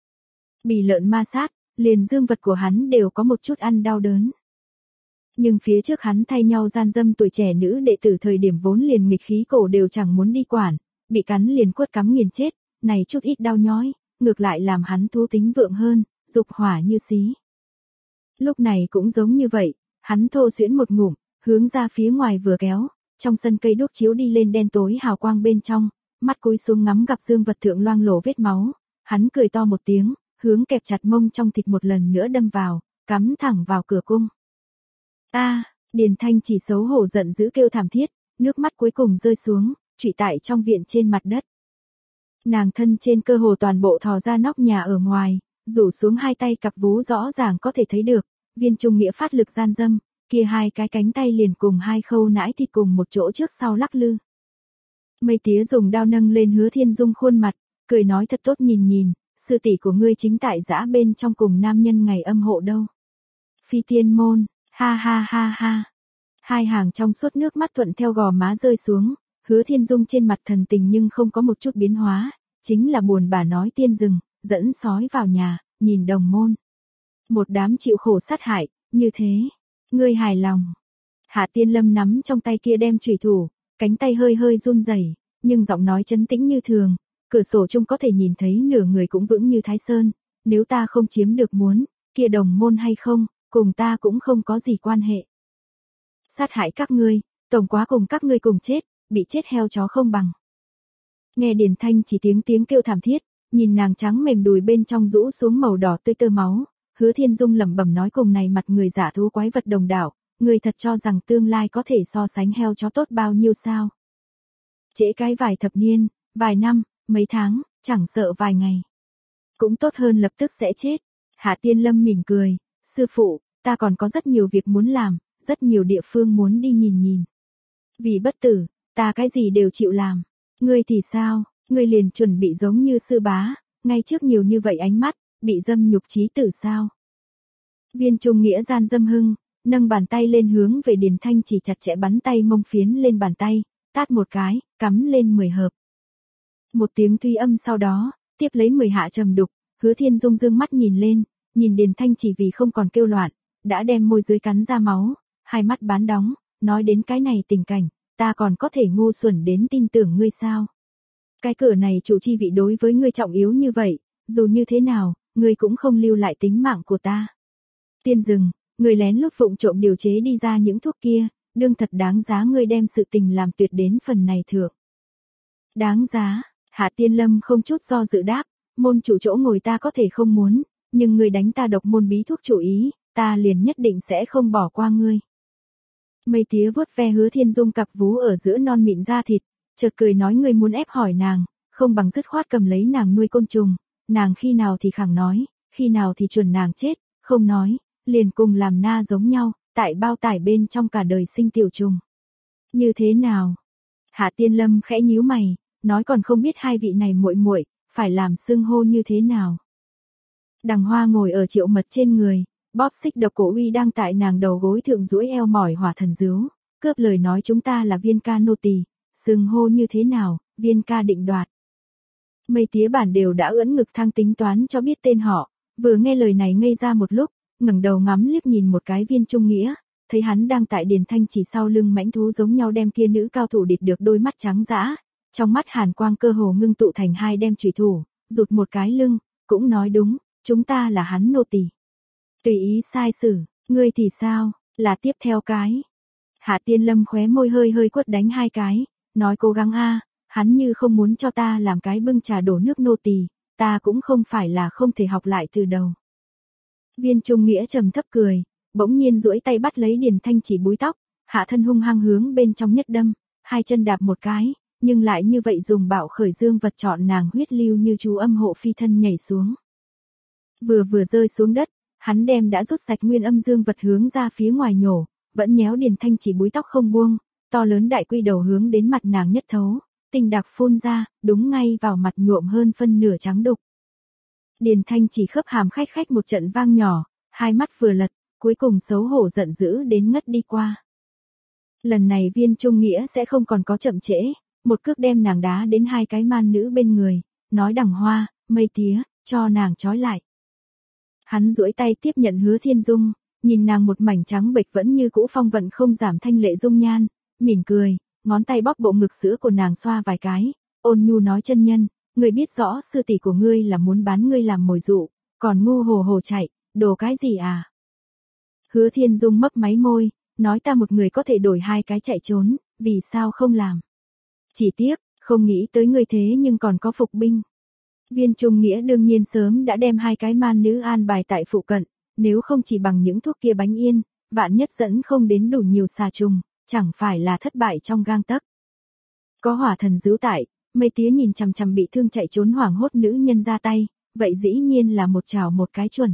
Bì lợn ma sát, liền dương vật của hắn đều có một chút ăn đau đớn. Nhưng phía trước hắn thay nhau gian dâm tuổi trẻ nữ đệ tử thời điểm vốn liền nghịch khí cổ đều chẳng muốn đi quản, bị cắn liền quất cắm nghiền chết, này chút ít đau nhói, ngược lại làm hắn thú tính vượng hơn, dục hỏa như xí. Lúc này cũng giống như vậy, hắn thô xuyễn một ngụm, hướng ra phía ngoài vừa kéo, trong sân cây đuốc chiếu đi lên đen tối hào quang bên trong, mắt cúi xuống ngắm gặp dương vật thượng loang lổ vết máu, hắn cười to một tiếng, hướng kẹp chặt mông trong thịt một lần nữa đâm vào, cắm thẳng vào cửa cung. A, Điền Thanh chỉ xấu hổ giận dữ kêu thảm thiết, nước mắt cuối cùng rơi xuống, trụy tại trong viện trên mặt đất. Nàng thân trên cơ hồ toàn bộ thò ra nóc nhà ở ngoài, rủ xuống hai tay cặp vú rõ ràng có thể thấy được, Viên Trung Nghĩa phát lực gian dâm, kia hai cái cánh tay liền cùng hai khâu nãi thịt cùng một chỗ trước sau lắc lư. Mây tía dùng đao nâng lên Hứa Thiên Dung khuôn mặt, cười nói thật tốt nhìn nhìn, sư tỷ của ngươi chính tại dã bên trong cùng nam nhân ngày âm hộ đâu. Phi Tiên Môn, ha ha ha ha. Hai hàng trong suốt nước mắt thuận theo gò má rơi xuống, Hứa Thiên Dung trên mặt thần tình nhưng không có một chút biến hóa, chính là buồn bà nói tiên rừng, dẫn sói vào nhà, nhìn đồng môn. Một đám chịu khổ sát hại, như thế, ngươi hài lòng. Hạ Tiên Lâm nắm trong tay kia đem chủy thủ, cánh tay hơi hơi run rẩy, nhưng giọng nói trấn tĩnh như thường, cửa sổ chung có thể nhìn thấy nửa người cũng vững như Thái Sơn, nếu ta không chiếm được muốn, kia đồng môn hay không, cùng ta cũng không có gì quan hệ. Sát hại các ngươi, tổng quá cùng các ngươi cùng chết, bị chết heo chó không bằng. Nghe Điền Thanh chỉ tiếng tiếng kêu thảm thiết, nhìn nàng trắng mềm đùi bên trong rũ xuống màu đỏ tươi tơ máu, Hứa Thiên Dung lẩm bẩm nói cùng này mặt người giả thú quái vật đồng đảo, người thật cho rằng tương lai có thể so sánh heo chó tốt bao nhiêu sao? Trễ cái vài thập niên, vài năm, mấy tháng, chẳng sợ vài ngày. Cũng tốt hơn lập tức sẽ chết. Hạ Tiên Lâm mỉm cười, sư phụ, ta còn có rất nhiều việc muốn làm, rất nhiều địa phương muốn đi nhìn nhìn. Vì bất tử, ta cái gì đều chịu làm. Ngươi thì sao, ngươi liền chuẩn bị giống như sư bá, ngay trước nhiều như vậy ánh mắt, bị dâm nhục chí tử sao? Viên Trung Nghĩa gian dâm hưng, nâng bàn tay lên hướng về Điền Thanh Chỉ chặt chẽ bắn tay mông phiến lên bàn tay, tát một cái, cắm lên mười hợp. Một tiếng tuy âm sau đó, tiếp lấy mười hạ trầm đục, Hứa Thiên Dung dương mắt nhìn lên, nhìn Điền Thanh Chỉ vì không còn kêu loạn, đã đem môi dưới cắn ra máu, hai mắt bán đóng, nói đến cái này tình cảnh, ta còn có thể ngu xuẩn đến tin tưởng ngươi sao? Cái cửa này chủ chi vị đối với ngươi trọng yếu như vậy, dù như thế nào, ngươi cũng không lưu lại tính mạng của ta. Tiên rừng, ngươi lén lút vụng trộm điều chế đi ra những thuốc kia, đương thật đáng giá ngươi đem sự tình làm tuyệt đến phần này thượng. Đáng giá, Hạ Tiên Lâm không chút do dự đáp, môn chủ chỗ ngồi ta có thể không muốn, nhưng ngươi đánh ta độc môn bí thuốc chủ ý, ta liền nhất định sẽ không bỏ qua ngươi. Mây tía vuốt ve Hứa Thiên Dung cặp vú ở giữa non mịn da thịt, chợt cười nói ngươi muốn ép hỏi nàng, không bằng dứt khoát cầm lấy nàng nuôi côn trùng, nàng khi nào thì khẳng nói, khi nào thì chuẩn nàng chết, không nói, liền cùng làm na giống nhau, tại bao tải bên trong cả đời sinh tiểu trùng. Như thế nào? Hạ Tiên Lâm khẽ nhíu mày, nói còn không biết hai vị này muội muội phải làm xưng hô như thế nào. Đằng Hoa ngồi ở Triệu Mật trên người, bóp xích độc cổ uy đang tại nàng đầu gối thượng duỗi eo mỏi hỏa thần dứu, cướp lời nói chúng ta là Viên ca nô tỳ, xưng hô như thế nào, Viên ca định đoạt. Mây tía bản đều đã ưỡn ngực thang tính toán cho biết tên họ, vừa nghe lời này ngây ra một lúc, ngẩng đầu ngắm liếc nhìn một cái Viên Trung Nghĩa, thấy hắn đang tại Điền Thanh Chỉ sau lưng mãnh thú giống nhau đem kia nữ cao thủ địch được đôi mắt trắng dã, trong mắt hàn quang cơ hồ ngưng tụ thành hai đem chủy thủ, rụt một cái lưng, cũng nói đúng, chúng ta là hắn nô tỳ. Tùy ý sai xử, ngươi thì sao, là tiếp theo cái. Hạ Tiên Lâm khóe môi hơi hơi quất đánh hai cái, nói cố gắng a, hắn như không muốn cho ta làm cái bưng trà đổ nước nô tỳ, ta cũng không phải là không thể học lại từ đầu. Viên Trung Nghĩa trầm thấp cười, bỗng nhiên duỗi tay bắt lấy Điền Thanh Chỉ búi tóc, hạ thân hung hăng hướng bên trong nhất đâm, hai chân đạp một cái, nhưng lại như vậy dùng bạo khởi dương vật chọn nàng huyết lưu như chú âm hộ phi thân nhảy xuống. Vừa vừa rơi xuống đất, hắn đem đã rút sạch nguyên âm dương vật hướng ra phía ngoài nhổ, vẫn nhéo Điền Thanh Chỉ búi tóc không buông, to lớn đại quy đầu hướng đến mặt nàng nhất thấu, tinh đặc phun ra, đúng ngay vào mặt nhuộm hơn phân nửa trắng đục. Điền Thanh Chỉ khớp hàm khách khách một trận vang nhỏ, hai mắt vừa lật, cuối cùng xấu hổ giận dữ đến ngất đi qua. Lần này Viên Trung Nghĩa sẽ không còn có chậm trễ, một cước đem nàng đá đến hai cái man nữ bên người, nói Đằng Hoa, Mây tía, cho nàng trói lại. Hắn duỗi tay tiếp nhận Hứa Thiên Dung, nhìn nàng một mảnh trắng bệch vẫn như cũ phong vận không giảm thanh lệ dung nhan, mỉm cười, ngón tay bóp bộ ngực sữa của nàng xoa vài cái, ôn nhu nói chân nhân, ngươi biết rõ sư tỷ của ngươi là muốn bán ngươi làm mồi dụ, còn ngu hồ hồ chạy, đồ cái gì à? Hứa Thiên Dung mấp máy môi, nói ta một người có thể đổi hai cái chạy trốn, vì sao không làm? Chỉ tiếc, không nghĩ tới ngươi thế nhưng còn có phục binh. Viên Trung Nghĩa đương nhiên sớm đã đem hai cái man nữ an bài tại phụ cận, nếu không chỉ bằng những thuốc kia bánh yên, vạn nhất dẫn không đến đủ nhiều xà trùng, chẳng phải là thất bại trong gang tấc. Có hỏa thần dứu tại, Mây tía nhìn chằm chằm bị thương chạy trốn hoảng hốt nữ nhân ra tay, vậy dĩ nhiên là một chảo một cái chuẩn.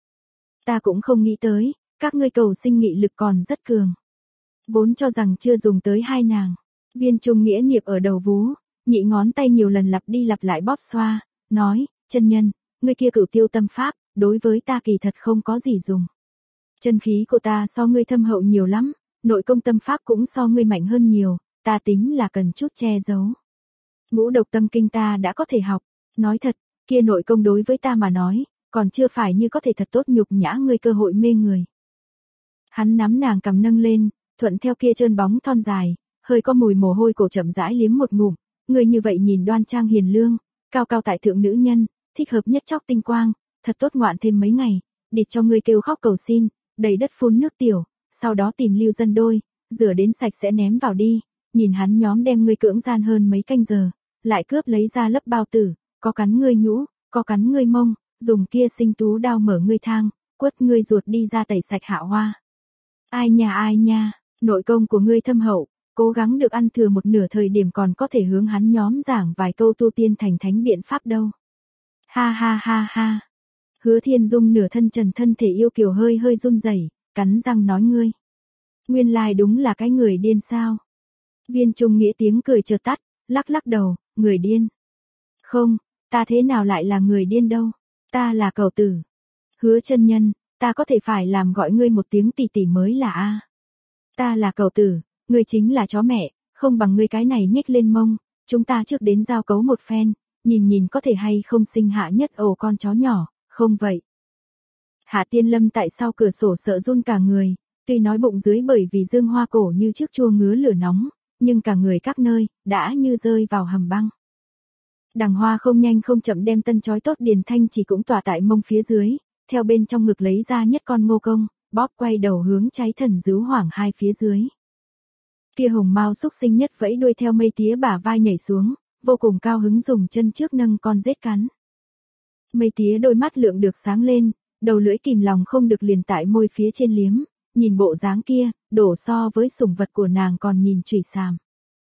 Ta cũng không nghĩ tới, các ngươi cầu sinh nghị lực còn rất cường. Vốn cho rằng chưa dùng tới hai nàng. Viên Trung Nghĩa niệp ở đầu vú, nhị ngón tay nhiều lần lặp đi lặp lại bóp xoa, nói, chân nhân, ngươi kia cửu tiêu tâm pháp, đối với ta kỳ thật không có gì dùng. Chân khí của ta so ngươi thâm hậu nhiều lắm, nội công tâm pháp cũng so ngươi mạnh hơn nhiều, ta tính là cần chút che giấu. Ngũ độc tâm kinh ta đã có thể học, nói thật, kia nội công đối với ta mà nói, còn chưa phải như có thể thật tốt nhục nhã ngươi cơ hội mê người. Hắn nắm nàng cầm nâng lên, thuận theo kia trơn bóng thon dài, hơi có mùi mồ hôi cổ chậm rãi liếm một ngụm, ngươi như vậy nhìn đoan trang hiền lương, cao cao tại thượng nữ nhân, thích hợp nhất chóc tinh quang, thật tốt ngoạn thêm mấy ngày, địt cho ngươi kêu khóc cầu xin, đầy đất phun nước tiểu, sau đó tìm lưu dân đôi, rửa đến sạch sẽ ném vào đi, nhìn hắn nhóm đem ngươi cưỡng gian hơn mấy canh giờ, lại cướp lấy ra lấp bao tử, có cắn ngươi nhũ, có cắn ngươi mông, dùng kia sinh tú đao mở ngươi thang, quất ngươi ruột đi ra tẩy sạch hạ hoa. Ai nha ai nha, nội công của ngươi thâm hậu, cố gắng được ăn thừa một nửa thời điểm còn có thể hướng hắn nhóm giảng vài câu tu tiên thành thánh biện pháp đâu. Ha ha ha ha. Hứa Thiên Dung nửa thân trần thân thể yêu kiều hơi hơi run rẩy, cắn răng nói ngươi. Nguyên lai đúng là cái người điên sao. Viên Trung Nghĩa tiếng cười chợt tắt, lắc lắc đầu, người điên. Không, ta thế nào lại là người điên đâu, ta là cẩu tử. Hứa chân nhân, ta có thể phải làm gọi ngươi một tiếng tỷ tỷ mới là a. Ta là cậu tử, ngươi chính là chó mẹ, không bằng ngươi cái này nhếch lên mông, chúng ta trước đến giao cấu một phen, nhìn nhìn có thể hay không sinh hạ nhất ổ con chó nhỏ, không vậy. Hạ Tiên Lâm tại sau cửa sổ sợ run cả người, tuy nói bụng dưới bởi vì Dương Hoa cổ như trước chua ngứa lửa nóng, nhưng cả người các nơi, đã như rơi vào hầm băng. Đằng Hoa không nhanh không chậm đem tân chói tốt Điền Thanh chỉ cũng tỏa tại mông phía dưới, theo bên trong ngực lấy ra nhất con ngô công, bóp quay đầu hướng cháy thần dứu hoảng hai phía dưới. Kia hồng mao xúc sinh nhất vẫy đuôi theo mây tía bả vai nhảy xuống, vô cùng cao hứng dùng chân trước nâng con rết cắn. Mây tía đôi mắt lượng được sáng lên, đầu lưỡi kìm lòng không được liền tại môi phía trên liếm, nhìn bộ dáng kia, đổ so với sủng vật của nàng còn nhìn chủy sàm.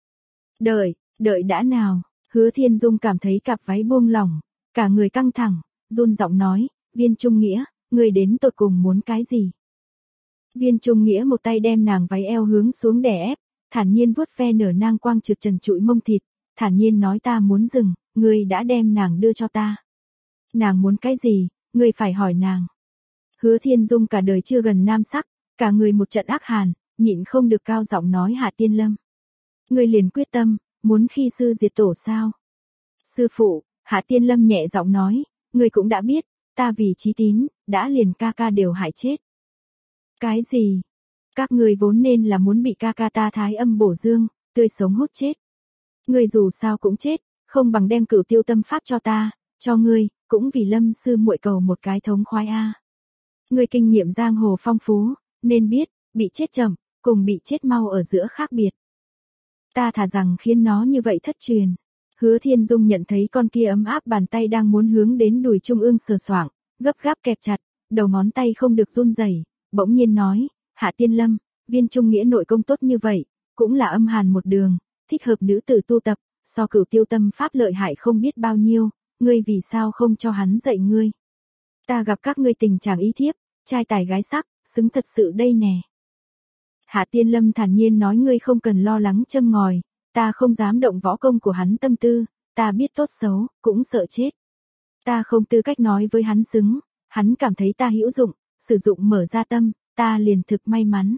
Đợi, đợi đã nào, Hứa Thiên Dung cảm thấy cặp váy buông lỏng, cả người căng thẳng, run giọng nói, Viên Trung Nghĩa, người đến tột cùng muốn cái gì? Viên Trung Nghĩa một tay đem nàng váy eo hướng xuống đè ép, thản nhiên vuốt ve nở nang quang trượt trần trụi mông thịt, thản nhiên nói ta muốn dừng, ngươi đã đem nàng đưa cho ta. Nàng muốn cái gì, ngươi phải hỏi nàng. Hứa Thiên Dung cả đời chưa gần nam sắc, cả người một trận ác hàn, nhịn không được cao giọng nói Hạ Tiên Lâm. Ngươi liền quyết tâm, muốn khi sư diệt tổ sao? Sư phụ, Hạ Tiên Lâm nhẹ giọng nói, ngươi cũng đã biết, ta vì chí tín, đã liền ca ca đều hại chết. Cái gì? Các ngươi vốn nên là muốn bị ca ca ta thái âm bổ dương, tươi sống hút chết. Ngươi dù sao cũng chết, không bằng đem Cửu Tiêu Tâm pháp cho ta, cho ngươi, cũng vì Lâm sư muội cầu một cái thống khoái a. Ngươi kinh nghiệm giang hồ phong phú, nên biết, bị chết chậm, cùng bị chết mau ở giữa khác biệt. Ta thà rằng khiến nó như vậy thất truyền. Hứa Thiên Dung nhận thấy con kia ấm áp bàn tay đang muốn hướng đến đùi trung ương sờ soạng, gấp gáp kẹp chặt, đầu ngón tay không được run rẩy, bỗng nhiên nói, Hạ Tiên Lâm, Viên Trung Nghĩa nội công tốt như vậy, cũng là âm hàn một đường, thích hợp nữ tử tu tập, so Cửu Tiêu Tâm pháp lợi hại không biết bao nhiêu, ngươi vì sao không cho hắn dạy ngươi? Ta gặp các ngươi tình trạng ý thiếp, trai tài gái sắc, xứng thật sự đây nè. Hạ Tiên Lâm thản nhiên nói ngươi không cần lo lắng châm ngòi, ta không dám động võ công của hắn tâm tư, ta biết tốt xấu, cũng sợ chết. Ta không tư cách nói với hắn xứng, hắn cảm thấy ta hữu dụng, sử dụng mở ra tâm, ta liền thực may mắn.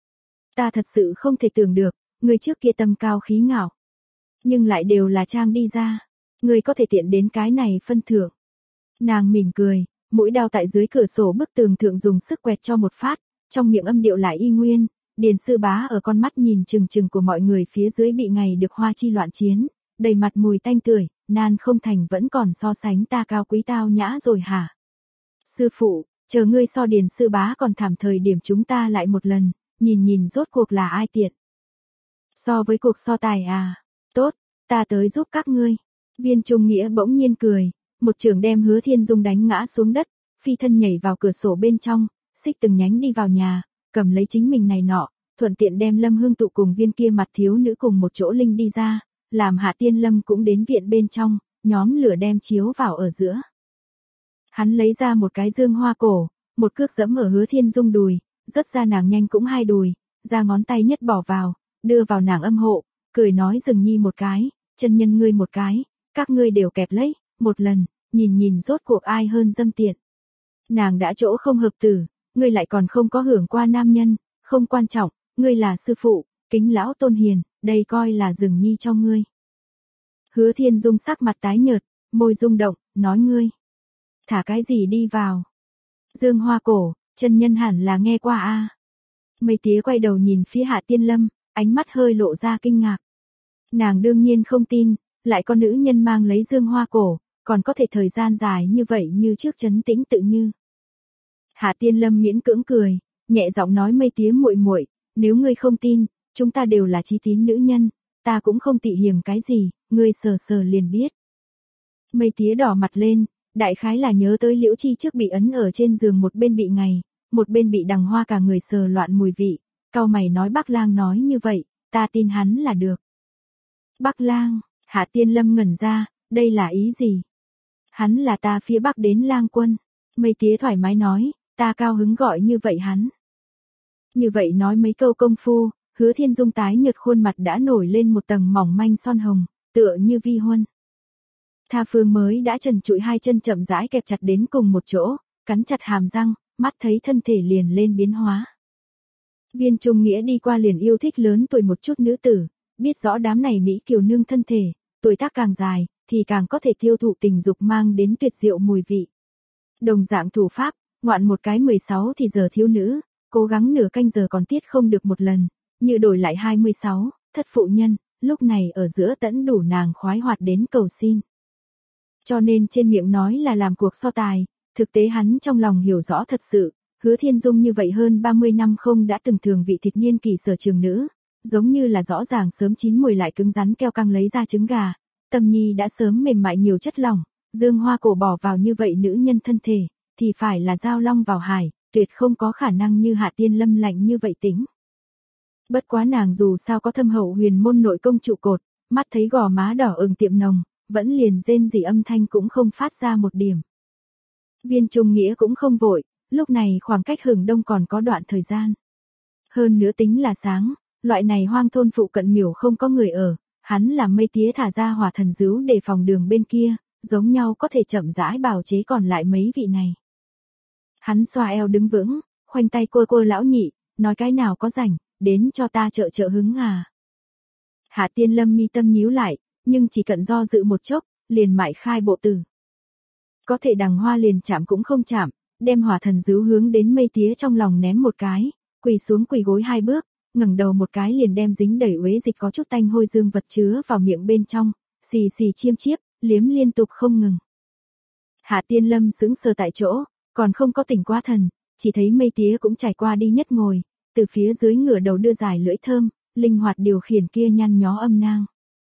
Ta thật sự không thể tưởng được, người trước kia tâm cao khí ngạo, nhưng lại đều là trang đi ra, người có thể tiện đến cái này phân thưởng. Nàng mỉm cười, mũi đao tại dưới cửa sổ bức tường thượng dùng sức quẹt cho một phát, trong miệng âm điệu lại y nguyên, Điền Sư Bá ở con mắt nhìn chừng chừng của mọi người phía dưới bị ngày được hoa chi loạn chiến, đầy mặt mùi tanh tưởi, nan không thành vẫn còn so sánh ta cao quý tao nhã rồi hả? Sư phụ, chờ ngươi so Điền Sư Bá còn thảm thời điểm chúng ta lại một lần, nhìn nhìn rốt cuộc là ai tiện. So với cuộc so tài à, tốt, ta tới giúp các ngươi. Viên Trung Nghĩa bỗng nhiên cười, một trường đem Hứa Thiên Dung đánh ngã xuống đất, phi thân nhảy vào cửa sổ bên trong, xích từng nhánh đi vào nhà, cầm lấy chính mình này nọ, thuận tiện đem Lâm Hương Tụ cùng viên kia mặt thiếu nữ cùng một chỗ linh đi ra, làm Hạ Tiên Lâm cũng đến viện bên trong, nhóm lửa đem chiếu vào ở giữa. Hắn lấy ra một cái dương hoa cổ, một cước giẫm ở Hứa Thiên Dung đùi, rất ra nàng nhanh cũng hai đùi, ra ngón tay nhất bỏ vào, đưa vào nàng âm hộ, cười nói dừng nhi một cái, chân nhân ngươi một cái, các ngươi đều kẹp lấy, một lần, nhìn nhìn rốt cuộc ai hơn dâm tiện. Nàng đã chỗ không hợp tử, ngươi lại còn không có hưởng qua nam nhân, không quan trọng, ngươi là sư phụ, kính lão tôn hiền, đây coi là dừng nhi cho ngươi. Hứa Thiên Dung sắc mặt tái nhợt, môi rung động, nói ngươi. Thả cái gì đi vào? Dương hoa cổ, chân nhân hẳn là nghe qua a. Mây tía quay đầu nhìn phía Hạ Tiên Lâm, ánh mắt hơi lộ ra kinh ngạc. Nàng đương nhiên không tin, lại có nữ nhân mang lấy dương hoa cổ, còn có thể thời gian dài như vậy như trước trấn tĩnh tự như. Hạ Tiên Lâm miễn cưỡng cười, nhẹ giọng nói mây tía muội muội, nếu ngươi không tin, chúng ta đều là chí tín nữ nhân, ta cũng không tị hiềm cái gì, ngươi sờ sờ liền biết. Mây tía đỏ mặt lên, đại khái là nhớ tới Liễu Chi trước bị ấn ở trên giường một bên bị ngày, một bên bị đằng hoa cả người sờ loạn mùi vị, cau mày nói Bắc Lang nói như vậy, ta tin hắn là được. Bắc Lang, Hạ Tiên Lâm ngẩn ra, đây là ý gì? Hắn là ta phía Bắc đến Lang quân, mây tía thoải mái nói, ta cao hứng gọi như vậy hắn. Như vậy nói mấy câu công phu, Hứa Thiên Dung tái nhợt khuôn mặt đã nổi lên một tầng mỏng manh son hồng, tựa như vi huân. Tha Phương mới đã trần trụi hai chân chậm rãi kẹp chặt đến cùng một chỗ, cắn chặt hàm răng, mắt thấy thân thể liền lên biến hóa. Viên Trung Nghĩa đi qua liền yêu thích lớn tuổi một chút nữ tử, biết rõ đám này Mỹ kiều nương thân thể, tuổi tác càng dài, thì càng có thể tiêu thụ tình dục mang đến tuyệt diệu mùi vị. Đồng dạng thủ pháp, ngoạn một cái mười sáu thì giờ thiếu nữ, cố gắng nửa canh giờ còn tiết không được một lần, như đổi lại hai mươi sáu, thất phụ nhân, lúc này ở giữa tẫn đủ nàng khoái hoạt đến cầu xin. Cho nên trên miệng nói là làm cuộc so tài, thực tế hắn trong lòng hiểu rõ thật sự, Hứa Thiên Dung như vậy hơn ba mươi năm không đã từng thường vị thịt niên kỳ sở trường nữ, giống như là rõ ràng sớm chín mùi lại cứng rắn keo căng lấy ra trứng gà, tâm nhi đã sớm mềm mại nhiều chất lỏng, dương hoa cổ bỏ vào như vậy nữ nhân thân thể, thì phải là giao long vào hải, tuyệt không có khả năng như Hạ Tiên Lâm lạnh như vậy tính. Bất quá nàng dù sao có thâm hậu huyền môn nội công trụ cột, mắt thấy gò má đỏ ửng tiệm nồng, vẫn liền rên rỉ âm thanh cũng không phát ra một điểm. Viên Trung Nghĩa cũng không vội, lúc này khoảng cách hừng đông còn có đoạn thời gian. Hơn nữa tính là sáng, loại này hoang thôn phụ cận miểu không có người ở, hắn làm mây tía thả ra hỏa thần dứu để phòng đường bên kia, giống nhau có thể chậm rãi bào chế còn lại mấy vị này. Hắn xoa eo đứng vững, khoanh tay cua cua lão nhị, nói cái nào có rảnh, đến cho ta trợ trợ hứng à. Hạ Tiên Lâm mi tâm nhíu lại, nhưng chỉ cận do dự một chốc, liền mại khai bộ tử. Có thể Đằng Hoa liền chạm cũng không chạm, đem hỏa thần dứu hướng đến mây tía trong lòng ném một cái, quỳ xuống quỳ gối hai bước, ngẩng đầu một cái liền đem dính đầy uế dịch có chút tanh hôi dương vật chứa vào miệng bên trong, xì xì chiêm chiếp, liếm liên tục không ngừng. Hạ Tiên Lâm sững sờ tại chỗ, còn không có tỉnh quá thần, chỉ thấy mây tía cũng trải qua đi nhất ngồi, từ phía dưới ngửa đầu đưa dài lưỡi thơm, linh hoạt điều khiển kia nhăn nhó âm nang.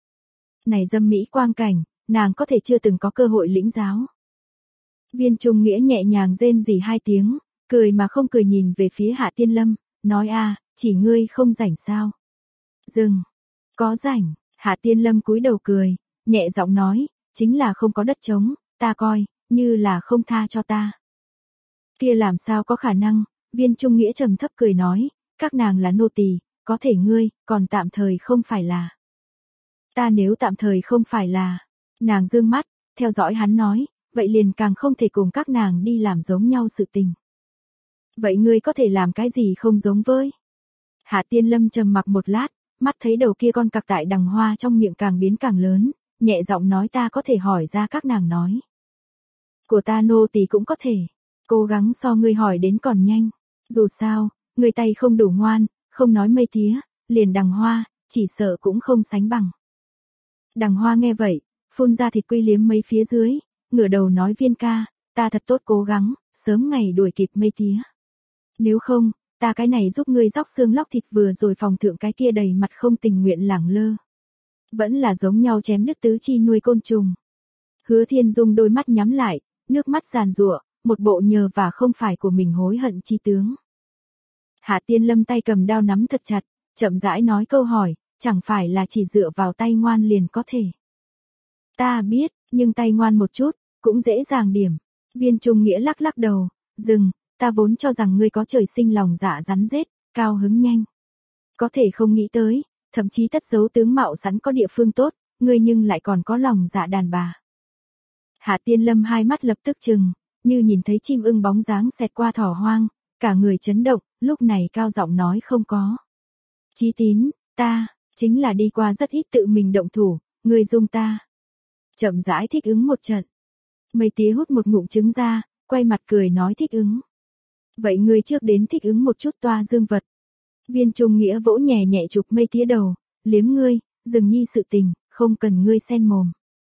Này dâm mỹ quang cảnh, nàng có thể chưa từng có cơ hội lĩnh giáo. Viên Trung Nghĩa nhẹ nhàng rên rỉ hai tiếng, cười mà không cười nhìn về phía Hạ Tiên Lâm, nói a, chỉ ngươi không rảnh sao? Dừng, có rảnh. Hạ Tiên Lâm cúi đầu cười, nhẹ giọng nói, chính là không có đất trống, ta coi, như là không tha cho ta. Kia làm sao có khả năng? Viên Trung Nghĩa trầm thấp cười nói, các nàng là nô tỳ, có thể ngươi, còn tạm thời không phải là. Ta nếu tạm thời không phải là, nàng dương mắt, theo dõi hắn nói, vậy liền càng không thể cùng các nàng đi làm giống nhau sự tình. Vậy ngươi có thể làm cái gì không giống với? Hạ Tiên Lâm trầm mặc một lát, mắt thấy đầu kia con cặc tại Đằng Hoa trong miệng càng biến càng lớn, nhẹ giọng nói ta có thể hỏi ra các nàng nói. Của ta nô tỳ cũng có thể, cố gắng so ngươi hỏi đến còn nhanh, dù sao, ngươi tay không đủ ngoan, không nói mây tía, liền Đằng Hoa, chỉ sợ cũng không sánh bằng. Đằng Hoa nghe vậy, phun ra thịt quy liếm mấy phía dưới, ngửa đầu nói Viên ca, ta thật tốt cố gắng, sớm ngày đuổi kịp mây tía. Nếu không, ta cái này giúp ngươi róc xương lóc thịt vừa rồi phòng thượng cái kia đầy mặt không tình nguyện lẳng lơ. Vẫn là giống nhau chém đứt tứ chi nuôi côn trùng. Hứa Thiên Dung đôi mắt nhắm lại, nước mắt giàn giụa, một bộ nhờ và không phải của mình hối hận chi tướng. Hạ Tiên Lâm tay cầm đao nắm thật chặt, chậm rãi nói câu hỏi, chẳng phải là chỉ dựa vào tay ngoan liền có thể. Ta biết, nhưng tay ngoan một chút, cũng dễ dàng điểm. Viên Trung Nghĩa lắc lắc đầu, dừng, ta vốn cho rằng ngươi có trời sinh lòng dạ rắn rết, cao hứng nhanh. Có thể không nghĩ tới, thậm chí tất dấu tướng mạo sẵn có địa phương tốt, ngươi nhưng lại còn có lòng dạ đàn bà. Hạ Tiên Lâm hai mắt lập tức trừng, như nhìn thấy chim ưng bóng dáng xẹt qua thỏ hoang, cả người chấn động, lúc này cao giọng nói không có. Chí Tín, ta, chính là đi qua rất ít tự mình động thủ, ngươi dung ta. Chậm rãi thích ứng một trận. Mây tía hút một ngụm trứng ra, quay mặt cười nói thích ứng. Vậy ngươi trước đến thích ứng một chút toa dương vật. Viên Trung Nghĩa vỗ nhẹ nhẹ chụp mây tía đầu, liếm ngươi, dừng nhi sự tình, không cần ngươi xen mồm.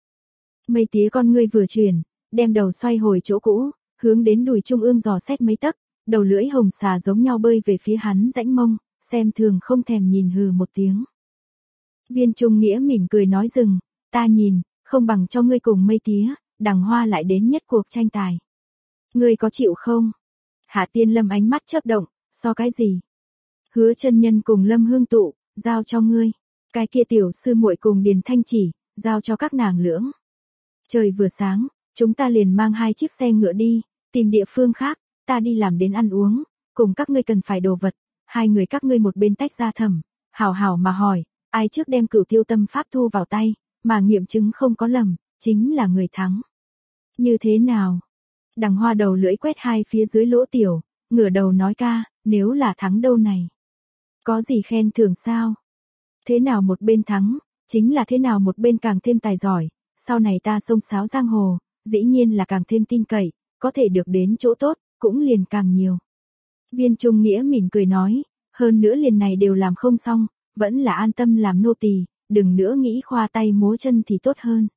Mây tía con ngươi vừa chuyển, đem đầu xoay hồi chỗ cũ, hướng đến đùi trung ương dò xét mấy tấc, đầu lưỡi hồng xà giống nhau bơi về phía hắn rãnh mông, xem thường không thèm nhìn hừ một tiếng. Viên Trung Nghĩa mỉm cười nói dừng, ta nhìn, không bằng cho ngươi cùng mây tía, Đằng Hoa lại đến nhất cuộc tranh tài. Ngươi có chịu không? Hạ Tiên Lâm ánh mắt chớp động, so cái gì? Hứa chân nhân cùng Lâm Hương tụ, giao cho ngươi. Cái kia tiểu sư muội cùng Điền Thanh Chỉ, giao cho các nàng lưỡng. Trời vừa sáng, chúng ta liền mang hai chiếc xe ngựa đi, tìm địa phương khác, ta đi làm đến ăn uống, cùng các ngươi cần phải đồ vật, hai người các ngươi một bên tách ra thầm, hảo hảo mà hỏi, ai trước đem Cửu Tiêu Tâm pháp thu vào tay, mà nghiệm chứng không có lầm, chính là người thắng. Như thế nào? Đằng Hoa đầu lưỡi quét hai phía dưới lỗ tiểu, ngửa đầu nói ca, nếu là thắng đâu này. Có gì khen thưởng sao? Thế nào một bên thắng, chính là thế nào một bên càng thêm tài giỏi, sau này ta xông xáo giang hồ, dĩ nhiên là càng thêm tin cậy, có thể được đến chỗ tốt, cũng liền càng nhiều. Viên Trung Nghĩa mỉm cười nói, hơn nữa liền này đều làm không xong, vẫn là an tâm làm nô tỳ, đừng nữa nghĩ khoa tay múa chân thì tốt hơn.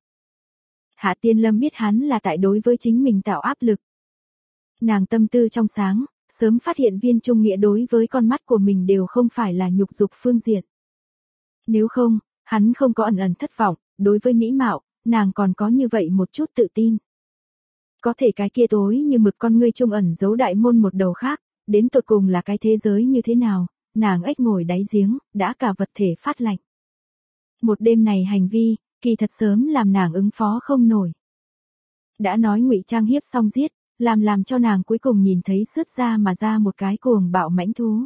Hạ Tiên Lâm biết hắn là tại đối với chính mình tạo áp lực. Nàng tâm tư trong sáng, sớm phát hiện Viên Trung Nghĩa đối với con mắt của mình đều không phải là nhục dục phương diện. Nếu không, hắn không có ẩn ẩn thất vọng, đối với mỹ mạo, nàng còn có như vậy một chút tự tin. Có thể cái kia tối như mực con ngươi trung ẩn giấu đại môn một đầu khác, đến tột cùng là cái thế giới như thế nào, nàng ếch ngồi đáy giếng, đã cả vật thể phát lạnh. Một đêm này hành vi, kỳ thật sớm làm nàng ứng phó không nổi. Đã nói ngụy trang hiếp xong giết, làm làm cho nàng cuối cùng nhìn thấy sướt ra mà ra một cái cuồng bạo mãnh thú.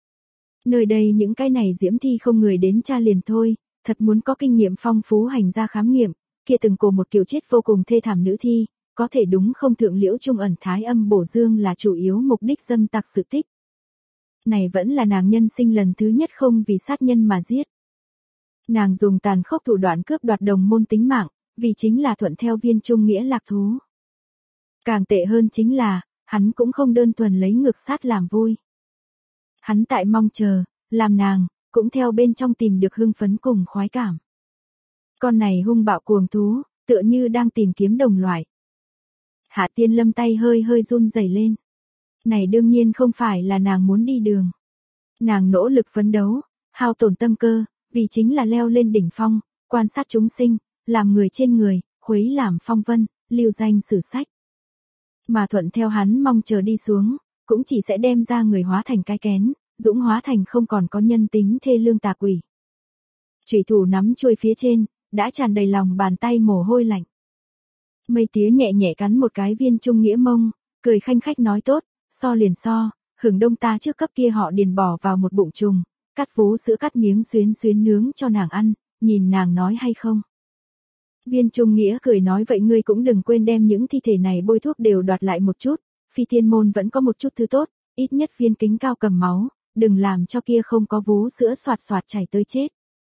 Nơi đây những cái này diễm thi không người đến tra liền thôi, thật muốn có kinh nghiệm phong phú hành ra khám nghiệm, kia từng cổ một kiểu chết vô cùng thê thảm nữ thi, có thể đúng không thượng liễu trung ẩn thái âm bổ dương là chủ yếu mục đích dâm tặc sự tích. Này vẫn là nàng nhân sinh lần thứ nhất không vì sát nhân mà giết. Nàng dùng tàn khốc thủ đoạn cướp đoạt đồng môn tính mạng, vì chính là thuận theo Viên Trung Nghĩa lạc thú. Càng tệ hơn chính là, hắn cũng không đơn thuần lấy ngược sát làm vui. Hắn tại mong chờ, làm nàng, cũng theo bên trong tìm được hưng phấn cùng khoái cảm. Con này hung bạo cuồng thú, tựa như đang tìm kiếm đồng loại. Hạ Tiên Lâm tay hơi hơi run rẩy lên. Này đương nhiên không phải là nàng muốn đi đường. Nàng nỗ lực phấn đấu, hao tổn tâm cơ, vì chính là leo lên đỉnh phong, quan sát chúng sinh, làm người trên người, khuấy làm phong vân, lưu danh sử sách. Mà thuận theo hắn mong chờ đi xuống, cũng chỉ sẽ đem ra người hóa thành cái kén, dũng hóa thành không còn có nhân tính thê lương tà quỷ. Chủy thủ nắm chuôi phía trên, đã tràn đầy lòng bàn tay mồ hôi lạnh. Mây tía nhẹ nhẹ cắn một cái Viên Trung Nghĩa mông, cười khanh khách nói tốt, so liền so, hưởng đông ta trước cấp kia họ điền bỏ vào một bụng trùng, cắt vú sữa cắt miếng xuyến xuyến nướng cho nàng ăn, nhìn nàng nói hay không. Viên Trung Nghĩa cười nói vậy ngươi cũng đừng quên đem những thi thể này bôi thuốc đều đoạt lại một chút, Phi Thiên Môn vẫn có một chút thứ tốt, ít nhất viên kính cao cầm máu, đừng làm cho kia không có vú sữa xoạt xoạt chảy tới chết.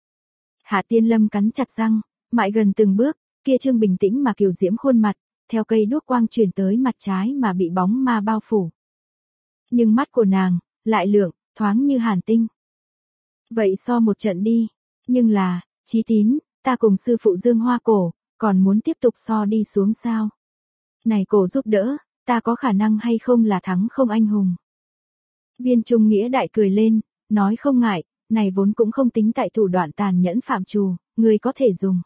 Hạ Tiên Lâm cắn chặt răng, mại gần từng bước, kia trương bình tĩnh mà kiều diễm khuôn mặt, theo cây đuốc quang truyền tới mặt trái mà bị bóng ma bao phủ. Nhưng mắt của nàng, lại lượng, thoáng như hàn tinh. Vậy so một trận đi, nhưng là, Chí Tín, ta cùng sư phụ Dương Hoa cổ, còn muốn tiếp tục so đi xuống sao? Này cổ giúp đỡ, ta có khả năng hay không là thắng không anh hùng? Viên Trung Nghĩa đại cười lên, nói không ngại, này vốn cũng không tính tại thủ đoạn tàn nhẫn phạm trù, người có thể dùng.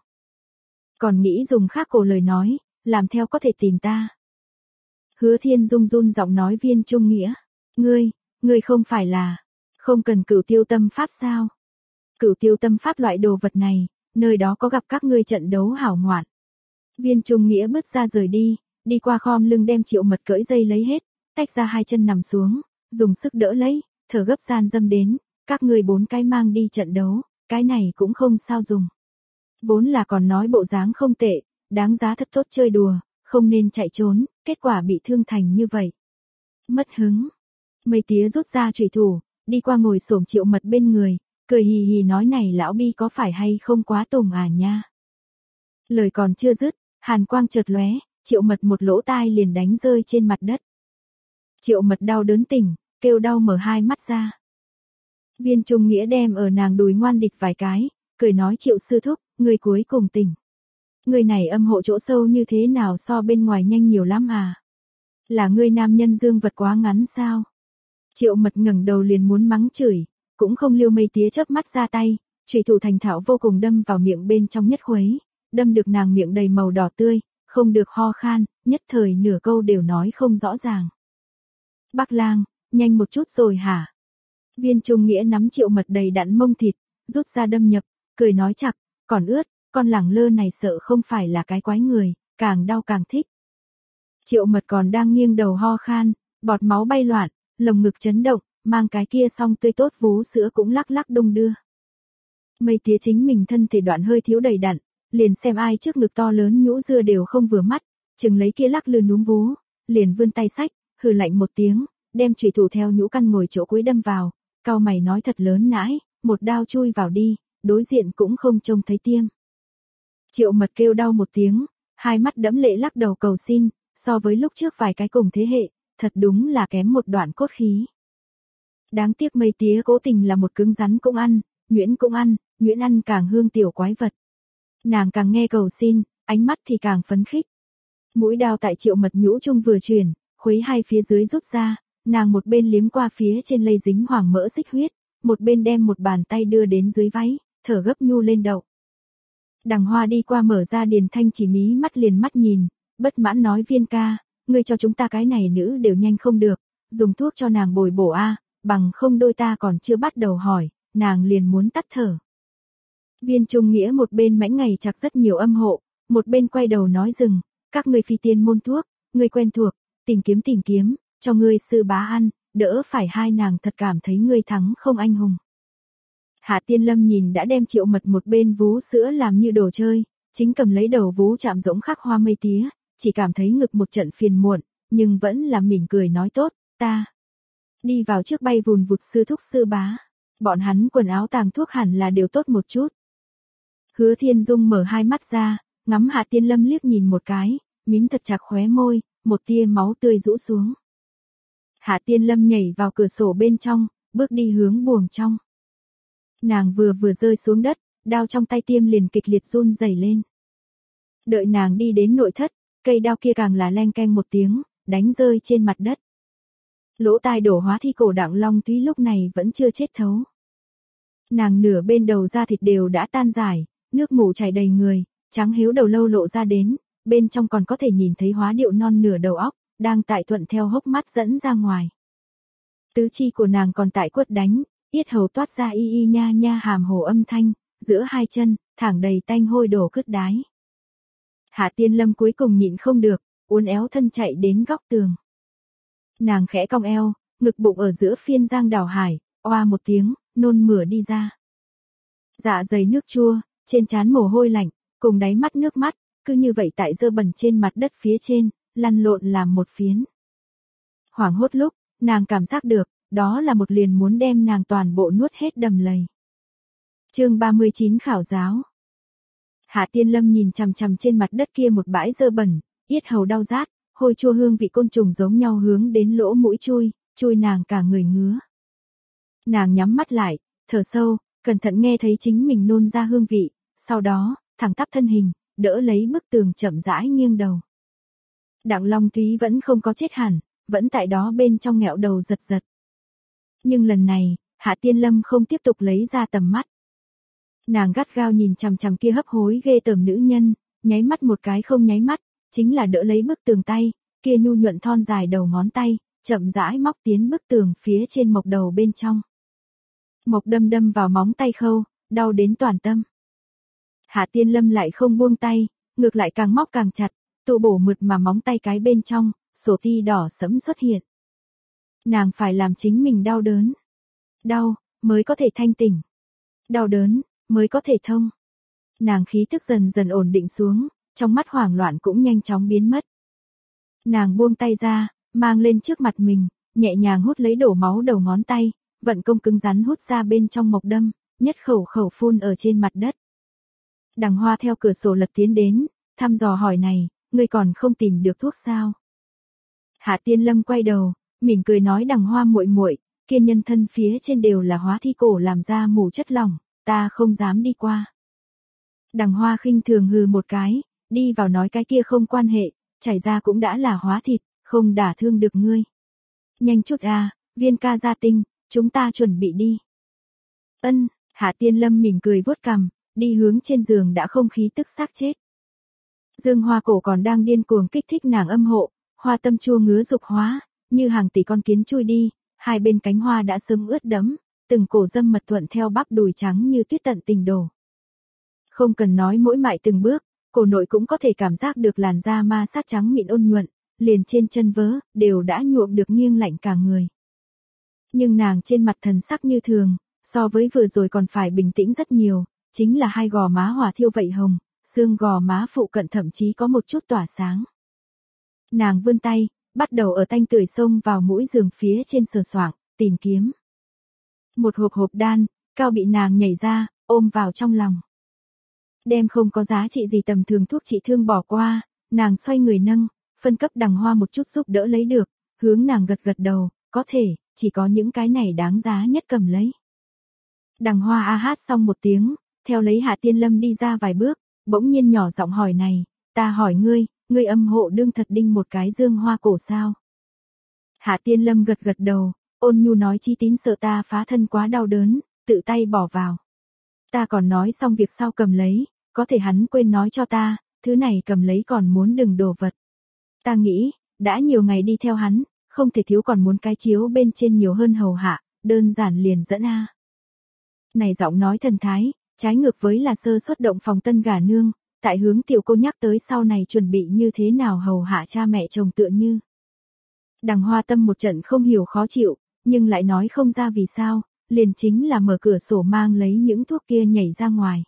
Còn nghĩ dùng khác cổ lời nói, làm theo có thể tìm ta. Hứa Thiên Dung run giọng nói Viên Trung Nghĩa, ngươi, ngươi không phải là, không cần cửu tiêu tâm pháp sao? Cửu tiêu tâm pháp loại đồ vật này, nơi đó có gặp các ngươi trận đấu hảo ngoạn. Viên Trung Nghĩa bước ra rời đi, đi qua khom lưng đem Triệu Mật cởi dây lấy hết, tách ra hai chân nằm xuống, dùng sức đỡ lấy, thở gấp gian dâm đến, các ngươi bốn cái mang đi trận đấu, cái này cũng không sao dùng. Vốn là còn nói bộ dáng không tệ, đáng giá thật tốt chơi đùa, không nên chạy trốn, kết quả bị thương thành như vậy. Mất hứng. Mây tía rút ra chủy thủ, đi qua ngồi xổm Triệu Mật bên người, cười hì hì nói này lão bi có phải hay không quá tùng à nha. Lời còn chưa dứt, hàn quang chợt lóe, Triệu Mật một lỗ tai liền đánh rơi trên mặt đất. Triệu Mật đau đớn tỉnh, kêu đau mở hai mắt ra. Viên Trung Nghĩa đem ở nàng đùi ngoan địch vài cái, cười nói Triệu sư thúc, người cuối cùng tỉnh. Người này âm hộ chỗ sâu như thế nào so bên ngoài nhanh nhiều lắm à? Là ngươi nam nhân dương vật quá ngắn sao? Triệu Mật ngẩng đầu liền muốn mắng chửi, cũng không liêu mây tía chớp mắt ra tay, chủy thủ thành thạo vô cùng đâm vào miệng bên trong nhất khuấy, đâm được nàng miệng đầy màu đỏ tươi, không được ho khan, nhất thời nửa câu đều nói không rõ ràng. Bắc Lang, nhanh một chút rồi hả? Viên Trung Nghĩa nắm Triệu Mật đầy đặn mông thịt, rút ra đâm nhập, cười nói chặt, còn ướt, con lẳng lơ này sợ không phải là cái quái người, càng đau càng thích. Triệu Mật còn đang nghiêng đầu ho khan, bọt máu bay loạn, lồng ngực chấn động, mang cái kia song tươi tốt vú sữa cũng lắc lắc đung đưa. Mây tía chính mình thân thể đoạn hơi thiếu đầy đặn, liền xem ai trước ngực to lớn nhũ dưa đều không vừa mắt, chừng lấy kia lắc lư núm vú, liền vươn tay xách, hừ lạnh một tiếng, đem chùy thủ theo nhũ căn ngồi chỗ cuối đâm vào, cau mày nói thật lớn nãi, một đao chui vào đi, đối diện cũng không trông thấy tiêm. Triệu Mật kêu đau một tiếng, hai mắt đẫm lệ lắc đầu cầu xin, so với lúc trước vài cái cùng thế hệ, thật đúng là kém một đoạn cốt khí. Đáng tiếc mây tía cố tình là một cứng rắn cũng ăn, nhuyễn cũng ăn, nhuyễn ăn càng hương tiểu quái vật. Nàng càng nghe cầu xin, ánh mắt thì càng phấn khích. Mũi đao tại Triệu Mật nhũ trung vừa chuyển, khuấy hai phía dưới rút ra, nàng một bên liếm qua phía trên lây dính hoàng mỡ xích huyết, một bên đem một bàn tay đưa đến dưới váy, thở gấp nhu lên đậu. Đằng Hoa đi qua mở ra Điền Thanh chỉ mí mắt liền mắt nhìn, bất mãn nói Viên ca, ngươi cho chúng ta cái này nữ đều nhanh không được, dùng thuốc cho nàng bồi bổ a, bằng không đôi ta còn chưa bắt đầu hỏi, nàng liền muốn tắt thở. Viên Trung Nghĩa một bên mãnh ngày chặt rất nhiều âm hộ, một bên quay đầu nói dừng, các ngươi phi tiên môn thuốc, ngươi quen thuộc, tìm kiếm tìm kiếm, cho ngươi sư bá ăn, đỡ phải hai nàng thật cảm thấy ngươi thắng không anh hùng. Hạ Tiên Lâm nhìn đã đem Triệu Mật một bên vú sữa làm như đồ chơi, chính cầm lấy đầu vú chạm rỗng khắc hoa mây tía, chỉ cảm thấy ngực một trận phiền muộn, nhưng vẫn là mỉm cười nói tốt, ta đi vào trước bay vùn vụt sư thúc sư bá, bọn hắn quần áo tàng thuốc hẳn là đều tốt một chút. Hứa Thiên Dung mở hai mắt ra, ngắm Hạ Tiên Lâm liếc nhìn một cái, mím thật chặt khóe môi, một tia máu tươi rũ xuống. Hạ Tiên Lâm nhảy vào cửa sổ bên trong, bước đi hướng buồng trong. Nàng vừa vừa rơi xuống đất, đao trong tay tiêm liền kịch liệt run rẩy lên. Đợi nàng đi đến nội thất, cây đao kia càng là leng keng một tiếng, đánh rơi trên mặt đất. Lỗ tai đổ hóa thi cổ Đặng Long Thúy lúc này vẫn chưa chết thấu. Nàng nửa bên đầu da thịt đều đã tan rải, nước mủ chảy đầy người, trắng hiếu đầu lâu lộ ra đến, bên trong còn có thể nhìn thấy hóa điệu non nửa đầu óc, đang tại thuận theo hốc mắt dẫn ra ngoài. Tứ chi của nàng còn tại quất đánh, yết hầu toát ra y y nha nha hàm hồ âm thanh, giữa hai chân, thẳng đầy tanh hôi đổ cứt đái. Hạ Tiên Lâm cuối cùng nhịn không được, uốn éo thân chạy đến góc tường. Nàng khẽ cong eo, ngực bụng ở giữa phiên giang đảo hải, oa một tiếng, nôn mửa đi ra. Dạ dày nước chua, trên trán mồ hôi lạnh, cùng đáy mắt nước mắt, cứ như vậy tại dơ bẩn trên mặt đất phía trên, lăn lộn làm một phiến. Hoảng hốt lúc, nàng cảm giác được, đó là một liền muốn đem nàng toàn bộ nuốt hết đầm lầy. Chương ba mươi chín khảo giáo. Hạ Tiên Lâm nhìn chằm chằm trên mặt đất kia một bãi dơ bẩn, yết hầu đau rát, hôi chua hương vị côn trùng giống nhau hướng đến lỗ mũi chui, chui nàng cả người ngứa. Nàng nhắm mắt lại, thở sâu, cẩn thận nghe thấy chính mình nôn ra hương vị, sau đó, thẳng tắp thân hình, đỡ lấy bức tường chậm rãi nghiêng đầu. Đặng Long Thúy vẫn không có chết hẳn, vẫn tại đó bên trong nghẹo đầu giật giật. Nhưng lần này, Hạ Tiên Lâm không tiếp tục lấy ra tầm mắt. Nàng gắt gao nhìn chằm chằm kia hấp hối ghê tởm nữ nhân, nháy mắt một cái không nháy mắt, chính là đỡ lấy bức tường tay, kia nhu nhuận thon dài đầu ngón tay, chậm rãi móc tiến bức tường phía trên mộc đầu bên trong. Mộc đâm đâm vào móng tay khâu, đau đến toàn tâm. Hạ Tiên Lâm lại không buông tay, ngược lại càng móc càng chặt, tụ bổ mượt mà móng tay cái bên trong, sổ ti đỏ sẫm xuất hiện. Nàng phải làm chính mình đau đớn. Đau, mới có thể thanh tỉnh. Đau đớn, mới có thể thông. Nàng khí thức dần dần ổn định xuống, trong mắt hoảng loạn cũng nhanh chóng biến mất. Nàng buông tay ra, mang lên trước mặt mình, nhẹ nhàng hút lấy đổ máu đầu ngón tay, vận công cứng rắn hút ra bên trong mộc đâm, nhất khẩu khẩu phun ở trên mặt đất. Đằng Hoa theo cửa sổ lật tiến đến, thăm dò hỏi này, ngươi còn không tìm được thuốc sao? Hạ Tiên Lâm quay đầu, mỉm cười nói Đằng Hoa muội muội, kia nhân thân phía trên đều là hóa thi cổ làm ra mù chất lỏng, ta không dám đi qua. Đằng Hoa khinh thường hừ một cái, đi vào nói cái kia không quan hệ, chảy ra cũng đã là hóa thịt, không đả thương được ngươi. Nhanh chút à, Viên ca gia tinh, chúng ta chuẩn bị đi. Ân, Hạ Tiên Lâm mỉm cười vuốt cằm, đi hướng trên giường đã không khí tức xác chết. Dương Hoa cổ còn đang điên cuồng kích thích nàng âm hộ, hoa tâm chua ngứa dục hóa, như hàng tỷ con kiến chui đi, hai bên cánh hoa đã sớm ướt đẫm, từng cổ dâm mật thuận theo bắp đùi trắng như tuyết tận tình đổ. Không cần nói mỗi mại từng bước, cổ nội cũng có thể cảm giác được làn da ma sát trắng mịn ôn nhuận, liền trên chân vớ, đều đã nhuộm được nghiêng lạnh cả người. Nhưng nàng trên mặt thần sắc như thường, so với vừa rồi còn phải bình tĩnh rất nhiều, chính là hai gò má hỏa thiêu vậy hồng, xương gò má phụ cận thậm chí có một chút tỏa sáng. Nàng vươn tay, bắt đầu ở tanh tưởi xông vào mũi giường phía trên sờ soạng, tìm kiếm. Một hộp hộp đan, cao bị nàng nhảy ra, ôm vào trong lòng. Đem không có giá trị gì tầm thường thuốc trị thương bỏ qua, nàng xoay người nâng, phân cấp Đằng Hoa một chút giúp đỡ lấy được, hướng nàng gật gật đầu, có thể, chỉ có những cái này đáng giá nhất cầm lấy. Đằng Hoa a hát xong một tiếng, theo lấy Hạ Tiên Lâm đi ra vài bước, bỗng nhiên nhỏ giọng hỏi này, ta hỏi ngươi, ngươi âm hộ đương thật đinh một cái dương hoa cổ sao? Hạ Tiên Lâm gật gật đầu, ôn nhu nói Chi Tín sợ ta phá thân quá đau đớn, tự tay bỏ vào. Ta còn nói xong việc sau cầm lấy, có thể hắn quên nói cho ta, thứ này cầm lấy còn muốn đừng đồ vật. Ta nghĩ, đã nhiều ngày đi theo hắn, không thể thiếu còn muốn cái chiếu bên trên nhiều hơn hầu hạ, đơn giản liền dẫn a. Này giọng nói thần thái, trái ngược với là sơ xuất động phòng tân gả nương, tại hướng tiểu cô nhắc tới sau này chuẩn bị như thế nào hầu hạ cha mẹ chồng tựa như. Đằng Hoa tâm một trận không hiểu khó chịu, nhưng lại nói không ra vì sao, liền chính là mở cửa sổ mang lấy những thuốc kia nhảy ra ngoài.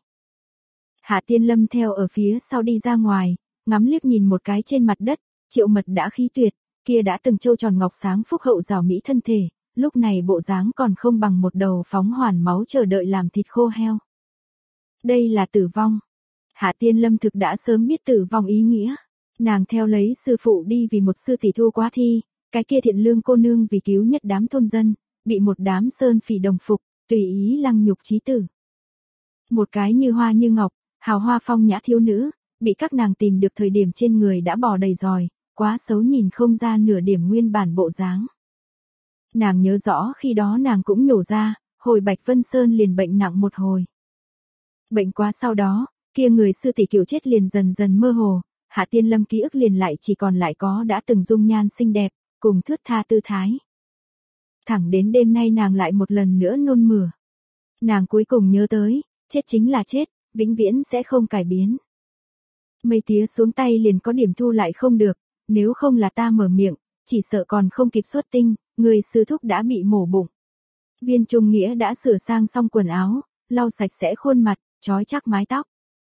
Hạ Tiên Lâm theo ở phía sau đi ra ngoài, ngắm liếc nhìn một cái trên mặt đất, Triệu Mật đã khí tuyệt, kia đã từng trâu tròn ngọc sáng phúc hậu rào mỹ thân thể, lúc này bộ dáng còn không bằng một đầu phóng hoàn máu chờ đợi làm thịt khô heo. Đây là tử vong. Hạ Tiên Lâm thực đã sớm biết tử vong ý nghĩa, nàng theo lấy sư phụ đi vì một sư tỷ thu quá thi, cái kia thiện lương cô nương vì cứu nhất đám thôn dân, bị một đám sơn phỉ đồng phục, tùy ý lăng nhục chí tử. Một cái như hoa như ngọc, hào hoa phong nhã thiếu nữ, bị các nàng tìm được thời điểm trên người đã bò đầy giòi, quá xấu nhìn không ra nửa điểm nguyên bản bộ dáng. Nàng nhớ rõ khi đó nàng cũng nhổ ra, hồi Bạch Vân Sơn liền bệnh nặng một hồi. Bệnh quá sau đó, kia người sư tỷ kiểu chết liền dần dần mơ hồ, Hạ Tiên Lâm ký ức liền lại chỉ còn lại có đã từng dung nhan xinh đẹp, cùng thướt tha tư thái. Thẳng đến đêm nay nàng lại một lần nữa nôn mửa. Nàng cuối cùng nhớ tới, chết chính là chết, vĩnh viễn sẽ không cải biến. Mây tía xuống tay liền có điểm thu lại không được, nếu không là ta mở miệng, chỉ sợ còn không kịp xuất tinh, người sư thúc đã bị mổ bụng. Viên Trung Nghĩa đã sửa sang xong quần áo, lau sạch sẽ khuôn mặt, trói chắc mái tóc.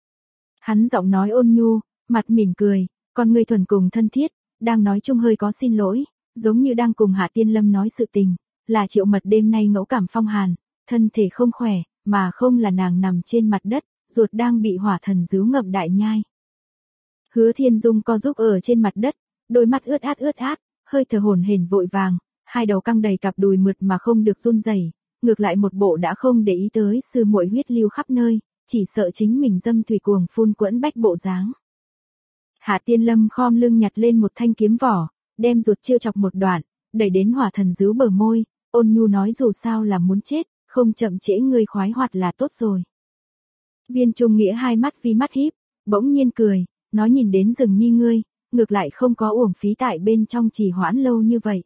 Hắn giọng nói ôn nhu, mặt mỉm cười, con người thuần cùng thân thiết, đang nói chung hơi có xin lỗi, giống như đang cùng Hạ Tiên Lâm nói sự tình, là Triệu Mật đêm nay ngẫu cảm phong hàn, thân thể không khỏe, mà không là nàng nằm trên mặt đất, ruột đang bị hỏa thần dứu ngậm đại nhai. Hứa Thiên Dung co giúp ở trên mặt đất, đôi mắt ướt át ướt át, hơi thở hổn hển vội vàng, hai đầu căng đầy cặp đùi mượt mà không được run rẩy, ngược lại một bộ đã không để ý tới sư muội huyết lưu khắp nơi, chỉ sợ chính mình dâm thủy cuồng phun quẫn bách bộ dáng. Hạ Tiên Lâm khom lưng nhặt lên một thanh kiếm vỏ, đem ruột chiêu chọc một đoạn, đẩy đến hỏa thần dứu bờ môi, ôn nhu nói dù sao là muốn chết, không chậm trễ ngươi khoái hoạt là tốt rồi. Viên Trung Nghĩa hai mắt vi mắt híp, bỗng nhiên cười, nói nhìn đến rừng nhi ngươi, ngược lại không có uổng phí tại bên trong trì hoãn lâu như vậy.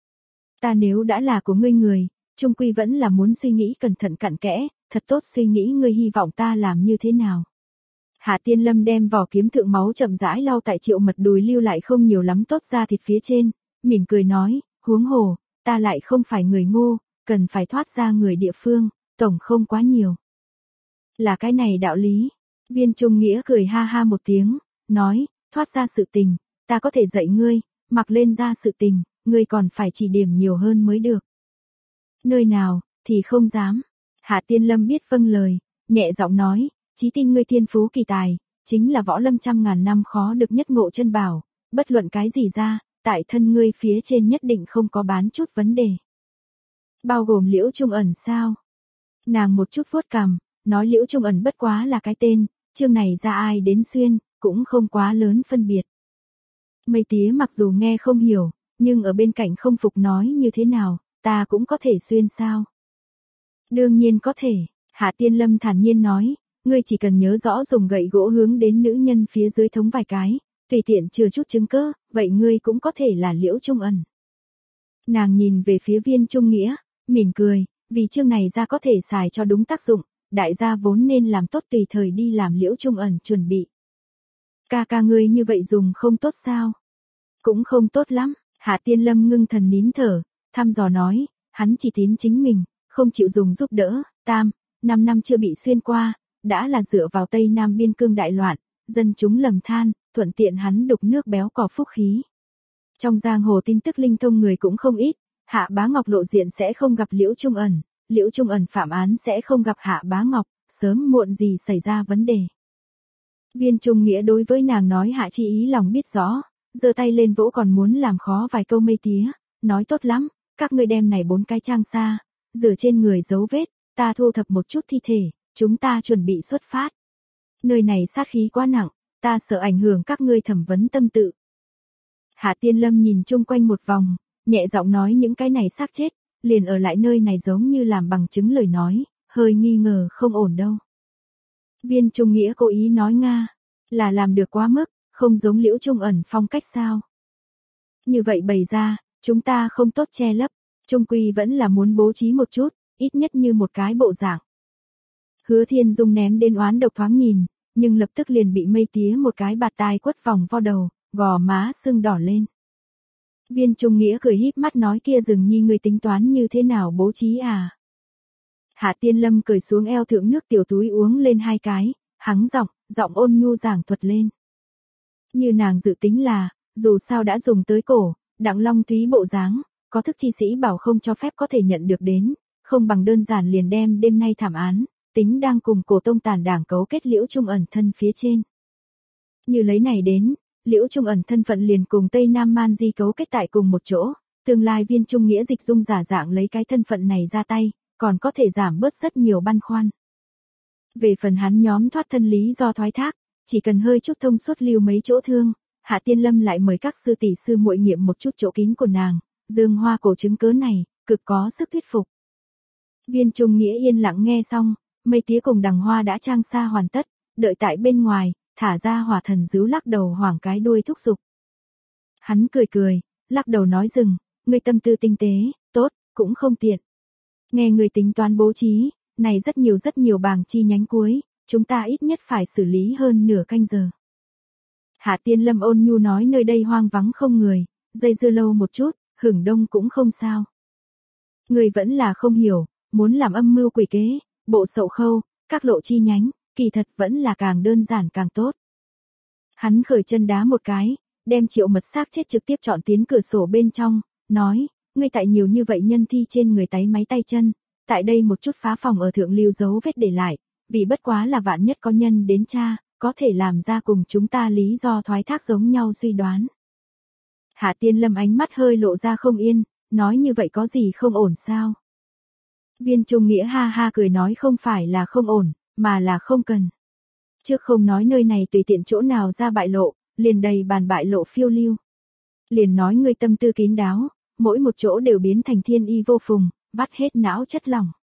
Ta nếu đã là của ngươi người, trung quy vẫn là muốn suy nghĩ cẩn thận cặn kẽ, thật tốt suy nghĩ ngươi hy vọng ta làm như thế nào. Hạ Tiên Lâm đem vỏ kiếm thượng máu chậm rãi lau tại Triệu Mật đùi lưu lại không nhiều lắm tốt ra thịt phía trên, mỉm cười nói, huống hồ, ta lại không phải người ngu, cần phải thoát ra người địa phương, tổng không quá nhiều. Là cái này đạo lý. Viên Trung Nghĩa cười ha ha một tiếng, nói, thoát ra sự tình, ta có thể dạy ngươi, mặc lên ra sự tình, ngươi còn phải chỉ điểm nhiều hơn mới được. Nơi nào, thì không dám. Hạ Tiên Lâm biết vâng lời, nhẹ giọng nói, chí tin ngươi thiên phú kỳ tài, chính là võ lâm trăm ngàn năm khó được nhất ngộ chân bảo, bất luận cái gì ra, tại thân ngươi phía trên nhất định không có bán chút vấn đề. Bao gồm Liễu Trung Ẩn sao? Nàng một chút vuốt cằm, nói Liễu Trung Ẩn bất quá là cái tên, chương này ra ai đến xuyên, cũng không quá lớn phân biệt. Mây tía mặc dù nghe không hiểu, nhưng ở bên cạnh không phục nói như thế nào, ta cũng có thể xuyên sao? Đương nhiên có thể, Hạ Tiên Lâm thản nhiên nói, ngươi chỉ cần nhớ rõ dùng gậy gỗ hướng đến nữ nhân phía dưới thống vài cái, tùy tiện chừa chút chứng cơ, vậy ngươi cũng có thể là Liễu Trung Ẩn. Nàng nhìn về phía Viên Trung Nghĩa, mỉm cười, vì chương này ra có thể xài cho đúng tác dụng, đại gia vốn nên làm tốt tùy thời đi làm Liễu Trung Ẩn chuẩn bị. Ca ca ngươi như vậy dùng không tốt sao? Cũng không tốt lắm, Hạ Tiên Lâm ngưng thần nín thở, thăm dò nói, hắn chỉ tín chính mình, không chịu dùng giúp đỡ, tam, năm năm chưa bị xuyên qua, đã là dựa vào Tây Nam biên cương đại loạn, dân chúng lầm than, thuận tiện hắn đục nước béo cò phúc khí. Trong giang hồ tin tức linh thông người cũng không ít, Hạ Bá Ngọc lộ diện sẽ không gặp Liễu Trung Ẩn, Liễu Trung Ẩn phạm án sẽ không gặp Hạ Bá Ngọc, sớm muộn gì xảy ra vấn đề. Viên Trung Nghĩa đối với nàng nói Hạ Chi ý lòng biết rõ, giơ tay lên vỗ còn muốn làm khó vài câu mây tía, nói tốt lắm, các ngươi đem này bốn cái trang xa, rửa trên người dấu vết, ta thu thập một chút thi thể, chúng ta chuẩn bị xuất phát. Nơi này sát khí quá nặng, ta sợ ảnh hưởng các ngươi thẩm vấn tâm tự. Hạ Tiên Lâm nhìn chung quanh một vòng, nhẹ giọng nói những cái này xác chết, liền ở lại nơi này giống như làm bằng chứng lời nói, hơi nghi ngờ không ổn đâu. Viên Trung Nghĩa cố ý nói Nga, là làm được quá mức, không giống Liễu Trung Ẩn phong cách sao. Như vậy bày ra, chúng ta không tốt che lấp, trung quy vẫn là muốn bố trí một chút, ít nhất như một cái bộ dạng. Hứa Thiên Dung ném đến oán độc thoáng nhìn, nhưng lập tức liền bị mây tía một cái bạt tai quất vòng vo đầu, gò má sưng đỏ lên. Viên Trung Nghĩa cười híp mắt nói kia Dừng Nhi người tính toán như thế nào bố trí à. Hạ Tiên Lâm cười xuống eo thượng nước tiểu túi uống lên hai cái, hắng giọng, giọng ôn nhu giảng thuật lên. Như nàng dự tính là, dù sao đã dùng tới cổ, Đặng Long Thúy bộ dáng, có thức chi sĩ bảo không cho phép có thể nhận được đến, không bằng đơn giản liền đem đêm nay thảm án, tính đang cùng cổ tông tàn đảng cấu kết Liễu Trung Ẩn thân phía trên. Như lấy này đến, Liễu Trung Ẩn thân phận liền cùng Tây Nam Man Di cấu kết tại cùng một chỗ, tương lai Viên Trung Nghĩa dịch dung giả dạng lấy cái thân phận này ra tay, còn có thể giảm bớt rất nhiều băn khoăn. Về phần hắn nhóm thoát thân lý do thoái thác, chỉ cần hơi chút thông suốt lưu mấy chỗ thương, Hạ Tiên Lâm lại mời các sư tỷ sư muội nghiệm một chút chỗ kín của nàng, dương hoa cổ chứng cớ này, cực có sức thuyết phục. Viên Trung Nghĩa yên lặng nghe xong, mây tía cùng đằng hoa đã trang xa hoàn tất, đợi tại bên ngoài, thả ra hỏa thần díu lắc đầu hoảng cái đuôi thúc giục. Hắn cười cười, lắc đầu nói dừng, ngươi tâm tư tinh tế, tốt, cũng không tiện. Nghe người tính toán bố trí, này rất nhiều rất nhiều bảng chi nhánh cuối, chúng ta ít nhất phải xử lý hơn nửa canh giờ. Hạ Tiên Lâm ôn nhu nói nơi đây hoang vắng không người, dây dưa lâu một chút, hưởng đông cũng không sao. Người vẫn là không hiểu, muốn làm âm mưu quỷ kế, bộ sậu khâu, các lộ chi nhánh, kỳ thật vẫn là càng đơn giản càng tốt. Hắn khởi chân đá một cái, đem Triệu Mật xác chết trực tiếp chọn tiến cửa sổ bên trong, nói, ngươi tại nhiều như vậy nhân thi trên người táy máy tay chân, tại đây một chút phá phòng ở thượng lưu dấu vết để lại, vì bất quá là vạn nhất có nhân đến tra, có thể làm ra cùng chúng ta lý do thoái thác giống nhau suy đoán. Hạ Tiên Lâm ánh mắt hơi lộ ra không yên, nói như vậy có gì không ổn sao? Viên Trung Nghĩa ha ha cười nói không phải là không ổn, mà là không cần. Trước không nói nơi này tùy tiện chỗ nào ra bại lộ, liền đầy bàn bại lộ phiêu lưu. Liền nói ngươi tâm tư kín đáo, mỗi một chỗ đều biến thành thiên y vô phùng, vắt hết não chất lỏng.